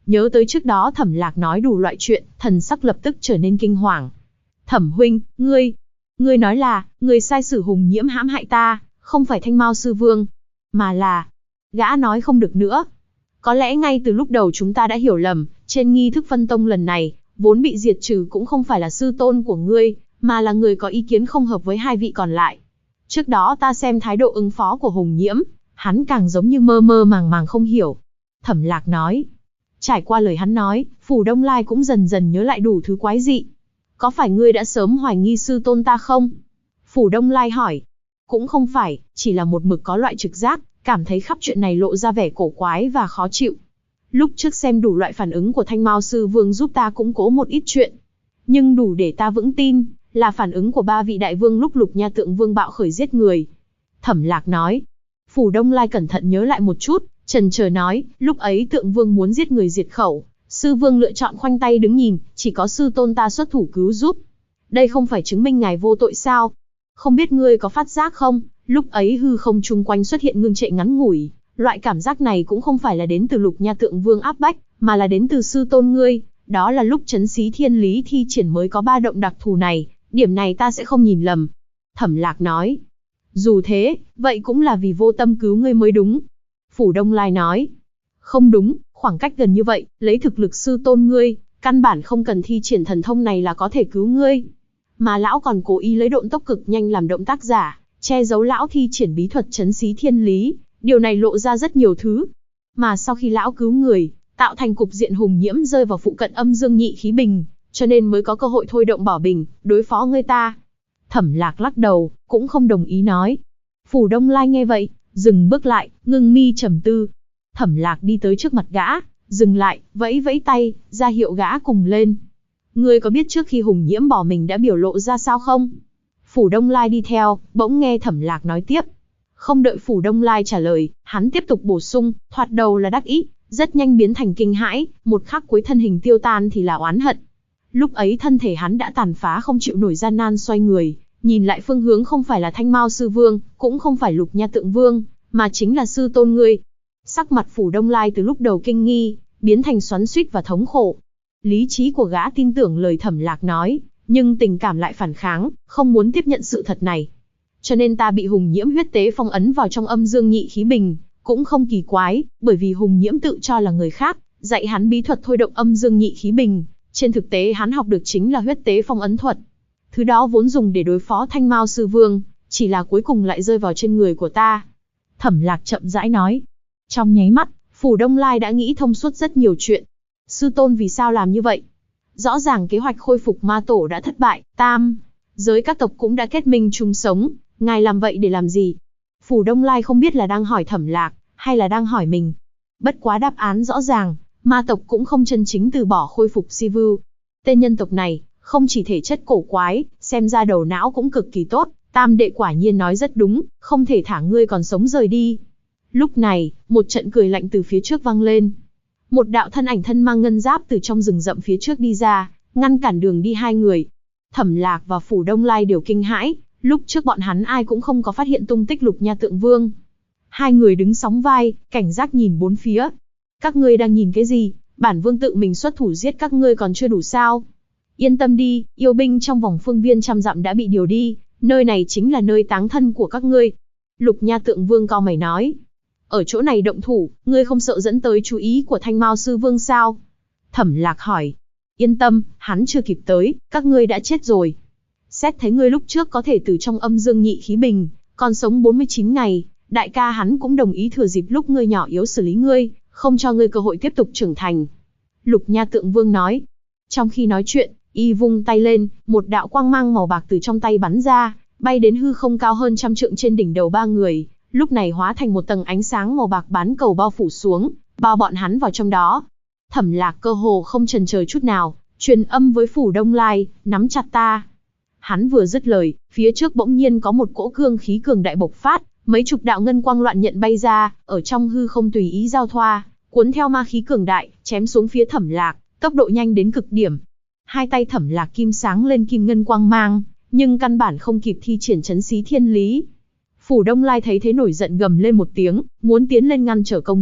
Nhớ tới trước đó Thẩm Lạc nói đủ loại chuyện, thần sắc lập tức trở nên kinh hoàng. Thẩm huynh, ngươi nói là, người sai sử Hùng Nhiễm hãm hại ta, không phải Thanh Mao Sư Vương, mà là... Gã nói không được nữa. Có lẽ ngay từ lúc đầu chúng ta đã hiểu lầm, trên nghi thức phân tông lần này, vốn bị diệt trừ cũng không phải là sư tôn của ngươi, mà là người có ý kiến không hợp với hai vị còn lại. Trước đó ta xem thái độ ứng phó của Hùng Nhiễm, hắn càng giống như mơ mơ màng màng không hiểu. Thẩm Lạc nói. Trải qua lời hắn nói, Phủ Đông Lai cũng dần dần nhớ lại đủ thứ quái dị. Có phải ngươi đã sớm hoài nghi sư tôn ta không? Phủ Đông Lai hỏi. Cũng không phải, chỉ là một mực có loại trực giác, cảm thấy khắp chuyện này lộ ra vẻ cổ quái và khó chịu. Lúc trước xem đủ loại phản ứng của Thanh Mao Sư Vương giúp ta củng cố một ít chuyện. Nhưng đủ để ta vững tin, là phản ứng của ba vị đại vương lúc Lục Nha Tượng Vương bạo khởi giết người. Thẩm Lạc nói. Phủ Đông Lai cẩn thận nhớ lại một chút, chần chờ nói, lúc ấy Tượng Vương muốn giết người diệt khẩu, Sư Vương lựa chọn khoanh tay đứng nhìn, chỉ có sư tôn ta xuất thủ cứu giúp. Đây không phải chứng minh ngài vô tội sao? Không biết ngươi có phát giác không, lúc ấy hư không chung quanh xuất hiện ngưng trệ ngắn ngủi, loại cảm giác này cũng không phải là đến từ Lục Nha Tượng Vương áp bách, mà là đến từ sư tôn ngươi, đó là lúc Trấn Xí Thiên Lý thi triển mới có ba động đặc thù này, điểm này ta sẽ không nhìn lầm. Thẩm Lạc nói. Dù thế, vậy cũng là vì vô tâm cứu ngươi mới đúng. Phủ Đông Lai nói. Không đúng, khoảng cách gần như vậy, lấy thực lực sư tôn ngươi, căn bản không cần thi triển thần thông này là có thể cứu ngươi. Mà lão còn cố ý lấy độn tốc cực nhanh làm động tác giả, che giấu lão thi triển bí thuật Trấn Xí Thiên Lý, điều này lộ ra rất nhiều thứ. Mà sau khi lão cứu người, tạo thành cục diện Hùng Nhiễm rơi vào phụ cận âm dương nhị khí bình, cho nên mới có cơ hội thôi động bỏ bình, đối phó ngươi ta. Thẩm Lạc lắc đầu, cũng không đồng ý nói. Phủ Đông Lai nghe vậy, dừng bước lại, ngưng mi trầm tư. Thẩm Lạc đi tới trước mặt gã, dừng lại, vẫy vẫy tay, ra hiệu gã cùng lên. Ngươi có biết trước khi Hùng Nhiễm bỏ mình đã biểu lộ ra sao không? Phủ Đông Lai đi theo, bỗng nghe Thẩm Lạc nói tiếp. Không đợi Phủ Đông Lai trả lời, hắn tiếp tục bổ sung, thoạt đầu là đắc ý, rất nhanh biến thành kinh hãi, một khắc cuối thân hình tiêu tan thì là oán hận. Lúc ấy thân thể hắn đã tàn phá không chịu nổi, gian nan xoay người, nhìn lại phương hướng không phải là Thanh Mao Sư Vương, cũng không phải Lục Nha Tượng Vương, mà chính là sư tôn ngươi. Sắc mặt Phủ Đông Lai từ lúc đầu kinh nghi, biến thành xoắn xuýt và thống khổ. Lý trí của gã tin tưởng lời Thẩm Lạc nói, nhưng tình cảm lại phản kháng, không muốn tiếp nhận sự thật này. Cho nên ta bị Hùng Nhiễm huyết tế phong ấn vào trong âm dương nhị khí bình, cũng không kỳ quái, bởi vì Hùng Nhiễm tự cho là người khác, dạy hắn bí thuật thôi động âm dương nhị khí bình, trên thực tế hắn học được chính là huyết tế phong ấn thuật. Thứ đó vốn dùng để đối phó Thanh Mao Sư Vương, chỉ là cuối cùng lại rơi vào trên người của ta. Thẩm Lạc chậm rãi nói. Trong nháy mắt, Phủ Đông Lai đã nghĩ thông suốt rất nhiều chuyện. Sư tôn vì sao làm như vậy? Rõ ràng kế hoạch khôi phục ma tổ đã thất bại, tam giới các tộc cũng đã kết minh chung sống, ngài làm vậy để làm gì? Phủ Đông Lai không biết là đang hỏi Thẩm Lạc, hay là đang hỏi mình. Bất quá đáp án rõ ràng, ma tộc cũng không chân chính từ bỏ khôi phục Sivu. Tên nhân tộc này, không chỉ thể chất cổ quái, xem ra đầu não cũng cực kỳ tốt, tam đệ quả nhiên nói rất đúng, không thể thả ngươi còn sống rời đi. Lúc này, một trận cười lạnh từ phía trước vang lên. Một đạo thân ảnh thân mang ngân giáp từ trong rừng rậm phía trước đi ra, ngăn cản đường đi hai người. Thẩm Lạc và Phủ Đông Lai đều kinh hãi, lúc trước bọn hắn ai cũng không có phát hiện tung tích Lục Nha Tượng Vương. Hai người đứng sóng vai, cảnh giác nhìn bốn phía. Các ngươi đang nhìn cái gì? Bản vương tự mình xuất thủ giết các ngươi còn chưa đủ sao? Yên tâm đi, yêu binh trong vòng phương viên 100 dặm đã bị điều đi, nơi này chính là nơi táng thân của các ngươi. Lục Nha Tượng Vương cau mày nói. Ở chỗ này động thủ, ngươi không sợ dẫn tới chú ý của Thanh Mao Sư Vương sao? Thẩm Lạc hỏi. Yên tâm, hắn chưa kịp tới, các ngươi đã chết rồi. Xét thấy ngươi lúc trước có thể từ trong âm dương nhị khí bình, còn sống 49 ngày, đại ca hắn cũng đồng ý thừa dịp lúc ngươi nhỏ yếu xử lý ngươi, không cho ngươi cơ hội tiếp tục trưởng thành. Lục Nha Tượng Vương nói. Trong khi nói chuyện, y vung tay lên, một đạo quang mang màu bạc từ trong tay bắn ra, bay đến hư không cao hơn 100 trượng trên đỉnh đầu ba người, lúc này hóa thành một tầng ánh sáng màu bạc bán cầu bao phủ xuống, bao bọn hắn vào trong đó. Thẩm Lạc cơ hồ không chần chờ chút nào, truyền âm với Phủ Đông Lai, nắm chặt ta. Hắn vừa dứt lời, phía trước bỗng nhiên có một cỗ cương khí cường đại bộc phát, mấy chục đạo ngân quang loạn nhận bay ra, ở trong hư không tùy ý giao thoa, cuốn theo ma khí cường đại, chém xuống phía Thẩm Lạc, tốc độ nhanh đến cực điểm. Hai tay Thẩm Lạc kim sáng lên kim ngân quang mang, nhưng căn bản không kịp thi triển Trấn Xí Thiên Lý. Phủ Đông Lai thấy thế nổi giận gầm lên một tiếng, muốn tiến lên ngăn trở công kích,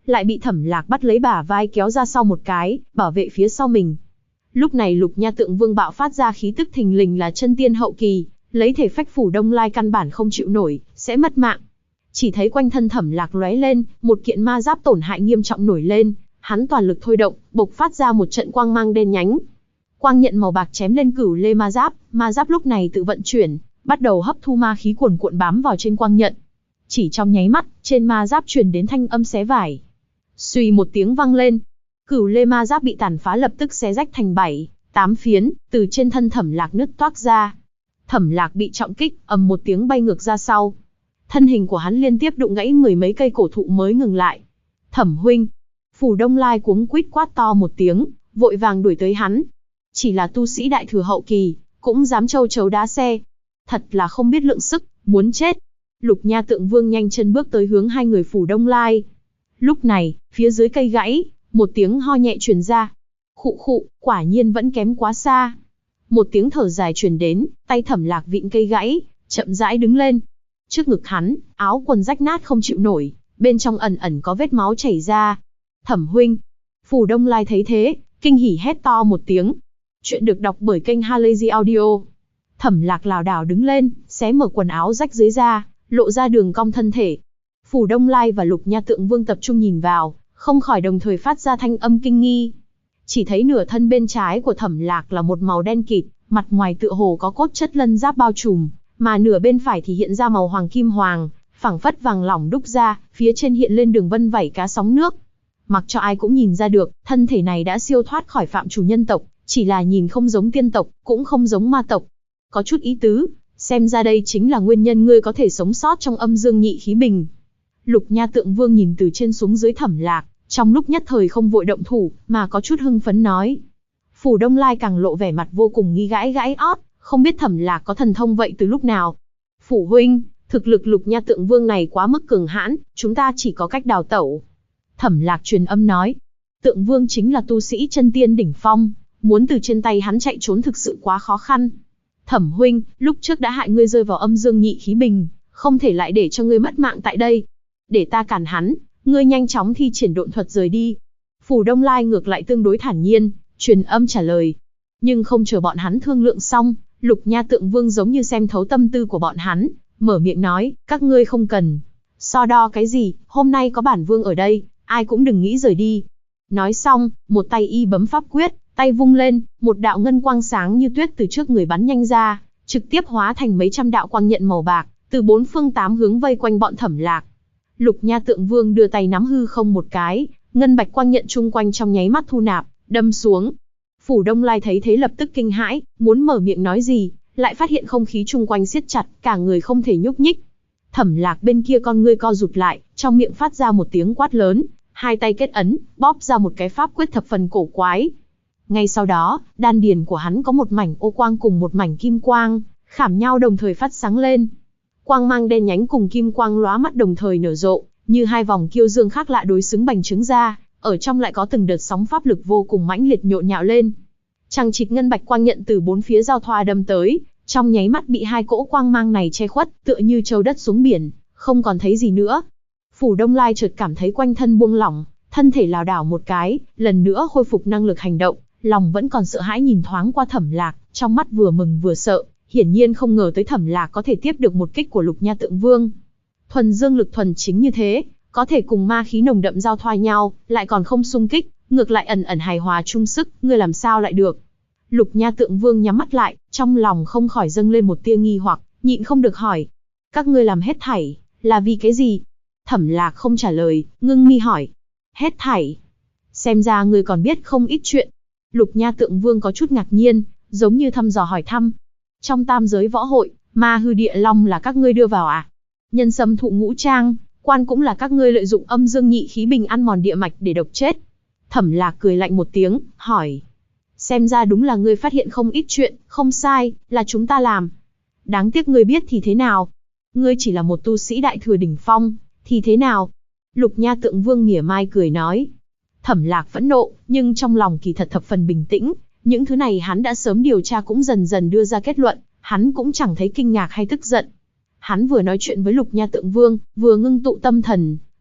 lại bị Thẩm Lạc bắt lấy bả vai kéo ra sau một cái, bảo vệ phía sau mình. Lúc này Lục Nha Tượng Vương bạo phát ra khí tức thình lình là chân tiên hậu kỳ, lấy thể phách Phủ Đông Lai căn bản không chịu nổi, sẽ mất mạng. Chỉ thấy quanh thân Thẩm Lạc lóe lên, một kiện ma giáp tổn hại nghiêm trọng nổi lên, hắn toàn lực thôi động, bộc phát ra một trận quang mang đen nhánh. Quang nhận màu bạc chém lên Cửu Lê ma giáp lúc này tự vận chuyển, bắt đầu hấp thu ma khí cuồn cuộn bám vào trên quang nhận. Chỉ trong nháy mắt, trên ma giáp truyền đến thanh âm xé vải. Suy một tiếng vang lên, Cửu Lê ma giáp bị tàn phá lập tức xé rách thành 7-8 phiến, từ trên thân Thẩm Lạc nứt toác ra. Thẩm Lạc bị trọng kích, ầm một tiếng bay ngược ra sau. Thân hình của hắn liên tiếp đụng gãy mười mấy cây cổ thụ mới ngừng lại. Thẩm huynh, Phủ Đông Lai cuống quýt quát to một tiếng, vội vàng đuổi tới hắn. Chỉ là tu sĩ đại thừa hậu kỳ, cũng dám châu chấu đá xe. Thật là không biết lượng sức, muốn chết. Lục Nha Tượng Vương nhanh chân bước tới hướng hai người Phủ Đông Lai. Lúc này, phía dưới cây gãy, một tiếng ho nhẹ truyền ra. Khụ khụ, quả nhiên vẫn kém quá xa. Một tiếng thở dài truyền đến, tay Thẩm Lạc vịn cây gãy, chậm rãi đứng lên. Trước ngực hắn, áo quần rách nát không chịu nổi, bên trong ẩn ẩn có vết máu chảy ra. Thẩm huynh, Phủ Đông Lai thấy thế, kinh hỉ hét to một tiếng. Chuyện được đọc bởi kênh Halazy Audio. Thẩm Lạc lảo đảo đứng lên, xé mở quần áo rách dưới ra, lộ ra đường cong thân thể. Phủ Đông Lai và Lục Nha Tượng Vương tập trung nhìn vào, không khỏi đồng thời phát ra thanh âm kinh nghi. Chỉ thấy nửa thân bên trái của Thẩm Lạc là một màu đen kịt, mặt ngoài tựa hồ có cốt chất lân giáp bao trùm, mà nửa bên phải thì hiện ra màu hoàng kim hoàng, phảng phất vàng lỏng đúc ra, phía trên hiện lên đường vân vảy cá sóng nước. Mặc cho ai cũng nhìn ra được, thân thể này đã siêu thoát khỏi phạm trù nhân tộc, chỉ là nhìn không giống tiên tộc, cũng không giống ma tộc. Có chút ý tứ, xem ra đây chính là nguyên nhân ngươi có thể sống sót trong âm dương nhị khí bình. Lục Nha Tượng Vương nhìn từ trên xuống dưới Thẩm Lạc, trong lúc nhất thời không vội động thủ, mà có chút hưng phấn nói. Phủ Đông Lai càng lộ vẻ mặt vô cùng nghi gãi gãi ót, không biết Thẩm Lạc có thần thông vậy từ lúc nào. Phủ huynh, thực lực Lục Nha Tượng Vương này quá mức cường hãn, chúng ta chỉ có cách đào tẩu. Thẩm Lạc truyền âm nói. Tượng Vương chính là tu sĩ chân tiên đỉnh phong, muốn từ trên tay hắn chạy trốn thực sự quá khó khăn. Thẩm huynh, lúc trước đã hại ngươi rơi vào âm dương nhị khí bình, không thể lại để cho ngươi mất mạng tại đây. Để ta cản hắn, ngươi nhanh chóng thi triển độn thuật rời đi. Phủ Đông Lai ngược lại tương đối thản nhiên, truyền âm trả lời. Nhưng không chờ bọn hắn thương lượng xong, Lục Nha Tượng Vương giống như xem thấu tâm tư của bọn hắn, mở miệng nói, các ngươi không cần so đo cái gì, hôm nay có bản vương ở đây, ai cũng đừng nghĩ rời đi. Nói xong, một tay y bấm pháp quyết, tay vung lên, một đạo ngân quang sáng như tuyết từ trước người bắn nhanh ra, trực tiếp hóa thành mấy trăm đạo quang nhận màu bạc, từ bốn phương tám hướng vây quanh bọn Thẩm Lạc. Lục Nha Tượng Vương đưa tay nắm hư không một cái, ngân bạch quang nhận chung quanh trong nháy mắt thu nạp, đâm xuống. Phủ Đông Lai thấy thế lập tức kinh hãi, muốn mở miệng nói gì, lại phát hiện không khí chung quanh siết chặt, cả người không thể nhúc nhích. Thẩm Lạc bên kia con ngươi co rụt lại, trong miệng phát ra một tiếng quát lớn, hai tay kết ấn, bóp ra một cái pháp quyết thập phần cổ quái. Ngay sau đó, đan điền của hắn có một mảnh ô quang cùng một mảnh kim quang, khảm nhau đồng thời phát sáng lên. Quang mang đen nhánh cùng kim quang lóa mắt đồng thời nở rộ, như hai vòng kiêu dương khác lạ đối xứng bành trướng ra, ở trong lại có từng đợt sóng pháp lực vô cùng mãnh liệt nhộn nhạo lên. Chằng chịt ngân bạch quang nhận từ bốn phía giao thoa đâm tới, trong nháy mắt bị hai cỗ quang mang này che khuất, tựa như trâu đất xuống biển, không còn thấy gì nữa. Phủ Đông Lai chợt cảm thấy quanh thân buông lỏng, thân thể lảo đảo một cái, lần nữa khôi phục năng lực hành động, lòng vẫn còn sợ hãi nhìn thoáng qua Thẩm Lạc, trong mắt vừa mừng vừa sợ, hiển nhiên không ngờ tới Thẩm Lạc có thể tiếp được một kích của Lục Nha Tượng Vương. Thuần dương lực thuần chính như thế, có thể cùng ma khí nồng đậm giao thoa nhau, lại còn không xung kích, ngược lại ẩn ẩn hài hòa chung sức, ngươi làm sao lại được? Lục Nha Tượng Vương nhắm mắt lại, trong lòng không khỏi dâng lên một tia nghi hoặc, nhịn không được hỏi. Các ngươi làm hết thảy, là vì cái gì? Thẩm Lạc không trả lời, ngưng mi hỏi. Hết thảy? Xem ra ngươi còn biết không ít chuyện. Lục Nha Tượng Vương có chút ngạc nhiên, giống như thăm dò hỏi thăm. Trong tam giới võ hội, ma hư địa long là các ngươi đưa vào à? Nhân sâm thụ ngũ trang, quan cũng là các ngươi lợi dụng âm dương nhị khí bình ăn mòn địa mạch để độc chết. Thẩm Lạc cười lạnh một tiếng, hỏi. Xem ra đúng là ngươi phát hiện không ít chuyện, không sai, là chúng ta làm. Đáng tiếc ngươi biết thì thế nào? Ngươi chỉ là một tu sĩ đại thừa đỉnh phong, thì thế nào? Lục Nha Tượng Vương mỉa mai cười nói. Thẩm Lạc phẫn nộ, nhưng trong lòng kỳ thật thập phần bình tĩnh, những thứ này hắn đã sớm điều tra cũng dần dần đưa ra kết luận, hắn cũng chẳng thấy kinh ngạc hay tức giận. Hắn vừa nói chuyện với Lục Nha Tượng Vương, vừa ngưng tụ tâm thần,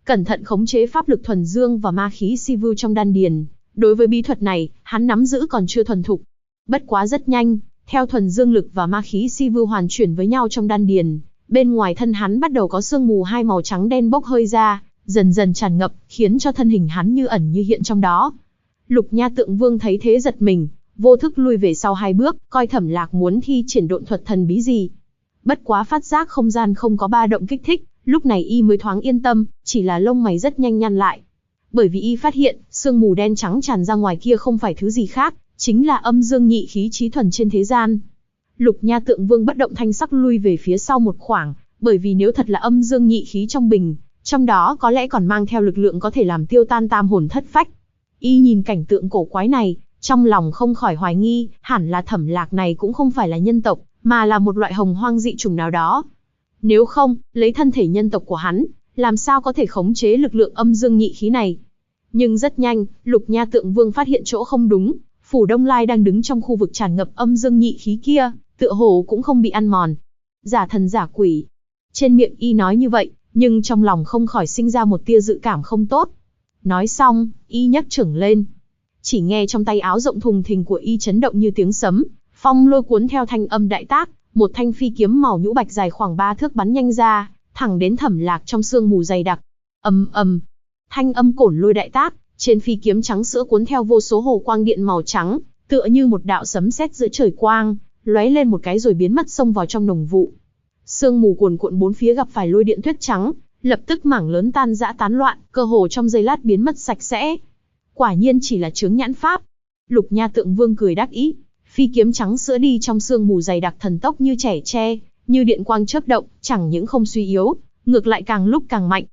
cẩn thận khống chế pháp lực thuần dương và ma khí si vu trong đan điền. Đối với bí thuật này, hắn nắm giữ còn chưa thuần thục. Bất quá rất nhanh, theo thuần dương lực và ma khí si vu hoàn chuyển với nhau trong đan điền, bên ngoài thân hắn bắt đầu có sương mù hai màu trắng đen bốc hơi ra, dần dần tràn ngập, khiến cho thân hình hắn như ẩn như hiện trong đó. Lục Nha Tượng Vương thấy thế giật mình, vô thức lui về sau 2 bước, coi Thẩm Lạc muốn thi triển độn thuật thần bí gì. Bất quá phát giác không gian không có ba động kích thích, lúc này y mới thoáng yên tâm, chỉ là lông mày rất nhanh nhăn lại. Bởi vì y phát hiện, sương mù đen trắng tràn ra ngoài kia không phải thứ gì khác, chính là âm dương nhị khí chí thuần trên thế gian. Lục Nha Tượng Vương bất động thanh sắc lui về phía sau một khoảng, bởi vì nếu thật là âm dương nhị khí trong bình, trong đó có lẽ còn mang theo lực lượng có thể làm tiêu tan tam hồn thất phách. Y nhìn cảnh tượng cổ quái này, trong lòng không khỏi hoài nghi, hẳn là Thẩm Lạc này cũng không phải là nhân tộc, mà là một loại hồng hoang dị chủng nào đó. Nếu không, lấy thân thể nhân tộc của hắn, làm sao có thể khống chế lực lượng âm dương nhị khí này? Nhưng rất nhanh, Lục Nha Tượng Vương phát hiện chỗ không đúng, Phủ Đông Lai đang đứng trong khu vực tràn ngập âm dương nhị khí kia, tựa hồ cũng không bị ăn mòn. Giả thần giả quỷ. Trên miệng y nói như vậy, nhưng trong lòng không khỏi sinh ra một tia dự cảm không tốt. Nói xong, y nhấc chưởng lên. Chỉ nghe trong tay áo rộng thùng thình của y chấn động như tiếng sấm, phong lôi cuốn theo thanh âm đại tác, một thanh phi kiếm màu nhũ bạch dài khoảng 3 thước bắn nhanh ra, thẳng đến Thẩm Lạc trong sương mù dày đặc. Ầm ầm, thanh âm cổn lôi đại tác, trên phi kiếm trắng sữa cuốn theo vô số hồ quang điện màu trắng, tựa như một đạo sấm sét giữa trời quang, lóe lên một cái rồi biến mất xông vào trong nồng vụ. Sương mù cuồn cuộn bốn phía gặp phải lôi điện tuyết trắng, lập tức mảng lớn tan rã tán loạn, cơ hồ trong giây lát biến mất sạch sẽ. Quả nhiên chỉ là chướng nhãn pháp. Lục Nha Tượng Vương cười đắc ý, phi kiếm trắng sữa đi trong sương mù dày đặc thần tốc như trẻ tre, như điện quang chớp động, chẳng những không suy yếu, ngược lại càng lúc càng mạnh.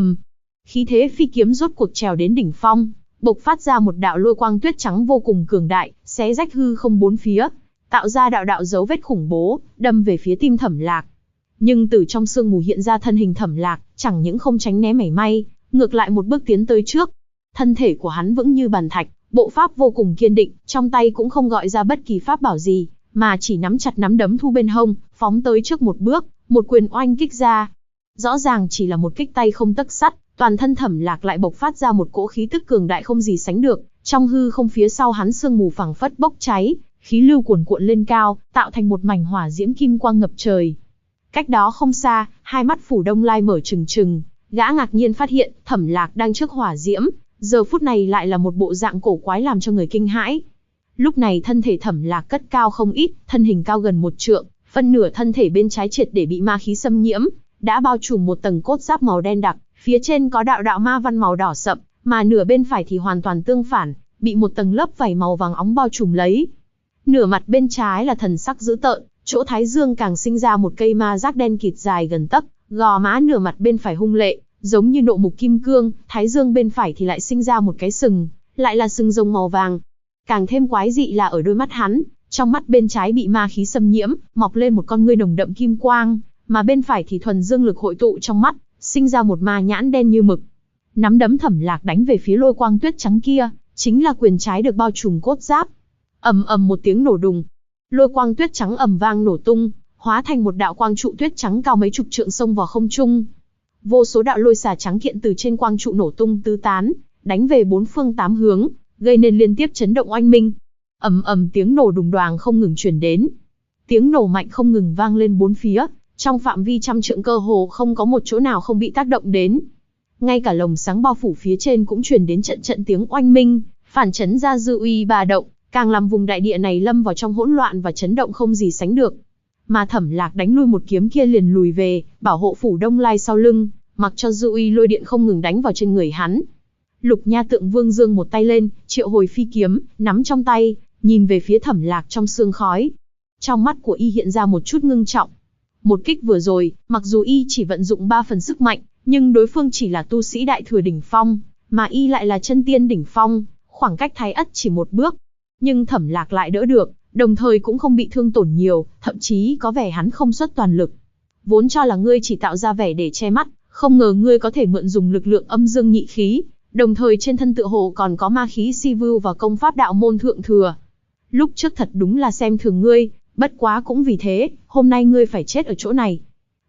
Khí thế phi kiếm rốt cuộc trèo đến đỉnh phong, bộc phát ra một đạo lôi quang tuyết trắng vô cùng cường đại, xé rách hư không bốn phía, tạo ra đạo đạo dấu vết khủng bố, đâm về phía tim Thẩm Lạc. Nhưng từ trong sương mù hiện ra thân hình Thẩm Lạc, chẳng những không tránh né mảy may, ngược lại một bước tiến tới trước. Thân thể của hắn vững như bàn thạch, bộ pháp vô cùng kiên định, trong tay cũng không gọi ra bất kỳ pháp bảo gì, mà chỉ nắm chặt nắm đấm thu bên hông, phóng tới trước một bước, một quyền oanh kích ra. Rõ ràng chỉ là một kích tay không tấc sắt, toàn thân Thẩm Lạc lại bộc phát ra một cỗ khí tức cường đại không gì sánh được, trong hư không phía sau hắn sương mù phảng phất bốc cháy, khí lưu cuồn cuộn lên cao, tạo thành một mảnh hỏa diễm kim quang ngập trời. Cách đó không xa, hai mắt Phủ Đông Lai mở trừng trừng, gã ngạc nhiên phát hiện Thẩm Lạc đang trước hỏa diễm, giờ phút này lại là một bộ dạng cổ quái làm cho người kinh hãi. Lúc này thân thể Thẩm Lạc cất cao không ít, thân hình cao gần 1 trượng, phân nửa thân thể bên trái triệt để bị ma khí xâm nhiễm, đã bao trùm một tầng cốt giáp màu đen đặc, phía trên có đạo đạo ma văn màu đỏ sậm, mà nửa bên phải thì hoàn toàn tương phản, bị một tầng lớp vảy màu vàng óng bao trùm lấy. Nửa mặt bên trái là thần sắc dữ tợn, chỗ thái dương càng sinh ra một cây ma giác đen kịt dài gần tấc, gò má nửa mặt bên phải hung lệ, giống như nộ mục kim cương, thái dương bên phải thì lại sinh ra một cái sừng, lại là sừng rồng màu vàng. Càng thêm quái dị là ở đôi mắt hắn, trong mắt bên trái bị ma khí xâm nhiễm, mọc lên một con ngươi nồng đậm kim quang, mà bên phải thì thuần dương lực hội tụ trong mắt, sinh ra một ma nhãn đen như mực. Nắm đấm Thẩm Lạc đánh về phía lôi quang tuyết trắng kia, chính là quyền trái được bao trùm cốt giáp. Ầm ầm một tiếng nổ đùng, lôi quang tuyết trắng ầm vang nổ tung, hóa thành một đạo quang trụ tuyết trắng cao mấy chục trượng xông vào không trung. Vô số đạo lôi xà trắng kiện từ trên quang trụ nổ tung tứ tán, đánh về 4 phương 8 hướng, gây nên liên tiếp chấn động oanh minh. Ầm ầm tiếng nổ đùng đoàng không ngừng truyền đến. Tiếng nổ mạnh không ngừng vang lên bốn phía, trong phạm vi trăm trượng cơ hồ không có một chỗ nào không bị tác động đến. Ngay cả lồng sáng bao phủ phía trên cũng truyền đến trận trận tiếng oanh minh, phản chấn ra dư uy bà động, càng làm vùng đại địa này lâm vào trong hỗn loạn và chấn động không gì sánh được. Mà Thẩm Lạc đánh lui một kiếm kia liền lùi về, bảo hộ Phủ Đông Lai sau lưng, mặc cho dư uy lôi điện không ngừng đánh vào trên người hắn. Lục Nha Tượng Vương giương một tay lên, triệu hồi phi kiếm, nắm trong tay, nhìn về phía Thẩm Lạc trong sương khói. Trong mắt của y hiện ra một chút ngưng trọng. Một kích vừa rồi, mặc dù y chỉ vận dụng 3 phần sức mạnh, nhưng đối phương chỉ là tu sĩ đại thừa đỉnh phong, mà y lại là chân tiên đỉnh phong, khoảng cách thái ất chỉ một bước. Nhưng Thẩm Lạc lại đỡ được, đồng thời cũng không bị thương tổn nhiều, thậm chí có vẻ hắn không xuất toàn lực. Vốn cho là ngươi chỉ tạo ra vẻ để che mắt, không ngờ ngươi có thể mượn dùng lực lượng âm dương nhị khí, đồng thời trên thân tựa hồ còn có ma khí si vu và công pháp đạo môn thượng thừa. Lúc trước thật đúng là xem thường ngươi, bất quá cũng vì thế, hôm nay ngươi phải chết ở chỗ này.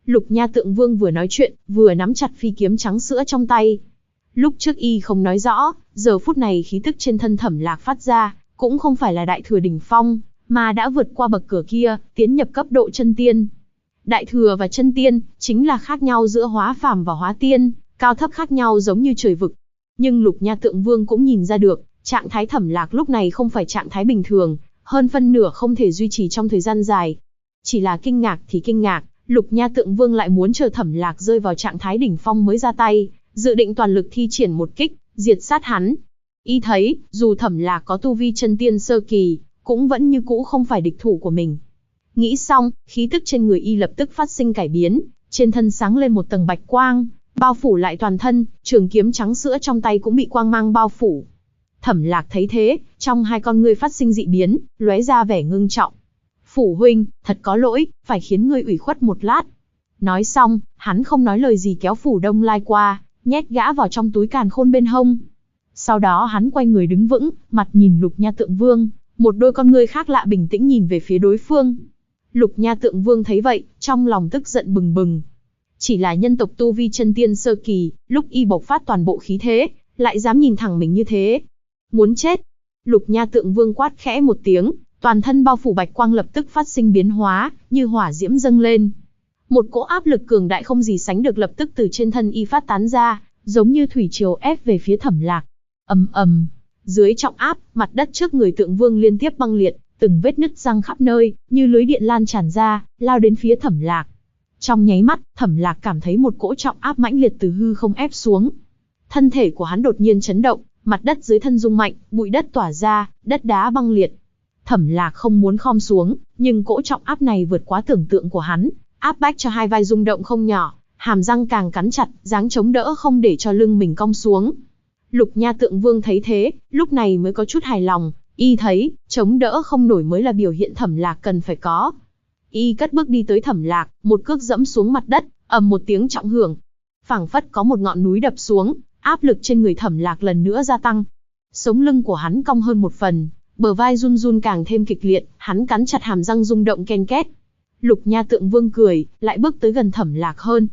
Lục Nha Tượng Vương vừa nói chuyện, vừa nắm chặt phi kiếm trắng sữa trong tay. Lúc trước y không nói rõ, giờ phút này khí tức trên thân Thẩm Lạc phát ra, cũng không phải là đại thừa đỉnh phong, mà đã vượt qua bậc cửa kia, tiến nhập cấp độ chân tiên. Đại thừa và chân tiên, chính là khác nhau giữa hóa phàm và hóa tiên, cao thấp khác nhau giống như trời vực. Nhưng Lục Nha Tượng Vương cũng nhìn ra được, trạng thái Thẩm Lạc lúc này không phải trạng thái bình thường, hơn phân nửa không thể duy trì trong thời gian dài. Chỉ là kinh ngạc thì kinh ngạc, Lục Nha Tượng Vương lại muốn chờ Thẩm Lạc rơi vào trạng thái đỉnh phong mới ra tay, dự định toàn lực thi triển một kích, diệt sát hắn. Y thấy, dù Thẩm Lạc có tu vi chân tiên sơ kỳ, cũng vẫn như cũ không phải địch thủ của mình. Nghĩ xong, khí tức trên người y lập tức phát sinh cải biến, trên thân sáng lên một tầng bạch quang, bao phủ lại toàn thân, trường kiếm trắng sữa trong tay cũng bị quang mang bao phủ. Thẩm Lạc thấy thế, trong hai con ngươi phát sinh dị biến, lóe ra vẻ ngưng trọng. Phủ huynh, thật có lỗi, phải khiến ngươi ủy khuất một lát. Nói xong, hắn không nói lời gì kéo Phủ Đông Lai qua, nhét gã vào trong túi càn khôn bên hông. Sau đó hắn quay người đứng vững, mặt nhìn Lục Nha Tượng Vương, một đôi con ngươi khác lạ bình tĩnh nhìn về phía đối phương. Lục Nha Tượng Vương thấy vậy, trong lòng tức giận bừng bừng. Chỉ là nhân tộc tu vi chân tiên sơ kỳ, lúc y bộc phát toàn bộ khí thế, lại dám nhìn thẳng mình như thế. Muốn chết. Lục Nha Tượng Vương quát khẽ một tiếng, toàn thân bao phủ bạch quang lập tức phát sinh biến hóa, như hỏa diễm dâng lên. Một cỗ áp lực cường đại không gì sánh được lập tức từ trên thân y phát tán ra, giống như thủy triều ép về phía Thẩm Lạc. Ầm ầm, dưới trọng áp, mặt đất trước người Tượng Vương liên tiếp băng liệt, từng vết nứt răng khắp nơi, như lưới điện lan tràn ra, lao đến phía Thẩm Lạc. Trong nháy mắt, Thẩm Lạc cảm thấy một cỗ trọng áp mãnh liệt từ hư không ép xuống. Thân thể của hắn đột nhiên chấn động, mặt đất dưới thân rung mạnh, bụi đất tỏa ra, đất đá băng liệt. Thẩm Lạc không muốn khom xuống, nhưng cỗ trọng áp này vượt quá tưởng tượng của hắn, áp bách cho hai vai rung động không nhỏ, hàm răng càng cắn chặt, dáng chống đỡ không để cho lưng mình cong xuống. Lục Nha Tượng Vương thấy thế, lúc này mới có chút hài lòng, y thấy, chống đỡ không nổi mới là biểu hiện Thẩm Lạc cần phải có. Y cất bước đi tới Thẩm Lạc, một cước dẫm xuống mặt đất, ầm một tiếng trọng hưởng. Phảng phất có một ngọn núi đập xuống, áp lực trên người Thẩm Lạc lần nữa gia tăng. Sống lưng của hắn cong hơn một phần, bờ vai run run càng thêm kịch liệt, hắn cắn chặt hàm răng rung động ken két. Lục Nha Tượng Vương cười, lại bước tới gần Thẩm Lạc hơn.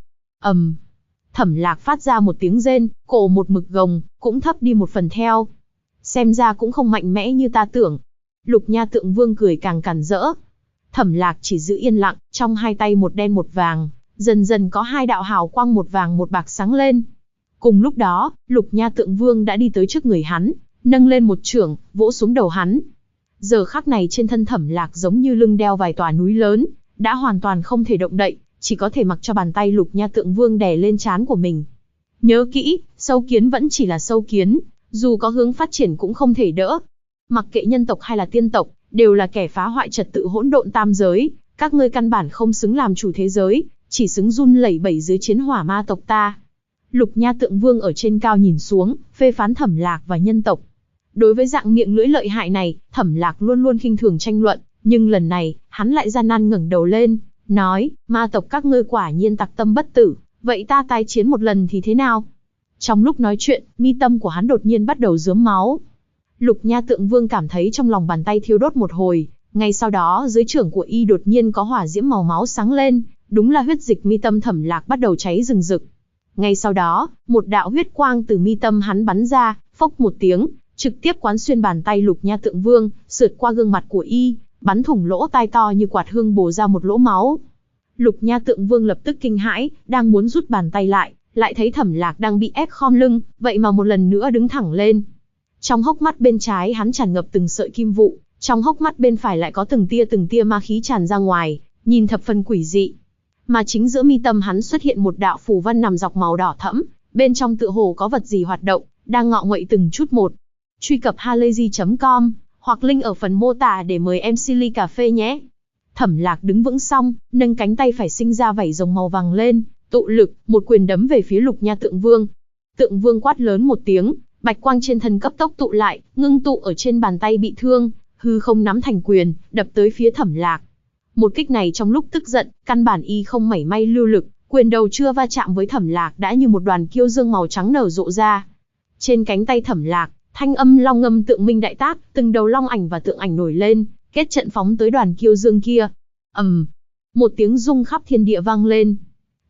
Thẩm Lạc phát ra một tiếng rên, cổ một mực gồng, cũng thấp đi một phần theo. Xem ra cũng không mạnh mẽ như ta tưởng. Lục Nha Tượng Vương cười càng càn rỡ. Thẩm Lạc chỉ giữ yên lặng, trong hai tay một đen một vàng, dần dần có hai đạo hào quang một vàng một bạc sáng lên. Cùng lúc đó, Lục Nha Tượng Vương đã đi tới trước người hắn, nâng lên một chưởng, vỗ xuống đầu hắn. Giờ khắc này trên thân Thẩm Lạc giống như lưng đeo vài tòa núi lớn, đã hoàn toàn không thể động đậy, chỉ có thể mặc cho bàn tay Lục Nha Tượng Vương đè lên trán của mình. Nhớ kỹ, sâu kiến vẫn chỉ là sâu kiến, dù có hướng phát triển cũng không thể đỡ. Mặc kệ nhân tộc hay là tiên tộc, đều là kẻ phá hoại trật tự hỗn độn tam giới, các ngươi căn bản không xứng làm chủ thế giới, chỉ xứng run lẩy bẩy dưới chiến hỏa ma tộc ta. Lục Nha Tượng Vương ở trên cao nhìn xuống, phê phán Thẩm Lạc và nhân tộc. Đối với dạng miệng lưỡi lợi hại này, Thẩm Lạc luôn luôn khinh thường tranh luận, nhưng lần này, hắn lại gian nan ngẩng đầu lên, nói, ma tộc các ngươi quả nhiên tặc tâm bất tử, vậy ta tái chiến một lần thì thế nào? Trong lúc nói chuyện, mi tâm của hắn đột nhiên bắt đầu rớm máu. Lục Nha Tượng Vương cảm thấy trong lòng bàn tay thiêu đốt một hồi, ngay sau đó dưới chưởng của y đột nhiên có hỏa diễm màu máu sáng lên, đúng là huyết dịch mi tâm Thẩm Lạc bắt đầu cháy rừng rực. Ngay sau đó, một đạo huyết quang từ mi tâm hắn bắn ra, phốc một tiếng, trực tiếp quán xuyên bàn tay Lục Nha Tượng Vương, sượt qua gương mặt của y, bắn thủng lỗ tai to như quạt hương bổ ra một lỗ máu. Lục Nha Tượng Vương lập tức kinh hãi, đang muốn rút bàn tay lại thấy Thẩm Lạc đang bị ép khom lưng, vậy mà một lần nữa đứng thẳng lên. Trong hốc mắt bên trái hắn tràn ngập từng sợi kim vụ, trong hốc mắt bên phải lại có từng tia ma khí tràn ra ngoài, nhìn thập phần quỷ dị. Mà chính giữa mi tâm hắn xuất hiện một đạo phù văn nằm dọc màu đỏ thẫm, bên trong tựa hồ có vật gì hoạt động, đang ngọ nguậy từng chút một. Truy cập halayzi.com hoặc link ở phần mô tả để mời em Silly Cà Phê nhé. Thẩm Lạc đứng vững xong, nâng cánh tay phải sinh ra vảy rồng màu vàng lên, tụ lực, một quyền đấm về phía Lục Nha Tượng Vương. Tượng Vương quát lớn một tiếng, bạch quang trên thân cấp tốc tụ lại, ngưng tụ ở trên bàn tay bị thương, hư không nắm thành quyền, đập tới phía Thẩm Lạc. Một kích này trong lúc tức giận, căn bản y không mảy may lưu lực, quyền đầu chưa va chạm với Thẩm Lạc đã như một đoàn kiêu dương màu trắng nở rộ ra. Trên cánh tay Thẩm Lạc, thanh âm long ngâm tượng minh đại tác, từng đầu long ảnh và tượng ảnh nổi lên, kết trận phóng tới đoàn kiêu dương kia. Một tiếng rung khắp thiên địa vang lên.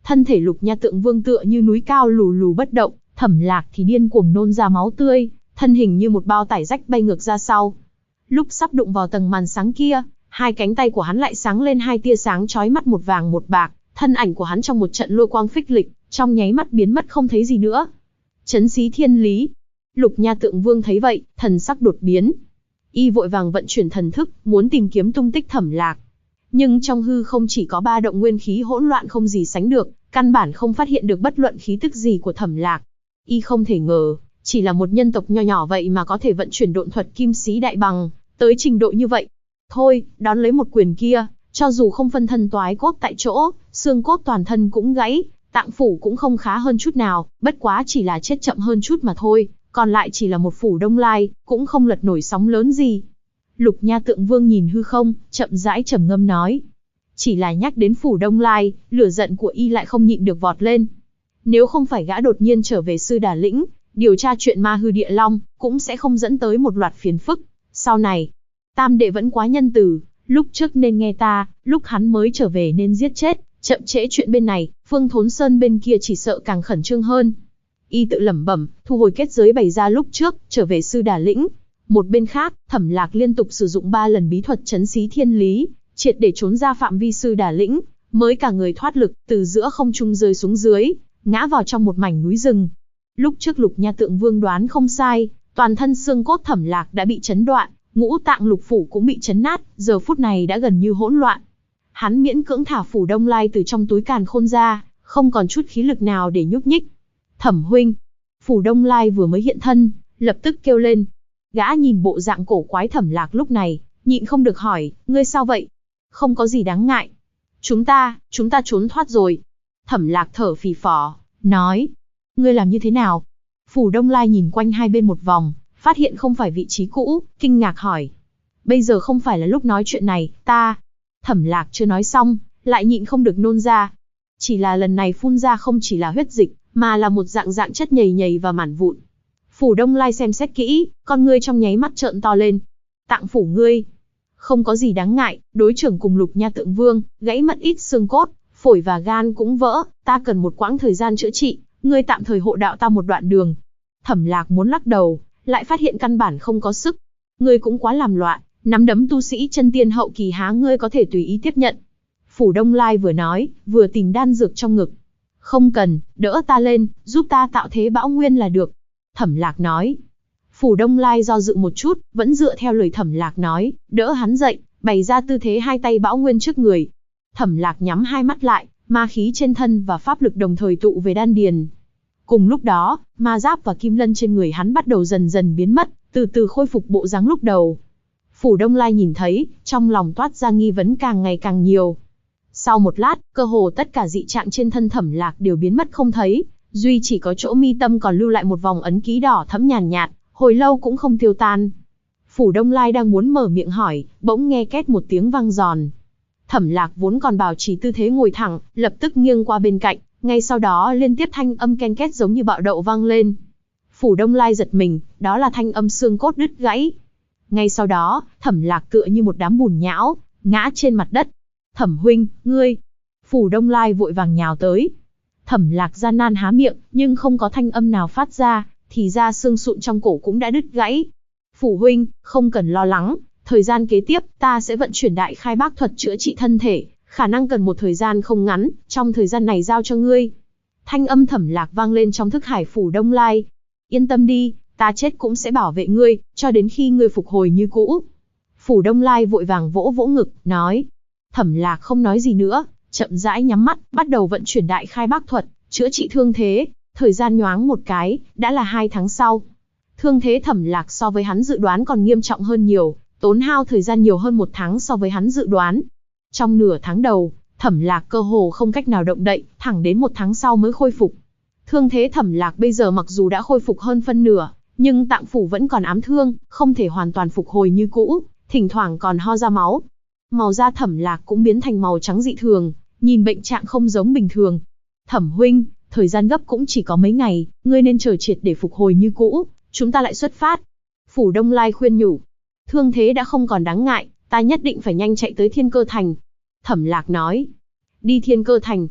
Thân thể Lục Nha Tượng Vương tựa như núi cao lù lù bất động, Thẩm Lạc thì điên cuồng nôn ra máu tươi, thân hình như một bao tải rách bay ngược ra sau. Lúc sắp đụng vào tầng màn sáng kia, hai cánh tay của hắn lại sáng lên hai tia sáng chói mắt, một vàng một bạc, thân ảnh của hắn trong một trận lôi quang phích lịch, trong nháy mắt biến mất không thấy gì nữa. Chấn xí thiên lý. Lục Nha Tượng Vương thấy vậy, thần sắc đột biến. Y vội vàng vận chuyển thần thức, muốn tìm kiếm tung tích Thẩm Lạc. Nhưng trong hư không chỉ có ba động nguyên khí hỗn loạn không gì sánh được, căn bản không phát hiện được bất luận khí tức gì của Thẩm Lạc. Y không thể ngờ, chỉ là một nhân tộc nho nhỏ vậy mà có thể vận chuyển độn thuật kim xí đại bằng, tới trình độ như vậy. Thôi, đón lấy một quyền kia, cho dù không phân thân toái cốt tại chỗ, xương cốt toàn thân cũng gãy, tạng phủ cũng không khá hơn chút nào, bất quá chỉ là chết chậm hơn chút mà thôi, còn lại chỉ là một phủ Đông Lai, cũng không lật nổi sóng lớn gì. Lục Nha Tượng Vương nhìn hư không, chậm rãi trầm ngâm nói. Chỉ là nhắc đến phủ Đông Lai, lửa giận của y lại không nhịn được vọt lên. Nếu không phải gã đột nhiên trở về Sư Đà Lĩnh, điều tra chuyện ma hư địa long, cũng sẽ không dẫn tới một loạt phiền phức. Sau này, Tam đệ vẫn quá nhân từ, lúc trước nên nghe ta, lúc hắn mới trở về nên giết chết, chậm trễ chuyện bên này, Phương Thốn Sơn bên kia chỉ sợ càng khẩn trương hơn. Y tự lẩm bẩm, thu hồi kết giới bày ra lúc trước, trở về Sư Đà Lĩnh. Một bên khác, Thẩm Lạc liên tục sử dụng 3 lần bí thuật chấn xí thiên lý, triệt để trốn ra phạm vi Sư Đà Lĩnh, mới cả người thoát lực, từ giữa không trung rơi xuống dưới, ngã vào trong một mảnh núi rừng. Lúc trước Lục Nha Tượng Vương đoán không sai, toàn thân xương cốt Thẩm Lạc đã bị chấn đoạn, ngũ tạng lục phủ cũng bị chấn nát, giờ phút này đã gần như hỗn loạn. Hắn miễn cưỡng thả phủ Đông Lai từ trong túi càn khôn ra, không còn chút khí lực nào để nhúc nhích. Thẩm huynh, phủ Đông Lai vừa mới hiện thân, lập tức kêu lên. Gã nhìn bộ dạng cổ quái Thẩm Lạc lúc này, nhịn không được hỏi, ngươi sao vậy? Không có gì đáng ngại. Chúng ta trốn thoát rồi. Thẩm Lạc thở phì phò, nói. Ngươi làm như thế nào? Phủ Đông Lai nhìn quanh hai bên một vòng, phát hiện không phải vị trí cũ, kinh ngạc hỏi. Bây giờ không phải là lúc nói chuyện này, ta... Thẩm Lạc chưa nói xong, lại nhịn không được nôn ra. Chỉ là lần này phun ra không chỉ là huyết dịch, mà là một dạng chất nhầy nhầy và mảnh vụn. Phủ Đông Lai xem xét kỹ, con ngươi trong nháy mắt trợn to lên. Tạng phủ ngươi, không có gì đáng ngại, đối trưởng cùng Lục Nha Tượng Vương, gãy mất ít xương cốt, phổi và gan cũng vỡ, ta cần một quãng thời gian chữa trị, ngươi tạm thời hộ đạo ta một đoạn đường. Thẩm Lạc muốn lắc đầu, lại phát hiện căn bản không có sức. Ngươi cũng quá làm loạn, nắm đấm tu sĩ chân tiên hậu kỳ há ngươi có thể tùy ý tiếp nhận. Phủ Đông Lai vừa nói, vừa tìm đan dược trong ngực. Không cần, đỡ ta lên, giúp ta tạo thế bão nguyên là được. Thẩm Lạc nói. Phủ Đông Lai do dự một chút, vẫn dựa theo lời Thẩm Lạc nói, đỡ hắn dậy, bày ra tư thế hai tay bão nguyên trước người. Thẩm Lạc nhắm hai mắt lại, ma khí trên thân và pháp lực đồng thời tụ về đan điền. Cùng lúc đó, ma giáp và kim lân trên người hắn bắt đầu dần dần biến mất, từ từ khôi phục bộ dáng lúc đầu. Phủ Đông Lai nhìn thấy, trong lòng toát ra nghi vấn càng ngày càng nhiều. Sau một lát, cơ hồ tất cả dị trạng trên thân Thẩm Lạc đều biến mất không thấy, duy chỉ có chỗ mi tâm còn lưu lại một vòng ấn ký đỏ thẫm nhàn nhạt, hồi lâu cũng không tiêu tan. Phủ Đông Lai đang muốn mở miệng hỏi, bỗng nghe két một tiếng vang giòn. Thẩm Lạc vốn còn bảo trì tư thế ngồi thẳng, lập tức nghiêng qua bên cạnh, ngay sau đó liên tiếp thanh âm ken két giống như bạo đậu vang lên. Phủ Đông Lai giật mình, đó là thanh âm xương cốt đứt gãy. Ngay sau đó, Thẩm Lạc tựa như một đám bùn nhão, ngã trên mặt đất. Thẩm huynh, ngươi! Phủ Đông Lai vội vàng nhào tới. Thẩm Lạc gian nan há miệng, nhưng không có thanh âm nào phát ra, thì ra xương sụn trong cổ cũng đã đứt gãy. Phủ huynh, không cần lo lắng, thời gian kế tiếp, ta sẽ vận chuyển đại khai bác thuật chữa trị thân thể, khả năng cần một thời gian không ngắn, trong thời gian này giao cho ngươi. Thanh âm Thẩm Lạc vang lên trong thức hải Phủ Đông Lai. Yên tâm đi, ta chết cũng sẽ bảo vệ ngươi, cho đến khi ngươi phục hồi như cũ. Phủ Đông Lai vội vàng vỗ vỗ ngực, nói. Thẩm Lạc không nói gì nữa, chậm rãi nhắm mắt, bắt đầu vận chuyển đại khai bác thuật, chữa trị thương thế. Thời gian nhoáng một cái, đã là 2 tháng sau. Thương thế Thẩm Lạc so với hắn dự đoán còn nghiêm trọng hơn nhiều, tốn hao thời gian nhiều hơn 1 tháng so với hắn dự đoán. Trong nửa tháng đầu, Thẩm Lạc cơ hồ không cách nào động đậy, thẳng đến 1 tháng sau mới khôi phục. Thương thế Thẩm Lạc bây giờ mặc dù đã khôi phục hơn phân nửa, nhưng tạng phủ vẫn còn ám thương, không thể hoàn toàn phục hồi như cũ, thỉnh thoảng còn ho ra máu. Màu da Thẩm Lạc cũng biến thành màu trắng dị thường, nhìn bệnh trạng không giống bình thường. Thẩm huynh, thời gian gấp cũng chỉ có mấy ngày, ngươi nên chờ triệt để phục hồi như cũ, chúng ta lại xuất phát. Phủ Đông Lai khuyên nhủ. Thương thế đã không còn đáng ngại, ta nhất định phải nhanh chạy tới Thiên Cơ Thành. Thẩm Lạc nói. Đi Thiên Cơ Thành.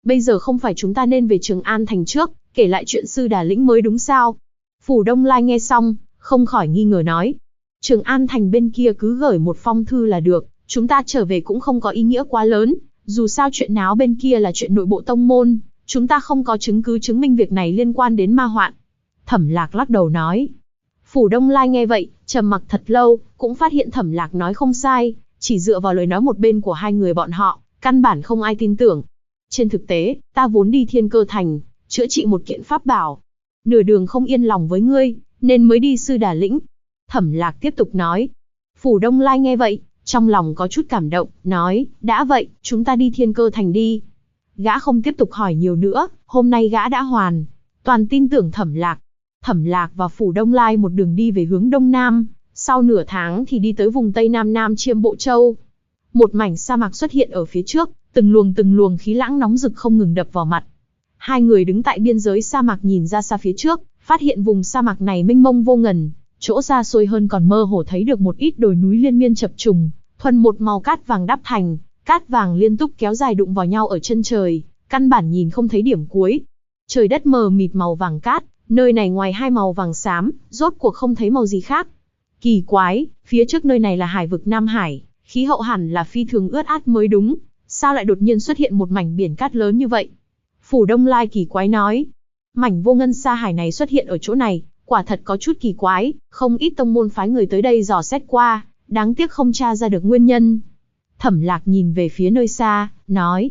Bây giờ không phải chúng ta nên về Trường An Thành trước, kể lại chuyện sư Đà Lĩnh mới đúng sao? Phủ Đông Lai nghe xong, không khỏi nghi ngờ nói. Trường An Thành bên kia cứ gửi một phong thư là được, chúng ta trở về cũng không có ý nghĩa quá lớn, dù sao chuyện náo bên kia là chuyện nội bộ tông môn, chúng ta không có chứng cứ chứng minh việc này liên quan đến ma hoạn. Thẩm Lạc lắc đầu nói. Phủ Đông Lai nghe vậy, trầm mặc thật lâu, cũng phát hiện Thẩm Lạc nói không sai, chỉ dựa vào lời nói một bên của hai người bọn họ, căn bản không ai tin tưởng. Trên thực tế, ta vốn đi Thiên Cơ Thành, chữa trị một kiện pháp bảo. Nửa đường không yên lòng với ngươi, nên mới đi Sư Đà Lĩnh. Thẩm Lạc tiếp tục nói. Phủ Đông Lai nghe vậy, trong lòng có chút cảm động, nói, đã vậy, chúng ta đi Thiên Cơ Thành đi. Gã không tiếp tục hỏi nhiều nữa, hôm nay gã đã hoàn toàn tin tưởng Thẩm Lạc. Thẩm Lạc và Phủ Đông Lai một đường đi về hướng Đông Nam, sau nửa tháng thì đi tới vùng Tây Nam Nam Chiêm Bộ Châu. Một mảnh sa mạc xuất hiện ở phía trước, từng luồng khí lãng nóng rực không ngừng đập vào mặt. Hai người đứng tại biên giới sa mạc nhìn ra xa phía trước, phát hiện vùng sa mạc này mênh mông vô ngần, chỗ xa xôi hơn còn mơ hồ thấy được một ít đồi núi liên miên chập trùng, thuần một màu cát vàng đắp thành, cát vàng liên tục kéo dài đụng vào nhau ở chân trời, căn bản nhìn không thấy điểm cuối. Trời đất mờ mịt màu vàng cát, nơi này ngoài hai màu vàng xám, rốt cuộc không thấy màu gì khác. Kỳ quái, phía trước nơi này là hải vực Nam Hải, khí hậu hẳn là phi thường ướt át mới đúng, sao lại đột nhiên xuất hiện một mảnh biển cát lớn như vậy? Phủ Đông Lai kỳ quái nói, mảnh vô ngân sa hải này xuất hiện ở chỗ này, quả thật có chút kỳ quái, không ít tông môn phái người tới đây dò xét qua, đáng tiếc không tra ra được nguyên nhân. Thẩm Lạc nhìn về phía nơi xa, nói,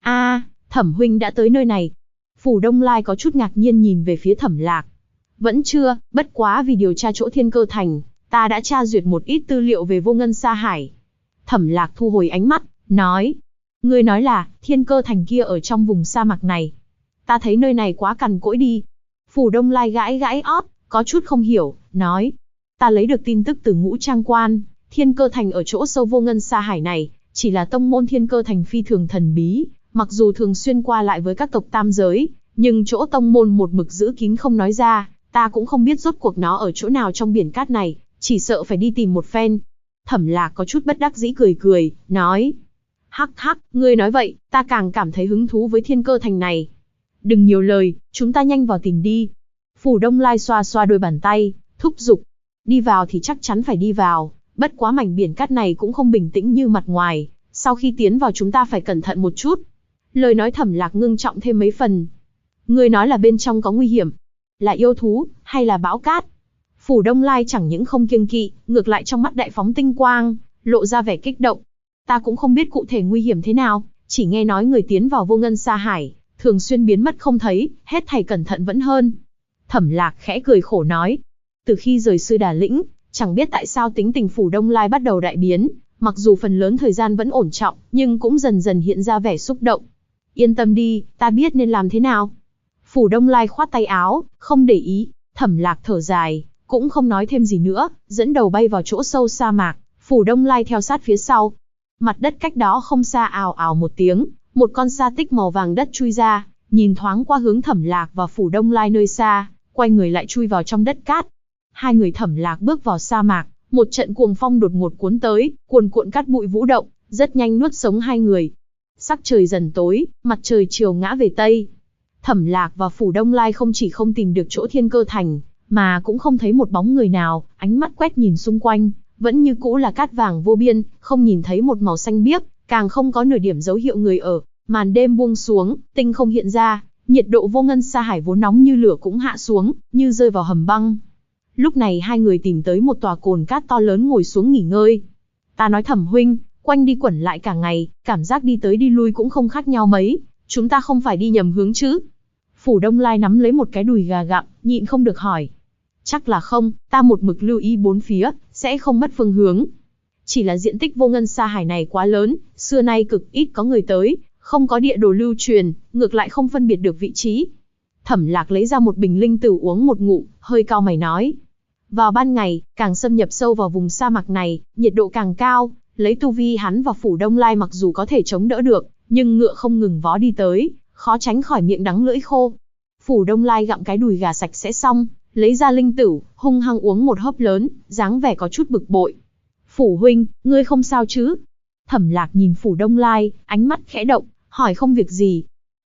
Thẩm huynh đã tới nơi này. Phủ Đông Lai có chút ngạc nhiên nhìn về phía Thẩm Lạc. Vẫn chưa, bất quá vì điều tra chỗ Thiên Cơ Thành, ta đã tra duyệt một ít tư liệu về vô ngân sa hải. Thẩm Lạc thu hồi ánh mắt, nói, ngươi nói là, Thiên Cơ Thành kia ở trong vùng sa mạc này. Ta thấy nơi này quá cằn cỗi đi. Phủ Đông Lai gãi gãi ót, có chút không hiểu, nói, ta lấy được tin tức từ Ngũ Trang Quan, Thiên Cơ Thành ở chỗ sâu vô ngân sa hải này, chỉ là tông môn Thiên Cơ Thành phi thường thần bí, mặc dù thường xuyên qua lại với các tộc tam giới, nhưng chỗ tông môn một mực giữ kín không nói ra, ta cũng không biết rốt cuộc nó ở chỗ nào trong biển cát này, chỉ sợ phải đi tìm một phen. Thẩm Lạc có chút bất đắc dĩ cười cười, nói, hắc hắc, ngươi nói vậy, ta càng cảm thấy hứng thú với Thiên Cơ Thành này. Đừng nhiều lời, chúng ta nhanh vào tìm đi. Phủ Đông Lai xoa xoa đôi bàn tay, thúc giục. Đi vào thì chắc chắn phải đi vào, bất quá mảnh biển cát này cũng không bình tĩnh như mặt ngoài, sau khi tiến vào chúng ta phải cẩn thận một chút. Lời nói Thẩm Lạc ngưng trọng thêm mấy phần. Ngươi nói là bên trong có nguy hiểm, là yêu thú, hay là bão cát? Phủ Đông Lai chẳng những không kiêng kỵ, ngược lại trong mắt đại phóng tinh quang, lộ ra vẻ kích động. Ta cũng không biết cụ thể nguy hiểm thế nào, chỉ nghe nói người tiến vào vô ngân sa hải, thường xuyên biến mất không thấy, hết thảy cẩn thận vẫn hơn. Thẩm Lạc khẽ cười khổ nói, từ khi rời Sư Đà Lĩnh, chẳng biết tại sao tính tình Phủ Đông Lai bắt đầu đại biến, mặc dù phần lớn thời gian vẫn ổn trọng, nhưng cũng dần dần hiện ra vẻ xúc động. Yên tâm đi, ta biết nên làm thế nào. Phủ Đông Lai khoát tay áo, không để ý. Thẩm Lạc thở dài, cũng không nói thêm gì nữa, dẫn đầu bay vào chỗ sâu sa mạc. Phủ Đông Lai theo sát phía sau. Mặt đất cách đó không xa ào ào một tiếng, một con sa tích màu vàng đất chui ra, nhìn thoáng qua hướng Thẩm Lạc và Phủ Đông Lai nơi xa, quay người lại chui vào trong đất cát. Hai người Thẩm Lạc bước vào sa mạc, một trận cuồng phong đột ngột cuốn tới, cuồn cuộn cát bụi vũ động, rất nhanh nuốt sống hai người. Sắc trời dần tối, mặt trời chiều ngã về tây. Thẩm Lạc và Phủ Đông Lai không chỉ không tìm được chỗ Thiên Cơ Thành, mà cũng không thấy một bóng người nào, ánh mắt quét nhìn xung quanh, vẫn như cũ là cát vàng vô biên, không nhìn thấy một màu xanh biếc, càng không có nửa điểm dấu hiệu người ở. Màn đêm buông xuống, tinh không hiện ra, nhiệt độ vô ngân sa hải vốn nóng như lửa cũng hạ xuống, như rơi vào hầm băng. Lúc này hai người tìm tới một tòa cồn cát to lớn ngồi xuống nghỉ ngơi. Ta nói Thẩm huynh, quanh đi quẩn lại cả ngày, cảm giác đi tới đi lui cũng không khác nhau mấy, chúng ta không phải đi nhầm hướng chứ? Phủ Đông Lai nắm lấy một cái đùi gà gặm, nhịn không được hỏi. Chắc là không, ta một mực lưu ý bốn phía, sẽ không mất phương hướng. Chỉ là diện tích vô ngân sa hải này quá lớn, xưa nay cực ít có người tới, không có địa đồ lưu truyền, ngược lại không phân biệt được vị trí. Thẩm Lạc lấy ra một bình linh tử uống một ngụm, hơi cau mày nói. Vào ban ngày, càng xâm nhập sâu vào vùng sa mạc này, nhiệt độ càng cao, lấy tu vi hắn và Phủ Đông Lai mặc dù có thể chống đỡ được, nhưng ngựa không ngừng vó đi tới, khó tránh khỏi miệng đắng lưỡi khô. Phủ Đông Lai gặm cái đùi gà sạch sẽ xong, lấy ra linh tử, hung hăng uống một hớp lớn, dáng vẻ có chút bực bội. Phủ huynh, ngươi không sao chứ? Thẩm Lạc nhìn Phủ Đông Lai, ánh mắt khẽ động, hỏi không việc gì.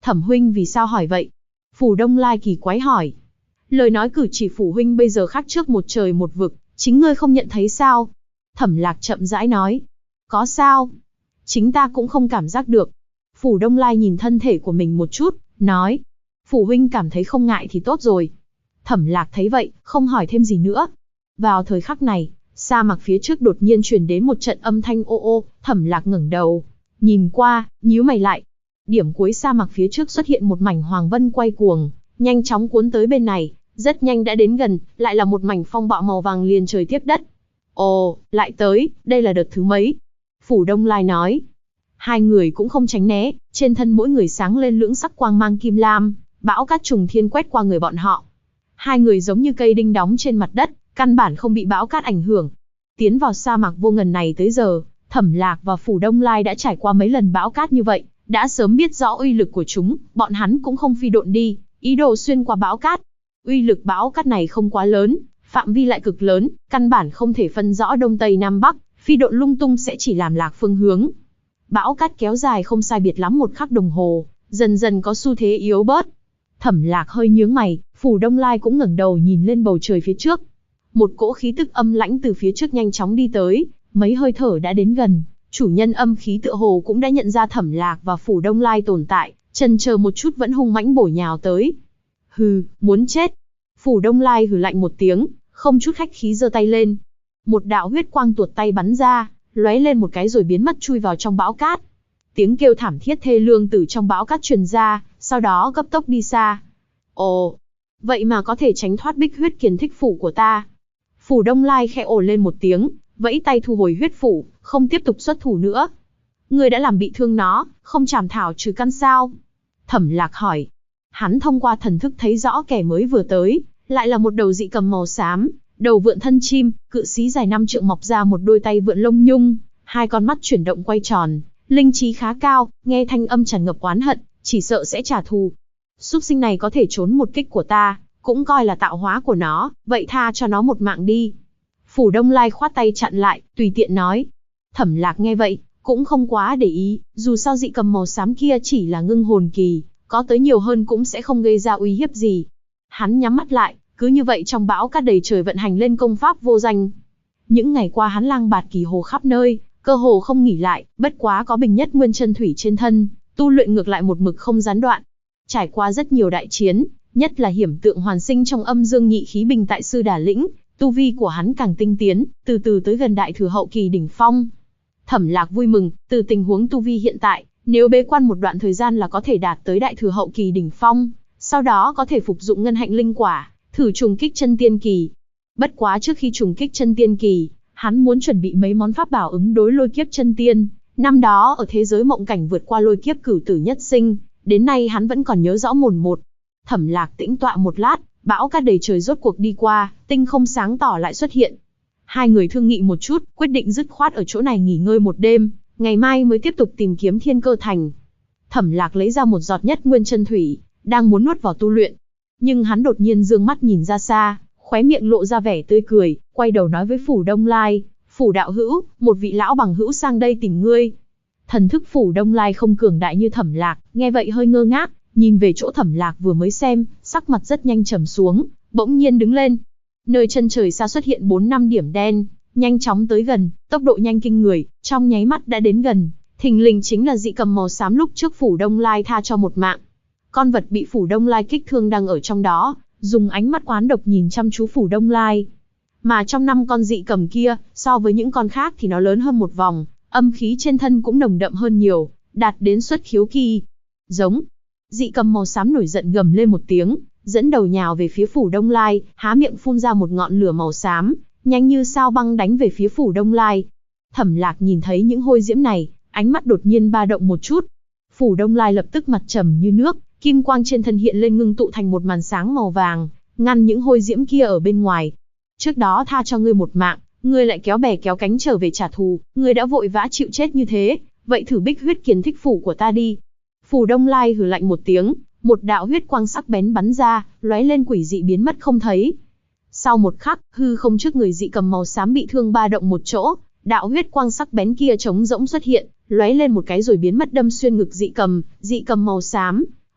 Thẩm huynh vì sao hỏi vậy? Phủ Đông Lai kỳ quái hỏi. Lời nói cử chỉ phủ huynh bây giờ khác trước một trời một vực, chính ngươi không nhận thấy sao? Thẩm Lạc chậm rãi nói. Có sao? Chính ta cũng không cảm giác được. Phủ Đông Lai nhìn thân thể của mình một chút, nói. Phủ huynh cảm thấy không ngại thì tốt rồi. Thẩm Lạc thấy vậy, không hỏi thêm gì nữa. Vào thời khắc này, sa mạc phía trước đột nhiên truyền đến một trận âm thanh ô ô, Thẩm Lạc ngẩng đầu, nhìn qua, nhíu mày lại. Điểm cuối sa mạc phía trước xuất hiện một mảnh hoàng vân quay cuồng, nhanh chóng cuốn tới bên này, rất nhanh đã đến gần, lại là một mảnh phong bạo màu vàng liền trời tiếp đất. Ồ, lại tới, đây là đợt thứ mấy? Phủ Đông Lai nói. Hai người cũng không tránh né, trên thân mỗi người sáng lên lưỡng sắc quang mang kim lam, bão cát trùng thiên quét qua người bọn họ. Hai người giống như cây đinh đóng trên mặt đất, căn bản không bị bão cát ảnh hưởng. Tiến vào sa mạc vô ngần này tới giờ, Thẩm Lạc và Phủ Đông Lai đã trải qua mấy lần bão cát như vậy, đã sớm biết rõ uy lực của chúng, bọn hắn cũng không phi độn đi, ý đồ xuyên qua bão cát. Uy lực bão cát này không quá lớn, phạm vi lại cực lớn, căn bản không thể phân rõ đông tây nam bắc, phi độn lung tung sẽ chỉ làm lạc phương hướng. Bão cát kéo dài không sai biệt lắm một khắc đồng hồ, dần dần có xu thế yếu bớt. Thẩm Lạc hơi nhướng mày, Phủ Đông Lai cũng ngẩng đầu nhìn lên bầu trời phía trước. Một cỗ khí tức âm lãnh từ phía trước nhanh chóng đi tới, mấy hơi thở đã đến gần. Chủ nhân âm khí tựa hồ cũng đã nhận ra Thẩm Lạc và Phủ Đông Lai tồn tại, chần chờ một chút vẫn hung mãnh bổ nhào tới. Hừ, muốn chết. Phủ Đông Lai hừ lạnh một tiếng, không chút khách khí giơ tay lên. Một đạo huyết quang tuột tay bắn ra, lóe lên một cái rồi biến mất chui vào trong bão cát. Tiếng kêu thảm thiết thê lương từ trong bão cát truyền ra, sau đó cấp tốc đi xa. Ồ, vậy mà có thể tránh thoát bích huyết kiền thích phủ của ta. Phủ Đông Lai khẽ ồ lên một tiếng, vẫy tay thu hồi huyết phủ, không tiếp tục xuất thủ nữa. Ngươi đã làm bị thương nó, không chảm thảo trừ căn sao? Thẩm Lạc hỏi. Hắn thông qua thần thức thấy rõ kẻ mới vừa tới, lại là một đầu dị cầm màu xám, đầu vượn thân chim, cự xí dài 5 trượng mọc ra một đôi tay vượn lông nhung, hai con mắt chuyển động quay tròn, linh trí khá cao, nghe thanh âm tràn ngập oán hận, chỉ sợ sẽ trả thù. Súc sinh này có thể trốn một kích của ta, cũng coi là tạo hóa của nó, vậy tha cho nó một mạng đi. Phủ Đông Lai khoát tay chặn lại, tùy tiện nói. Thẩm Lạc nghe vậy, cũng không quá để ý, dù sao dị cầm màu xám kia chỉ là ngưng hồn kỳ, có tới nhiều hơn cũng sẽ không gây ra uy hiếp gì. Hắn nhắm mắt lại, cứ như vậy trong bão cát đầy trời vận hành lên công pháp vô danh. Những ngày qua hắn lang bạt kỳ hồ khắp nơi, cơ hồ không nghỉ lại, bất quá có bình nhất nguyên chân thủy trên thân, tu luyện ngược lại một mực không gián đoạn. Trải qua rất nhiều đại chiến, nhất là hiểm tượng hoàn sinh trong âm dương nhị khí bình tại Sư Đà Lĩnh, tu vi của hắn càng tinh tiến, từ từ tới gần đại thừa hậu kỳ đỉnh phong. Thẩm Lạc vui mừng, từ tình huống tu vi hiện tại, nếu bế quan một đoạn thời gian là có thể đạt tới đại thừa hậu kỳ đỉnh phong, sau đó có thể phục dụng ngân hạnh linh quả, thử trùng kích chân tiên kỳ. Bất quá trước khi trùng kích chân tiên kỳ, hắn muốn chuẩn bị mấy món pháp bảo ứng đối lôi kiếp chân tiên. Năm đó ở thế giới mộng cảnh vượt qua lôi kiếp cửu tử nhất sinh, đến nay hắn vẫn còn nhớ rõ mồn một. Thẩm Lạc tĩnh tọa một lát, bão cát đầy trời rốt cuộc đi qua, tinh không sáng tỏ lại xuất hiện. Hai người thương nghị một chút, quyết định dứt khoát ở chỗ này nghỉ ngơi một đêm, ngày mai mới tiếp tục tìm kiếm Thiên Cơ Thành. Thẩm Lạc lấy ra một giọt nhất nguyên chân thủy, đang muốn nuốt vào tu luyện. Nhưng hắn đột nhiên dương mắt nhìn ra xa, khóe miệng lộ ra vẻ tươi cười, quay đầu nói với Phủ Đông Lai, Phủ đạo hữu, một vị lão bằng hữu sang đây tìm ngươi. Thần thức Phủ Đông Lai không cường đại như Thẩm Lạc, nghe vậy hơi ngơ ngác, nhìn về chỗ Thẩm Lạc vừa mới xem, sắc mặt rất nhanh trầm xuống, bỗng nhiên đứng lên. Nơi chân trời xa xuất hiện 4-5 điểm đen, nhanh chóng tới gần, tốc độ nhanh kinh người, trong nháy mắt đã đến gần. Thình lình chính là dị cầm màu xám lúc trước Phủ Đông Lai tha cho một mạng. Con vật bị Phủ Đông Lai kích thương đang ở trong đó, dùng ánh mắt oán độc nhìn chăm chú Phủ Đông Lai. Mà trong 5 con dị cầm kia, so với những con khác thì nó lớn hơn một vòng, âm khí trên thân cũng nồng đậm hơn nhiều, đạt đến xuất khiếu kỳ. Giống. Dị cầm màu xám nổi giận gầm lên một tiếng, dẫn đầu nhào về phía Phủ Đông Lai, há miệng phun ra một ngọn lửa màu xám, nhanh như sao băng đánh về phía Phủ Đông Lai. Thẩm Lạc nhìn thấy những hôi diễm này, ánh mắt đột nhiên ba động một chút. Phủ Đông Lai lập tức mặt trầm như nước, kim quang trên thân hiện lên ngưng tụ thành một màn sáng màu vàng, ngăn những hôi diễm kia ở bên ngoài. Trước đó tha cho ngươi một mạng, ngươi lại kéo bè kéo cánh trở về trả thù, ngươi đã vội vã chịu chết như thế, vậy thử bích huyết kiền thích phủ của ta đi. Phủ Đông Lai hừ lạnh một tiếng, một đạo huyết quang sắc bén bắn ra, lóe lên quỷ dị biến mất không thấy. Sau một khắc, hư không trước người dị cầm màu xám bị thương ba động một chỗ, đạo huyết quang sắc bén kia trống rỗng xuất hiện, lóe lên một cái rồi biến mất đâm xuyên ngực dị cầm màu xám.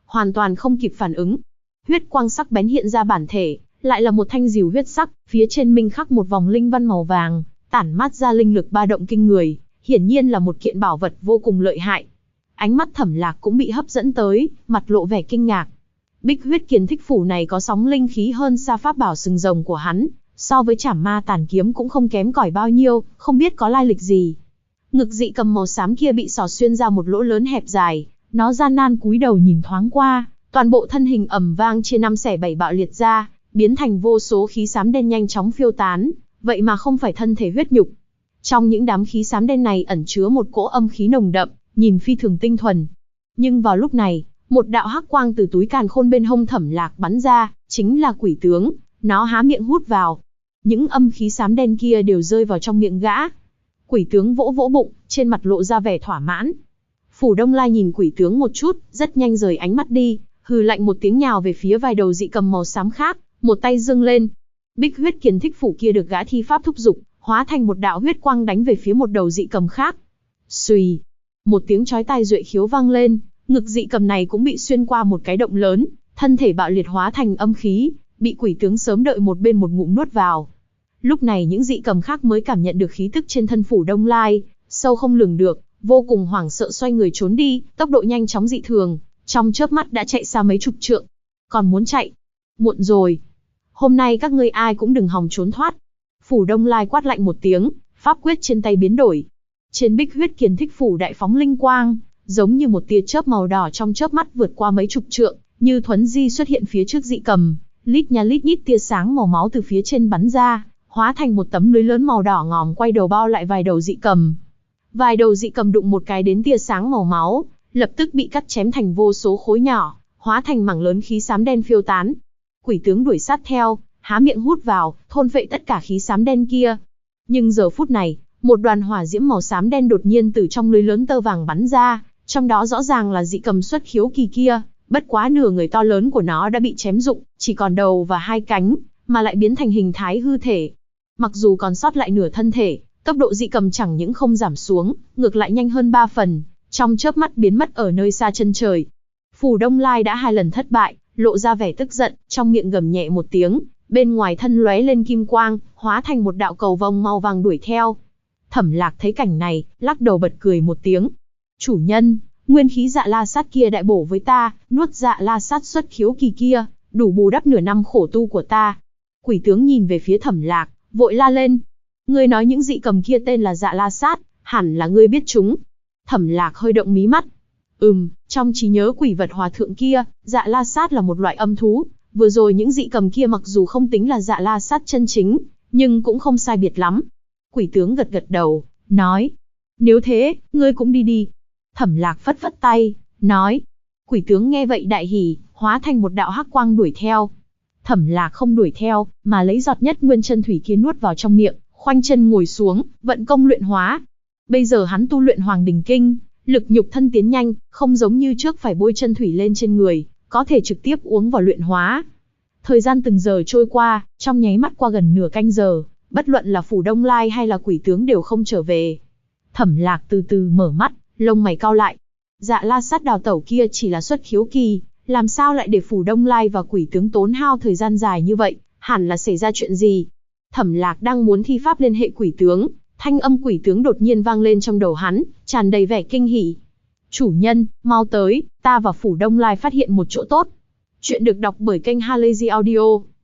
hoàn toàn không kịp phản ứng. Huyết quang sắc bén hiện ra bản thể, lại là một thanh rìu huyết sắc, phía trên minh khắc một vòng linh văn màu vàng, tản mát ra linh lực ba động kinh người, hiển nhiên là một kiện bảo vật vô cùng lợi hại. Ánh mắt Thẩm Lạc cũng bị hấp dẫn tới, mặt lộ vẻ kinh ngạc. Bích huyết kiền thích phủ này có sóng linh khí hơn xa pháp bảo sừng rồng của hắn, so với Trảm Ma Tàn kiếm cũng không kém cỏi bao nhiêu, không biết có lai lịch gì. Ngực dị cầm màu xám kia bị xỏ xuyên ra một lỗ lớn hẹp dài, nó gian nan cúi đầu nhìn thoáng qua, toàn bộ thân hình ầm vang chia năm xẻ bảy bạo liệt ra, biến thành vô số khí xám đen nhanh chóng phiêu tán, vậy mà không phải thân thể huyết nhục. Trong những đám khí xám đen này ẩn chứa một cỗ âm khí nồng đậm, nhìn phi thường tinh thuần. Nhưng vào lúc này, một đạo hắc quang từ túi càn khôn bên hông Thẩm Lạc bắn ra, chính là quỷ tướng, nó há miệng hút vào. Những âm khí xám đen kia đều rơi vào trong miệng gã. Quỷ tướng vỗ vỗ bụng, trên mặt lộ ra vẻ thỏa mãn. Phủ Đông Lai nhìn quỷ tướng một chút, rất nhanh rời ánh mắt đi, hừ lạnh một tiếng nhào về phía vài đầu dị cầm màu xám khác, một tay giương lên. Bích huyết kiền thích phủ kia được gã thi pháp thúc dục, hóa thành một đạo huyết quang đánh về phía một đầu dị cầm khác. Xùy, một tiếng chói tai duệ khiếu vang lên, ngực dị cầm này cũng bị xuyên qua một cái động lớn, thân thể bạo liệt hóa thành âm khí, bị quỷ tướng sớm đợi một bên một ngụm nuốt vào. Lúc này những dị cầm khác mới cảm nhận được khí tức trên thân Phủ Đông Lai, sâu không lường được, vô cùng hoảng sợ xoay người trốn đi, tốc độ nhanh chóng dị thường, trong chớp mắt đã chạy xa mấy chục trượng. Còn muốn chạy? Muộn rồi. Hôm nay các ngươi ai cũng đừng hòng trốn thoát. Phủ Đông Lai quát lạnh một tiếng, pháp quyết trên tay biến đổi. Trên bích huyết kiền thích phủ đại phóng linh quang, giống như một tia chớp màu đỏ trong chớp mắt vượt qua mấy chục trượng, như thuấn di xuất hiện phía trước dị cầm, lít nha lít nhít tia sáng màu máu từ phía trên bắn ra, hóa thành một tấm lưới lớn màu đỏ ngòm quay đầu bao lại vài đầu dị cầm. Vài đầu dị cầm đụng một cái đến tia sáng màu máu, lập tức bị cắt chém thành vô số khối nhỏ, hóa thành mảng lớn khí xám đen phiêu tán. Quỷ tướng đuổi sát theo, há miệng hút vào, thôn phệ tất cả khí xám đen kia. Nhưng giờ phút này, một đoàn hỏa diễm màu xám đen đột nhiên từ trong lưới lớn tơ vàng bắn ra, trong đó rõ ràng là dị cầm xuất khiếu kỳ kia, bất quá nửa người to lớn của nó đã bị chém rụng, chỉ còn đầu và hai cánh, mà lại biến thành hình thái hư thể. Mặc dù còn sót lại nửa thân thể, tốc độ dị cầm chẳng những không giảm xuống, ngược lại nhanh hơn 3 phần, trong chớp mắt biến mất ở nơi xa chân trời. Phủ Đông Lai đã 2 lần thất bại, lộ ra vẻ tức giận, trong miệng gầm nhẹ một tiếng, bên ngoài thân lóe lên kim quang, hóa thành một đạo cầu vồng màu vàng đuổi theo. Thẩm Lạc thấy cảnh này, lắc đầu bật cười một tiếng. Chủ nhân, nguyên khí dạ la sát kia đại bổ với ta, nuốt dạ la sát xuất khiếu kỳ kia, đủ bù đắp nửa năm khổ tu của ta. Quỷ tướng nhìn về phía Thẩm Lạc, vội la lên. Ngươi nói những dị cầm kia tên là dạ la sát, hẳn là ngươi biết chúng. Thẩm Lạc hơi động mí mắt. Trong trí nhớ quỷ vật hòa thượng kia, dạ la sát là một loại âm thú. Vừa rồi những dị cầm kia mặc dù không tính là dạ la sát chân chính, nhưng cũng không sai biệt lắm. Quỷ tướng gật gật đầu, nói. Nếu thế, ngươi cũng đi đi. Thẩm Lạc phất phất tay, nói. Quỷ tướng nghe vậy đại hỉ, hóa thành một đạo hắc quang đuổi theo. Thẩm Lạc không đuổi theo, mà lấy giọt nhất nguyên chân thủy kia nuốt vào trong miệng, khoanh chân ngồi xuống, vận công luyện hóa. Bây giờ hắn tu luyện Hoàng Đình Kinh, lực nhục thân tiến nhanh, không giống như trước phải bôi chân thủy lên trên người, có thể trực tiếp uống vào luyện hóa. Thời gian từng giờ trôi qua, trong nháy mắt qua gần nửa canh giờ, bất luận là Phủ Đông Lai hay là quỷ tướng đều không trở về. Thẩm Lạc từ từ mở mắt, lông mày cau lại. Dạ la sát đào tẩu kia chỉ là xuất khiếu kỳ, làm sao lại để Phủ Đông Lai và quỷ tướng tốn hao thời gian dài như vậy, hẳn là xảy ra chuyện gì. Thẩm Lạc đang muốn thi pháp liên hệ quỷ tướng, thanh âm quỷ tướng đột nhiên vang lên trong đầu hắn, tràn đầy vẻ kinh hỉ. Chủ nhân, mau tới, ta và Phủ Đông Lai phát hiện một chỗ tốt. Chuyện được đọc bởi kênh Halazy Audio.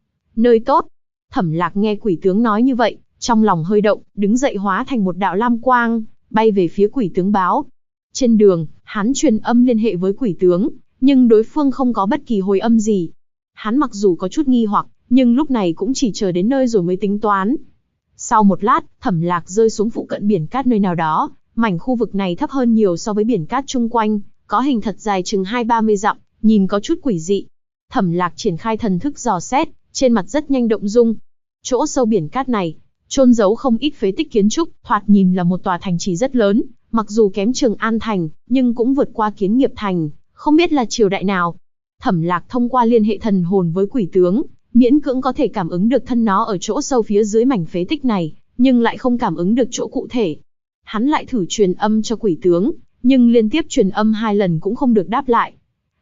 Nơi tốt. Thẩm Lạc nghe quỷ tướng nói như vậy, trong lòng hơi động, đứng dậy hóa thành một đạo lam quang, bay về phía quỷ tướng báo. Trên đường, hắn truyền âm liên hệ với quỷ tướng, nhưng đối phương không có bất kỳ hồi âm gì. Hắn mặc dù có chút nghi hoặc, nhưng lúc này cũng chỉ chờ đến nơi rồi mới tính toán. Sau một lát, Thẩm Lạc rơi xuống phụ cận biển cát nơi nào đó, mảnh khu vực này thấp hơn nhiều so với biển cát chung quanh, có hình thật dài chừng 20-30 dặm, nhìn có chút quỷ dị. Thẩm Lạc triển khai thần thức dò xét, trên mặt rất nhanh động dung. Chỗ sâu biển cát này, chôn giấu không ít phế tích kiến trúc, thoạt nhìn là một tòa thành trì rất lớn, mặc dù kém Trường An thành, nhưng cũng vượt qua Kiến Nghiệp thành, không biết là triều đại nào. Thẩm Lạc thông qua liên hệ thần hồn với quỷ tướng, miễn cưỡng có thể cảm ứng được thân nó ở chỗ sâu phía dưới mảnh phế tích này, nhưng lại không cảm ứng được chỗ cụ thể. Hắn lại thử truyền âm cho quỷ tướng, nhưng liên tiếp truyền âm 2 lần cũng không được đáp lại.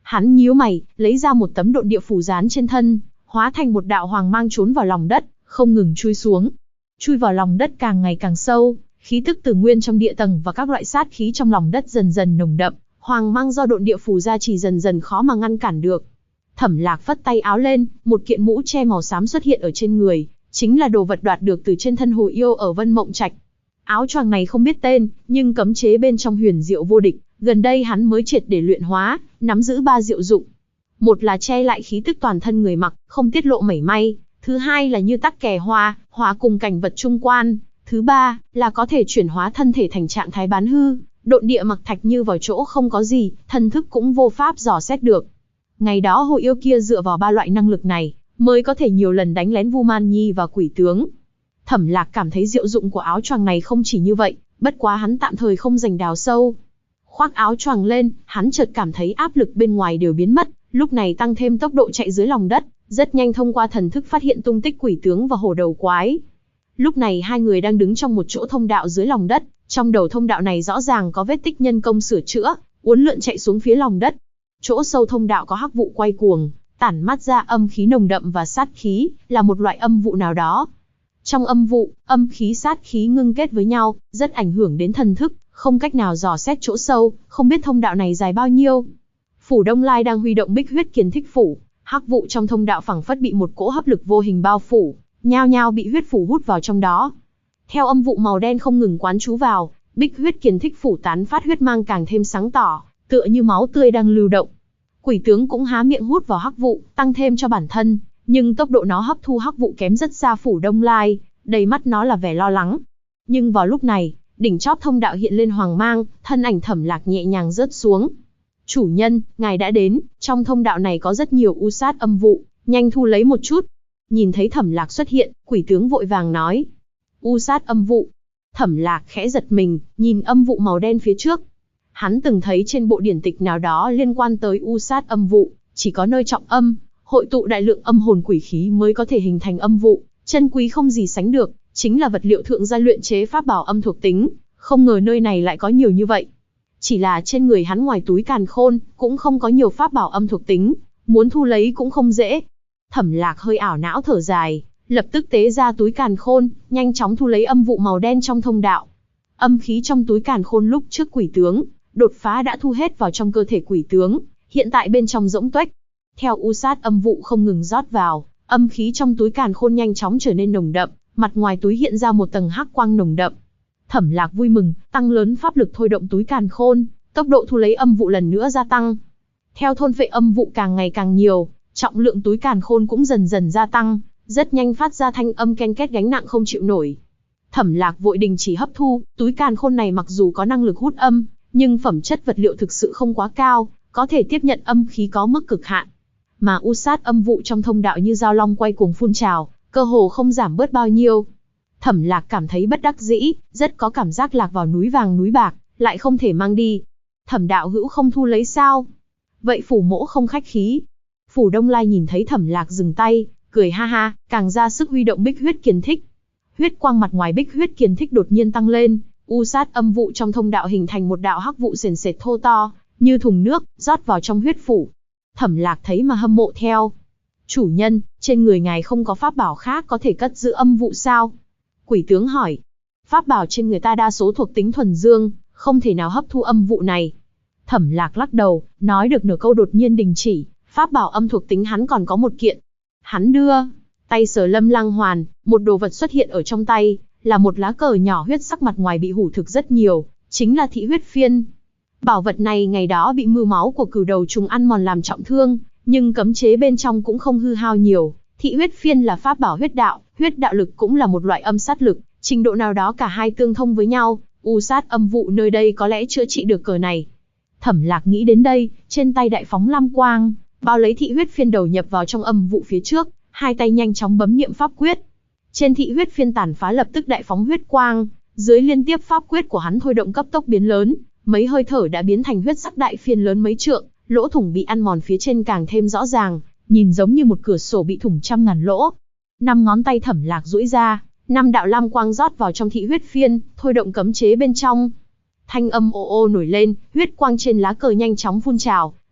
Hắn nhíu mày, lấy ra một tấm độn địa phù dán trên thân, hóa thành một đạo hoàng mang trốn vào lòng đất, không ngừng chui xuống. Chui vào lòng đất càng ngày càng sâu, khí tức từ nguyên trong địa tầng và các loại sát khí trong lòng đất dần dần nồng đậm, hoàng mang do độn địa phù gia trì dần dần khó mà ngăn cản được. Thẩm Lạc phất tay áo lên, một kiện mũ che màu xám xuất hiện ở trên người, chính là đồ vật đoạt được từ trên thân hồ yêu ở Vân Mộng Trạch. Áo choàng này không biết tên, nhưng cấm chế bên trong huyền diệu vô địch, gần đây hắn mới triệt để luyện hóa, nắm giữ 3 diệu dụng. Một là che lại khí tức toàn thân người mặc, không tiết lộ mảy may, thứ hai là như tắc kè hoa, hòa cùng cảnh vật chung quan, thứ ba là có thể chuyển hóa thân thể thành trạng thái bán hư, độn địa mặc thạch như vào chỗ không có gì, thần thức cũng vô pháp dò xét được. Ngày đó hồ yêu kia dựa vào 3 loại năng lực này, mới có thể nhiều lần đánh lén Vu Man Nhi và quỷ tướng. Thẩm Lạc cảm thấy diệu dụng của áo choàng này không chỉ như vậy, bất quá hắn tạm thời không dành đào sâu. Khoác áo choàng lên, hắn chợt cảm thấy áp lực bên ngoài đều biến mất, lúc này tăng thêm tốc độ chạy dưới lòng đất, rất nhanh thông qua thần thức phát hiện tung tích quỷ tướng và hổ đầu quái. Lúc này hai người đang đứng trong một chỗ thông đạo dưới lòng đất, trong đầu thông đạo này rõ ràng có vết tích nhân công sửa chữa, uốn lượn chạy xuống phía lòng đất. Chỗ sâu thông đạo có hắc vụ quay cuồng, tản mát ra âm khí nồng đậm và sát khí, là một loại âm vụ nào đó. Trong âm vụ, âm khí sát khí ngưng kết với nhau, rất ảnh hưởng đến thần thức, không cách nào dò xét chỗ sâu, không biết thông đạo này dài bao nhiêu. Phủ Đông Lai đang huy động Bích Huyết Kiền Thích Phủ, hắc vụ trong thông đạo phẳng phất bị một cỗ hấp lực vô hình bao phủ, nhao nhao bị huyết phủ hút vào trong đó. Theo âm vụ màu đen không ngừng quán trú vào, Bích Huyết Kiền Thích Phủ tán phát huyết mang càng thêm sáng tỏ, tựa như máu tươi đang lưu động. Quỷ tướng cũng há miệng hút vào hắc vụ, tăng thêm cho bản thân, nhưng tốc độ nó hấp thu hắc vụ kém rất xa Phủ Đông Lai, đầy mắt nó là vẻ lo lắng. Nhưng vào lúc này, đỉnh chóp thông đạo hiện lên hoàng mang, thân ảnh Thẩm Lạc nhẹ nhàng rớt xuống. Chủ nhân, ngài đã đến, trong thông đạo này có rất nhiều u sát âm vụ, nhanh thu lấy một chút. Nhìn thấy Thẩm Lạc xuất hiện, quỷ tướng vội vàng nói. U sát âm vụ. Thẩm Lạc khẽ giật mình, nhìn âm vụ màu đen phía trước. Hắn từng thấy trên bộ điển tịch nào đó liên quan tới u sát âm vụ, chỉ có nơi trọng âm, hội tụ đại lượng âm hồn quỷ khí mới có thể hình thành âm vụ, chân quý không gì sánh được, chính là vật liệu thượng gia luyện chế pháp bảo âm thuộc tính, không ngờ nơi này lại có nhiều như vậy. Chỉ là trên người hắn ngoài túi càn khôn, cũng không có nhiều pháp bảo âm thuộc tính, muốn thu lấy cũng không dễ. Thẩm Lạc hơi ảo não thở dài, lập tức tế ra túi càn khôn, nhanh chóng thu lấy âm vụ màu đen trong thông đạo. Âm khí trong túi càn khôn lúc trước quỷ tướng, đột phá đã thu hết vào trong cơ thể quỷ tướng, hiện tại bên trong rỗng tuếch. Theo u sát âm vụ không ngừng rót vào, âm khí trong túi càn khôn nhanh chóng trở nên nồng đậm, mặt ngoài túi hiện ra một tầng hắc quang nồng đậm. Thẩm Lạc vui mừng, tăng lớn pháp lực thôi động túi càn khôn, tốc độ thu lấy âm vụ lần nữa gia tăng. Theo thôn phệ âm vụ càng ngày càng nhiều, trọng lượng túi càn khôn cũng dần dần gia tăng, rất nhanh phát ra thanh âm ken két gánh nặng không chịu nổi. Thẩm Lạc vội đình chỉ hấp thu, túi càn khôn này mặc dù có năng lực hút âm, nhưng phẩm chất vật liệu thực sự không quá cao, có thể tiếp nhận âm khí có mức cực hạn. Mà u sát âm vụ trong thông đạo như dao long quay cuồng phun trào, cơ hồ không giảm bớt bao nhiêu. Thẩm Lạc cảm thấy bất đắc dĩ, rất có cảm giác lạc vào núi vàng núi bạc, lại không thể mang đi. Thẩm đạo hữu không thu lấy sao? Vậy phủ mỗ không khách khí. Phủ Đông Lai nhìn thấy Thẩm Lạc dừng tay, cười ha ha, càng ra sức huy động Bích Huyết Kiền Thích. Huyết quang mặt ngoài Bích Huyết Kiền Thích đột nhiên tăng lên, u sát âm vụ trong thông đạo hình thành một đạo hắc vụ sền sệt thô to, như thùng nước, rót vào trong huyết phủ. Thẩm Lạc thấy mà hâm mộ theo. Chủ nhân, trên người ngài không có pháp bảo khác có thể cất giữ âm vụ sao? Quỷ tướng hỏi. Pháp bảo trên người ta đa số thuộc tính thuần dương, không thể nào hấp thu âm vụ này. Thẩm Lạc lắc đầu, nói được nửa câu đột nhiên đình chỉ, pháp bảo âm thuộc tính hắn còn có một kiện. Hắn đưa tay sờ Lâm Lăng Hoàn, một đồ vật xuất hiện ở trong tay, là một lá cờ nhỏ huyết sắc mặt ngoài bị hủ thực rất nhiều, chính là thị huyết phiên. Bảo vật này ngày đó bị mưa máu của cửu đầu trùng ăn mòn làm trọng thương, nhưng cấm chế bên trong cũng không hư hao nhiều. Thị huyết phiên là pháp bảo huyết đạo lực cũng là một loại âm sát lực, trình độ nào đó cả hai tương thông với nhau, u sát âm vụ nơi đây có lẽ chữa trị được cờ này. Thẩm Lạc nghĩ đến đây, trên tay đại phóng lam quang, bao lấy thị huyết phiên đầu nhập vào trong âm vụ phía trước, hai tay nhanh chóng bấm niệm pháp quyết. Trên thị huyết phiên tàn phá lập tức đại phóng huyết quang, dưới liên tiếp pháp quyết của hắn thôi động cấp tốc biến lớn, mấy hơi thở đã biến thành huyết sắc đại phiên lớn mấy trượng, lỗ thủng bị ăn mòn phía trên càng thêm rõ ràng, nhìn giống như một cửa sổ bị thủng trăm ngàn lỗ. 5 ngón tay Thẩm Lạc duỗi ra, 5 đạo lam quang rót vào trong thị huyết phiên, thôi động cấm chế bên trong. Thanh âm ô ô nổi lên, huyết quang trên lá cờ nhanh chóng phun trào,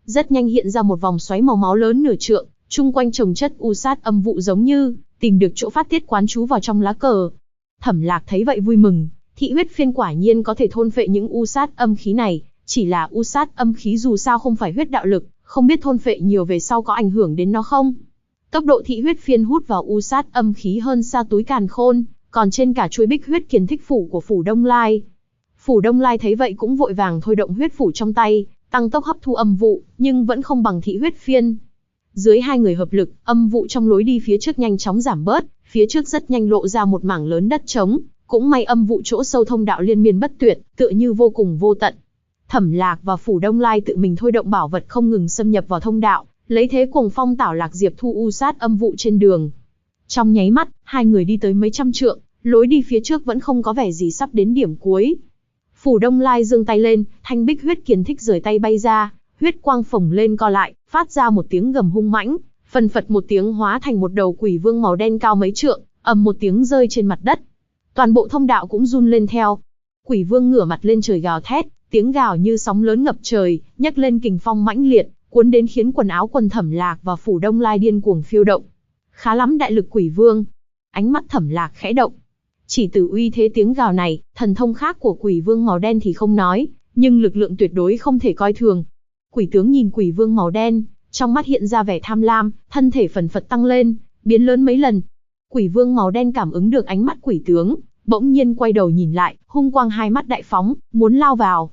rất nhanh hiện ra một vòng xoáy màu máu lớn nửa trượng, chung quanh chồng chất u sát âm vụ giống như tìm được chỗ phát tiết quán chú vào trong lá cờ. Thẩm Lạc thấy vậy vui mừng, thị huyết phiên quả nhiên có thể thôn phệ những u sát âm khí này, chỉ là u sát âm khí dù sao không phải huyết đạo lực, không biết thôn phệ nhiều về sau có ảnh hưởng đến nó không. Tốc độ thị huyết phiên hút vào u sát âm khí hơn xa túi càn khôn, còn trên cả chuôi bích huyết kiền thích phủ của Phủ Đông Lai. Phủ Đông Lai thấy vậy cũng vội vàng thôi động huyết phủ trong tay, tăng tốc hấp thu âm vụ, nhưng vẫn không bằng thị huyết phiên. Dưới hai người hợp lực, âm vụ trong lối đi phía trước nhanh chóng giảm bớt, phía trước rất nhanh lộ ra một mảng lớn đất trống, cũng may âm vụ chỗ sâu thông đạo liên miên bất tuyệt, tựa như vô cùng vô tận. Thẩm Lạc và Phủ Đông Lai tự mình thôi động bảo vật không ngừng xâm nhập vào thông đạo, lấy thế cuồng phong tảo lạc diệp thu u sát âm vụ trên đường. Trong nháy mắt, hai người đi tới mấy trăm trượng, lối đi phía trước vẫn không có vẻ gì sắp đến điểm cuối. Phủ Đông Lai giương tay lên, thanh bích huyết kiền thích rời tay bay ra, huyết quang phồng lên co lại, phát ra một tiếng gầm hung mãnh, phần phật một tiếng hóa thành một đầu quỷ vương màu đen cao mấy trượng, ầm một tiếng rơi trên mặt đất. Toàn bộ thông đạo cũng run lên theo. Quỷ vương ngửa mặt lên trời gào thét, tiếng gào như sóng lớn ngập trời, nhấc lên kình phong mãnh liệt, cuốn đến khiến quần áo quần Thẩm Lạc và Phủ Đông Lai điên cuồng phiêu động. Khá lắm đại lực quỷ vương. Ánh mắt Thẩm Lạc khẽ động. Chỉ từ uy thế tiếng gào này, thần thông khác của quỷ vương màu đen thì không nói, nhưng lực lượng tuyệt đối không thể coi thường. Quỷ tướng nhìn quỷ vương màu đen, trong mắt hiện ra vẻ tham lam, thân thể phần phật tăng lên, biến lớn mấy lần. Quỷ vương màu đen cảm ứng được ánh mắt quỷ tướng, bỗng nhiên quay đầu nhìn lại, hung quang hai mắt đại phóng, muốn lao vào.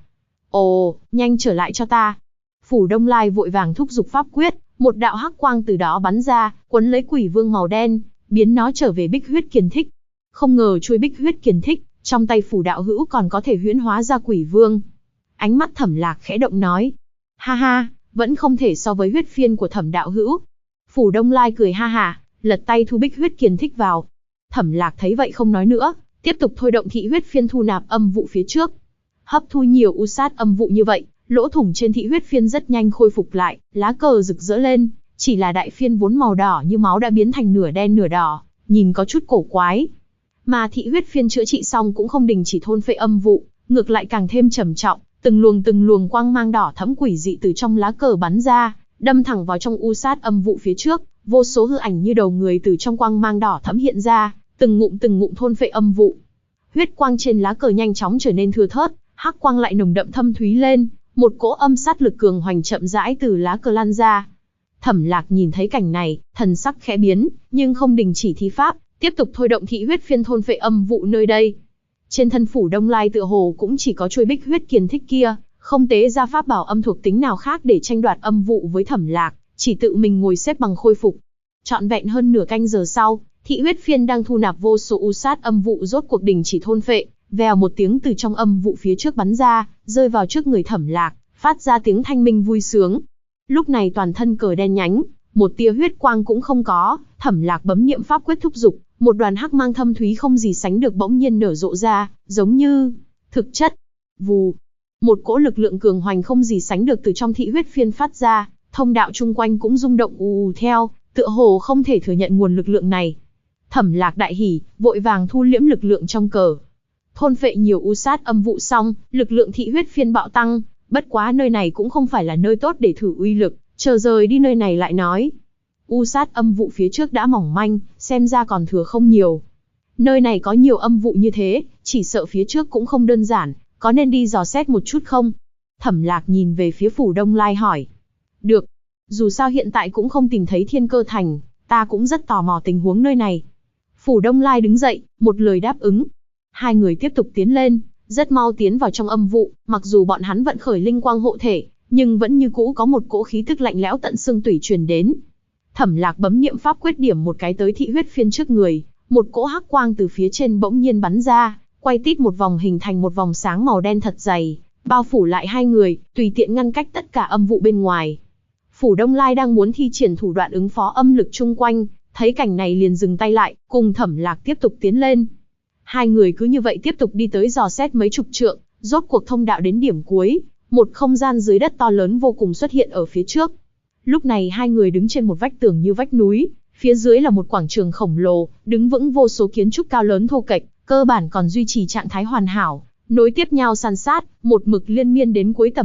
Ồ, nhanh trở lại cho ta. Phủ Đông Lai vội vàng thúc giục pháp quyết, một đạo hắc quang từ đó bắn ra, quấn lấy quỷ vương màu đen, biến nó trở về bích huyết kiền thích. Không ngờ chuôi bích huyết kiền thích, trong tay Phủ đạo hữu còn có thể huyễn hóa ra quỷ vương. Ánh mắt Thẩm Lạc khẽ động nói. Ha ha, vẫn không thể so với huyết phiên của Thẩm đạo hữu. Phủ Đông Lai cười ha ha, lật tay thu bích huyết kiền thích vào. Thẩm Lạc thấy vậy không nói nữa, tiếp tục thôi động thị huyết phiên thu nạp âm vụ phía trước. Hấp thu nhiều u sát âm vụ như vậy, lỗ thủng trên thị huyết phiên rất nhanh khôi phục lại, lá cờ rực rỡ lên, chỉ là đại phiên vốn màu đỏ như máu đã biến thành nửa đen nửa đỏ, nhìn có chút cổ quái. Mà thị huyết phiên chữa trị xong cũng không đình chỉ thôn phệ âm vụ, ngược lại càng thêm trầm trọng, từng luồng quang mang đỏ thẫm quỷ dị từ trong lá cờ bắn ra, đâm thẳng vào trong u sát âm vụ phía trước, vô số hư ảnh như đầu người từ trong quang mang đỏ thẫm hiện ra, từng ngụm thôn phệ âm vụ. Huyết quang trên lá cờ nhanh chóng trở nên thưa thớt, hắc quang lại nồng đậm thâm thúy lên, một cỗ âm sát lực cường hoành chậm rãi từ lá cờ lan ra. Thẩm Lạc nhìn thấy cảnh này, thần sắc khẽ biến, nhưng không đình chỉ thi pháp, tiếp tục thôi động thị huyết phiên thôn phệ âm vụ nơi đây. Trên thân Phủ Đông Lai tựa hồ cũng chỉ có chuôi bích huyết kiền thích kia, không tế ra pháp bảo âm thuộc tính nào khác để tranh đoạt âm vụ với Thẩm Lạc, chỉ tự mình ngồi xếp bằng khôi phục. Trọn vẹn hơn nửa canh giờ sau, thị huyết phiên đang thu nạp vô số u sát âm vụ rốt cuộc đình chỉ thôn phệ, vèo một tiếng từ trong âm vụ phía trước bắn ra, rơi vào trước người Thẩm Lạc, phát ra tiếng thanh minh vui sướng. Lúc này toàn thân cờ đen nhánh, một tia huyết quang cũng không có, Thẩm Lạc bấm niệm pháp quyết thúc dục, một đoàn hắc mang thâm thúy không gì sánh được bỗng nhiên nở rộ ra, giống như thực chất. Vù, một cỗ lực lượng cường hoành không gì sánh được từ trong thị huyết phiên phát ra, thông đạo chung quanh cũng rung động ù theo, tựa hồ không thể thừa nhận nguồn lực lượng này. Thẩm Lạc đại hỉ, vội vàng thu liễm lực lượng trong cờ. Thôn phệ nhiều u sát âm vụ xong, lực lượng thị huyết phiên bạo tăng, bất quá nơi này cũng không phải là nơi tốt để thử uy lực, chờ rời đi nơi này lại nói. U sát âm vụ phía trước đã mỏng manh, xem ra còn thừa không nhiều. Nơi này có nhiều âm vụ như thế, chỉ sợ phía trước cũng không đơn giản, có nên đi dò xét một chút không? Thẩm Lạc nhìn về phía Phủ Đông Lai hỏi. Được, dù sao hiện tại cũng không tìm thấy Thiên Cơ Thành, ta cũng rất tò mò tình huống nơi này. Phủ Đông Lai đứng dậy, một lời đáp ứng. Hai người tiếp tục tiến lên, rất mau tiến vào trong âm vụ, mặc dù bọn hắn vận khởi linh quang hộ thể, nhưng vẫn như cũ có một cỗ khí tức lạnh lẽo tận xương tủy truyền đến. Thẩm Lạc bấm niệm pháp quyết điểm một cái tới thị huyết phiên trước người, một cỗ hắc quang từ phía trên bỗng nhiên bắn ra, quay tít một vòng hình thành một vòng sáng màu đen thật dày, bao phủ lại hai người, tùy tiện ngăn cách tất cả âm vụ bên ngoài. Phủ Đông Lai đang muốn thi triển thủ đoạn ứng phó âm lực chung quanh, thấy cảnh này liền dừng tay lại, cùng Thẩm Lạc tiếp tục tiến lên. Hai người cứ như vậy tiếp tục đi tới dò xét mấy chục trượng, rốt cuộc thông đạo đến điểm cuối, một không gian dưới đất to lớn vô cùng xuất hiện ở phía trước. Lúc này hai người đứng trên một vách tường như vách núi, phía dưới là một quảng trường khổng lồ, đứng vững vô số kiến trúc cao lớn thô kệch, cơ bản còn duy trì trạng thái hoàn hảo, nối tiếp nhau san sát, một mực liên miên đến cuối tầm mắt,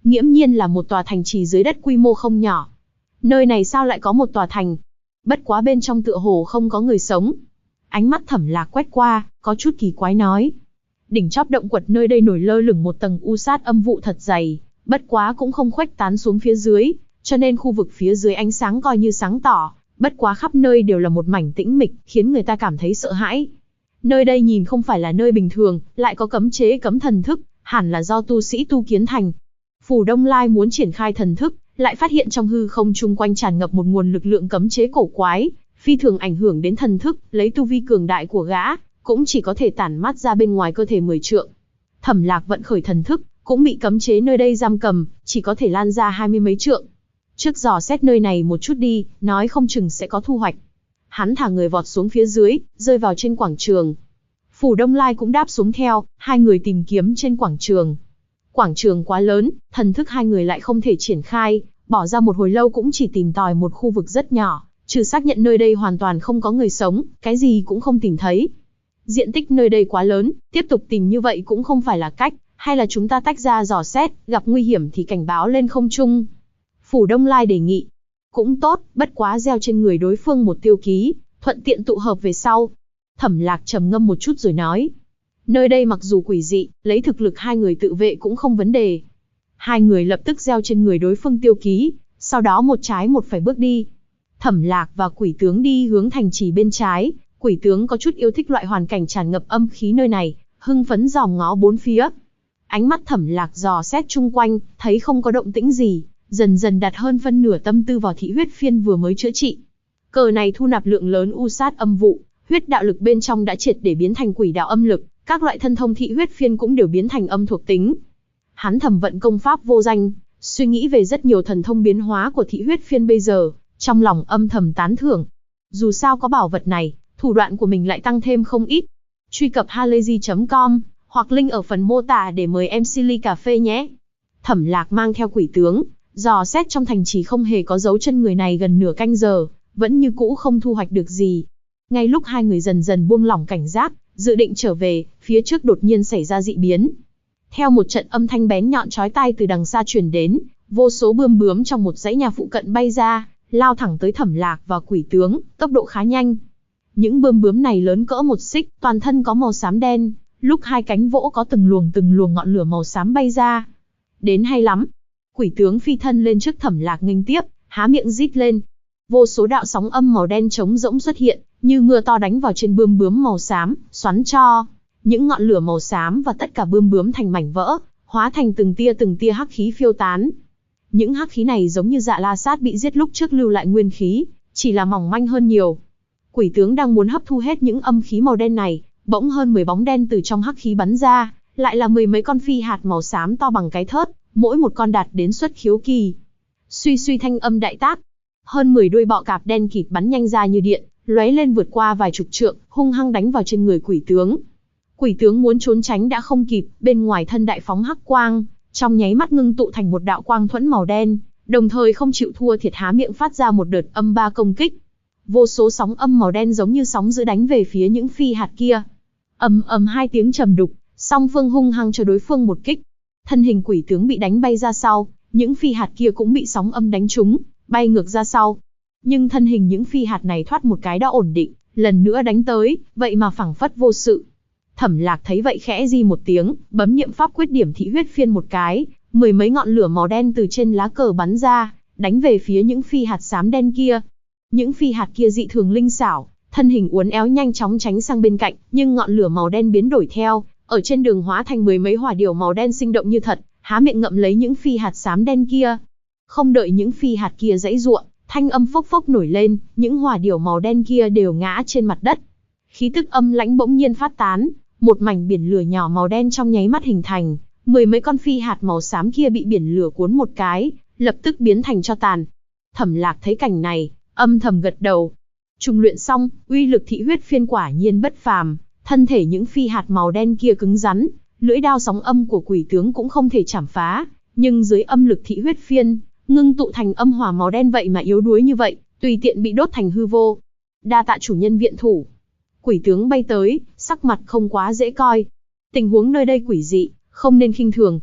nghiễm nhiên là một tòa thành trì dưới đất quy mô không nhỏ. Nơi này sao lại có một tòa thành? Bất quá bên trong tựa hồ không có người sống. Ánh mắt Thẩm Lạc quét qua, có chút kỳ quái nói. Đỉnh chóp động quật nơi đây nổi lơ lửng một tầng u sát âm vụ thật dày, bất quá cũng không khuếch tán xuống phía dưới, cho nên khu vực phía dưới ánh sáng coi như sáng tỏ, bất quá khắp nơi đều là một mảnh tĩnh mịch, khiến người ta cảm thấy sợ hãi. Nơi đây nhìn không phải là nơi bình thường, lại có cấm chế cấm thần thức, hẳn là do tu sĩ tu kiến thành. Phủ Đông Lai muốn triển khai thần thức, lại phát hiện trong hư không chung quanh tràn ngập một nguồn lực lượng cấm chế cổ quái, phi thường ảnh hưởng đến thần thức, lấy tu vi cường đại của gã, cũng chỉ có thể tản mát ra bên ngoài cơ thể 10 trượng. Thẩm Lạc vận khởi thần thức, cũng bị cấm chế nơi đây giam cầm, chỉ có thể lan ra 20 mấy trượng. Trước dò xét nơi này một chút đi, nói không chừng sẽ có thu hoạch. Hắn thả người vọt xuống phía dưới, rơi vào trên quảng trường. Phủ Đông Lai cũng đáp xuống theo, hai người tìm kiếm trên quảng trường. Quảng trường quá lớn, thần thức hai người lại không thể triển khai, bỏ ra một hồi lâu cũng chỉ tìm tòi một khu vực rất nhỏ, trừ xác nhận nơi đây hoàn toàn không có người sống, cái gì cũng không tìm thấy. Diện tích nơi đây quá lớn, tiếp tục tìm như vậy cũng không phải là cách, hay là chúng ta tách ra dò xét, gặp nguy hiểm thì cảnh báo lên không trung. Phủ Đông Lai đề nghị. Cũng tốt, bất quá gieo trên người đối phương một tiêu ký, thuận tiện tụ hợp về sau. Thẩm Lạc trầm ngâm một chút rồi nói. Nơi đây mặc dù quỷ dị, lấy thực lực hai người tự vệ cũng không vấn đề. Hai người lập tức gieo trên người đối phương tiêu ký, sau đó một trái một phải bước đi. Thẩm Lạc và Quỷ Tướng đi hướng thành trì bên trái, Quỷ Tướng có chút yêu thích loại hoàn cảnh tràn ngập âm khí nơi này, hưng phấn dòm ngó bốn phía. Ánh mắt Thẩm Lạc dò xét chung quanh, thấy không có động tĩnh gì, dần dần đặt hơn phân nửa tâm tư vào thị huyết phiên vừa mới chữa trị. Cờ này thu nạp lượng lớn u sát âm vụ, huyết đạo lực bên trong đã triệt để biến thành quỷ đạo âm lực, các loại thân thông thị huyết phiên cũng đều biến thành âm thuộc tính. Hắn thẩm vận công pháp vô danh, suy nghĩ về rất nhiều thần thông biến hóa của thị huyết phiên bây giờ, trong lòng âm thầm tán thưởng. Dù sao có bảo vật này, thủ đoạn của mình lại tăng thêm không ít. Truy cập halayzi.com hoặc link ở phần mô tả để mời em Silly cà phê nhé. Thẩm Lạc mang theo Quỷ Tướng, dò xét trong thành trì không hề có dấu chân người này gần nửa canh giờ, vẫn như cũ không thu hoạch được gì. Ngay lúc hai người dần dần buông lỏng cảnh giác, dự định trở về, phía trước đột nhiên xảy ra dị biến. Theo một trận âm thanh bén nhọn chói tai từ đằng xa truyền đến, vô số bươm bướm trong một dãy nhà phụ cận bay ra, lao thẳng tới Thẩm Lạc và Quỷ Tướng, tốc độ khá nhanh. Những bươm bướm này lớn cỡ một xích, toàn thân có màu xám đen, lúc hai cánh vỗ có từng luồng ngọn lửa màu xám bay ra. Đến hay lắm. Quỷ Tướng phi thân lên trước Thẩm Lạc nghênh tiếp, há miệng rít lên. Vô số đạo sóng âm màu đen trống rỗng xuất hiện, như mưa to đánh vào trên bươm bướm màu xám, xoắn cho những ngọn lửa màu xám và tất cả bươm bướm thành mảnh vỡ, hóa thành từng tia hắc khí phiêu tán. Những hắc khí này giống như Dạ La Sát bị giết lúc trước lưu lại nguyên khí, chỉ là mỏng manh hơn nhiều. Quỷ Tướng đang muốn hấp thu hết những âm khí màu đen này, bỗng hơn 10 bóng đen từ trong hắc khí bắn ra, lại là mười mấy con phi hạt màu xám to bằng cái thớt, mỗi một con đạt đến xuất khiếu kỳ. Suy suy thanh âm đại tác, hơn 10 đuôi bọ cạp đen kịt bắn nhanh ra như điện, lóe lên vượt qua vài chục trượng, hung hăng đánh vào trên người Quỷ Tướng. Quỷ Tướng muốn trốn tránh đã không kịp, bên ngoài thân đại phóng hắc quang, trong nháy mắt ngưng tụ thành một đạo quang thuẫn màu đen, đồng thời không chịu thua thiệt há miệng phát ra một đợt âm ba công kích. Vô số sóng âm màu đen giống như sóng dữ đánh về phía những phi hạt kia. Ầm ầm hai tiếng trầm đục, song phương hung hăng cho đối phương một kích. Thân hình Quỷ Tướng bị đánh bay ra sau, những phi hạt kia cũng bị sóng âm đánh trúng, bay ngược ra sau. Nhưng thân hình những phi hạt này thoát một cái đã ổn định, lần nữa đánh tới, vậy mà phảng phất vô sự. Thẩm Lạc thấy vậy khẽ di một tiếng, bấm niệm pháp quyết điểm thị huyết phiên một cái, mười mấy ngọn lửa màu đen từ trên lá cờ bắn ra, đánh về phía những phi hạt xám đen kia. Những phi hạt kia dị thường linh xảo, thân hình uốn éo nhanh chóng tránh sang bên cạnh, nhưng ngọn lửa màu đen biến đổi theo, ở trên đường hóa thành mười mấy hỏa điểu màu đen sinh động như thật, há miệng ngậm lấy những phi hạt xám đen kia. Không đợi những phi hạt kia giãy giụa, thanh âm phốc phốc nổi lên, những hỏa điểu màu đen kia đều ngã trên mặt đất. Khí tức âm lãnh bỗng nhiên phát tán, một mảnh biển lửa nhỏ màu đen trong nháy mắt hình thành, mười mấy con phi hạt màu xám kia bị biển lửa cuốn một cái, lập tức biến thành tro tàn. Thẩm Lạc thấy cảnh này, âm thầm gật đầu. Trùng luyện xong, uy lực thị huyết phiên quả nhiên bất phàm, thân thể những phi hạt màu đen kia cứng rắn, lưỡi đao sóng âm của Quỷ Tướng cũng không thể chảm phá, nhưng dưới âm lực thị huyết phiên, ngưng tụ thành âm hỏa màu đen vậy mà yếu đuối như vậy, tùy tiện bị đốt thành hư vô. Đa tạ chủ nhân viện thủ. Quỷ Tướng bay tới, sắc mặt không quá dễ coi. Tình huống nơi đây quỷ dị, không nên khinh thường.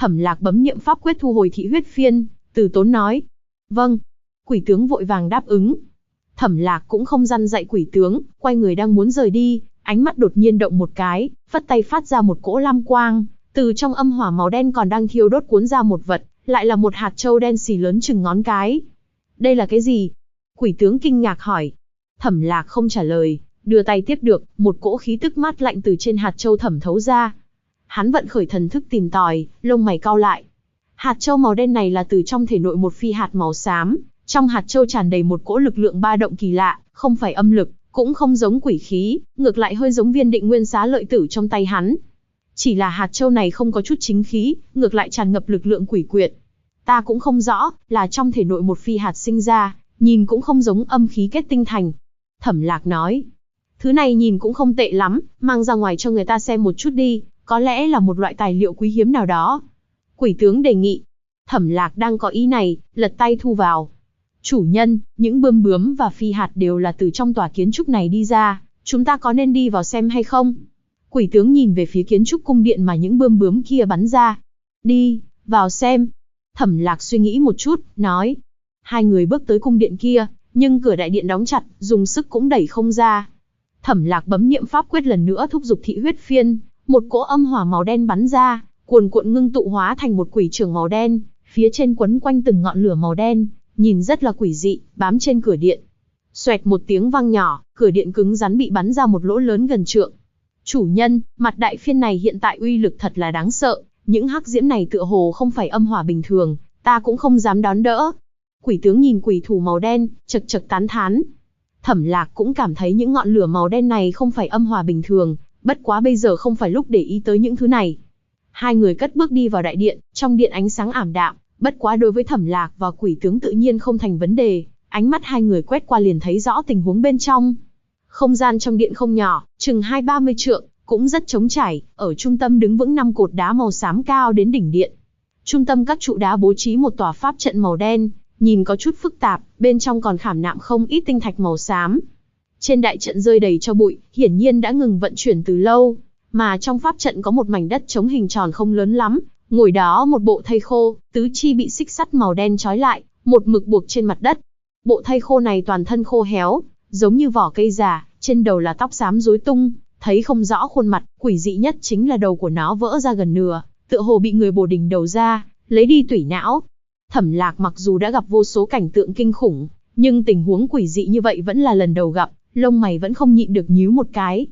Thẩm Lạc bấm niệm pháp quyết thu hồi thị huyết phiên, từ tốn nói. Vâng. Quỷ tướng vội vàng đáp ứng. Thẩm Lạc cũng không răn dạy quỷ tướng, quay người đang muốn rời đi, ánh mắt đột nhiên động một cái, phất tay phát ra một cỗ lam quang, từ trong âm hỏa màu đen còn đang thiêu đốt cuốn ra một vật, lại là một hạt châu đen xì lớn chừng ngón cái. Đây là cái gì? Quỷ tướng kinh ngạc hỏi. Thẩm Lạc không trả lời, đưa tay tiếp được, một cỗ khí tức mát lạnh từ trên hạt châu thẩm thấu ra. Hắn vận khởi thần thức tìm tòi, lông mày cau lại. Hạt châu màu đen này là từ trong thể nội một phi hạt màu xám, trong hạt châu tràn đầy một cỗ lực lượng ba động kỳ lạ, không phải âm lực, cũng không giống quỷ khí, ngược lại hơi giống viên định nguyên xá lợi tử trong tay hắn. Chỉ là hạt châu này không có chút chính khí, ngược lại tràn ngập lực lượng quỷ quyệt. Ta cũng không rõ, là trong thể nội một phi hạt sinh ra, nhìn cũng không giống âm khí kết tinh thành. Thẩm Lạc nói, thứ này nhìn cũng không tệ lắm, mang ra ngoài cho người ta xem một chút đi, có lẽ là một loại tài liệu quý hiếm nào đó. Quỷ tướng đề nghị. Thẩm Lạc đang có ý này, lật tay thu vào. Chủ nhân, những bươm bướm và phi hạt đều là từ trong tòa kiến trúc này đi ra, chúng ta có nên đi vào xem hay không? Quỷ tướng nhìn về phía kiến trúc cung điện mà những bươm bướm kia bắn ra. Đi, vào xem. Thẩm Lạc suy nghĩ một chút, nói. Hai người bước tới cung điện kia, nhưng cửa đại điện đóng chặt, dùng sức cũng đẩy không ra. Thẩm Lạc bấm niệm pháp quyết lần nữa thúc giục thị huyết phiên, một cỗ âm hỏa màu đen bắn ra, cuồn cuộn ngưng tụ hóa thành một quỷ trưởng màu đen, phía trên quấn quanh từng ngọn lửa màu đen, nhìn rất là quỷ dị, bám trên cửa điện. Xoẹt một tiếng vang nhỏ, cửa điện cứng rắn bị bắn ra một lỗ lớn gần trượng. Chủ nhân, mặt đại phiên này hiện tại uy lực thật là đáng sợ, những hắc diễm này tựa hồ không phải âm hỏa bình thường, ta cũng không dám đón đỡ. Quỷ tướng nhìn quỷ thủ màu đen, chật chật tán thán. Thẩm Lạc cũng cảm thấy những ngọn lửa màu đen này không phải âm hỏa bình thường, bất quá bây giờ không phải lúc để ý tới những thứ này. Hai người cất bước đi vào đại điện, trong điện ánh sáng ảm đạm, bất quá đối với Thẩm Lạc và quỷ tướng tự nhiên không thành vấn đề, ánh mắt hai người quét qua liền thấy rõ tình huống bên trong. Không gian trong điện không nhỏ, chừng 20-30 trượng, cũng rất trống trải, ở trung tâm đứng vững 5 cột đá màu xám cao đến đỉnh điện. Trung tâm các trụ đá bố trí một tòa pháp trận màu đen, nhìn có chút phức tạp, bên trong còn khảm nạm không ít tinh thạch màu xám. Trên đại trận rơi đầy cho bụi, hiển nhiên đã ngừng vận chuyển từ lâu, mà trong pháp trận có một mảnh đất trống hình tròn không lớn lắm, ngồi đó một bộ thây khô, tứ chi bị xích sắt màu đen trói lại, một mực buộc trên mặt đất. Bộ thây khô này toàn thân khô héo, giống như vỏ cây già, trên đầu là tóc xám rối tung, thấy không rõ khuôn mặt, quỷ dị nhất chính là đầu của nó vỡ ra gần nửa, tựa hồ bị người bổ đỉnh đầu ra, lấy đi tủy não. Thẩm Lạc mặc dù đã gặp vô số cảnh tượng kinh khủng, nhưng tình huống quỷ dị như vậy vẫn là lần đầu gặp, lông mày vẫn không nhịn được nhíu một cái.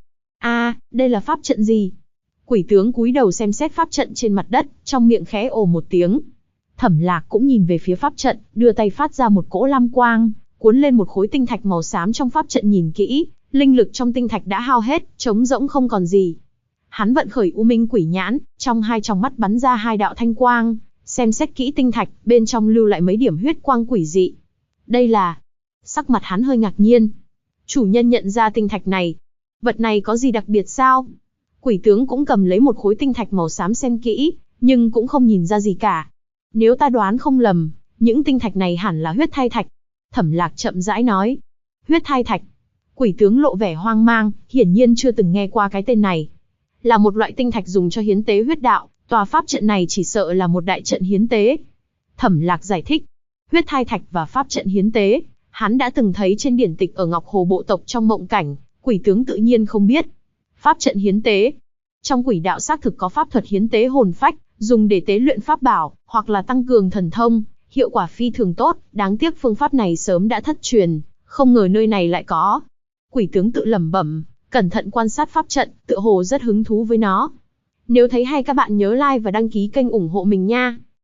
Đây là pháp trận gì? Quỷ tướng cúi đầu xem xét pháp trận trên mặt đất, trong miệng khẽ ồ một tiếng. Thẩm Lạc cũng nhìn về phía pháp trận, đưa tay phát ra một cỗ lam quang, cuốn lên một khối tinh thạch màu xám trong pháp trận nhìn kỹ, linh lực trong tinh thạch đã hao hết, trống rỗng không còn gì. Hắn vận khởi U Minh Quỷ Nhãn, trong hai tròng mắt bắn ra hai đạo thanh quang, xem xét kỹ tinh thạch, bên trong lưu lại mấy điểm huyết quang quỷ dị. Đây là... Sắc mặt hắn hơi ngạc nhiên. Chủ nhân nhận ra tinh thạch này. Vật này có gì đặc biệt sao? Quỷ tướng cũng cầm lấy một khối tinh thạch màu xám xem kỹ, nhưng cũng không nhìn ra gì cả. Nếu ta đoán không lầm, những tinh thạch này hẳn là huyết thai thạch. Thẩm Lạc chậm rãi nói. Huyết thai thạch. Quỷ tướng lộ vẻ hoang mang, hiển nhiên chưa từng nghe qua cái tên này. Là một loại tinh thạch dùng cho hiến tế huyết đạo, tòa pháp trận này chỉ sợ là một đại trận hiến tế. Thẩm Lạc giải thích. Huyết thai thạch và pháp trận hiến tế, hắn đã từng thấy trên điển tịch ở Ngọc Hồ bộ tộc trong mộng cảnh, quỷ tướng tự nhiên không biết. Pháp trận hiến tế. Trong quỷ đạo xác thực có pháp thuật hiến tế hồn phách, dùng để tế luyện pháp bảo, hoặc là tăng cường thần thông, hiệu quả phi thường tốt, đáng tiếc phương pháp này sớm đã thất truyền, không ngờ nơi này lại có. Quỷ tướng tự lẩm bẩm, cẩn thận quan sát pháp trận, tựa hồ rất hứng thú với nó. Nếu thấy hay các bạn nhớ like và đăng ký kênh ủng hộ mình nha.